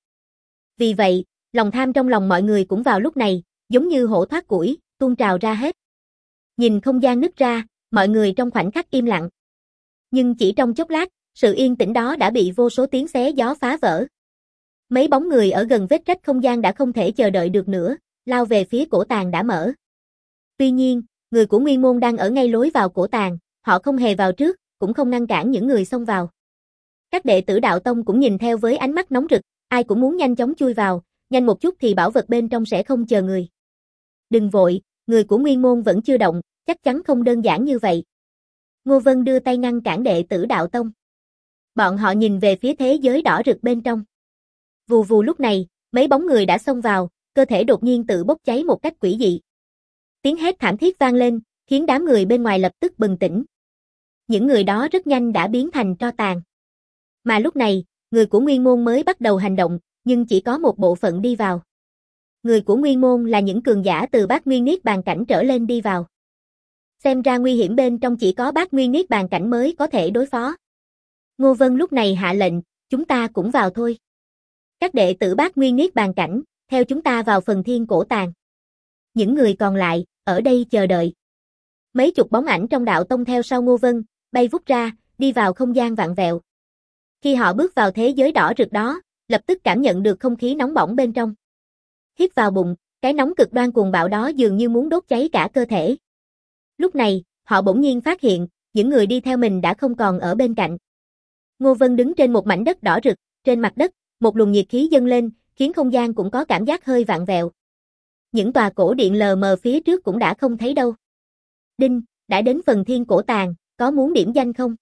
Vì vậy, lòng tham trong lòng mọi người cũng vào lúc này, giống như hổ thoát củi, tuôn trào ra hết. Nhìn không gian nứt ra, mọi người trong khoảnh khắc im lặng. Nhưng chỉ trong chốc lát, sự yên tĩnh đó đã bị vô số tiếng xé gió phá vỡ. Mấy bóng người ở gần vết rách không gian đã không thể chờ đợi được nữa, lao về phía cổ tàng đã mở. Tuy nhiên, người của Nguyên Môn đang ở ngay lối vào cổ tàng, họ không hề vào trước, cũng không ngăn cản những người xông vào. Các đệ tử Đạo Tông cũng nhìn theo với ánh mắt nóng rực, ai cũng muốn nhanh chóng chui vào, nhanh một chút thì bảo vật bên trong sẽ không chờ người. Đừng vội, người của Nguyên Môn vẫn chưa động, chắc chắn không đơn giản như vậy. Ngô Vân đưa tay ngăn cản đệ tử Đạo Tông. Bọn họ nhìn về phía thế giới đỏ rực bên trong. Vù vù lúc này, mấy bóng người đã xông vào, cơ thể đột nhiên tự bốc cháy một cách quỷ dị. Tiếng hét thảm thiết vang lên, khiến đám người bên ngoài lập tức bừng tỉnh. Những người đó rất nhanh đã biến thành tro tàn. Mà lúc này, người của Nguyên Môn mới bắt đầu hành động, nhưng chỉ có một bộ phận đi vào. Người của Nguyên Môn là những cường giả từ Bát Nguyên Niết Bàn cảnh trở lên đi vào. Xem ra nguy hiểm bên trong chỉ có Bát Nguyên Niết Bàn cảnh mới có thể đối phó. Ngô Vân lúc này hạ lệnh, chúng ta cũng vào thôi. Các đệ tử Bát Nguyên Niết Bàn cảnh, theo chúng ta vào phần thiên cổ tàng. Những người còn lại, ở đây chờ đợi. Mấy chục bóng ảnh trong Đạo Tông theo sau Ngô Vân, bay vút ra, đi vào không gian vặn vẹo. Khi họ bước vào thế giới đỏ rực đó, lập tức cảm nhận được không khí nóng bỏng bên trong. Hít vào bụng, cái nóng cực đoan cuồng bạo đó dường như muốn đốt cháy cả cơ thể. Lúc này, họ bỗng nhiên phát hiện, những người đi theo mình đã không còn ở bên cạnh. Ngô Vân đứng trên một mảnh đất đỏ rực, trên mặt đất, một luồng nhiệt khí dâng lên, khiến không gian cũng có cảm giác hơi vặn vẹo. Những tòa cổ điện lờ mờ phía trước cũng đã không thấy đâu. Đinh, đã đến phần thiên cổ tàng, có muốn điểm danh không?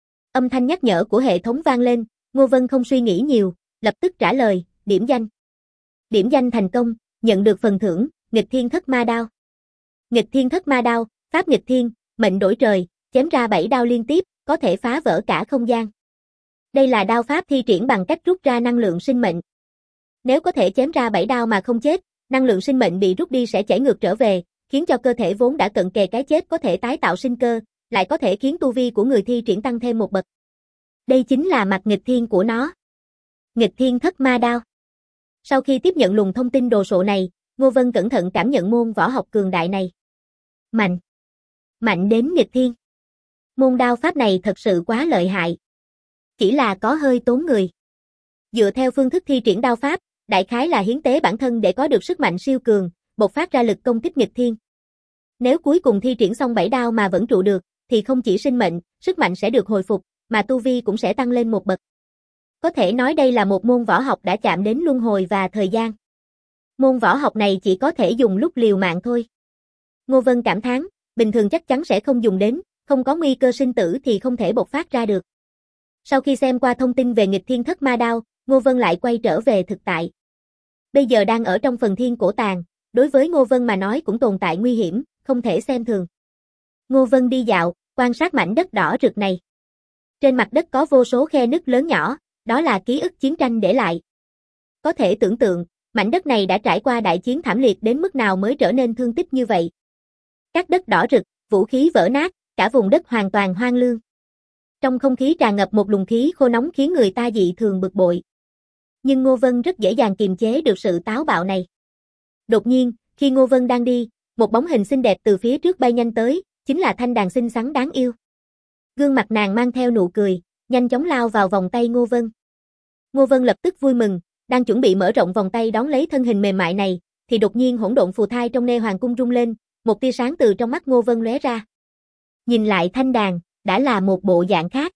Âm thanh nhắc nhở của hệ thống vang lên, Ngô Vân không suy nghĩ nhiều, lập tức trả lời, điểm danh. Điểm danh thành công, nhận được phần thưởng, nghịch thiên thất ma đao. Nghịch thiên thất ma đao, pháp nghịch thiên, mệnh đổi trời, chém ra 7 đao liên tiếp, có thể phá vỡ cả không gian. Đây là đao pháp thi triển bằng cách rút ra năng lượng sinh mệnh. Nếu có thể chém ra 7 đao mà không chết, năng lượng sinh mệnh bị rút đi sẽ chảy ngược trở về, khiến cho cơ thể vốn đã cận kề cái chết có thể tái tạo sinh cơ, lại có thể khiến tu vi của người thi triển tăng thêm một bậc. Đây chính là mặt nghịch thiên của nó. Nghịch thiên thất ma đao. Sau khi tiếp nhận luồng thông tin đồ sộ này, Ngô Vân cẩn thận cảm nhận môn võ học cường đại này. Mạnh. Mạnh đến nghịch thiên. Môn đao pháp này thật sự quá lợi hại. Chỉ là có hơi tốn người. Dựa theo phương thức thi triển đao pháp, đại khái là hiến tế bản thân để có được sức mạnh siêu cường, bộc phát ra lực công kích nghịch thiên. Nếu cuối cùng thi triển xong 7 đao mà vẫn trụ được, thì không chỉ sinh mệnh, sức mạnh sẽ được hồi phục, mà tu vi cũng sẽ tăng lên một bậc. Có thể nói đây là một môn võ học đã chạm đến luân hồi và thời gian. Môn võ học này chỉ có thể dùng lúc liều mạng thôi. Ngô Vân cảm thán, bình thường chắc chắn sẽ không dùng đến, không có nguy cơ sinh tử thì không thể bộc phát ra được. Sau khi xem qua thông tin về nghịch thiên thất ma đao, Ngô Vân lại quay trở về thực tại. Bây giờ đang ở trong phần thiên cổ tàng, đối với Ngô Vân mà nói cũng tồn tại nguy hiểm, không thể xem thường. Ngô Vân đi dạo, quan sát mảnh đất đỏ rực này. Trên mặt đất có vô số khe nứt lớn nhỏ, đó là ký ức chiến tranh để lại. Có thể tưởng tượng, mảnh đất này đã trải qua đại chiến thảm liệt đến mức nào mới trở nên thương tích như vậy. Các đất đỏ rực, vũ khí vỡ nát, cả vùng đất hoàn toàn hoang lương. Trong không khí tràn ngập một luồng khí khô nóng khiến người ta dị thường bực bội. Nhưng Ngô Vân rất dễ dàng kiềm chế được sự táo bạo này. Đột nhiên, khi Ngô Vân đang đi, một bóng hình xinh đẹp từ phía trước bay nhanh tới, chính là Thanh Đàn xinh xắn đáng yêu. Gương mặt nàng mang theo nụ cười, nhanh chóng lao vào vòng tay Ngô Vân. Ngô Vân lập tức vui mừng, đang chuẩn bị mở rộng vòng tay đón lấy thân hình mềm mại này, thì đột nhiên hỗn độn phù thai trong Nê Hoàng cung rung lên, một tia sáng từ trong mắt Ngô Vân lóe ra. Nhìn lại Thanh Đàn, đã là một bộ dạng khác.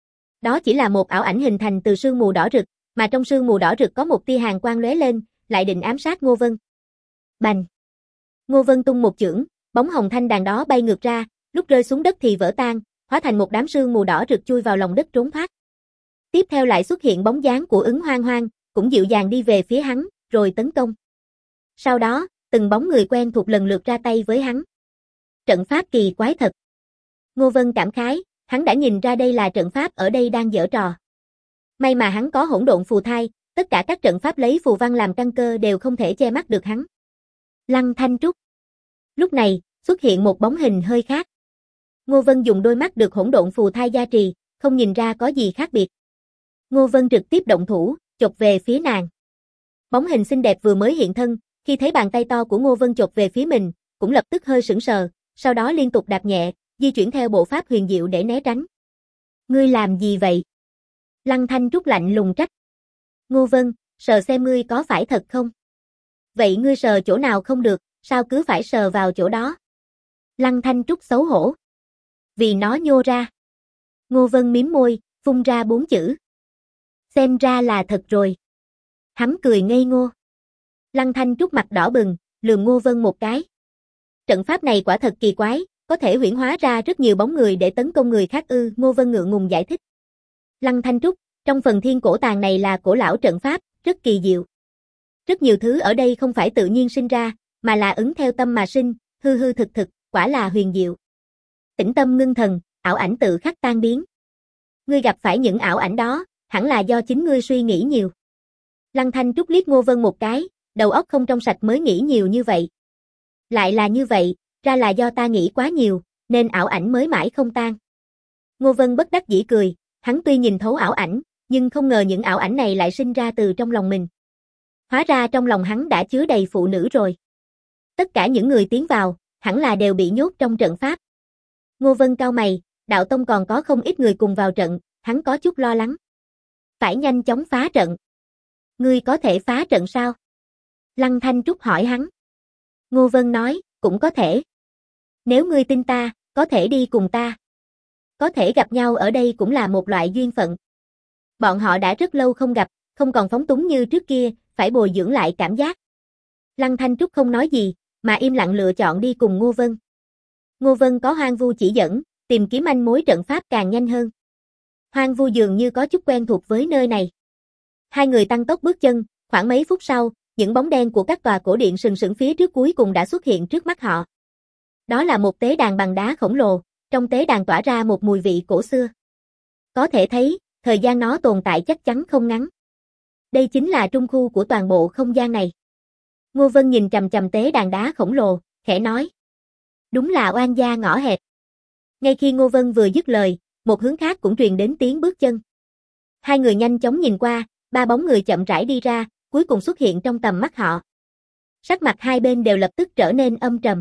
Đó chỉ là một ảo ảnh hình thành từ sương mù đỏ rực, mà trong sương mù đỏ rực có một tia hàn quang lóe lên, lại định ám sát Ngô Vân. Bành! Ngô Vân tung một chưởng, bóng hồng thanh đàn đó bay ngược ra, lúc rơi xuống đất thì vỡ tan, hóa thành một đám sương mù đỏ rực chui vào lòng đất trốn thoát. Tiếp theo lại xuất hiện bóng dáng của Ứng Hoang Hoang, cũng dịu dàng đi về phía hắn, rồi tấn công. Sau đó, từng bóng người quen thuộc lần lượt ra tay với hắn. Trận pháp kỳ quái thật. Ngô Vân cảm khái, hắn đã nhìn ra đây là trận pháp ở đây đang giở trò. May mà hắn có hỗn độn phù thai, tất cả các trận pháp lấy phù văn làm căn cơ đều không thể che mắt được hắn. Lăng Thanh Trúc. Lúc này, xuất hiện một bóng hình hơi khác. Ngô Vân dùng đôi mắt được hỗn độn phù thai gia trì, không nhìn ra có gì khác biệt. Ngô Vân trực tiếp động thủ, chộp về phía nàng. Bóng hình xinh đẹp vừa mới hiện thân, khi thấy bàn tay to của Ngô Vân chộp về phía mình, cũng lập tức hơi sững sờ, sau đó liên tục đạp nhẹ, di chuyển theo bộ pháp huyền diệu để né tránh. Ngươi làm gì vậy? Lăng Thanh Trúc lạnh lùng trách. Ngô Vân, sờ xem ngươi có phải thật không? Vậy ngươi sờ chỗ nào không được, sao cứ phải sờ vào chỗ đó? Lăng Thanh Trúc xấu hổ. Vì nó nhô ra. Ngô Vân mím môi, phun ra 4 chữ. Xem ra là thật rồi. Hắn cười ngây ngô. Lăng Thanh Trúc mặt đỏ bừng, lườm Ngô Vân một cái. Trận pháp này quả thật kỳ quái, có thể huyễn hóa ra rất nhiều bóng người để tấn công người khác ư, Ngô Vân ngượng ngùng giải thích. Lăng Thanh Trúc, trong phần thiên cổ tàng này là cổ lão trận pháp, rất kỳ diệu. Rất nhiều thứ ở đây không phải tự nhiên sinh ra, mà là ứng theo tâm mà sinh, hư hư thực thực, quả là huyền diệu. Tĩnh tâm ngưng thần, ảo ảnh tự khắc tan biến. Ngươi gặp phải những ảo ảnh đó, hẳn là do chính ngươi suy nghĩ nhiều. Lăng Thanh Trúc liếc Ngô Vân một cái, đầu óc không trong sạch mới nghĩ nhiều như vậy. Lại là như vậy, ra là do ta nghĩ quá nhiều, nên ảo ảnh mới mãi không tan. Ngô Vân bất đắc dĩ cười, hắn tuy nhìn thấu ảo ảnh, nhưng không ngờ những ảo ảnh này lại sinh ra từ trong lòng mình. Hóa ra trong lòng hắn đã chứa đầy phụ nữ rồi. Tất cả những người tiến vào, hẳn là đều bị nhốt trong trận pháp. Ngô Vân cau mày, đạo tông còn có không ít người cùng vào trận, hắn có chút lo lắng. Phải nhanh chóng phá trận. Ngươi có thể phá trận sao? Lăng Thanh Trúc hỏi hắn. Ngô Vân nói, cũng có thể. Nếu ngươi tin ta, có thể đi cùng ta. Có thể gặp nhau ở đây cũng là một loại duyên phận. Bọn họ đã rất lâu không gặp, không còn phóng túng như trước kia, phải bồi dưỡng lại cảm giác. Lăng Thanh Trúc không nói gì, mà im lặng lựa chọn đi cùng Ngô Vân. Ngô Vân có Hoang Vu chỉ dẫn, tìm kiếm manh mối trận pháp càng nhanh hơn. Hoang Vu dường như có chút quen thuộc với nơi này. Hai người tăng tốc bước chân, khoảng mấy phút sau, những bóng đen của các tòa cổ điện sừng sững phía trước cuối cùng đã xuất hiện trước mắt họ. Đó là một tế đàn bằng đá khổng lồ, trong tế đàn tỏa ra một mùi vị cổ xưa. Có thể thấy, thời gian nó tồn tại chắc chắn không ngắn. Đây chính là trung khu của toàn bộ không gian này. Ngô Vân nhìn chằm chằm tế đàn đá khổng lồ, khẽ nói. Đúng là oan gia ngõ hẹp. Ngay khi Ngô Vân vừa dứt lời, một hướng khác cũng truyền đến tiếng bước chân. Hai người nhanh chóng nhìn qua, ba bóng người chậm rãi đi ra, cuối cùng xuất hiện trong tầm mắt họ. Sắc mặt hai bên đều lập tức trở nên âm trầm.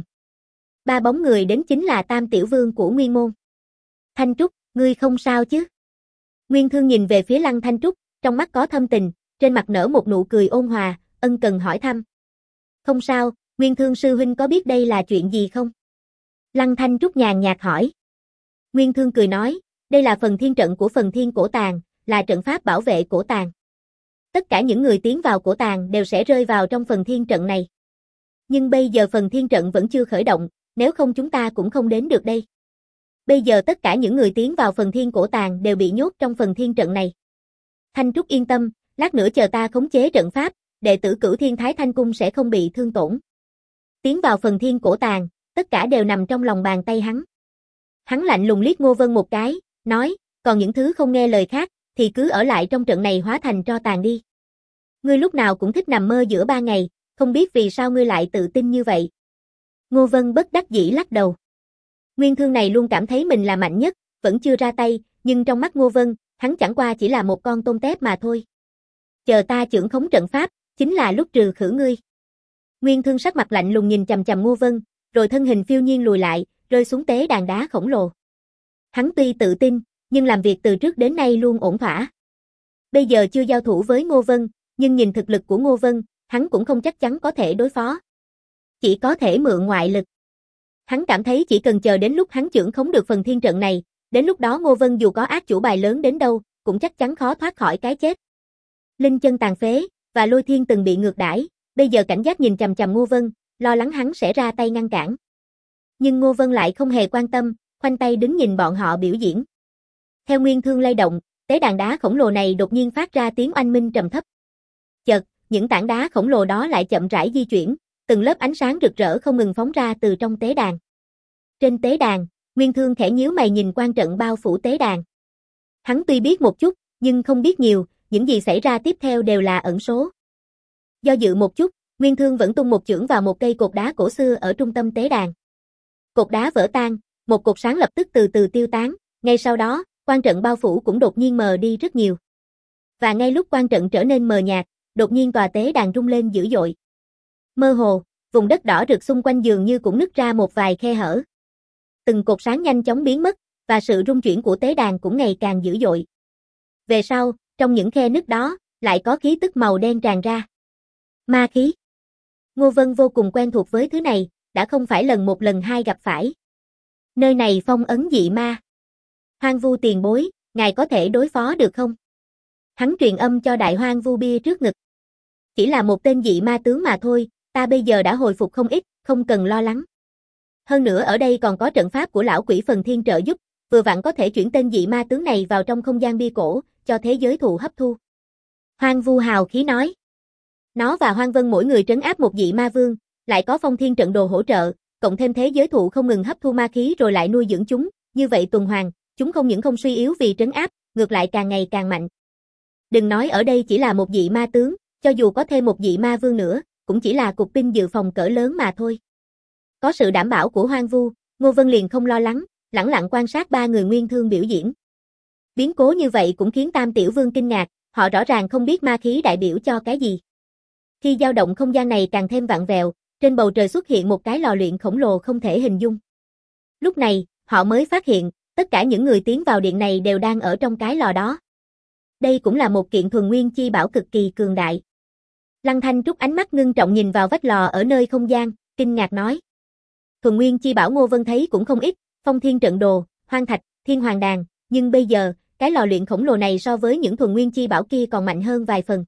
Ba bóng người đến chính là Tam Tiểu Vương của Nguyên Môn. Thanh Trúc, ngươi không sao chứ? Nguyên Thương nhìn về phía Lăng Thanh Trúc, trong mắt có thâm tình, trên mặt nở một nụ cười ôn hòa, ân cần hỏi thăm. Không sao, Nguyên Thương sư huynh có biết đây là chuyện gì không? Lăng Thanh Trúc nhàn nhạt hỏi. Nguyên Thương cười nói, đây là phần thiên trận của phần thiên cổ tàng, là trận pháp bảo vệ cổ tàng. Tất cả những người tiến vào cổ tàng đều sẽ rơi vào trong phần thiên trận này. Nhưng bây giờ phần thiên trận vẫn chưa khởi động, nếu không chúng ta cũng không đến được đây. Bây giờ tất cả những người tiến vào phần thiên cổ tàng đều bị nhốt trong phần thiên trận này. Thanh Trúc yên tâm, lát nữa chờ ta khống chế trận pháp, đệ tử Cửu Thiên Thái Thanh Cung sẽ không bị thương tổn. Tiến vào phần thiên cổ tàng, tất cả đều nằm trong lòng bàn tay hắn. Hắn lạnh lùng liếc Ngô Vân một cái, nói, còn những thứ không nghe lời khác, thì cứ ở lại trong trận này hóa thành tro tàn đi. Ngươi lúc nào cũng thích nằm mơ giữa ban ngày, không biết vì sao ngươi lại tự tin như vậy. Ngô Vân bất đắc dĩ lắc đầu. Nguyên Thương này luôn cảm thấy mình là mạnh nhất, vẫn chưa ra tay, nhưng trong mắt Ngô Vân, hắn chẳng qua chỉ là một con tôm tép mà thôi. Chờ ta chưởng khống trận pháp, chính là lúc trừ khử ngươi. Nguyên Thương sắc mặt lạnh lùng nhìn chằm chằm Ngô Vân, rồi thân hình phiêu nhiên lùi lại, rơi xuống tế đàn đá khổng lồ. Hắn tuy tự tin, nhưng làm việc từ trước đến nay luôn ổn thỏa. Bây giờ chưa giao thủ với Ngô Vân, nhưng nhìn thực lực của Ngô Vân, hắn cũng không chắc chắn có thể đối phó. Chỉ có thể mượn ngoại lực. Hắn cảm thấy chỉ cần chờ đến lúc hắn chưởng khống được phần thiên trận này, đến lúc đó Ngô Vân dù có ác chủ bài lớn đến đâu, cũng chắc chắn khó thoát khỏi cái chết. Linh chân tàn phế, và Lôi Thiên từng bị ngược đãi, bây giờ cảnh giác nhìn chằm chằm Ngô Vân, lo lắng hắn sẽ ra tay ngăn cản. Nhưng Ngô Vân lại không hề quan tâm, khoanh tay đứng nhìn bọn họ biểu diễn. Theo Nguyên Thương lay động, tế đàn đá khổng lồ này đột nhiên phát ra tiếng oanh minh trầm thấp. Chợt, những tảng đá khổng lồ đó lại chậm rãi di chuyển, từng lớp ánh sáng rực rỡ không ngừng phóng ra từ trong tế đàn. Trên tế đàn, Nguyên Thương khẽ nhíu mày nhìn quan trận bao phủ tế đàn. Hắn tuy biết một chút, nhưng không biết nhiều, những gì xảy ra tiếp theo đều là ẩn số. Do dự một chút, Nguyên Thương vẫn tung một chưởng vào một cây cột đá cổ xưa ở trung tâm tế đàn. Cột đá vỡ tan, một cột sáng lập tức từ từ tiêu tán, ngay sau đó, quan trận bao phủ cũng đột nhiên mờ đi rất nhiều. Và ngay lúc quan trận trở nên mờ nhạt, đột nhiên tòa tế đàn rung lên dữ dội. Mơ hồ, vùng đất đỏ rực xung quanh dường như cũng nứt ra một vài khe hở. Từng cột sáng nhanh chóng biến mất, và sự rung chuyển của tế đàn cũng ngày càng dữ dội. Về sau, trong những khe nứt đó, lại có khí tức màu đen tràn ra. Ma khí. Ngô Vân vô cùng quen thuộc với thứ này, đã không phải lần một lần hai gặp phải. Nơi này phong ấn dị ma. Hoang Vu tiền bối, ngài có thể đối phó được không? Hắn truyền âm cho Đại Hoang Vu bia trước ngực. Chỉ là một tên dị ma tướng mà thôi, ta bây giờ đã hồi phục không ít, không cần lo lắng. Hơn nữa ở đây còn có trận pháp của lão quỷ Phần Thiên trợ giúp, vừa vặn có thể chuyển tên dị ma tướng này vào trong không gian bia cổ, cho thế giới thụ hấp thu. Hoang Vu hào khí nói. Nó và Hoang Vân mỗi người trấn áp một dị ma vương, lại có Phong Thiên trận đồ hỗ trợ, cộng thêm thế giới thụ không ngừng hấp thu ma khí rồi lại nuôi dưỡng chúng, như vậy tuần hoàn, chúng không những không suy yếu vì trấn áp, ngược lại càng ngày càng mạnh. Đừng nói ở đây chỉ là một dị ma tướng, cho dù có thêm một dị ma vương nữa, cũng chỉ là cục binh dự phòng cỡ lớn mà thôi. Có sự đảm bảo của Hoang Vu, Ngô Vân liền không lo lắng, lẳng lặng quan sát ba người Nguyên Thương biểu diễn. Biến cố như vậy cũng khiến Tam Tiểu Vương kinh ngạc, họ rõ ràng không biết ma khí đại biểu cho cái gì. Khi dao động không gian này càng thêm vặn vẹo, trên bầu trời xuất hiện một cái lò luyện khổng lồ không thể hình dung. Lúc này, họ mới phát hiện, tất cả những người tiến vào điện này đều đang ở trong cái lò đó. Đây cũng là một kiện thuần nguyên chi bảo cực kỳ cường đại. Lăng Thanh Trúc ánh mắt ngưng trọng nhìn vào vách lò ở nơi không gian, kinh ngạc nói. Thuần nguyên chi bảo Ngô Vân thấy cũng không ít, Phong Thiên trận đồ, Hoang Thạch, Thiên Hoàng đàn, nhưng bây giờ, cái lò luyện khổng lồ này so với những thuần nguyên chi bảo kia còn mạnh hơn vài phần.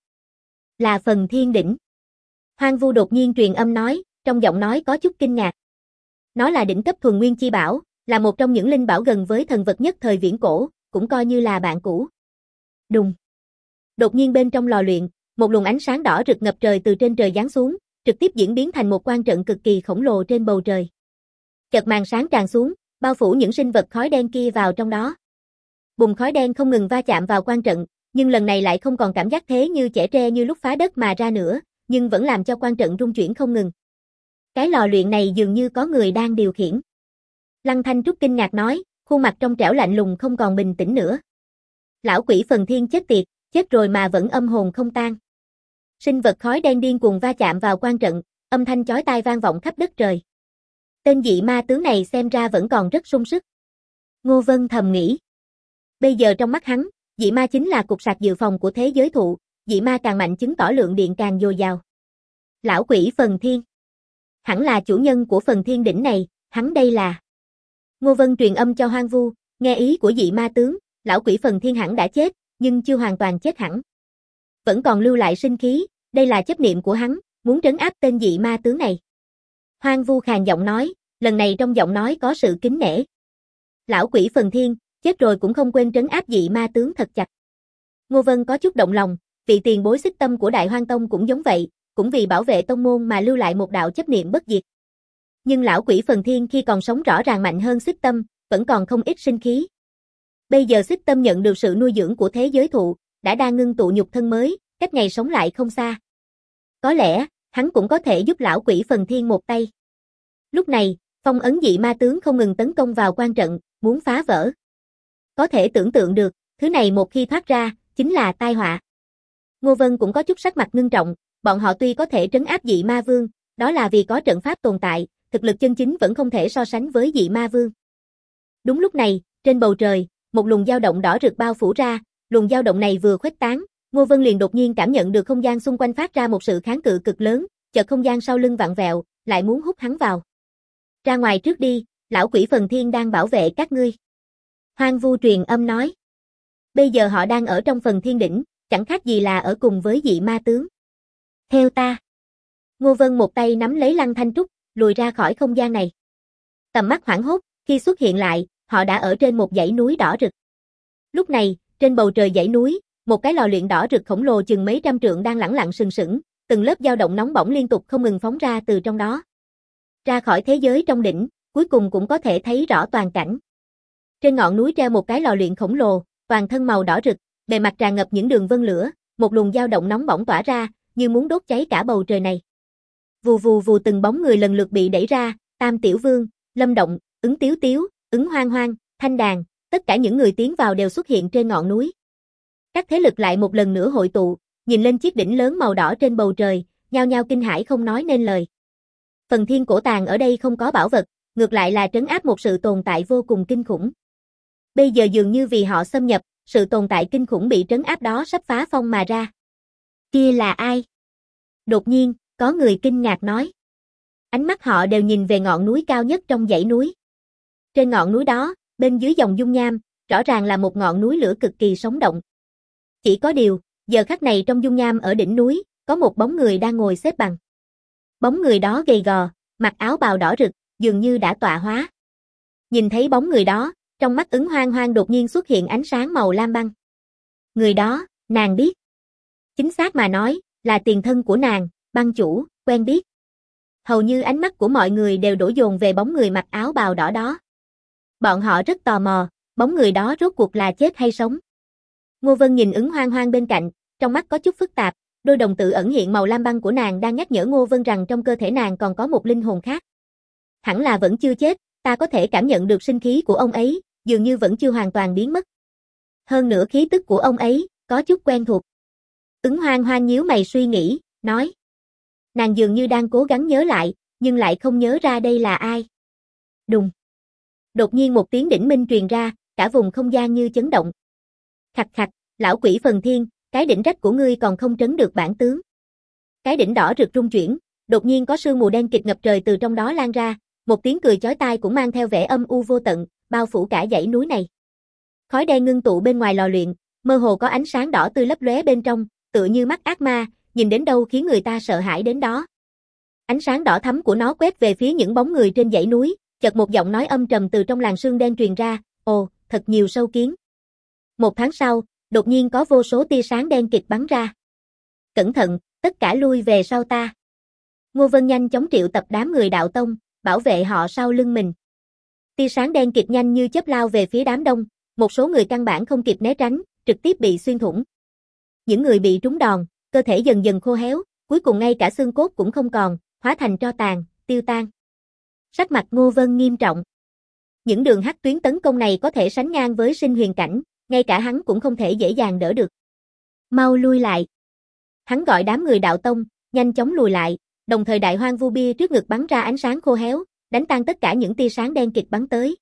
Là Phần Thiên đỉnh. Hoang Vu đột nhiên truyền âm nói, trong giọng nói có chút kinh ngạc. Nó là đỉnh cấp thuần nguyên chi bảo, là một trong những linh bảo gần với thần vật nhất thời viễn cổ, cũng coi như là bạn cũ. Đùng. Đột nhiên bên trong lò luyện, một luồng ánh sáng đỏ rực ngập trời từ trên trời giáng xuống, trực tiếp diễn biến thành một quan trận cực kỳ khổng lồ trên bầu trời. Chợt màn sáng tràn xuống, bao phủ những sinh vật khói đen kia vào trong đó. Bùn khói đen không ngừng va chạm vào quan trận, nhưng lần này lại không còn cảm giác thế như chẻ tre như lúc phá đất mà ra nữa, nhưng vẫn làm cho quan trận rung chuyển không ngừng. Cái lò luyện này dường như có người đang điều khiển. Lăng Thanh Trúc kinh ngạc nói, khuôn mặt trong trẻo lạnh lùng không còn bình tĩnh nữa. Lão quỷ Phần Thiên chết tiệt, chết rồi mà vẫn âm hồn không tan. Sinh vật khói đen điên cuồng va chạm vào quan trận, âm thanh chói tai vang vọng khắp đất trời. Tên dị ma tướng này xem ra vẫn còn rất sung sức. Ngô Vân thầm nghĩ. Bây giờ trong mắt hắn, dị ma chính là cục sạc dự phòng của thế giới thụ, dị ma càng mạnh chứng tỏ lượng điện càng dồi dào. Lão quỷ Phần Thiên. Hẳn là chủ nhân của Phần Thiên đỉnh này, hắn đây là. Ngô Vân truyền âm cho Hoang Vu, nghe ý của dị ma tướng, lão quỷ Phần Thiên hẳn đã chết, nhưng chưa hoàn toàn chết hẳn. Vẫn còn lưu lại sinh khí, đây là chấp niệm của hắn, muốn trấn áp tên dị ma tướng này. Hoang Vu khàn giọng nói, lần này trong giọng nói có sự kính nể. Lão quỷ Phần Thiên, chết rồi cũng không quên trấn áp dị ma tướng thật chặt. Ngô Vân có chút động lòng, vị tiền bối xích tâm của Đại Hoang Tông cũng giống vậy, cũng vì bảo vệ tông môn mà lưu lại một đạo chấp niệm bất diệt. Nhưng lão quỷ Phần Thiên khi còn sống rõ ràng mạnh hơn xích tâm, vẫn còn không ít sinh khí. Bây giờ xích tâm nhận được sự nuôi dưỡng của thế giới thụ, đã đang ngưng tụ nhục thân mới, cách ngày sống lại không xa. Có lẽ, hắn cũng có thể giúp lão quỷ Phần Thiên một tay. Lúc này, phong ấn dị ma tướng không ngừng tấn công vào quan trận, muốn phá vỡ. Có thể tưởng tượng được, thứ này một khi thoát ra, chính là tai họa. Ngô Vân cũng có chút sắc mặt ngưng trọng, bọn họ tuy có thể trấn áp dị ma vương, đó là vì có trận pháp tồn tại, thực lực chân chính vẫn không thể so sánh với dị ma vương. Đúng lúc này, trên bầu trời, một luồng dao động đỏ rực bao phủ ra, luồng dao động này vừa khuếch tán, Ngô Vân liền đột nhiên cảm nhận được không gian xung quanh phát ra một sự kháng cự cực lớn, chợt không gian sau lưng vặn vẹo, lại muốn hút hắn vào. Ra ngoài trước đi, lão quỷ Phần Thiên đang bảo vệ các ngươi. Hoang Vu truyền âm nói. Bây giờ họ đang ở trong Phần Thiên đỉnh, chẳng khác gì là ở cùng với dị ma tướng. Theo ta. Ngô Vân một tay nắm lấy Lăng Thanh Trúc, lùi ra khỏi không gian này. Tầm mắt hoảng hốt, khi xuất hiện lại, họ đã ở trên một dãy núi đỏ rực. Lúc này, trên bầu trời dãy núi, một cái lò luyện đỏ rực khổng lồ chừng mấy trăm trượng đang lẳng lặng sừng sững, từng lớp dao động nóng bỏng liên tục không ngừng phóng ra từ trong đó. Ra khỏi thế giới trong đỉnh, cuối cùng cũng có thể thấy rõ toàn cảnh. Trên ngọn núi treo một cái lò luyện khổng lồ, toàn thân màu đỏ rực, bề mặt tràn ngập những đường vân lửa, một luồng dao động nóng bỏng tỏa ra, như muốn đốt cháy cả bầu trời này. Vù vù vù từng bóng người lần lượt bị đẩy ra, Tam Tiểu Vương, Lâm Động, Ứng Tiếu Tiếu, Ứng Hoang Hoang, Thanh Đàn, tất cả những người tiến vào đều xuất hiện trên ngọn núi. Các thế lực lại một lần nữa hội tụ, nhìn lên chiếc đỉnh lớn màu đỏ trên bầu trời, nhao nhao kinh hãi không nói nên lời. Phần Thiên Cổ Tàng ở đây không có bảo vật, ngược lại là trấn áp một sự tồn tại vô cùng kinh khủng. Bây giờ dường như vì họ xâm nhập, sự tồn tại kinh khủng bị trấn áp đó sắp phá phong mà ra. Kia là ai? Đột nhiên, có người kinh ngạc nói. Ánh mắt họ đều nhìn về ngọn núi cao nhất trong dãy núi. Trên ngọn núi đó, bên dưới dòng dung nham, rõ ràng là một ngọn núi lửa cực kỳ sống động. Chỉ có điều, giờ khắc này trong dung nham ở đỉnh núi, có một bóng người đang ngồi xếp bằng. Bóng người đó gầy gò, mặc áo bào đỏ rực, dường như đã tọa hóa. Nhìn thấy bóng người đó, trong mắt Ứng Hoang Hoang đột nhiên xuất hiện ánh sáng màu lam băng. Người đó, nàng biết. Chính xác mà nói, là tiền thân của nàng, băng chủ, quen biết. Hầu như ánh mắt của mọi người đều đổ dồn về bóng người mặc áo bào đỏ đó. Bọn họ rất tò mò, bóng người đó rốt cuộc là chết hay sống. Ngô Vân nhìn Ứng Hoang Hoang bên cạnh, trong mắt có chút phức tạp, đôi đồng tử ẩn hiện màu lam băng của nàng đang nhắc nhở Ngô Vân rằng trong cơ thể nàng còn có một linh hồn khác. Hẳn là vẫn chưa chết, ta có thể cảm nhận được sinh khí của ông ấy, dường như vẫn chưa hoàn toàn biến mất. Hơn nữa khí tức của ông ấy, có chút quen thuộc. Ứng Hoang Hoang nhíu mày suy nghĩ, nói. Nàng dường như đang cố gắng nhớ lại, nhưng lại không nhớ ra đây là ai. Đùng. Đột nhiên một tiếng đỉnh minh truyền ra, cả vùng không gian như chấn động. Khạch khạch, lão quỷ Phần Thiên, cái đỉnh rách của ngươi còn không trấn được bản tướng. Cái đỉnh đỏ rực rung chuyển, đột nhiên có sương mù đen kịt ngập trời từ trong đó lan ra, một tiếng cười chói tai cũng mang theo vẻ âm u vô tận, bao phủ cả dãy núi này. Khói đen ngưng tụ bên ngoài lò luyện, mơ hồ có ánh sáng đỏ tươi lấp lóe bên trong, tựa như mắt ác ma, nhìn đến đâu khiến người ta sợ hãi đến đó. Ánh sáng đỏ thắm của nó quét về phía những bóng người trên dãy núi, chợt một giọng nói âm trầm từ trong làn sương đen truyền ra, ồ, thật nhiều sâu kiến. Một tháng sau, đột nhiên có vô số tia sáng đen kịt bắn ra. Cẩn thận, tất cả lui về sau ta. Ngô Vân nhanh chóng triệu tập đám người đạo tông, bảo vệ họ sau lưng mình. Tia sáng đen kịt nhanh như chớp lao về phía đám đông, một số người căn bản không kịp né tránh, trực tiếp bị xuyên thủng. Những người bị trúng đòn, cơ thể dần dần khô héo, cuối cùng ngay cả xương cốt cũng không còn, hóa thành tro tàn, tiêu tan. Sắc mặt Ngô Vân nghiêm trọng. Những đường hắc tuyến tấn công này có thể sánh ngang với sinh huyền cảnh, ngay cả hắn cũng không thể dễ dàng đỡ được. Mau lui lại. Hắn gọi đám người đạo tông, nhanh chóng lùi lại, đồng thời đại hoang vu bia trước ngực bắn ra ánh sáng khô héo, đánh tan tất cả những tia sáng đen kịt bắn tới.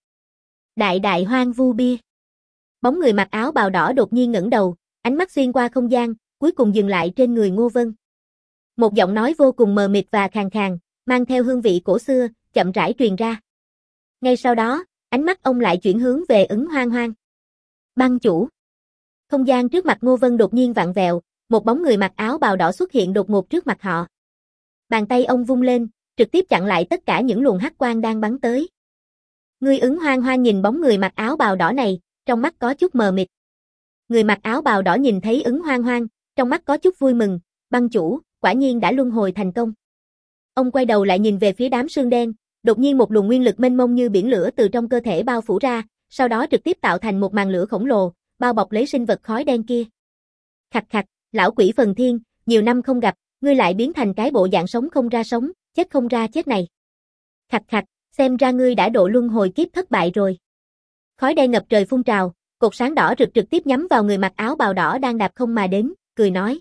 Đại hoang vu bia. Bóng người mặc áo bào đỏ đột nhiên ngẩng đầu, ánh mắt xuyên qua không gian, cuối cùng dừng lại trên người Ngô Vân. Một giọng nói vô cùng mờ mịt và khàn khàn, mang theo hương vị cổ xưa, chậm rãi truyền ra. Ngay sau đó, ánh mắt ông lại chuyển hướng về Ứng Hoang Hoang. Băng chủ. Không gian trước mặt Ngô Vân đột nhiên vặn vẹo, một bóng người mặc áo bào đỏ xuất hiện đột ngột trước mặt họ. Bàn tay ông vung lên, trực tiếp chặn lại tất cả những luồng hắc quang đang bắn tới. Người Ứng Hoang Hoang nhìn bóng người mặc áo bào đỏ này, trong mắt có chút mờ mịt. Người mặc áo bào đỏ nhìn thấy Ứng Hoang Hoang, trong mắt có chút vui mừng, băng chủ, quả nhiên đã luân hồi thành công. Ông quay đầu lại nhìn về phía đám sương đen, đột nhiên một luồng nguyên lực mênh mông như biển lửa từ trong cơ thể bao phủ ra, sau đó trực tiếp tạo thành một màn lửa khổng lồ, bao bọc lấy sinh vật khói đen kia. Khạch khạch, lão quỷ Phần Thiên, nhiều năm không gặp, ngươi lại biến thành cái bộ dạng sống không ra sống, chết không ra chết này. Khạch khạch, xem ra ngươi đã độ luân hồi kiếp thất bại rồi. Khói đen ngập trời phun trào, cột sáng đỏ rực trực tiếp nhắm vào người mặc áo bào đỏ đang đạp không mà đến, cười nói.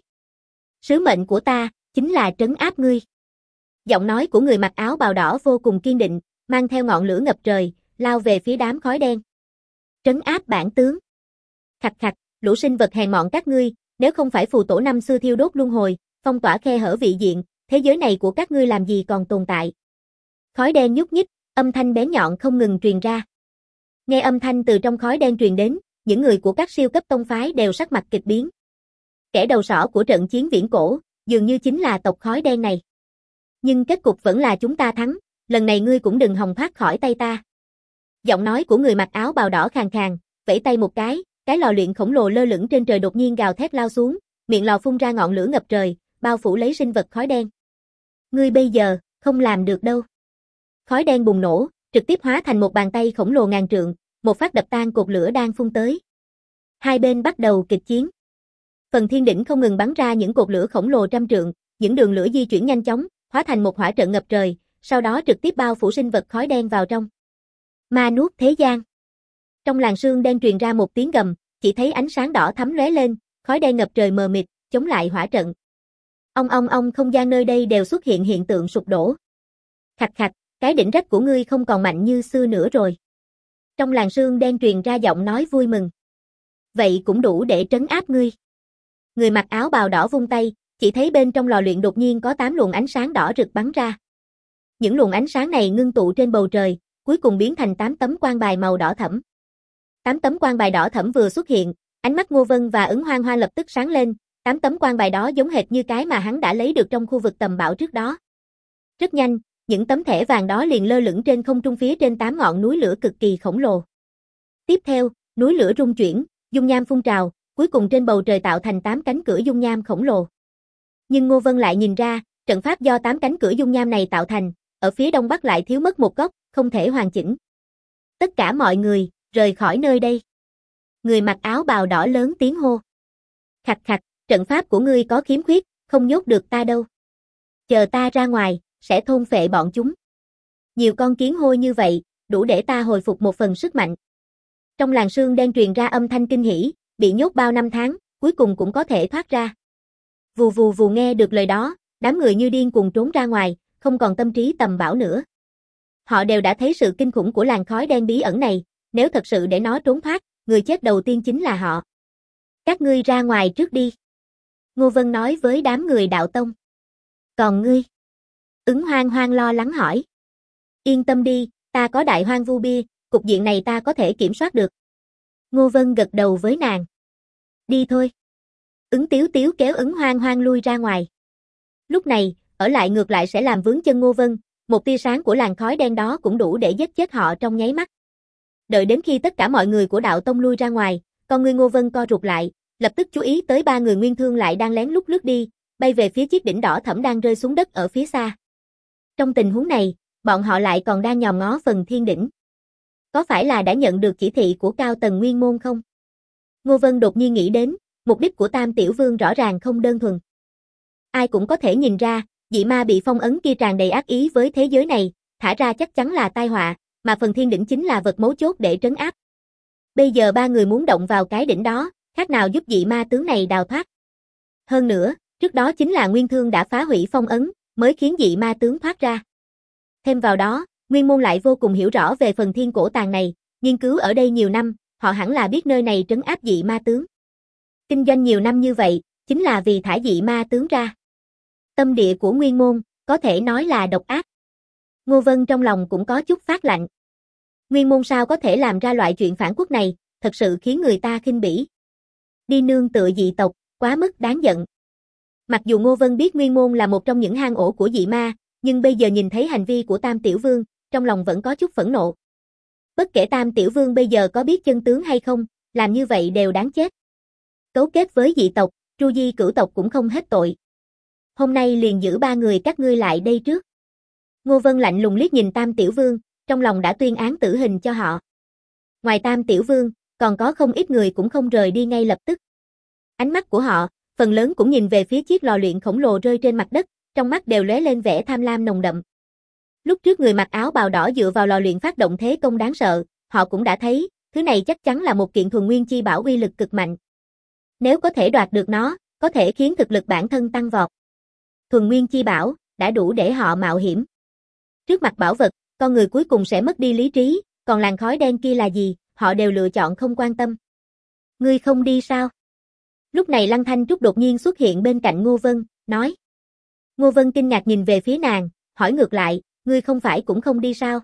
Sứ mệnh của ta, chính là trấn áp ngươi. Giọng nói của người mặc áo bào đỏ vô cùng kiên định, mang theo ngọn lửa ngập trời, lao về phía đám khói đen. Trấn áp bản tướng. Khạch khạch, lũ sinh vật hèn mọn các ngươi, nếu không phải phù tổ năm xưa thiêu đốt luân hồi, phong tỏa khe hở vị diện, thế giới này của các ngươi làm gì còn tồn tại. Khói đen nhúc nhích, âm thanh bén nhọn không ngừng truyền ra. Nghe âm thanh từ trong khói đen truyền đến, những người của các siêu cấp tông phái đều sắc mặt kịch biến. Kẻ đầu sỏ của trận chiến viễn cổ, dường như chính là tộc khói đen này. Nhưng kết cục vẫn là chúng ta thắng, lần này ngươi cũng đừng hòng thoát khỏi tay ta. Giọng nói của người mặc áo bào đỏ khàn khàn, vẫy tay một cái lò luyện khổng lồ lơ lửng trên trời đột nhiên gào thét lao xuống, miệng lò phun ra ngọn lửa ngập trời, bao phủ lấy sinh vật khói đen. Ngươi bây giờ, không làm được đâu. Khói đen bùng nổ, trực tiếp hóa thành một bàn tay khổng lồ ngàn trượng, một phát đập tan cột lửa đang phun tới. Hai bên bắt đầu kịch chiến. Phần thiên đỉnh không ngừng bắn ra những cột lửa khổng lồ trăm trượng, những đường lửa di chuyển nhanh chóng, hóa thành một hỏa trận ngập trời, sau đó trực tiếp bao phủ sinh vật khói đen vào trong. Ma nuốt thế gian. Trong làn sương đen truyền ra một tiếng gầm, chỉ thấy ánh sáng đỏ thắm lóe lên, khói đen ngập trời mờ mịt, chống lại hỏa trận. Ong, không gian nơi đây đều xuất hiện hiện tượng sụp đổ. Khạch khạch, cái đỉnh rách của ngươi không còn mạnh như xưa nữa rồi. Trong làn sương đen truyền ra giọng nói vui mừng. Vậy cũng đủ để trấn áp ngươi. Người mặc áo bào đỏ vung tay, chỉ thấy bên trong lò luyện đột nhiên có 8 luồng ánh sáng đỏ rực bắn ra. Những luồng ánh sáng này ngưng tụ trên bầu trời, cuối cùng biến thành 8 tấm quan bài màu đỏ thẫm. 8 tấm quan bài đỏ thẫm vừa xuất hiện, ánh mắt Ngô Vân và Ứng Hoang Hoang lập tức sáng lên, 8 tấm quan bài đó giống hệt như cái mà hắn đã lấy được trong khu vực tầm bảo trước đó. Rất nhanh, những tấm thẻ vàng đó liền lơ lửng trên không trung phía trên 8 ngọn núi lửa cực kỳ khổng lồ. Tiếp theo, núi lửa rung chuyển, dung nham phun trào, cuối cùng trên bầu trời tạo thành 8 cánh cửa dung nham khổng lồ. Nhưng Ngô Vân lại nhìn ra, trận pháp do 8 cánh cửa dung nham này tạo thành, ở phía đông bắc lại thiếu mất một góc, không thể hoàn chỉnh. Tất cả mọi người, rời khỏi nơi đây. Người mặc áo bào đỏ lớn tiếng hô. Khạch khạch, trận pháp của ngươi có khiếm khuyết, không nhốt được ta đâu. Chờ ta ra ngoài, sẽ thôn phệ bọn chúng. Nhiều con kiến hôi như vậy, đủ để ta hồi phục một phần sức mạnh. Trong làn sương đen truyền ra âm thanh kinh hỉ, bị nhốt bao năm tháng, cuối cùng cũng có thể thoát ra. Vù vù vù, nghe được lời đó, đám người như điên cuồng trốn ra ngoài, không còn tâm trí tầm bảo nữa. Họ đều đã thấy sự kinh khủng của làn khói đen bí ẩn này, nếu thật sự để nó trốn thoát, người chết đầu tiên chính là họ. Các ngươi ra ngoài trước đi. Ngô Vân nói với đám người đạo tông. Còn ngươi? Ứng Hoang Hoang lo lắng hỏi. Yên tâm đi, ta có đại hoang vu bia, cục diện này ta có thể kiểm soát được. Ngô Vân gật đầu với nàng. Đi thôi. Ứng Tiếu Tiếu kéo Ứng Hoang Hoang lui ra ngoài. Lúc này, ở lại ngược lại sẽ làm vướng chân Ngô Vân, một tia sáng của làn khói đen đó cũng đủ để giết chết họ trong nháy mắt. Đợi đến khi tất cả mọi người của đạo tông lui ra ngoài, con ngươi Ngô Vân co rụt lại, lập tức chú ý tới 3 người nguyên thương lại đang lén lút lướt đi, bay về phía chiếc đỉnh đỏ thẫm đang rơi xuống đất ở phía xa. Trong tình huống này, bọn họ lại còn đang nhòm ngó phần thiên đỉnh. Có phải là đã nhận được chỉ thị của cao tầng nguyên môn không? Ngô Vân đột nhiên nghĩ đến, mục đích của Tam Tiểu Vương rõ ràng không đơn thuần. Ai cũng có thể nhìn ra, dị ma bị phong ấn kia tràn đầy ác ý với thế giới này, thả ra chắc chắn là tai họa, mà phần thiên đỉnh chính là vật mấu chốt để trấn áp. Bây giờ 3 người muốn động vào cái đỉnh đó, khác nào giúp dị ma tướng này đào thoát. Hơn nữa, trước đó chính là Nguyên Thương đã phá hủy phong ấn, mới khiến dị ma tướng thoát ra. Thêm vào đó, Nguyên Môn lại vô cùng hiểu rõ về phần thiên cổ tàng này, nghiên cứu ở đây nhiều năm, họ hẳn là biết nơi này trấn áp dị ma tướng. Kinh doanh nhiều năm như vậy, chính là vì thả dị ma tướng ra. Tâm địa của Nguyên Môn, có thể nói là độc ác. Ngô Vân trong lòng cũng có chút phát lạnh. Nguyên Môn sao có thể làm ra loại chuyện phản quốc này, thật sự khiến người ta khinh bỉ. Đi nương tựa dị tộc, quá mức đáng giận. Mặc dù Ngô Vân biết Nguyên Môn là một trong những hang ổ của dị ma, nhưng bây giờ nhìn thấy hành vi của Tam Tiểu Vương, trong lòng vẫn có chút phẫn nộ. Bất kể Tam Tiểu Vương bây giờ có biết chân tướng hay không, làm như vậy đều đáng chết. Cấu kết với dị tộc, tru di cửu tộc cũng không hết tội. Hôm nay liền giữ 3 người các ngươi lại đây trước. Ngô Vân lạnh lùng liếc nhìn Tam Tiểu Vương, trong lòng đã tuyên án tử hình cho họ. Ngoài Tam Tiểu Vương, còn có không ít người cũng không rời đi ngay lập tức. Ánh mắt của họ, phần lớn cũng nhìn về phía chiếc lò luyện khổng lồ rơi trên mặt đất, trong mắt đều lóe lên vẻ tham lam nồng đậm. Lúc trước người mặc áo bào đỏ dựa vào lò luyện phát động thế công đáng sợ, họ cũng đã thấy, thứ này chắc chắn là một kiện thuần nguyên chi bảo uy lực cực mạnh. Nếu có thể đoạt được nó, có thể khiến thực lực bản thân tăng vọt. Thuần nguyên chi bảo, đã đủ để họ mạo hiểm. Trước mặt bảo vật, con người cuối cùng sẽ mất đi lý trí, còn làn khói đen kia là gì, họ đều lựa chọn không quan tâm. Ngươi không đi sao? Lúc này Lăng Thanh Trúc đột nhiên xuất hiện bên cạnh Ngô Vân, nói. Ngô Vân kinh ngạc nhìn về phía nàng, hỏi ngược lại, ngươi không phải cũng không đi sao?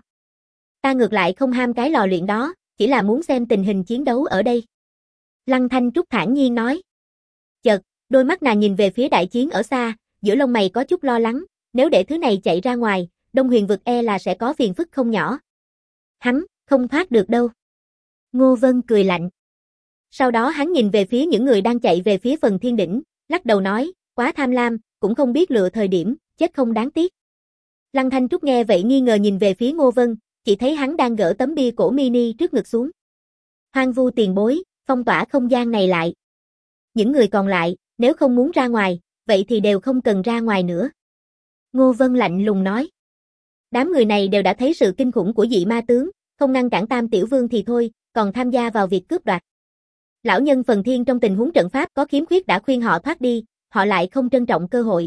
Ta ngược lại không ham cái lò luyện đó, chỉ là muốn xem tình hình chiến đấu ở đây. Lăng Thanh Trúc thản nhiên nói. Chợt, đôi mắt nàng nhìn về phía đại chiến ở xa, giữa lông mày có chút lo lắng, nếu để thứ này chạy ra ngoài, Đông Huyền vực e là sẽ có phiền phức không nhỏ. Hắn, không thoát được đâu. Ngô Vân cười lạnh. Sau đó hắn nhìn về phía những người đang chạy về phía phần thiên đỉnh, lắc đầu nói, quá tham lam, cũng không biết lựa thời điểm, chết không đáng tiếc. Lăng Thanh Trúc nghe vậy nghi ngờ nhìn về phía Ngô Vân, chỉ thấy hắn đang gỡ tấm bia cổ mini trước ngực xuống. Hoang Vu tiền bối, phong tỏa không gian này lại. Những người còn lại, nếu không muốn ra ngoài, vậy thì đều không cần ra ngoài nữa. Ngô Vân lạnh lùng nói. Đám người này đều đã thấy sự kinh khủng của dị ma tướng, không ngăn cản Tam Tiểu Vương thì thôi, còn tham gia vào việc cướp đoạt. Lão nhân Phần Thiên trong tình huống trận pháp có khiếm khuyết đã khuyên họ thoát đi, họ lại không trân trọng cơ hội.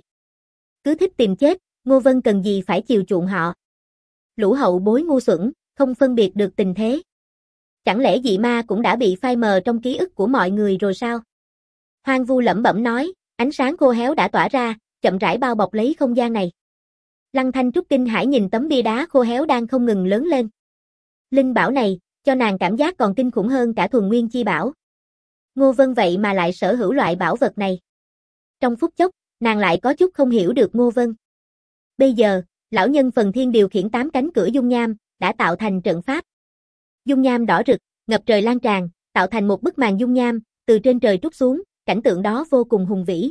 Cứ thích tìm chết, Ngô Vân cần gì phải chiều chuộng họ. Lũ hậu bối ngu xuẩn, không phân biệt được tình thế. Chẳng lẽ dị ma cũng đã bị phai mờ trong ký ức của mọi người rồi sao? Hoang Vu lẩm bẩm nói, ánh sáng khô héo đã tỏa ra, chậm rãi bao bọc lấy không gian này. Lăng Thanh Trúc kinh hãi nhìn tấm bia đá khô héo đang không ngừng lớn lên. Linh bảo này, cho nàng cảm giác còn kinh khủng hơn cả thuần nguyên chi bảo. Ngô Vân vậy mà lại sở hữu loại bảo vật này. Trong phút chốc, nàng lại có chút không hiểu được Ngô Vân. Bây giờ, lão nhân Phần Thiên điều khiển 8 cánh cửa dung nham, đã tạo thành trận pháp. Dung nham đỏ rực, ngập trời lan tràn, tạo thành một bức màn dung nham, từ trên trời trút xuống, cảnh tượng đó vô cùng hùng vĩ.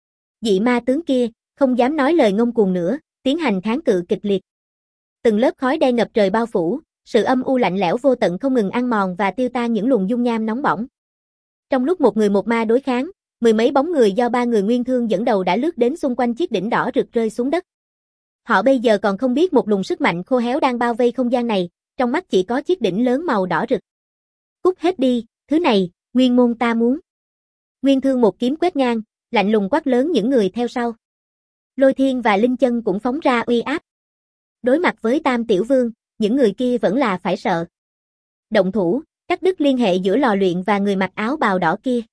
Dị ma tướng kia, không dám nói lời ngông cuồng nữa, tiến hành kháng cự kịch liệt. Từng lớp khói đen ngập trời bao phủ, sự âm u lạnh lẽo vô tận không ngừng ăn mòn và tiêu tan những luồng dung nham nóng bỏng. Trong lúc một người một ma đối kháng, mười mấy bóng người do 3 người nguyên thương dẫn đầu đã lướt đến xung quanh chiếc đỉnh đỏ rực rơi xuống đất. Họ bây giờ còn không biết một luồng sức mạnh khô héo đang bao vây không gian này, trong mắt chỉ có chiếc đỉnh lớn màu đỏ rực. Cút hết đi, thứ này, nguyên môn ta muốn. Nguyên thương một kiếm quét ngang, lạnh lùng quát lớn những người theo sau. Lôi Thiên và Linh Chân cũng phóng ra uy áp. Đối mặt với Tam Tiểu Vương, những người kia vẫn là phải sợ. Động thủ, cắt đứt liên hệ giữa lò luyện và người mặc áo bào đỏ kia.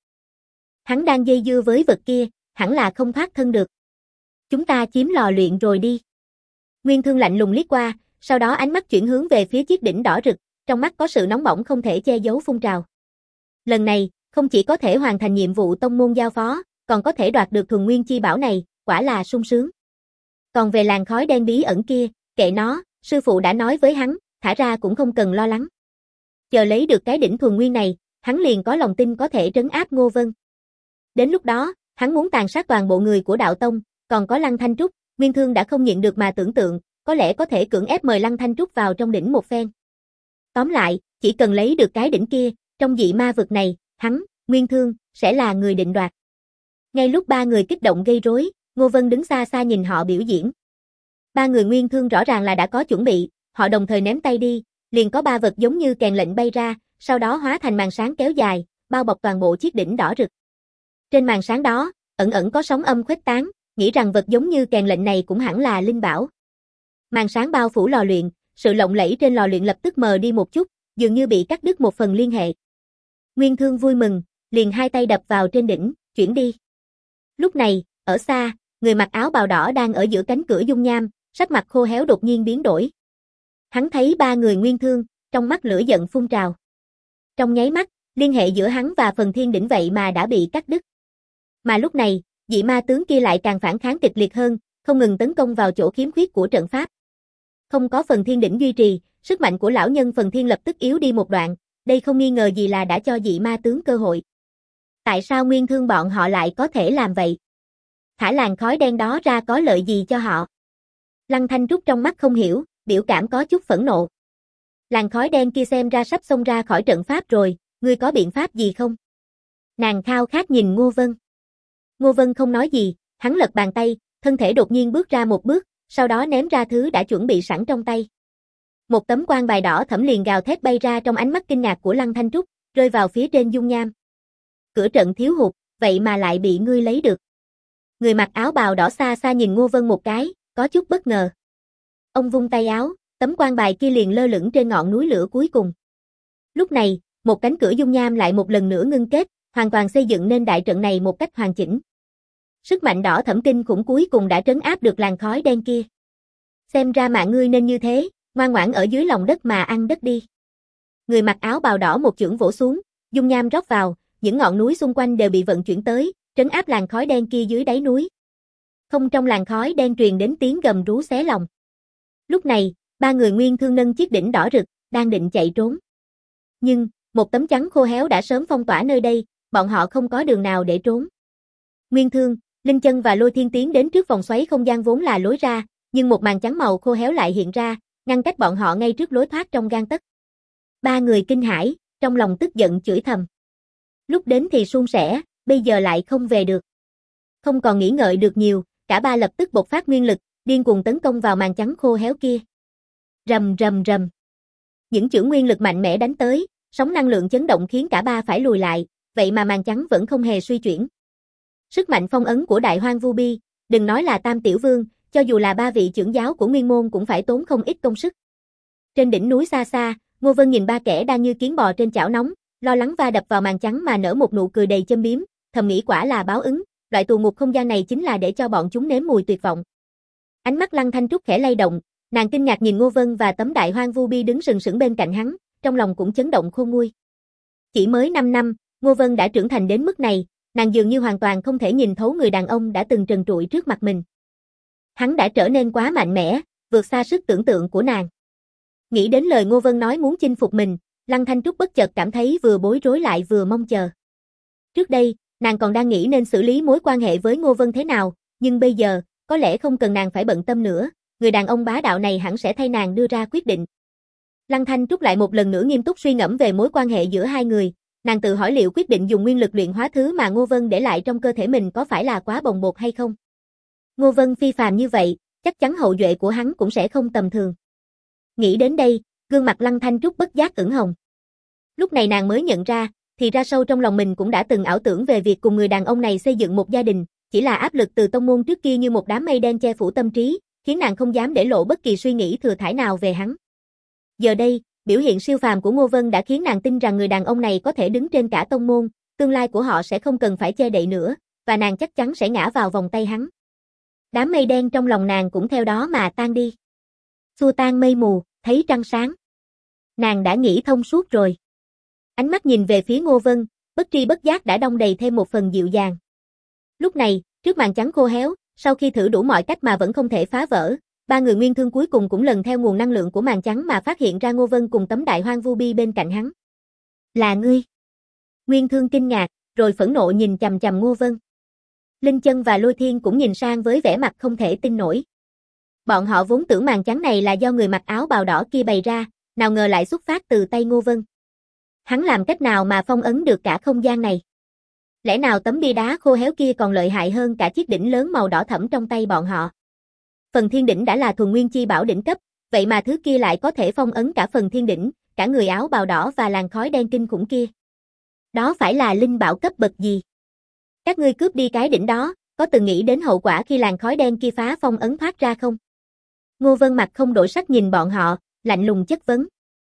Hắn đang dây dưa với vật kia, hẳn là không thoát thân được. Chúng ta chiếm lò luyện rồi đi. Nguyên thương lạnh lùng liếc qua, sau đó ánh mắt chuyển hướng về phía chiếc đỉnh đỏ rực, trong mắt có sự nóng bỏng không thể che giấu phun trào. Lần này, không chỉ có thể hoàn thành nhiệm vụ tông môn giao phó, còn có thể đoạt được thuần nguyên chi bảo này, quả là sung sướng. Còn về làn khói đen bí ẩn kia, kệ nó, sư phụ đã nói với hắn, thả ra cũng không cần lo lắng. Chờ lấy được cái đỉnh thuần nguyên này, hắn liền có lòng tin có thể trấn áp Ngô Vân. Đến lúc đó, hắn muốn tàn sát toàn bộ người của đạo tông, còn có Lăng Thanh Trúc, Nguyên Thương đã không nhịn được mà tưởng tượng, có lẽ có thể cưỡng ép mời Lăng Thanh Trúc vào trong đỉnh một phen. Tóm lại, chỉ cần lấy được cái đỉnh kia, trong dị ma vực này, hắn, Nguyên Thương, sẽ là người định đoạt. Ngay lúc 3 người kích động gây rối, Ngô Vân đứng xa xa nhìn họ biểu diễn. 3 người Nguyên Thương rõ ràng là đã có chuẩn bị, họ đồng thời ném tay đi, liền có 3 vật giống như kèn lệnh bay ra, sau đó hóa thành màn sáng kéo dài, bao bọc toàn bộ chiếc đỉnh đỏ rực. Trên màn sáng đó, ẩn ẩn có sóng âm khuếch tán, nghĩ rằng vật giống như kèn lệnh này cũng hẳn là linh bảo. Màn sáng bao phủ lò luyện, sự lộng lẫy trên lò luyện lập tức mờ đi một chút, dường như bị cắt đứt một phần liên hệ. Nguyên Thương vui mừng, liền hai tay đập vào trên đỉnh, chuyển đi. Lúc này, ở xa, người mặc áo bào đỏ đang ở giữa cánh cửa dung nham, sắc mặt khô héo đột nhiên biến đổi. Hắn thấy 3 người Nguyên Thương, trong mắt lửa giận phun trào. Trong nháy mắt, liên hệ giữa hắn và phần thiên đỉnh vậy mà đã bị cắt đứt. Mà lúc này, dị ma tướng kia lại càng phản kháng kịch liệt hơn, không ngừng tấn công vào chỗ khiếm khuyết của trận pháp. Không có phần thiên đỉnh duy trì, sức mạnh của lão nhân phần thiên lập tức yếu đi một đoạn, đây không nghi ngờ gì là đã cho dị ma tướng cơ hội. Tại sao Nguyên Thương bọn họ lại có thể làm vậy? Thả làn khói đen đó ra có lợi gì cho họ? Lăng Thanh Trúc trong mắt không hiểu, biểu cảm có chút phẫn nộ. Làn khói đen kia xem ra sắp xông ra khỏi trận pháp rồi, ngươi có biện pháp gì không? Nàng khao khát nhìn Ngô Vân. Ngô Vân không nói gì, hắn lật bàn tay, thân thể đột nhiên bước ra một bước, sau đó ném ra thứ đã chuẩn bị sẵn trong tay. Một tấm quan bài đỏ thẫm liền gào thét bay ra trong ánh mắt kinh ngạc của Lăng Thanh Trúc, rơi vào phía trên dung nham. Cửa trận thiếu hụt, vậy mà lại bị ngươi lấy được. Người mặc áo bào đỏ xa xa nhìn Ngô Vân một cái, có chút bất ngờ. Ông vung tay áo, tấm quan bài kia liền lơ lửng trên ngọn núi lửa cuối cùng. Lúc này, một cánh cửa dung nham lại một lần nữa ngưng kết, hoàn toàn xây dựng nên đại trận này một cách hoàn chỉnh. Sức mạnh đỏ thẫm kinh khủng cuối cùng đã trấn áp được làn khói đen kia. Xem ra mạng ngươi nên như thế, ngoan ngoãn ở dưới lòng đất mà ăn đất đi. Người mặc áo bào đỏ một chưởng vỗ xuống, dung nham rót vào, những ngọn núi xung quanh đều bị vận chuyển tới, trấn áp làn khói đen kia dưới đáy núi. Không trong làn khói đen truyền đến tiếng gầm rú xé lòng. Lúc này, 3 người Nguyên Thương nâng chiếc đỉnh đỏ rực, đang định chạy trốn. Nhưng, một tấm chắn khô héo đã sớm phong tỏa nơi đây, bọn họ không có đường nào để trốn. Nguyên Thương, Linh Chân và Lôi Thiên tiến đến trước vòng xoáy không gian vốn là lối ra, nhưng một màn chắn màu khô héo lại hiện ra, ngăn cách bọn họ ngay trước lối thoát trong gang tấc. Ba người kinh hãi, trong lòng tức giận chửi thầm. Lúc đến thì suôn sẻ, bây giờ lại không về được. Không còn nghĩ ngợi được nhiều, cả ba lập tức bộc phát nguyên lực, điên cuồng tấn công vào màn trắng khô héo kia. Rầm rầm rầm. Những chưởng nguyên lực mạnh mẽ đánh tới, sóng năng lượng chấn động khiến cả ba phải lùi lại, vậy mà màn trắng vẫn không hề suy chuyển. Sức mạnh phong ấn của Đại Hoang Vu Bi, đừng nói là Tam Tiểu Vương, cho dù là ba vị trưởng giáo của Nguyên Môn cũng phải tốn không ít công sức. Trên đỉnh núi xa xa, Ngô Vân nhìn ba kẻ đang như kiến bò trên chảo nóng, lo lắng va đập vào màn trắng mà nở một nụ cười đầy châm biếm, thầm nghĩ quả là báo ứng, loại tù ngục không gian này chính là để cho bọn chúng nếm mùi tuyệt vọng. Ánh mắt Lăng Thanh Trúc khẽ lay động, nàng kinh ngạc nhìn Ngô Vân và tấm Đại Hoang Vu Bi đứng sừng sững bên cạnh hắn, trong lòng cũng chấn động khôn nguôi. Chỉ mới 5 năm, Ngô Vân đã trưởng thành đến mức này, nàng dường như hoàn toàn không thể nhìn thấu người đàn ông đã từng trần trụi trước mặt mình. Hắn đã trở nên quá mạnh mẽ, vượt xa sức tưởng tượng của nàng. Nghĩ đến lời Ngô Vân nói muốn chinh phục mình, Lăng Thanh Trúc bất chợt cảm thấy vừa bối rối lại vừa mong chờ. Trước đây, nàng còn đang nghĩ nên xử lý mối quan hệ với Ngô Vân thế nào, nhưng bây giờ, có lẽ không cần nàng phải bận tâm nữa, người đàn ông bá đạo này hẳn sẽ thay nàng đưa ra quyết định. Lăng Thanh Trúc lại một lần nữa nghiêm túc suy ngẫm về mối quan hệ giữa hai người, nàng tự hỏi liệu quyết định dùng nguyên lực luyện hóa thứ mà Ngô Vân để lại trong cơ thể mình có phải là quá bồng bột hay không. Ngô Vân phi phàm như vậy, chắc chắn hậu duệ của hắn cũng sẽ không tầm thường. Nghĩ đến đây, gương mặt Lăng Thanh Trúc bất giác ửng hồng. Lúc này nàng mới nhận ra, thì ra sâu trong lòng mình cũng đã từng ảo tưởng về việc cùng người đàn ông này xây dựng một gia đình, chỉ là áp lực từ tông môn trước kia như một đám mây đen che phủ tâm trí, khiến nàng không dám để lộ bất kỳ suy nghĩ thừa thãi nào về hắn. Giờ đây, biểu hiện siêu phàm của Ngô Vân đã khiến nàng tin rằng người đàn ông này có thể đứng trên cả tông môn, tương lai của họ sẽ không cần phải che đậy nữa, và nàng chắc chắn sẽ ngã vào vòng tay hắn. Đám mây đen trong lòng nàng cũng theo đó mà tan đi. Xua tan mây mù, thấy trăng sáng. Nàng đã nghĩ thông suốt rồi. Ánh mắt nhìn về phía Ngô Vân, bất tri bất giác đã đong đầy thêm một phần dịu dàng. Lúc này, trước màn trắng khô héo, sau khi thử đủ mọi cách mà vẫn không thể phá vỡ, ba người nguyên thương cuối cùng cũng lần theo nguồn năng lượng của màn trắng mà phát hiện ra Ngô Vân cùng tấm Đại Hoang Vu Bi bên cạnh hắn. Là ngươi. Nguyên thương kinh ngạc, rồi phẫn nộ nhìn chằm chằm Ngô Vân. Linh Chân và Lôi Thiên cũng nhìn sang với vẻ mặt không thể tin nổi. Bọn họ vốn tưởng màn trắng này là do người mặc áo bào đỏ kia bày ra, nào ngờ lại xuất phát từ tay Ngô Vân. Hắn làm cách nào mà phong ấn được cả không gian này? Lẽ nào tấm bia đá khô héo kia còn lợi hại hơn cả chiếc đỉnh lớn màu đỏ thẫm trong tay bọn họ? Phần thiên đỉnh đã là thuần nguyên chi bảo đỉnh cấp, vậy mà thứ kia lại có thể phong ấn cả phần thiên đỉnh, cả người áo bào đỏ và làn khói đen kinh khủng kia. Đó phải là linh bảo cấp bậc gì? Các ngươi cướp đi cái đỉnh đó, có từng nghĩ đến hậu quả khi làn khói đen kia phá phong ấn thoát ra không? Ngô Vân mặt không đổi sắc nhìn bọn họ, lạnh lùng chất vấn.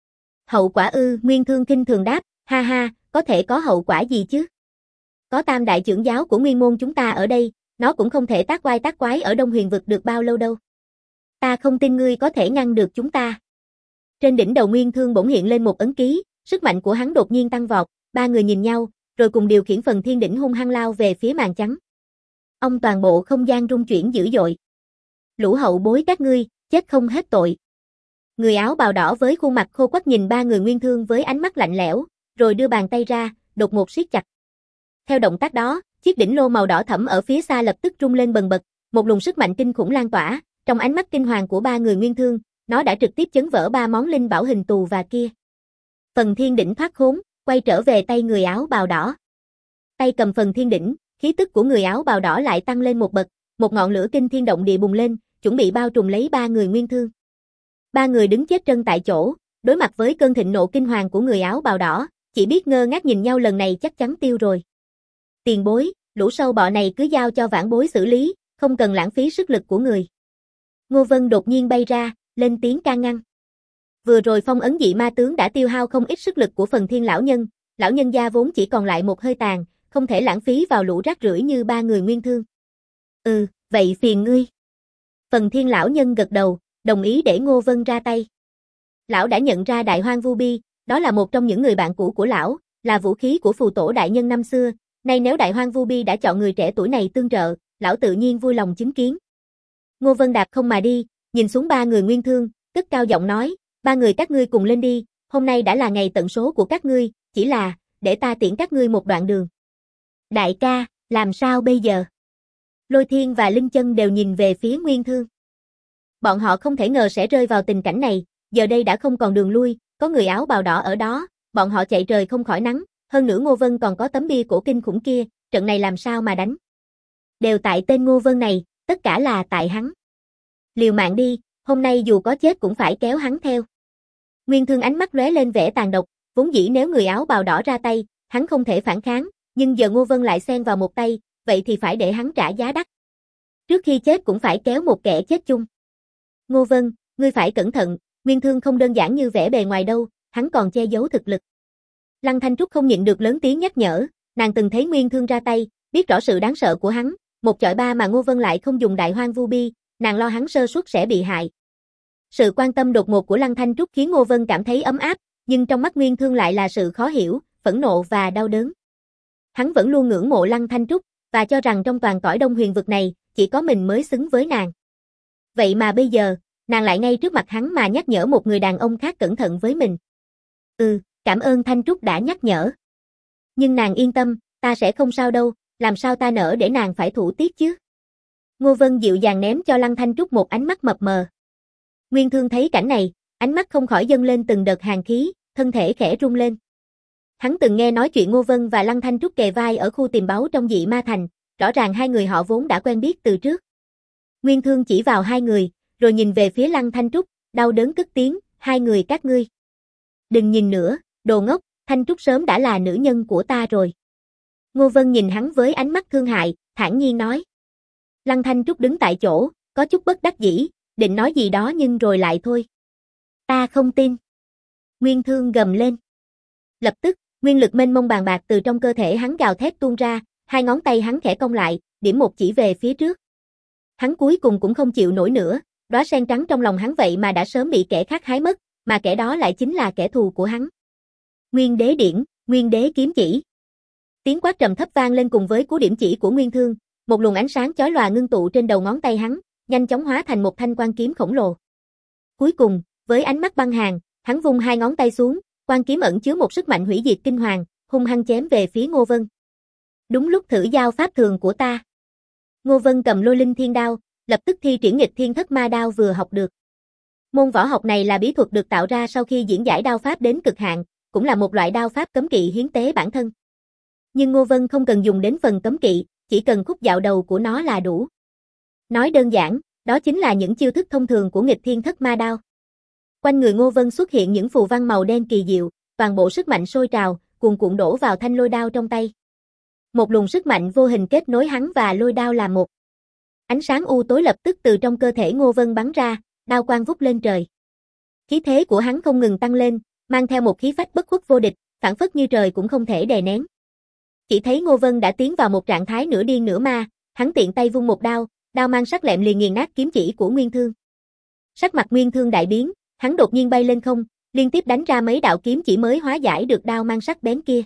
Hậu quả ư? Nguyên Thương khinh thường đáp, ha ha, có thể có hậu quả gì chứ? Có tam đại trưởng giáo của Nguyên môn chúng ta ở đây, nó cũng không thể tác oai tác quái ở Đông Huyền vực được bao lâu đâu. Ta không tin ngươi có thể ngăn được chúng ta. Trên đỉnh đầu Nguyên Thương bỗng hiện lên một ấn ký, sức mạnh của hắn đột nhiên tăng vọt, ba người nhìn nhau, rồi cùng điều khiển phần thiên đỉnh hung hăng lao về phía màn trắng. Ông toàn bộ không gian rung chuyển dữ dội. Lũ hậu bối các ngươi, chết không hết tội. Người áo bào đỏ với khuôn mặt khô quắt nhìn ba người Nguyên Thương với ánh mắt lạnh lẽo, rồi đưa bàn tay ra, đột ngột siết chặt. Theo động tác đó, chiếc đỉnh lô màu đỏ thẫm ở phía xa lập tức rung lên bần bật, một luồng sức mạnh kinh khủng lan tỏa, trong ánh mắt kinh hoàng của ba người Nguyên Thương, nó đã trực tiếp chấn vỡ ba món linh bảo hình tù và kia. Phần thiên đỉnh thoát khốn, quay trở về tay người áo bào đỏ. Tay cầm phần thiên đỉnh, khí tức của người áo bào đỏ lại tăng lên một bậc, một ngọn lửa kinh thiên động địa bùng lên, chuẩn bị bao trùm lấy ba người Nguyên Thương. Ba người đứng chết trân tại chỗ, đối mặt với cơn thịnh nộ kinh hoàng của người áo bào đỏ, chỉ biết ngơ ngác nhìn nhau, lần này chắc chắn tiêu rồi. Tiền bối, lũ sâu bọ này cứ giao cho vãn bối xử lý, không cần lãng phí sức lực của người. Ngô Vân đột nhiên bay ra, lên tiếng can ngăn. Vừa rồi phong ấn dị ma tướng đã tiêu hao không ít sức lực của phần thiên lão nhân gia vốn chỉ còn lại một hơi tàn, không thể lãng phí vào lũ rác rưởi như ba người Nguyên Thương. Vậy phiền ngươi. Phần thiên lão nhân gật đầu, đồng ý để Ngô Vân ra tay. Lão đã nhận ra Đại Hoang Vu Bi, đó là một trong những người bạn cũ của lão, là vũ khí của phù tổ đại nhân năm xưa, nay nếu Đại Hoang Vu Bi đã chọn người trẻ tuổi này tương trợ, lão tự nhiên vui lòng chứng kiến. Ngô Vân đạp không mà đi, nhìn xuống ba người Nguyên Thương, cất cao giọng nói, ba người các ngươi cùng lên đi, hôm nay đã là ngày tận số của các ngươi, chỉ là, để ta tiễn các ngươi một đoạn đường. Đại ca, làm sao bây giờ? Lôi Thiên và Linh Chân đều nhìn về phía Nguyên Thương. Bọn họ không thể ngờ sẽ rơi vào tình cảnh này, giờ đây đã không còn đường lui, có người áo bào đỏ ở đó, bọn họ chạy trời không khỏi nắng, hơn nữa Ngô Vân còn có tấm bia cổ kinh khủng kia, trận này làm sao mà đánh. Đều tại tên Ngô Vân này, tất cả là tại hắn. Liều mạng đi, hôm nay dù có chết cũng phải kéo hắn theo. Nguyên Thương ánh mắt lóe lên vẻ tàn độc, vốn dĩ nếu người áo bào đỏ ra tay, hắn không thể phản kháng, nhưng giờ Ngô Vân lại xen vào một tay, vậy thì phải để hắn trả giá đắt. Trước khi chết cũng phải kéo một kẻ chết chung. Ngô Vân, ngươi phải cẩn thận, Nguyên Thương không đơn giản như vẻ bề ngoài đâu, hắn còn che giấu thực lực. Lăng Thanh Trúc không nhịn được lớn tiếng nhắc nhở, nàng từng thấy Nguyên Thương ra tay, biết rõ sự đáng sợ của hắn, một chọi ba mà Ngô Vân lại không dùng đại hoang vu bi, nàng lo hắn sơ suất sẽ bị hại. Sự quan tâm đột ngột của Lăng Thanh Trúc khiến Ngô Vân cảm thấy ấm áp, nhưng trong mắt Nguyên Thương lại là sự khó hiểu, phẫn nộ và đau đớn. Hắn vẫn luôn ngưỡng mộ Lăng Thanh Trúc, và cho rằng trong toàn cõi Đông Huyền vực này, chỉ có mình mới xứng với nàng. Vậy mà bây giờ, nàng lại ngay trước mặt hắn mà nhắc nhở một người đàn ông khác cẩn thận với mình. Cảm ơn Thanh Trúc đã nhắc nhở. Nhưng nàng yên tâm, ta sẽ không sao đâu, làm sao ta nỡ để nàng phải thủ tiết chứ. Ngô Vân dịu dàng ném cho Lăng Thanh Trúc một ánh mắt mập mờ. Nguyên Thương thấy cảnh này, ánh mắt không khỏi dâng lên từng đợt hàn khí, thân thể khẽ rung lên. Hắn từng nghe nói chuyện Ngô Vân và Lăng Thanh Trúc kề vai ở khu tìm báu trong Dị Ma Thành, rõ ràng hai người họ vốn đã quen biết từ trước. Nguyên Thương chỉ vào hai người, rồi nhìn về phía Lăng Thanh Trúc, đau đớn cất tiếng, hai người các ngươi. Đừng nhìn nữa, đồ ngốc, Thanh Trúc sớm đã là nữ nhân của ta rồi. Ngô Vân nhìn hắn với ánh mắt thương hại, thản nhiên nói. Lăng Thanh Trúc đứng tại chỗ, có chút bất đắc dĩ, định nói gì đó nhưng rồi lại thôi. Ta không tin. Nguyên Thương gầm lên. Lập tức, nguyên lực mênh mông bàn bạc từ trong cơ thể hắn gào thét tuôn ra, hai ngón tay hắn khẽ cong lại, điểm một chỉ về phía trước. Hắn cuối cùng cũng không chịu nổi nữa, đóa sen trắng trong lòng hắn vậy mà đã sớm bị kẻ khác hái mất, mà kẻ đó lại chính là kẻ thù của hắn. Nguyên Đế Điển, Nguyên Đế kiếm chỉ. Tiếng quát trầm thấp vang lên cùng với cú điểm chỉ của Nguyên Thương, một luồng ánh sáng chói lòa ngưng tụ trên đầu ngón tay hắn, nhanh chóng hóa thành một thanh quan kiếm khổng lồ. Cuối cùng, với ánh mắt băng hàn, hắn vung hai ngón tay xuống, quan kiếm ẩn chứa một sức mạnh hủy diệt kinh hoàng, hung hăng chém về phía Ngô Vân. Đúng lúc thử giao pháp thường của ta. Ngô Vân cầm Lôi Linh Thiên Đao, lập tức thi triển Nghịch Thiên Thất Ma Đao vừa học được. Môn võ học này là bí thuật được tạo ra sau khi diễn giải đao pháp đến cực hạn, cũng là một loại đao pháp cấm kỵ hiến tế bản thân. Nhưng Ngô Vân không cần dùng đến phần cấm kỵ, chỉ cần khúc dạo đầu của nó là đủ. Nói đơn giản, đó chính là những chiêu thức thông thường của Nghịch Thiên Thất Ma Đao. Quanh người Ngô Vân xuất hiện những phù văn màu đen kỳ diệu, toàn bộ sức mạnh sôi trào, cuồn cuộn đổ vào thanh lôi đao trong tay. Một luồng sức mạnh vô hình kết nối hắn và lôi đao làm một. Ánh sáng u tối lập tức từ trong cơ thể Ngô Vân bắn ra, đao quang vút lên trời. Khí thế của hắn không ngừng tăng lên, mang theo một khí phách bất khuất vô địch, phảng phất như trời cũng không thể đè nén. Chỉ thấy Ngô Vân đã tiến vào một trạng thái nửa điên nửa ma, hắn tiện tay vung một đao, đao mang sắc lẹm liền nghiền nát kiếm chỉ của Nguyên Thương. Sắc mặt Nguyên Thương đại biến, hắn đột nhiên bay lên không, liên tiếp đánh ra mấy đạo kiếm chỉ mới hóa giải được đao mang sắc bén kia.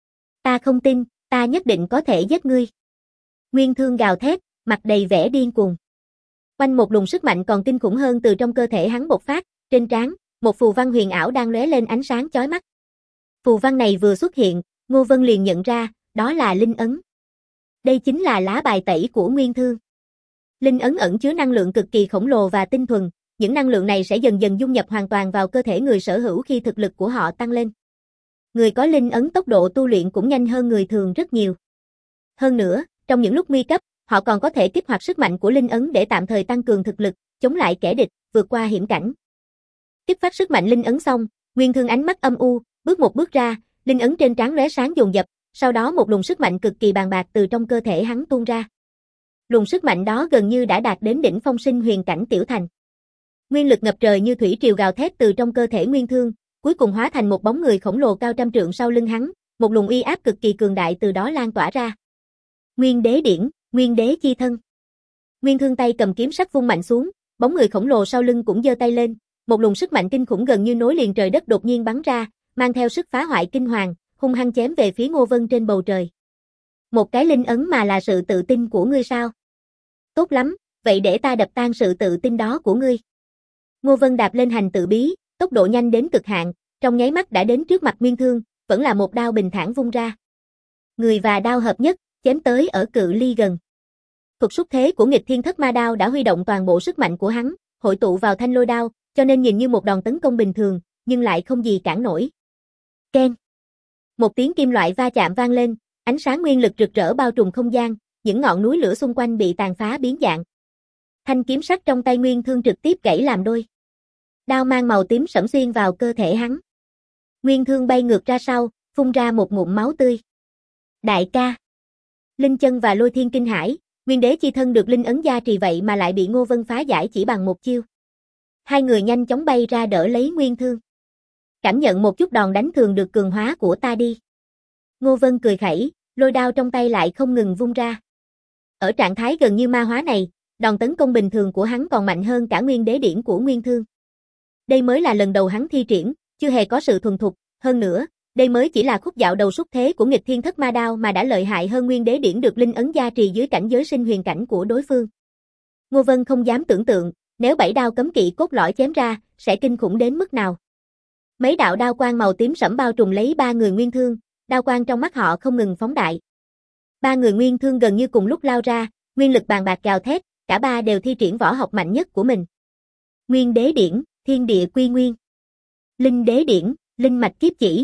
Ta không tin, ta nhất định có thể giết ngươi. Nguyên Thương gào thét, mặt đầy vẻ điên cuồng. Quanh một luồng sức mạnh còn kinh khủng hơn từ trong cơ thể hắn bộc phát, trên trán, một phù văn huyền ảo đang lóe lên ánh sáng chói mắt. Phù văn này vừa xuất hiện, Ngô Vân liền nhận ra, đó là linh ấn. Đây chính là lá bài tẩy của Nguyên Thương. Linh ấn ẩn chứa năng lượng cực kỳ khổng lồ và tinh thuần, những năng lượng này sẽ dần dần dung nhập hoàn toàn vào cơ thể người sở hữu khi thực lực của họ tăng lên. Người có linh ấn tốc độ tu luyện cũng nhanh hơn người thường rất nhiều. Hơn nữa, trong những lúc nguy cấp, họ còn có thể kích hoạt sức mạnh của linh ấn để tạm thời tăng cường thực lực, chống lại kẻ địch, vượt qua hiểm cảnh. Kích phát sức mạnh linh ấn xong, Nguyên Thương ánh mắt âm u, bước một bước ra, linh ấn trên trán lóe sáng dồn dập, sau đó một luồng sức mạnh cực kỳ bàn bạc từ trong cơ thể hắn tuôn ra. Luồng sức mạnh đó gần như đã đạt đến đỉnh phong sinh huyền cảnh tiểu thành. Nguyên lực ngập trời như thủy triều gào thét từ trong cơ thể Nguyên Thương, cuối cùng hóa thành một bóng người khổng lồ cao trăm trượng sau lưng hắn, một luồng uy áp cực kỳ cường đại từ đó lan tỏa ra. Nguyên Đế Điển, Nguyên Đế chi thân. Nguyên Thương tay cầm kiếm sắc vung mạnh xuống, bóng người khổng lồ sau lưng cũng giơ tay lên, một luồng sức mạnh kinh khủng gần như nối liền trời đất đột nhiên bắn ra, mang theo sức phá hoại kinh hoàng, hung hăng chém về phía Ngô Vân trên bầu trời. Một cái linh ấn mà là sự tự tin của ngươi sao? Tốt lắm, vậy để ta đập tan sự tự tin đó của ngươi. Ngô Vân đạp lên hành tự bí, tốc độ nhanh đến cực hạn, trong nháy mắt đã đến trước mặt Nguyên Thương, vẫn là một đao bình thản vung ra. Người và đao hợp nhất, chém tới ở cự ly gần. Thuật xúc thế của Nghịch Thiên Thất Ma Đao đã huy động toàn bộ sức mạnh của hắn, hội tụ vào thanh lôi đao, cho nên nhìn như một đòn tấn công bình thường, nhưng lại không gì cản nổi. Keng. Một tiếng kim loại va chạm vang lên, ánh sáng nguyên lực rực rỡ bao trùm không gian, những ngọn núi lửa xung quanh bị tàn phá biến dạng. Thanh kiếm sắt trong tay Nguyên Thương trực tiếp gãy làm đôi. Đao mang màu tím sẫm xuyên vào cơ thể hắn. Nguyên Thương bay ngược ra sau, phun ra một ngụm máu tươi. Đại ca. Linh Chân và Lôi Thiên kinh hãi, Nguyên Đế chi thân được linh ấn gia trì vậy mà lại bị Ngô Vân phá giải chỉ bằng một chiêu. Hai người nhanh chóng bay ra đỡ lấy Nguyên Thương. Cảm nhận một chút đòn đánh thường được cường hóa của ta đi. Ngô Vân cười khẩy, lôi đao trong tay lại không ngừng vung ra. Ở trạng thái gần như ma hóa này, đòn tấn công bình thường của hắn còn mạnh hơn cả Nguyên Đế điển của Nguyên Thương. Đây mới là lần đầu hắn thi triển, chưa hề có sự thuần thục, hơn nữa, đây mới chỉ là khúc dạo đầu xuất thế của nghịch thiên thất ma đao mà đã lợi hại hơn Nguyên Đế điển được linh ấn gia trì dưới cảnh giới sinh huyền cảnh của đối phương. Ngô Vân không dám tưởng tượng, nếu 7 đao cấm kỵ cốt lõi chém ra, sẽ kinh khủng đến mức nào. Mấy đạo đao quang màu tím sẫm bao trùm lấy ba người Nguyên Thương, đao quang trong mắt họ không ngừng phóng đại. Ba người Nguyên Thương gần như cùng lúc lao ra, nguyên lực bàn bạc gào thét, cả ba đều thi triển võ học mạnh nhất của mình. Nguyên Đế điển, Thiên Địa Quy Nguyên. Linh Đế điển, Linh Mạch Kiếp Chỉ.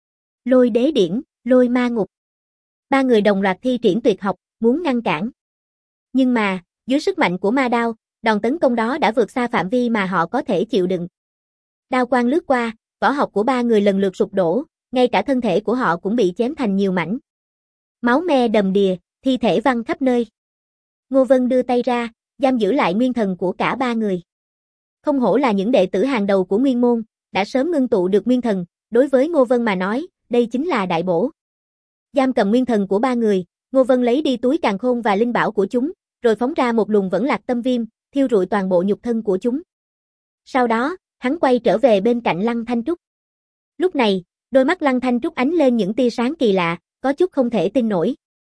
Lôi Đế điển, Lôi Ma Ngục. Ba người đồng loạt thi triển tuyệt học, muốn ngăn cản. Nhưng mà, dưới sức mạnh của ma đao, đòn tấn công đó đã vượt xa phạm vi mà họ có thể chịu đựng. Đao quang lướt qua, võ học của ba người lần lượt sụp đổ, ngay cả thân thể của họ cũng bị chém thành nhiều mảnh. Máu me đầm đìa, thi thể văng khắp nơi. Ngô Vân đưa tay ra, giam giữ lại nguyên thần của cả ba người. Không hổ là những đệ tử hàng đầu của Nguyên môn, đã sớm ngưng tụ được nguyên thần, đối với Ngô Vân mà nói, đây chính là đại bổ. Giam cầm nguyên thần của ba người, Ngô Vân lấy đi túi càn khôn và linh bảo của chúng, rồi phóng ra một luồng vẫn lạc tâm viêm, thiêu rụi toàn bộ nhục thân của chúng. Sau đó, hắn quay trở về bên cạnh Lăng Thanh Trúc. Lúc này, đôi mắt Lăng Thanh Trúc ánh lên những tia sáng kỳ lạ, có chút không thể tin nổi.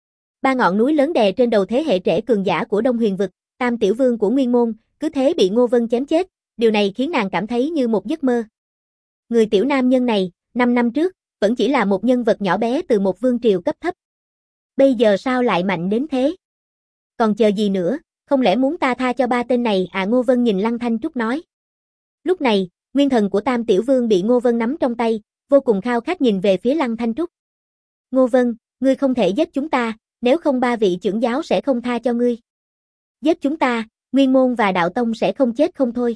Ba ngọn núi lớn đè trên đầu thế hệ trẻ cường giả của Đông Huyền vực, Tam tiểu vương của Nguyên môn, cứ thế bị Ngô Vân chém chết, điều này khiến nàng cảm thấy như một giấc mơ. Người tiểu nam nhân này, 5 năm trước, vẫn chỉ là một nhân vật nhỏ bé từ một vương triều cấp thấp. Bây giờ sao lại mạnh đến thế? Còn chờ gì nữa, không lẽ muốn ta tha cho ba tên này à? Ngô Vân nhìn Lăng Thanh Trúc nói. Lúc này, nguyên thần của Tam tiểu vương bị Ngô Vân nắm trong tay, vô cùng khao khát nhìn về phía Lăng Thanh Trúc. Ngô Vân, ngươi không thể giết chúng ta, nếu không ba vị trưởng giáo sẽ không tha cho ngươi. Giết chúng ta, Nguyên môn và đạo tông sẽ không chết không thôi.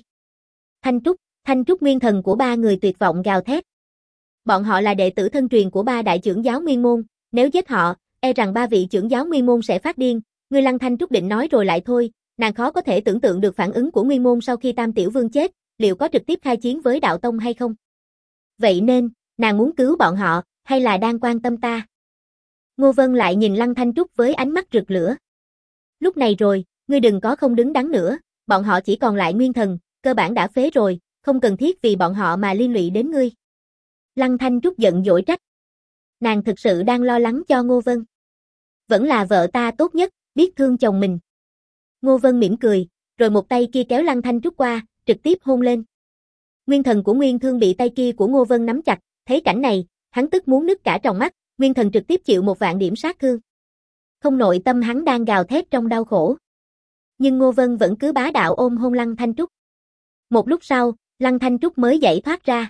Thanh Trúc nguyên thần của ba người tuyệt vọng gào thét. Bọn họ là đệ tử thân truyền của ba đại trưởng giáo Nguyên môn, nếu giết họ, e rằng ba vị trưởng giáo Nguyên môn sẽ phát điên. Ngươi Lăng Thanh Trúc định nói rồi lại thôi, nàng khó có thể tưởng tượng được phản ứng của Nguyên môn sau khi Tam tiểu vương chết, liệu có trực tiếp khai chiến với đạo tông hay không. Vậy nên, nàng muốn cứu bọn họ, hay là đang quan tâm ta? Ngô Vân lại nhìn Lăng Thanh Trúc với ánh mắt rực lửa. Lúc này rồi, ngươi đừng có không đứng đắn nữa, bọn họ chỉ còn lại nguyên thần, cơ bản đã phế rồi, không cần thiết vì bọn họ mà liên lụy đến ngươi. Lăng Thanh Trúc giận dỗi trách. Nàng thực sự đang lo lắng cho Ngô Vân. Vẫn là vợ ta tốt nhất, biết thương chồng mình. Ngô Vân mỉm cười, rồi một tay kia kéo Lăng Thanh Trúc qua, trực tiếp hôn lên. Nguyên thần của Nguyên Thương bị tay kia của Ngô Vân nắm chặt, thấy cảnh này, hắn tức muốn nứt cả tròng mắt, nguyên thần trực tiếp chịu 1 vạn điểm sát thương. Không nội tâm hắn đang gào thét trong đau khổ. Nhưng Ngô Vân vẫn cứ bá đạo ôm hôn Lăng Thanh Trúc. Một lúc sau, Lăng Thanh Trúc mới giải thoát ra.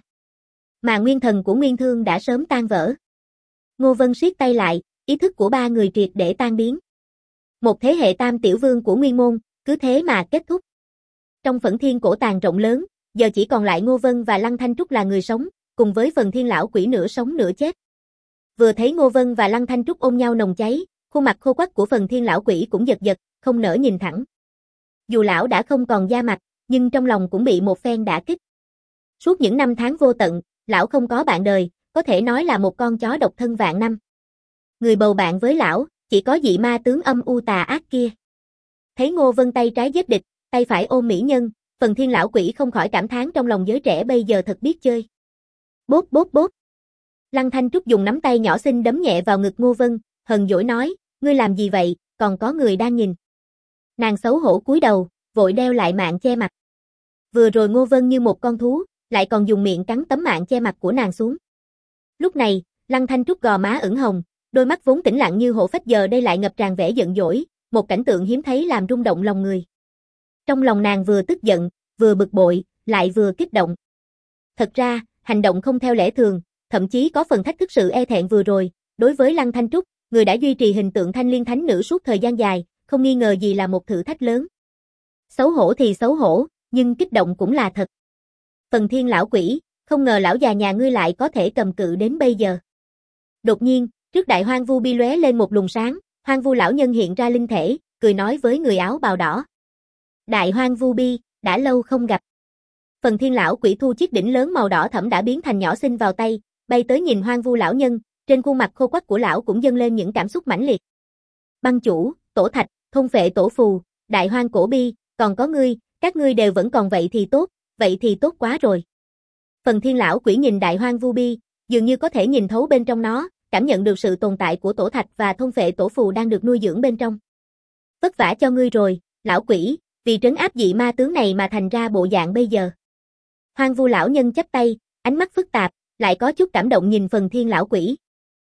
Mà nguyên thần của Nguyên Thương đã sớm tan vỡ. Ngô Vân siết tay lại, ý thức của ba người triệt để tan biến. Một thế hệ Tam tiểu vương của Nguyên môn, cứ thế mà kết thúc. Trong Phẫn Thiên cổ tàng rộng lớn, giờ chỉ còn lại Ngô Vân và Lăng Thanh Trúc là người sống, cùng với Phần Thiên lão quỷ nửa sống nửa chết. Vừa thấy Ngô Vân và Lăng Thanh Trúc ôm nhau nồng cháy, khuôn mặt khô quắt của Phần Thiên lão quỷ cũng giật giật, không nỡ nhìn thẳng. Dù lão đã không còn da mặt, nhưng trong lòng cũng bị một phen đả kích. Suốt những năm tháng vô tận, lão không có bạn đời, có thể nói là một con chó độc thân vạn năm. Người bầu bạn với lão, chỉ có dị ma tướng âm u tà ác kia. Thấy Ngô Vân tay trái giết địch, tay phải ôm mỹ nhân, Phần Thiên lão quỷ không khỏi cảm thán trong lòng giới trẻ bây giờ thật biết chơi. Bốp bốp bốp. Lăng Thanh Trúc dùng nắm tay nhỏ xinh đấm nhẹ vào ngực Ngô Vân, hờn dỗi nói, ngươi làm gì vậy, còn có người đang nhìn. Nàng xấu hổ cúi đầu, vội đeo lại mạng che mặt. Vừa rồi Ngô Vân như một con thú, lại còn dùng miệng cắn tấm mạng che mặt của nàng xuống. Lúc này, Lăng Thanh Trúc gò má ửng hồng, đôi mắt vốn tĩnh lặng như hổ phách giờ đây lại ngập tràn vẻ giận dỗi, một cảnh tượng hiếm thấy làm rung động lòng người. Trong lòng nàng vừa tức giận, vừa bực bội, lại vừa kích động. Thật ra, hành động không theo lẽ thường, thậm chí có phần thách thức sự e thẹn vừa rồi, đối với Lăng Thanh Trúc, người đã duy trì hình tượng thanh liên thánh nữ suốt thời gian dài, không nghi ngờ gì là một thử thách lớn. Xấu hổ thì xấu hổ, nhưng kích động cũng là thật. Phần Thiên lão quỷ, không ngờ lão già nhà ngươi lại có thể cầm cự đến bây giờ. Đột nhiên, trước Đại Hoang Vu Bi lóe lên một luồng sáng, Hoang Vu lão nhân hiện ra linh thể, cười nói với người áo bào đỏ. Đại Hoang Vu Bi, đã lâu không gặp. Phần Thiên lão quỷ thu chiếc đỉnh lớn màu đỏ thẫm đã biến thành nhỏ xinh vào tay, bay tới nhìn Hoang Vu lão nhân, trên khuôn mặt khô quắt của lão cũng dâng lên những cảm xúc mãnh liệt. Băng chủ, Tổ Thạch, Thôn Phệ Tổ Phù, Đại Hoang Cổ Bi, còn có ngươi, các ngươi đều vẫn còn vậy thì tốt quá rồi. Phần Thiên lão quỷ nhìn Đại Hoang Vu Bi, dường như có thể nhìn thấu bên trong nó, cảm nhận được sự tồn tại của Tổ Thạch và Thôn Phệ Tổ Phù đang được nuôi dưỡng bên trong. Vất vả cho ngươi rồi, lão quỷ, vì trấn áp dị ma tướng này mà thành ra bộ dạng bây giờ. Hoang Vu lão nhân chắp tay, ánh mắt phức tạp, lại có chút cảm động nhìn Phần Thiên lão quỷ.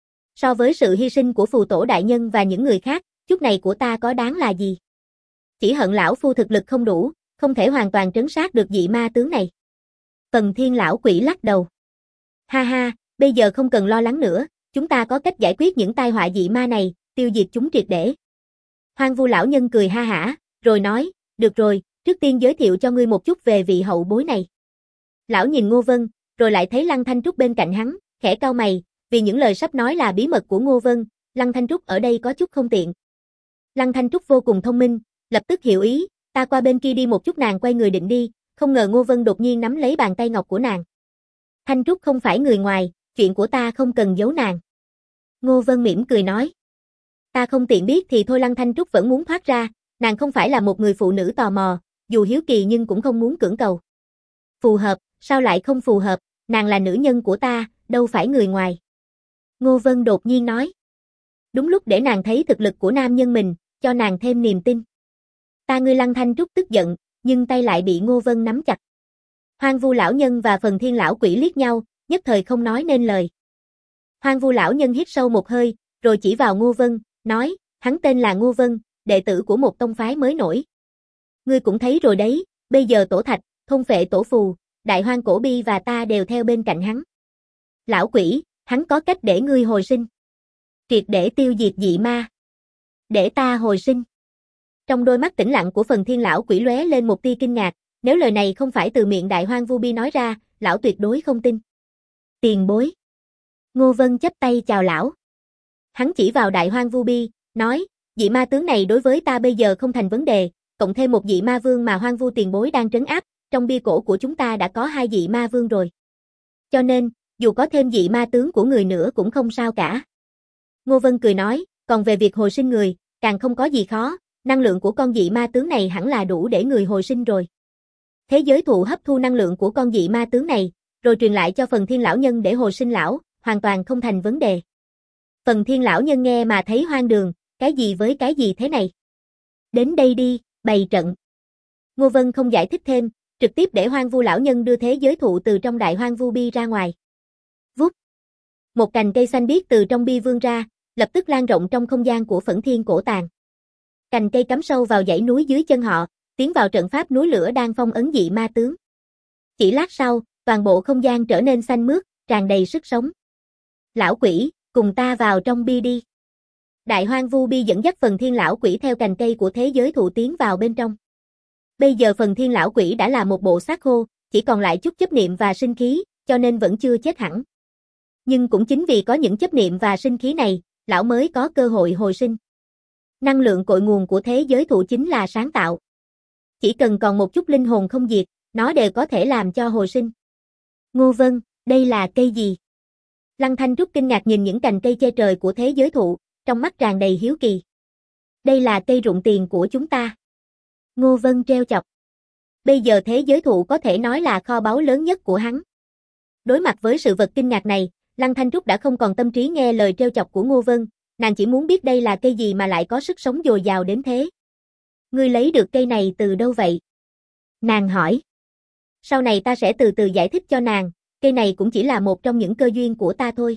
So với sự hy sinh của phù tổ đại nhân và những người khác, chút này của ta có đáng là gì? Chỉ hận lão phu thực lực không đủ, không thể hoàn toàn trấn sát được dị ma tướng này. Phần Thiên lão quỷ lắc đầu. Ha ha, bây giờ không cần lo lắng nữa, chúng ta có cách giải quyết những tai họa dị ma này, tiêu diệt chúng triệt để. Hoang Vu lão nhân cười ha hả, rồi nói, được rồi, trước tiên giới thiệu cho ngươi một chút về vị hậu bối này. Lão nhìn Ngô Vân, rồi lại thấy Lăng Thanh Trúc bên cạnh hắn, khẽ cau mày, vì những lời sắp nói là bí mật của Ngô Vân, Lăng Thanh Trúc ở đây có chút không tiện. Lăng Thanh Trúc vô cùng thông minh, lập tức hiểu ý, ta qua bên kia đi một chút. Nàng quay người định đi, không ngờ Ngô Vân đột nhiên nắm lấy bàn tay ngọc của nàng. Thanh Trúc không phải người ngoài, chuyện của ta không cần giấu nàng. Ngô Vân mỉm cười nói. Ta không tiện biết thì thôi. Lăng Thanh Trúc vẫn muốn thoát ra, nàng không phải là một người phụ nữ tò mò, dù hiếu kỳ nhưng cũng không muốn cưỡng cầu. Phù hợp, sao lại không phù hợp, nàng là nữ nhân của ta, đâu phải người ngoài. Ngô Vân đột nhiên nói. Đúng lúc để nàng thấy thực lực của nam nhân mình, cho nàng thêm niềm tin. Ta ngươi. Lăng Thanh Trúc tức giận, nhưng tay lại bị Ngô Vân nắm chặt. Hoang Vu lão nhân và Phần Thiên lão quỷ liếc nhau, nhất thời không nói nên lời. Hoang Vu lão nhân hít sâu một hơi, rồi chỉ vào Ngô Vân, nói, hắn tên là Ngô Vân, đệ tử của một tông phái mới nổi. Ngươi cũng thấy rồi đấy, bây giờ Tổ Thạch, Thôn Phệ Tổ Phù, Đại Hoang Cổ Bi và ta đều theo bên cạnh hắn. Lão quỷ, hắn có cách để ngươi hồi sinh. Triệt để tiêu diệt dị ma. Để ta hồi sinh. Trong đôi mắt tĩnh lặng của Phần Thiên lão quỷ lóe lên một tia kinh ngạc, nếu lời này không phải từ miệng Đại Hoang Vu Bi nói ra, lão tuyệt đối không tin. Tiền bối. Ngô Vân chắp tay chào lão. Hắn chỉ vào Đại Hoang Vu Bi, nói, dị ma tướng này đối với ta bây giờ không thành vấn đề, cộng thêm một dị ma vương mà Hoang Vu tiền bối đang trấn áp, trong bia cổ của chúng ta đã có 2 dị ma vương rồi. Cho nên, dù có thêm dị ma tướng của người nữa cũng không sao cả. Ngô Vân cười nói, còn về việc hồi sinh người, càng không có gì khó, năng lượng của con dị ma tướng này hẳn là đủ để người hồi sinh rồi. Thế giới thụ hấp thu năng lượng của con dị ma tướng này, rồi truyền lại cho Phần Thiên lão nhân để hồi sinh lão, hoàn toàn không thành vấn đề. Phần Thiên lão nhân nghe mà thấy hoang đường, cái gì với cái gì thế này? Đến đây đi, bày trận. Ngô Vân không giải thích thêm, trực tiếp để Hoang Vu lão nhân đưa thế giới thụ từ trong Đại Hoang Vu Bi ra ngoài. Vút. Một cành cây xanh biếc từ trong bi vươn ra, lập tức lan rộng trong không gian của Phẫn Thiên Cổ Tàng. Cành cây cắm sâu vào dãy núi dưới chân họ, tiến vào trận pháp núi lửa đang phong ấn dị ma tướng. Chỉ lát sau, toàn bộ không gian trở nên xanh mướt, tràn đầy sức sống. Lão quỷ, cùng ta vào trong bi đi. Đại Hoang Vu Bi dẫn dắt Phần Thiên lão quỷ theo cành cây của thế giới thụ tiến vào bên trong. Bây giờ Phần Thiên lão quỷ đã là một bộ xác khô, chỉ còn lại chút chấp niệm và sinh khí, cho nên vẫn chưa chết hẳn. Nhưng cũng chính vì có những chấp niệm và sinh khí này, lão mới có cơ hội hồi sinh. Năng lượng cội nguồn của thế giới thụ chính là sáng tạo. Chỉ cần còn một chút linh hồn không diệt, nó đều có thể làm cho hồi sinh. Ngô Vân, đây là cây gì? Lăng Thanh Trúc kinh ngạc nhìn những cành cây che trời của thế giới thụ, trong mắt tràn đầy hiếu kỳ. Đây là cây rụng tiền của chúng ta. Ngô Vân trêu chọc. Bây giờ thế giới thụ có thể nói là kho báu lớn nhất của hắn. Đối mặt với sự vật kinh ngạc này, Lăng Thanh Trúc đã không còn tâm trí nghe lời trêu chọc của Ngô Vân, nàng chỉ muốn biết đây là cây gì mà lại có sức sống dồi dào đến thế. Ngươi lấy được cây này từ đâu vậy? Nàng hỏi. Sau này ta sẽ từ từ giải thích cho nàng, cây này cũng chỉ là một trong những cơ duyên của ta thôi.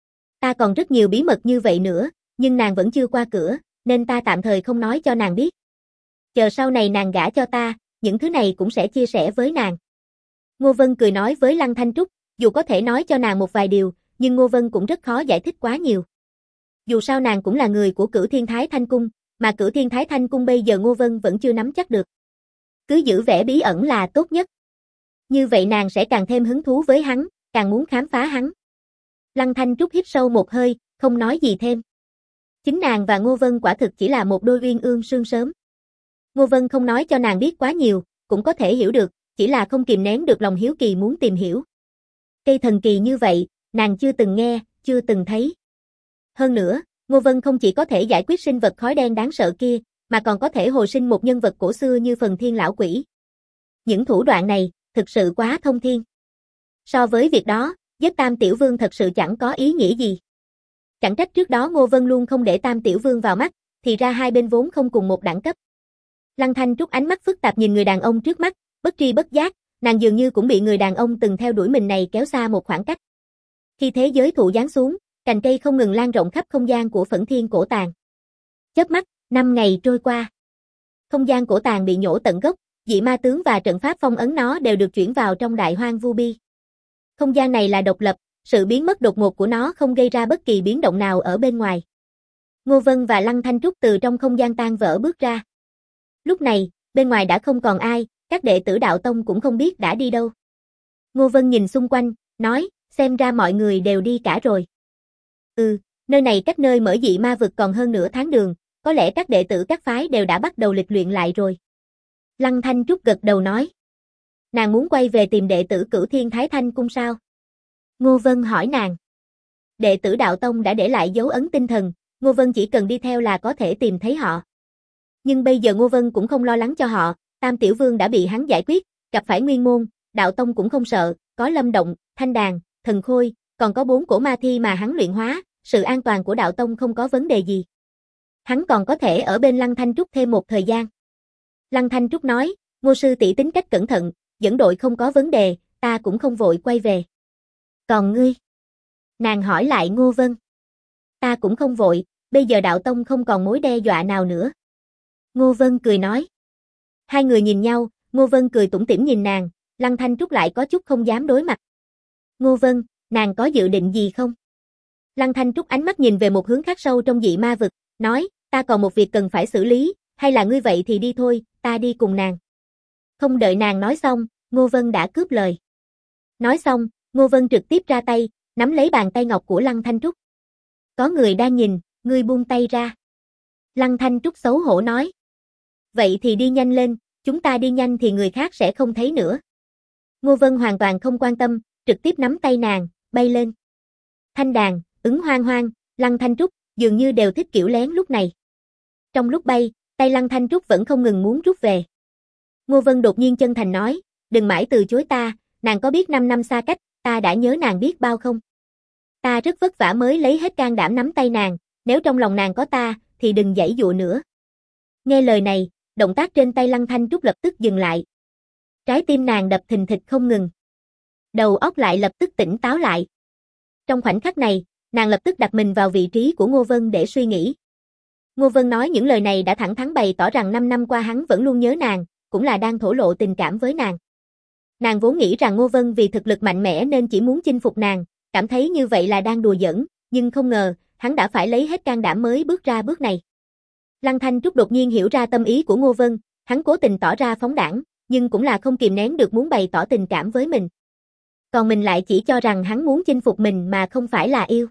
Ta còn rất nhiều bí mật như vậy nữa, nhưng nàng vẫn chưa qua cửa, nên ta tạm thời không nói cho nàng biết. Chờ sau này nàng gả cho ta, những thứ này cũng sẽ chia sẻ với nàng. Ngô Vân cười nói với Lăng Thanh Trúc, dù có thể nói cho nàng một vài điều, nhưng Ngô Vân cũng rất khó giải thích quá nhiều. Dù sao nàng cũng là người của Cửu Thiên Thái Thanh Cung, mà Cửu Thiên Thái Thanh Cung bây giờ Ngô Vân vẫn chưa nắm chắc được. Cứ giữ vẻ bí ẩn là tốt nhất. Như vậy nàng sẽ càng thêm hứng thú với hắn, càng muốn khám phá hắn. Lăng Thanh Trúc hít sâu một hơi, không nói gì thêm. Chính nàng và Ngô Vân quả thực chỉ là một đôi uyên ương sương sớm. Ngô Vân không nói cho nàng biết quá nhiều, cũng có thể hiểu được, chỉ là không kìm nén được lòng hiếu kỳ muốn tìm hiểu. Cây thần kỳ như vậy, nàng chưa từng nghe, chưa từng thấy. Hơn nữa, Ngô Vân không chỉ có thể giải quyết sinh vật khói đen đáng sợ kia, mà còn có thể hồi sinh một nhân vật cổ xưa như Phần Thiên Lão Quỷ. Những thủ đoạn này, thực sự quá thông thiên. So với việc đó, giết Tam Tiểu Vương thật sự chẳng có ý nghĩa gì. Chẳng trách trước đó Ngô Vân luôn không để Tam Tiểu Vương vào mắt, thì ra hai bên vốn không cùng một đẳng cấp. Lăng Thanh Trúc ánh mắt phức tạp nhìn người đàn ông trước mắt, bất tri bất giác, nàng dường như cũng bị người đàn ông từng theo đuổi mình này kéo xa một khoảng cách. Khi thế giới thụ giáng xuống, cành cây không ngừng lan rộng khắp không gian của Phẫn Thiên Cổ Tàng. Chớp mắt, 5 ngày trôi qua. Không gian cổ tàng bị nhổ tận gốc, dị ma tướng và trận pháp phong ấn nó đều được chuyển vào trong Đại Hoang Vu Bi. Không gian này là độc lập, sự biến mất đột ngột của nó không gây ra bất kỳ biến động nào ở bên ngoài. Ngô Vân và Lăng Thanh Trúc từ trong không gian tan vỡ bước ra. Lúc này, bên ngoài đã không còn ai, các đệ tử đạo tông cũng không biết đã đi đâu. Ngô Vân nhìn xung quanh, nói, xem ra mọi người đều đi cả rồi. Nơi này cách nơi mở dị ma vực còn hơn nửa tháng đường, có lẽ các đệ tử các phái đều đã bắt đầu lịch luyện lại rồi. Lăng Thanh Trúc gật đầu nói. Nàng muốn quay về tìm đệ tử Cửu Thiên Thái Thanh Cung sao? Ngô Vân hỏi nàng. Đệ tử đạo tông đã để lại dấu ấn tinh thần, Ngô Vân chỉ cần đi theo là có thể tìm thấy họ. Nhưng bây giờ Ngô Vân cũng không lo lắng cho họ, Tam Tiểu Vương đã bị hắn giải quyết, gặp phải Nguyên Môn, đạo tông cũng không sợ, có Lâm Động, Thanh Đàn, Thần Khôi, còn có 4 cổ ma thi mà hắn luyện hóa, sự an toàn của đạo tông không có vấn đề gì. Hắn còn có thể ở bên Lăng Thanh Trúc thêm một thời gian. Lăng Thanh Trúc nói, Ngô sư tỷ tính cách cẩn thận, dẫn đội không có vấn đề, ta cũng không vội quay về. Còn ngươi? Nàng hỏi lại Ngô Vân. Ta cũng không vội, bây giờ đạo tông không còn mối đe dọa nào nữa. Ngô Vân cười nói. Hai người nhìn nhau, Ngô Vân cười tủm tỉm nhìn nàng, Lăng Thanh Trúc lại có chút không dám đối mặt. Ngô Vân, nàng có dự định gì không? Lăng Thanh Trúc ánh mắt nhìn về một hướng khác sâu trong dị ma vực, nói, ta còn một việc cần phải xử lý, hay là ngươi vậy thì đi thôi, ta đi cùng nàng. Không đợi nàng nói xong, Ngô Vân đã cướp lời. Nói xong, Ngô Vân trực tiếp ra tay, nắm lấy bàn tay ngọc của Lăng Thanh Trúc. Có người đang nhìn, ngươi buông tay ra. Lăng Thanh Trúc xấu hổ nói. Vậy thì đi nhanh lên, chúng ta đi nhanh thì người khác sẽ không thấy nữa. Ngô Vân hoàn toàn không quan tâm, trực tiếp nắm tay nàng, bay lên. Thanh Đàn, Ứng Hoang Hoang, Lăng Thanh Trúc, dường như đều thích kiểu lén lúc này. Trong lúc bay, tay Lăng Thanh Trúc vẫn không ngừng muốn rút về. Ngô Vân đột nhiên chân thành nói, đừng mãi từ chối ta, nàng có biết 5 năm xa cách, ta đã nhớ nàng biết bao không? Ta rất vất vả mới lấy hết can đảm nắm tay nàng, nếu trong lòng nàng có ta, thì đừng giãy dụa nữa. Nghe lời này, động tác trên tay Lăng Thanh Trúc lập tức dừng lại. Trái tim nàng đập thình thịch không ngừng. Đầu óc lại lập tức tỉnh táo lại. Trong khoảnh khắc này, nàng lập tức đặt mình vào vị trí của Ngô Vân để suy nghĩ. Ngô Vân nói những lời này đã thẳng thắn bày tỏ rằng 5 năm qua hắn vẫn luôn nhớ nàng, cũng là đang thổ lộ tình cảm với nàng. Nàng vốn nghĩ rằng Ngô Vân vì thực lực mạnh mẽ nên chỉ muốn chinh phục nàng, cảm thấy như vậy là đang đùa giỡn, nhưng không ngờ, hắn đã phải lấy hết can đảm mới bước ra bước này. Lăng Thanh Trúc đột nhiên hiểu ra tâm ý của Ngô Vân, hắn cố tình tỏ ra phóng đãng, nhưng cũng là không kìm nén được muốn bày tỏ tình cảm với mình. Còn mình lại chỉ cho rằng hắn muốn chinh phục mình mà không phải là yêu.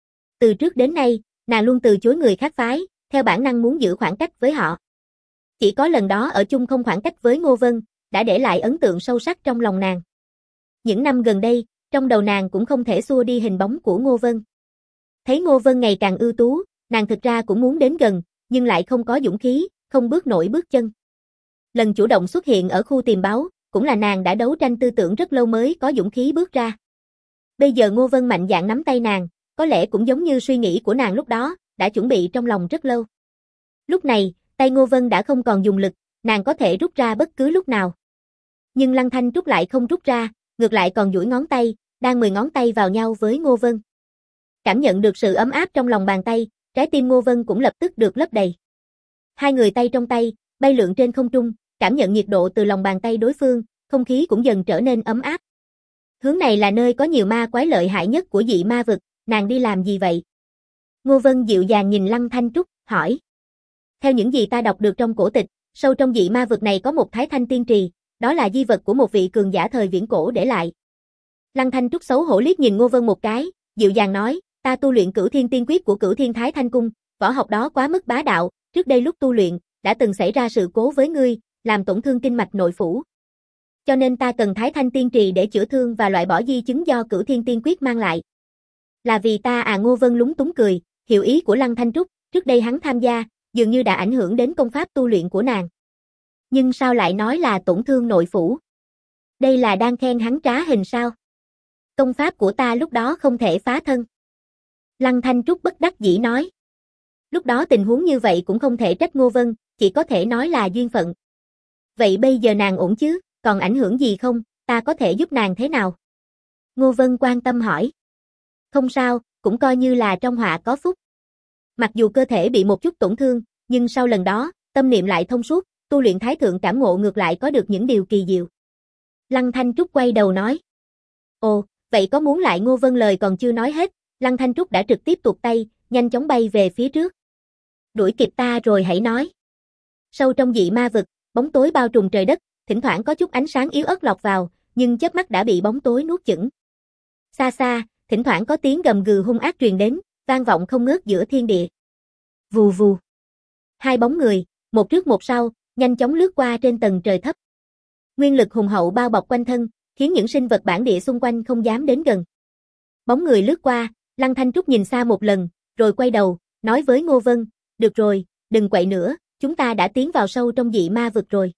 Từ trước đến nay, nàng luôn từ chối người khác phái, theo bản năng muốn giữ khoảng cách với họ. Chỉ có lần đó ở chung không khoảng cách với Ngô Vân, đã để lại ấn tượng sâu sắc trong lòng nàng. Những năm gần đây, trong đầu nàng cũng không thể xua đi hình bóng của Ngô Vân. Thấy Ngô Vân ngày càng ưu tú, nàng thực ra cũng muốn đến gần, nhưng lại không có dũng khí, không bước nổi bước chân. Lần chủ động xuất hiện ở khu tìm báu, cũng là nàng đã đấu tranh tư tưởng rất lâu mới có dũng khí bước ra. Bây giờ Ngô Vân mạnh dạn nắm tay nàng, có lẽ cũng giống như suy nghĩ của nàng lúc đó, đã chuẩn bị trong lòng rất lâu. Lúc này, tay Ngô Vân đã không còn dùng lực, nàng có thể rút ra bất cứ lúc nào. Nhưng Lăng Thanh Trúc lại không rút ra, ngược lại còn duỗi ngón tay, đang 10 ngón tay vào nhau với Ngô Vân. Cảm nhận được sự ấm áp trong lòng bàn tay, trái tim Ngô Vân cũng lập tức được lấp đầy. Hai người tay trong tay, bay lượn trên không trung, cảm nhận nhiệt độ từ lòng bàn tay đối phương, không khí cũng dần trở nên ấm áp. Hướng này là nơi có nhiều ma quái lợi hại nhất của dị ma vực, nàng đi làm gì vậy? Ngô Vân dịu dàng nhìn Lăng Thanh Trúc, hỏi. Theo những gì ta đọc được trong cổ tịch, sâu trong dị ma vực này có một Thái Thanh Tiên Trì, đó là di vật của một vị cường giả thời viễn cổ để lại. Lăng Thanh Trúc xấu hổ liếc nhìn Ngô Vân một cái, dịu dàng nói, ta tu luyện Cửu Thiên Tiên Quyết của Cửu Thiên Thái Thanh Cung, võ học đó quá mức bá đạo, trước đây lúc tu luyện, đã từng xảy ra sự cố với ngươi, làm tổn thương kinh mạch nội phủ. Cho nên ta cần Thái Thanh Tiên Trì để chữa thương và loại bỏ di chứng do Cửu Thiên Tiên Quyết mang lại. Là vì ta à? Ngô Vân lúng túng cười, hiểu ý của Lăng Thanh Trúc, trước đây hắn tham gia, dường như đã ảnh hưởng đến công pháp tu luyện của nàng. Nhưng sao lại nói là tổn thương nội phủ? Đây là đang khen hắn trá hình sao? Công pháp của ta lúc đó không thể phá thân. Lăng Thanh Trúc bất đắc dĩ nói. Lúc đó tình huống như vậy cũng không thể trách Ngô Vân, chỉ có thể nói là duyên phận. Vậy bây giờ nàng ổn chứ, còn ảnh hưởng gì không, ta có thể giúp nàng thế nào? Ngô Vân quan tâm hỏi. Không sao, cũng coi như là trong họa có phúc. Mặc dù cơ thể bị một chút tổn thương, nhưng sau lần đó, tâm niệm lại thông suốt, tu luyện thái thượng cảm ngộ ngược lại có được những điều kỳ diệu. Lăng Thanh Trúc quay đầu nói. Ồ, vậy có muốn lại? Ngô Vân lời còn chưa nói hết, Lăng Thanh Trúc đã trực tiếp tuột tay, nhanh chóng bay về phía trước. Đuổi kịp ta rồi hãy nói. Sâu trong dị ma vực, bóng tối bao trùm trời đất, thỉnh thoảng có chút ánh sáng yếu ớt lọt vào, nhưng chớp mắt đã bị bóng tối nuốt chửng. Xa xa, thỉnh thoảng có tiếng gầm gừ hung ác truyền đến, vang vọng không ngớt giữa thiên địa. Vù vù. Hai bóng người, một trước một sau, nhanh chóng lướt qua trên tầng trời thấp. Nguyên lực hùng hậu bao bọc quanh thân, khiến những sinh vật bản địa xung quanh không dám đến gần. Bóng người lướt qua, Lăng Thanh Trúc nhìn xa một lần, rồi quay đầu, nói với Ngô Vân, được rồi, đừng quậy nữa, chúng ta đã tiến vào sâu trong dị ma vực rồi.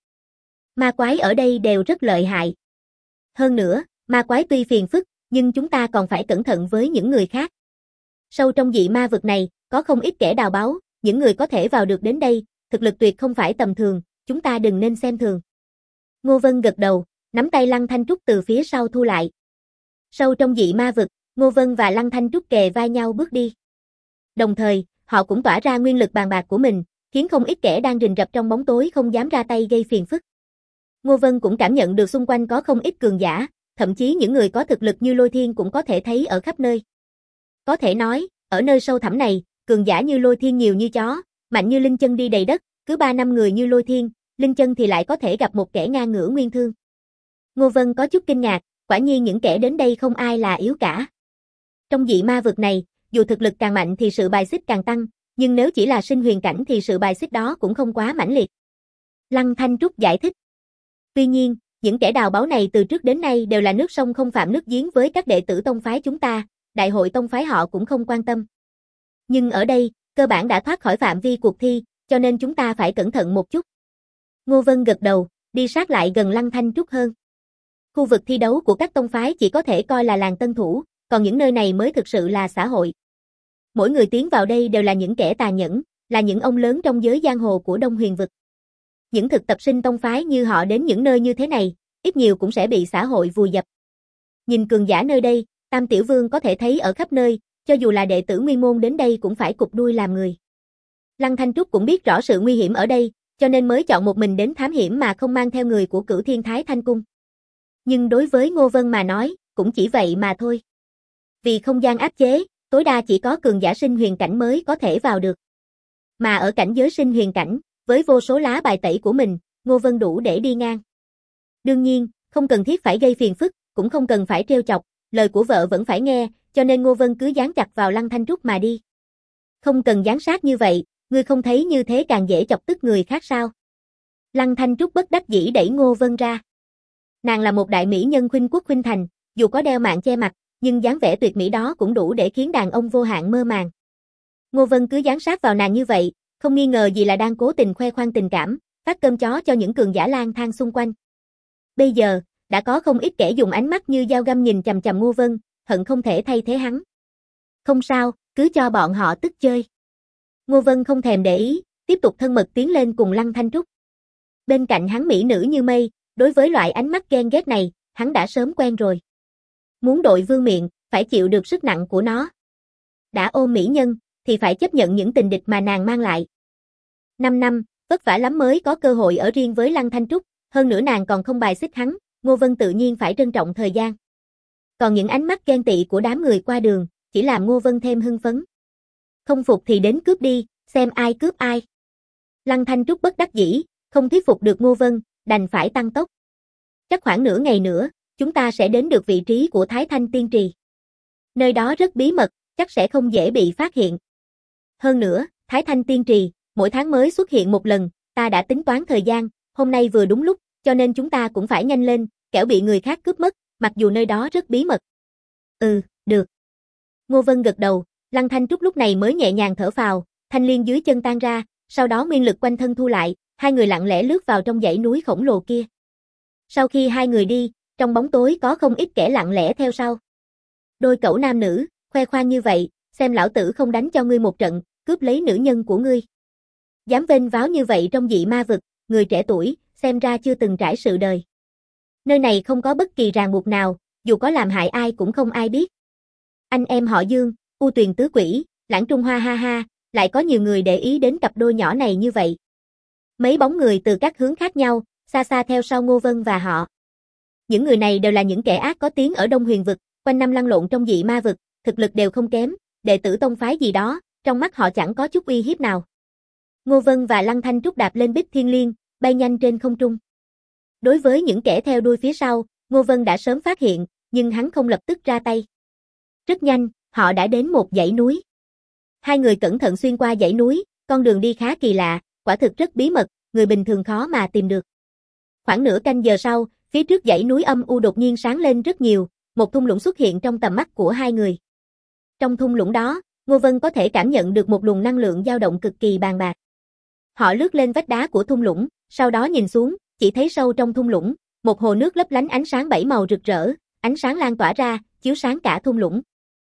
Ma quái ở đây đều rất lợi hại. Hơn nữa, ma quái tuy phiền phức, nhưng chúng ta còn phải cẩn thận với những người khác. Sâu trong dị ma vực này, có không ít kẻ đào báu, những người có thể vào được đến đây, thực lực tuyệt không phải tầm thường, chúng ta đừng nên xem thường. Ngô Vân gật đầu, nắm tay Lăng Thanh Trúc từ phía sau thu lại. Sâu trong dị ma vực, Ngô Vân và Lăng Thanh Trúc kề vai nhau bước đi. Đồng thời, họ cũng tỏa ra nguyên lực bàn bạc của mình, khiến không ít kẻ đang rình rập trong bóng tối không dám ra tay gây phiền phức. Ngô Vân cũng cảm nhận được xung quanh có không ít cường giả, thậm chí những người có thực lực như Lôi Thiên cũng có thể thấy ở khắp nơi. Có thể nói, ở nơi sâu thẳm này, cường giả như Lôi Thiên nhiều như chó, mạnh như Linh Chân đi đầy đất, cứ 3 năm người như Lôi Thiên, Linh Chân thì lại có thể gặp một kẻ ngang ngửa nguyên thương. Ngô Vân có chút kinh ngạc, quả nhiên những kẻ đến đây không ai là yếu cả. Trong dị ma vực này, dù thực lực càng mạnh thì sự bài xích càng tăng, nhưng nếu chỉ là sinh huyền cảnh thì sự bài xích đó cũng không quá mãnh liệt. Lăng Thanh Trúc giải thích. Tuy nhiên, những kẻ đào báu này từ trước đến nay đều là nước sông không phạm nước giếng với các đệ tử tông phái chúng ta, đại hội tông phái họ cũng không quan tâm. Nhưng ở đây, cơ bản đã thoát khỏi phạm vi cuộc thi, cho nên chúng ta phải cẩn thận một chút. Ngô Vân gật đầu, đi sát lại gần Lăng Thanh Trúc hơn. Khu vực thi đấu của các tông phái chỉ có thể coi là làng tân thủ, còn những nơi này mới thực sự là xã hội. Mỗi người tiến vào đây đều là những kẻ tàn nhẫn, là những ông lớn trong giới giang hồ của Đông Huyền vực. Những thực tập sinh tông phái như họ đến những nơi như thế này, ít nhiều cũng sẽ bị xã hội vùi dập. Nhìn cường giả nơi đây, Tam Tiểu Vương có thể thấy ở khắp nơi, cho dù là đệ tử nguyên môn đến đây cũng phải cụp đuôi làm người. Lăng Thanh Trúc cũng biết rõ sự nguy hiểm ở đây, cho nên mới chọn một mình đến thám hiểm mà không mang theo người của Cửu Thiên Thái Thanh Cung. Nhưng đối với Ngô Vân mà nói, cũng chỉ vậy mà thôi. Vì không gian áp chế, tối đa chỉ có cường giả sinh huyền cảnh mới có thể vào được. Mà ở cảnh giới sinh huyền cảnh, với vô số lá bài tẩy của mình, Ngô Vân đủ để đi ngang. Đương nhiên, không cần thiết phải gây phiền phức, cũng không cần phải trêu chọc, lời của vợ vẫn phải nghe, cho nên Ngô Vân cứ dán chặt vào Lăng Thanh Trúc mà đi. Không cần dán sát như vậy, ngươi không thấy như thế càng dễ chọc tức người khác sao? Lăng Thanh Trúc bất đắc dĩ đẩy Ngô Vân ra. Nàng là một đại mỹ nhân khuynh quốc khuynh thành, dù có đeo mạng che mặt, nhưng dáng vẻ tuyệt mỹ đó cũng đủ để khiến đàn ông vô hạn mơ màng. Ngô Vân cứ dán sát vào nàng như vậy, không nghi ngờ gì là đang cố tình khoe khoang tình cảm, phát cơm chó cho những cường giả lang thang xung quanh. Bây giờ, đã có không ít kẻ dùng ánh mắt như dao găm nhìn chằm chằm Ngô Vân, hận không thể thay thế hắn. Không sao, cứ cho bọn họ tức chơi. Ngô Vân không thèm để ý, tiếp tục thân mật tiến lên cùng Lăng Thanh Trúc. Bên cạnh hắn mỹ nữ như mây, đối với loại ánh mắt ghen ghét này, hắn đã sớm quen rồi. Muốn đội vương miện, phải chịu được sức nặng của nó. Đã ôm mỹ nhân, thì phải chấp nhận những tình địch mà nàng mang lại. 5 năm, Vất vả lắm mới có cơ hội ở riêng với Lăng Thanh Trúc, hơn nữa nàng còn không bài xích hắn, Ngô Vân tự nhiên phải trân trọng thời gian. Còn những ánh mắt ghen tị của đám người qua đường, chỉ làm Ngô Vân thêm hưng phấn. Không phục thì đến cướp đi, xem ai cướp ai. Lăng Thanh Trúc bất đắc dĩ, không thuyết phục được Ngô Vân, đành phải tăng tốc. Chắc khoảng nửa ngày nữa, chúng ta sẽ đến được vị trí của Thái Thanh Tiên Trì. Nơi đó rất bí mật, chắc sẽ không dễ bị phát hiện. Hơn nữa, Thái Thanh Tiên Trì, mỗi tháng mới xuất hiện một lần, ta đã tính toán thời gian, hôm nay vừa đúng lúc, cho nên chúng ta cũng phải nhanh lên, kẻo bị người khác cướp mất, mặc dù nơi đó rất bí mật. Được. Ngô Vân gật đầu, Lăng Thanh Trúc lúc này mới nhẹ nhàng thở phào, thanh liên dưới chân tan ra, sau đó nguyên lực quanh thân thu lại, hai người lặng lẽ lướt vào trong dãy núi khổng lồ kia. Sau khi hai người đi, trong bóng tối có không ít kẻ lặng lẽ theo sau. Đôi cẩu nam nữ, khoe khoang như vậy, xem lão tử không đánh cho ngươi một trận, cướp lấy nữ nhân của ngươi. Dám vênh váo như vậy trong dị ma vực, người trẻ tuổi, xem ra chưa từng trải sự đời. Nơi này không có bất kỳ ràng buộc nào, dù có làm hại ai cũng không ai biết. Anh em họ Dương, U Tuyền tứ quỷ, Lãng Trung Hoa ha ha, lại có nhiều người để ý đến cặp đôi nhỏ này như vậy. Mấy bóng người từ các hướng khác nhau, xa xa theo sau Ngô Vân và họ. Những người này đều là những kẻ ác có tiếng ở Đông Huyền vực, quanh năm lăn lộn trong dị ma vực, thực lực đều không kém, đệ tử tông phái gì đó, trong mắt họ chẳng có chút uy hiếp nào. Ngô Vân và Lăng Thanh Trúc đạp lên Bích Thiên Liên, bay nhanh trên không trung. Đối với những kẻ theo đuôi phía sau, Ngô Vân đã sớm phát hiện, nhưng hắn không lập tức ra tay. Rất nhanh, họ đã đến một dãy núi. Hai người cẩn thận xuyên qua dãy núi, con đường đi khá kỳ lạ, quả thực rất bí mật, người bình thường khó mà tìm được. Khoảng nửa canh giờ sau, phía trước dãy núi âm u đột nhiên sáng lên rất nhiều, một thung lũng xuất hiện trong tầm mắt của hai người. Trong thung lũng đó, Ngô Vân có thể cảm nhận được một luồng năng lượng dao động cực kỳ bàn bạc. Họ lướt lên vách đá của thung lũng, sau đó nhìn xuống, chỉ thấy sâu trong thung lũng, một hồ nước lấp lánh ánh sáng bảy màu rực rỡ, ánh sáng lan tỏa ra, chiếu sáng cả thung lũng.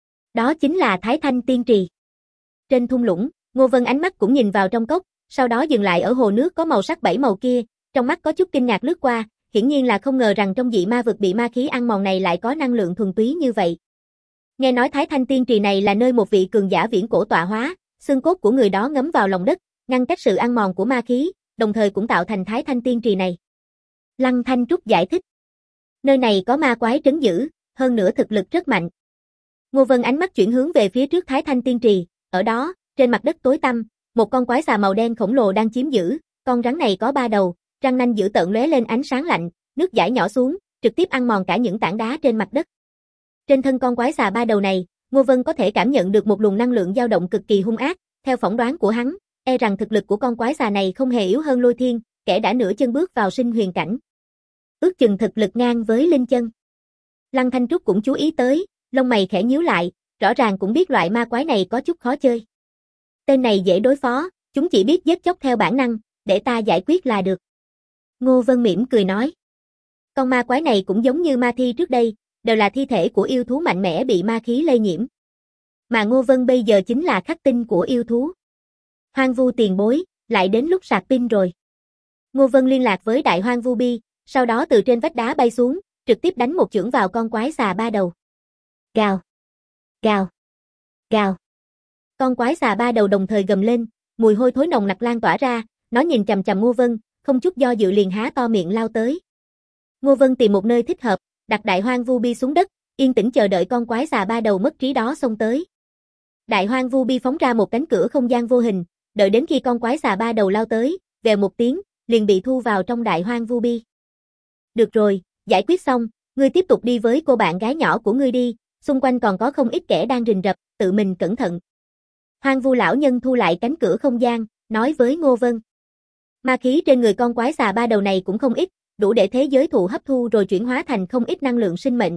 Đó chính là Thái Thanh Tiên Trì. Trên thung lũng, Ngô Vân ánh mắt cũng nhìn vào trong cốc, sau đó dừng lại ở hồ nước có màu sắc bảy màu kia, trong mắt có chút kinh ngạc lướt qua, hiển nhiên là không ngờ rằng trong dị ma vực bị ma khí ăn mòn này lại có năng lượng thuần túy như vậy. Nghe nói Thái Thanh Tiên Trì này là nơi một vị cường giả viễn cổ tọa hóa, xương cốt của người đó ngấm vào lòng đất, ngăn cách sự ăn mòn của ma khí, đồng thời cũng tạo thành Thái Thanh Tiên Trì này. Lăng Thanh Trúc giải thích. Nơi này có ma quái trấn giữ, hơn nữa thực lực rất mạnh. Ngô Vân ánh mắt chuyển hướng về phía trước Thái Thanh Tiên Trì, ở đó, trên mặt đất tối tăm, một con quái xà màu đen khổng lồ đang chiếm giữ, con rắn này có 3 đầu, răng nanh dữ tợn lóe lên ánh sáng lạnh, nước dãi nhỏ xuống, trực tiếp ăn mòn cả những tảng đá trên mặt đất. Trên thân con quái xà 3 đầu này, Ngô Vân có thể cảm nhận được một luồng năng lượng dao động cực kỳ hung ác, theo phỏng đoán của hắn, e rằng thực lực của con quái xà này không hề yếu hơn Lôi Thiên, kẻ đã nửa chân bước vào sinh huyền cảnh. Ước chừng thực lực ngang với Linh Chân. Lăng Thanh Trúc cũng chú ý tới, lông mày khẽ nhíu lại, rõ ràng cũng biết loại ma quái này có chút khó chơi. Tên này dễ đối phó, chúng chỉ biết giết chóc theo bản năng, để ta giải quyết là được. Ngô Vân mỉm cười nói. Con ma quái này cũng giống như ma thi trước đây, đều là thi thể của yêu thú mạnh mẽ bị ma khí lây nhiễm. Mà Ngô Vân bây giờ chính là khắc tinh của yêu thú. Hoang Vu tiền bối, lại đến lúc sạc pin rồi. Ngô Vân liên lạc với Đại Hoang Vu Bi, sau đó từ trên vách đá bay xuống, trực tiếp đánh một chưởng vào con quái xà 3 đầu. Gào, gào, gào. Con quái xà 3 đầu đồng thời gầm lên, mùi hôi thối nồng nặc lan tỏa ra, nó nhìn chằm chằm Ngô Vân, không chút do dự liền há to miệng lao tới. Ngô Vân tìm một nơi thích hợp, đặt Đại Hoang Vu Bi xuống đất, yên tĩnh chờ đợi con quái xà 3 đầu mất trí đó xông tới. Đại Hoang Vu Bi phóng ra một cánh cửa không gian vô hình, đợi đến khi con quái xà 3 đầu lao tới, vèo một tiếng, liền bị thu vào trong Đại Hoang Vu Bi. Được rồi, giải quyết xong, ngươi tiếp tục đi với cô bạn gái nhỏ của ngươi đi, xung quanh còn có không ít kẻ đang rình rập, tự mình cẩn thận. Hoang Vu lão nhân thu lại cánh cửa không gian, nói với Ngô Vân. Ma khí trên người con quái xà 3 đầu này cũng không ít, đủ để thế giới thụ hấp thu rồi chuyển hóa thành không ít năng lượng sinh mệnh.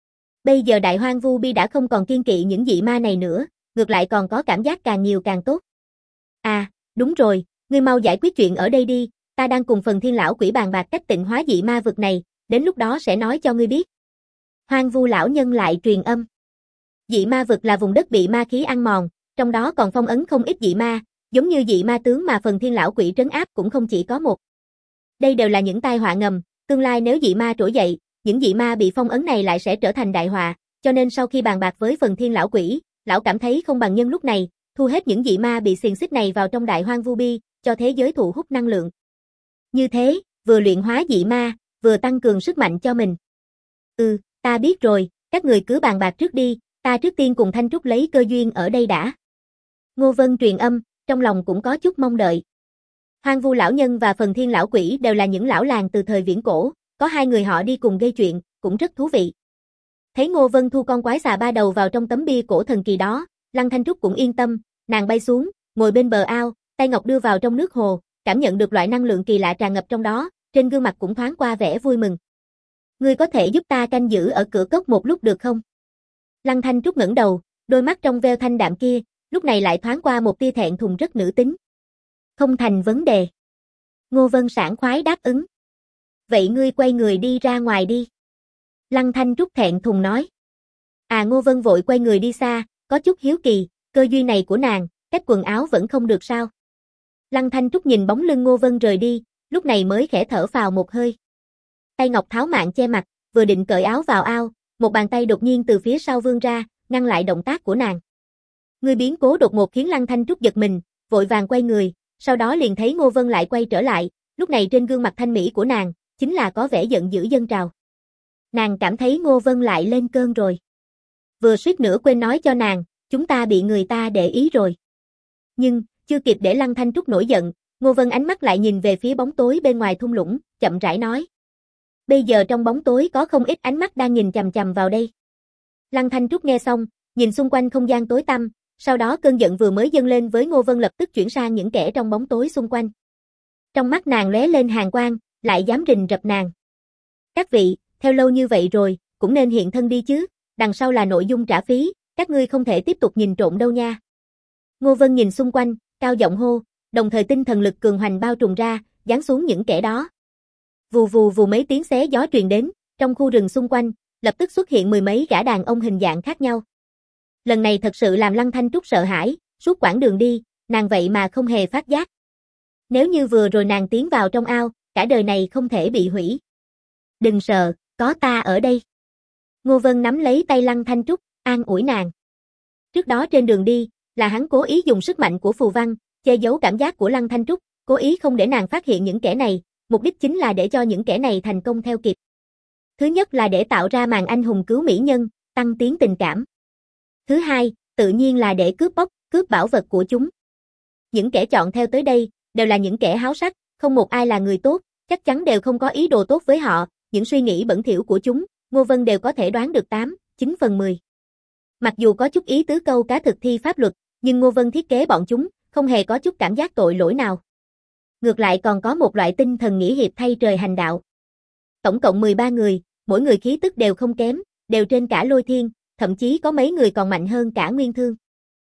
Bây giờ Đại Hoang Vu Bi đã không còn kiêng kỵ những dị ma này nữa, ngược lại còn có cảm giác càng nhiều càng tốt. À, đúng rồi, ngươi mau giải quyết chuyện ở đây đi, ta đang cùng Phần Thiên lão quỷ bàn bạc cách tịnh hóa dị ma vực này, đến lúc đó sẽ nói cho ngươi biết. Hoang Vu lão nhân lại truyền âm. Dị ma vực là vùng đất bị ma khí ăn mòn, trong đó còn phong ấn không ít dị ma, giống như dị ma tướng mà Phần Thiên lão quỷ trấn áp cũng không chỉ có một. Đây đều là những tai họa ngầm, tương lai nếu dị ma trỗi dậy, những dị ma bị phong ấn này lại sẽ trở thành đại họa, cho nên sau khi bàn bạc với Phần Thiên lão quỷ, lão cảm thấy không bằng nhân lúc này, thu hết những dị ma bị xiềng xích này vào trong Đại Hoang Vu Bi, cho thế giới thụ hút năng lượng. Như thế, vừa luyện hóa dị ma, vừa tăng cường sức mạnh cho mình. Ta biết rồi, các người cứ bàn bạc trước đi, ta trước tiên cùng Thanh Trúc lấy cơ duyên ở đây đã. Ngô Vân truyền âm, trong lòng cũng có chút mong đợi. Hoang Vu lão nhân và Phần Thiên lão quỷ đều là những lão làng từ thời viễn cổ, có hai người họ đi cùng gây chuyện, cũng rất thú vị. Thấy Ngô Vân thu con quái xà ba đầu vào trong tấm bia cổ thần kỳ đó, Lăng Thanh Trúc cũng yên tâm, nàng bay xuống, ngồi bên bờ ao, tay ngọc đưa vào trong nước hồ, cảm nhận được loại năng lượng kỳ lạ tràn ngập trong đó, trên gương mặt cũng thoáng qua vẻ vui mừng. Ngươi có thể giúp ta canh giữ ở cửa cốc một lúc được không? Lăng Thanh Trúc ngẩng đầu, đôi mắt trong veo thanh đạm kia, lúc này lại thoáng qua một tia thẹn thùng rất nữ tính. Không thành vấn đề. Ngô Vân sảng khoái đáp ứng. Vậy ngươi quay người đi ra ngoài đi. Lăng Thanh Trúc thẹn thùng nói. Ngô Vân vội quay người đi xa, có chút hiếu kỳ, cơ duyên này của nàng, cách quần áo vẫn không được sao. Lăng Thanh Trúc nhìn bóng lưng Ngô Vân rời đi, lúc này mới khẽ thở phào một hơi. Tay ngọc tháo mạng che mặt, vừa định cởi áo vào ao, một bàn tay đột nhiên từ phía sau vươn ra, ngăn lại động tác của nàng. Người biến cố đột ngột khiến Lăng Thanh Trúc giật mình, vội vàng quay người, sau đó liền thấy Ngô Vân lại quay trở lại, lúc này trên gương mặt thanh mỹ của nàng, chính là có vẻ giận dữ dâng trào. Nàng cảm thấy Ngô Vân lại lên cơn rồi. Vừa suýt nữa quên nói cho nàng, chúng ta bị người ta để ý rồi. Nhưng, chưa kịp để Lăng Thanh Trúc nổi giận, Ngô Vân ánh mắt lại nhìn về phía bóng tối bên ngoài thung lũng, chậm rãi nói. Bây giờ trong bóng tối có không ít ánh mắt đang nhìn chằm chằm vào đây. Lăng Thanh Trúc nghe xong, nhìn xung quanh không gian tối tăm, sau đó cơn giận vừa mới dâng lên với Ngô Vân lập tức chuyển sang những kẻ trong bóng tối xung quanh. Trong mắt nàng lóe lên hàn quang, lại dám rình rập nàng. Các vị, theo lâu như vậy rồi, cũng nên hiện thân đi chứ, đằng sau là nội dung trả phí, các ngươi không thể tiếp tục nhìn trộm đâu nha. Ngô Vân nhìn xung quanh, cao giọng hô, đồng thời tinh thần lực cường hoành bao trùm ra, giáng xuống những kẻ đó. Vù vù vù mấy tiếng xé gió truyền đến, trong khu rừng xung quanh, lập tức xuất hiện mười mấy gã đàn ông hình dạng khác nhau. Lần này thật sự làm Lăng Thanh Trúc sợ hãi, suốt quãng đường đi, nàng vậy mà không hề phát giác. Nếu như vừa rồi nàng tiến vào trong ao, cả đời này không thể bị hủy. Đừng sợ, có ta ở đây. Ngô Vân nắm lấy tay Lăng Thanh Trúc, an ủi nàng. Trước đó trên đường đi, là hắn cố ý dùng sức mạnh của phù văn, che giấu cảm giác của Lăng Thanh Trúc, cố ý không để nàng phát hiện những kẻ này, mục đích chính là để cho những kẻ này thành công theo kịp. Thứ nhất là để tạo ra màn anh hùng cứu mỹ nhân, tăng tiến tình cảm. Thứ hai, tự nhiên là để cướp bóc, cướp bảo vật của chúng. Những kẻ chọn theo tới đây, đều là những kẻ háo sắc, không một ai là người tốt, chắc chắn đều không có ý đồ tốt với họ, những suy nghĩ bẩn thỉu của chúng, Ngô Vân đều có thể đoán được 8, 9 phần 10. Mặc dù có chút ý tứ câu cá thực thi pháp luật, nhưng Ngô Vân thiết kế bọn chúng, không hề có chút cảm giác tội lỗi nào. Ngược lại còn có một loại tinh thần nghĩa hiệp thay trời hành đạo. Tổng cộng 13 người, mỗi người khí tức đều không kém, đều trên cả lôi thiên, thậm chí có mấy người còn mạnh hơn cả nguyên thương.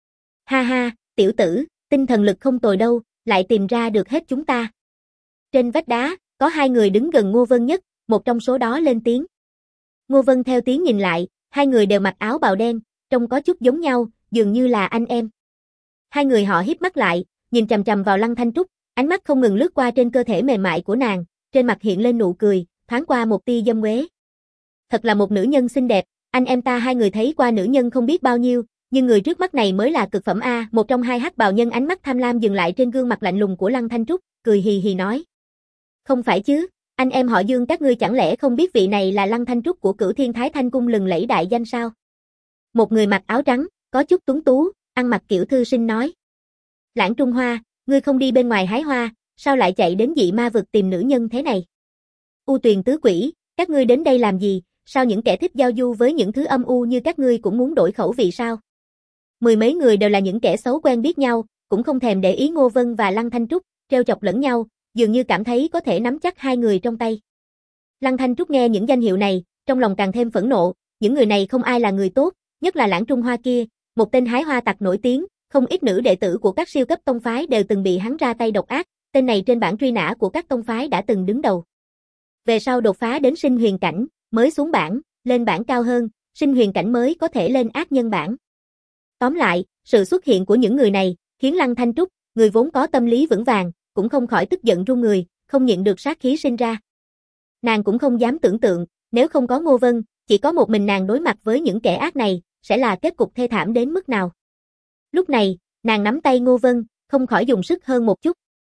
Ha ha, tiểu tử, tinh thần lực không tồi đâu, lại tìm ra được hết chúng ta. Trên vách đá, có hai người đứng gần Ngô Vân nhất, một trong số đó lên tiếng. Ngô Vân theo tiếng nhìn lại, hai người đều mặc áo bào đen, trông có chút giống nhau, dường như là anh em. Hai người họ híp mắt lại, nhìn chằm chằm vào Lăng Thanh Trúc, ánh mắt không ngừng lướt qua trên cơ thể mềm mại của nàng, trên mặt hiện lên nụ cười, thoáng qua một tia dâm uế. Thật là một nữ nhân xinh đẹp, anh em ta hai người thấy qua nữ nhân không biết bao nhiêu, nhưng người trước mắt này mới là cực phẩm a. Một trong hai hắc bào nhân ánh mắt tham lam dừng lại trên gương mặt lạnh lùng của Lăng Thanh Trúc, cười hì hì nói. Không phải chứ, anh em họ Dương các ngươi chẳng lẽ không biết vị này là Lăng Thanh Trúc của Cửu Thiên Thái Thanh Cung lừng lẫy đại danh sao? Một người mặc áo trắng, có chút tuấn tú, ăn mặc kiểu thư sinh nói. Lãng Trung Hoa, ngươi không đi bên ngoài hái hoa, sao lại chạy đến dị ma vực tìm nữ nhân thế này? U Tuyền tứ quỷ, các ngươi đến đây làm gì, sao những kẻ thích giao du với những thứ âm u như các ngươi cũng muốn đổi khẩu vị sao? Mười mấy người đều là những kẻ xấu quen biết nhau, cũng không thèm để ý Ngô Vân và Lăng Thanh Trúc, trêu chọc lẫn nhau, dường như cảm thấy có thể nắm chắc hai người trong tay. Lăng Thanh Trúc nghe những danh hiệu này, trong lòng càng thêm phẫn nộ, những người này không ai là người tốt, nhất là Lãng Trung Hoa kia, một tên hái hoa tặc nổi tiếng, không ít nữ đệ tử của các siêu cấp tông phái đều từng bị hắn ra tay độc ác, tên này trên bảng truy nã của các tông phái đã từng đứng đầu. Về sau đột phá đến sinh huyền cảnh, mới xuống bảng, lên bảng cao hơn, sinh huyền cảnh mới có thể lên ác nhân bảng. Tóm lại, sự xuất hiện của những người này, khiến Lăng Thanh Trúc, người vốn có tâm lý vững vàng, cũng không khỏi tức giận run người, không nhịn được sát khí sinh ra. Nàng cũng không dám tưởng tượng, nếu không có Ngô Vân, chỉ có một mình nàng đối mặt với những kẻ ác này, sẽ là kết cục thê thảm đến mức nào. Lúc này, nàng nắm tay Ngô Vân, không khỏi dùng sức hơn một chút.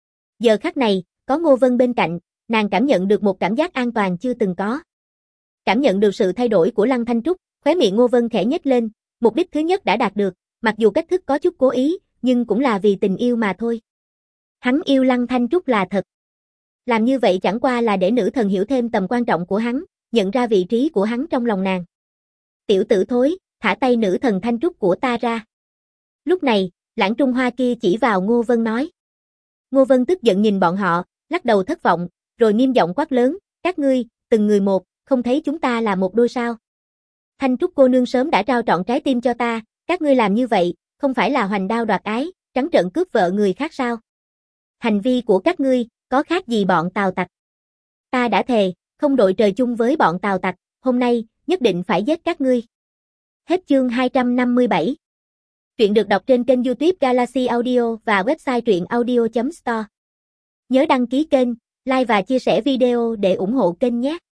Giờ khắc này, có Ngô Vân bên cạnh, nàng cảm nhận được một cảm giác an toàn chưa từng có. Cảm nhận được sự thay đổi của Lăng Thanh Trúc, khóe miệng Ngô Vân khẽ nhếch lên, mục đích thứ nhất đã đạt được, mặc dù cách thức có chút cố ý, nhưng cũng là vì tình yêu mà thôi. Hắn yêu Lăng Thanh Trúc là thật. Làm như vậy chẳng qua là để nữ thần hiểu thêm tầm quan trọng của hắn, nhận ra vị trí của hắn trong lòng nàng. Tiểu tử thối, thả tay nữ thần Thanh Trúc của ta ra. Lúc này, Lãng Trung Hoa kia chỉ vào Ngô Vân nói. Ngô Vân tức giận nhìn bọn họ, lắc đầu thất vọng, rồi nghiêm giọng quát lớn, các ngươi, từng người một, không thấy chúng ta là một đôi sao? Thanh Trúc cô nương sớm đã trao trọn trái tim cho ta, các ngươi làm như vậy, không phải là hoành đao đoạt ái, trắng trợn cướp vợ người khác sao? Hành vi của các ngươi, có khác gì bọn Tào Tặc? Ta đã thề, không đội trời chung với bọn Tào Tặc, hôm nay, nhất định phải giết các ngươi. Hết chương 257. Truyện được đọc trên kênh YouTube Galaxy Audio và website truyệnaudio.store. Nhớ đăng ký kênh, like và chia sẻ video để ủng hộ kênh nhé.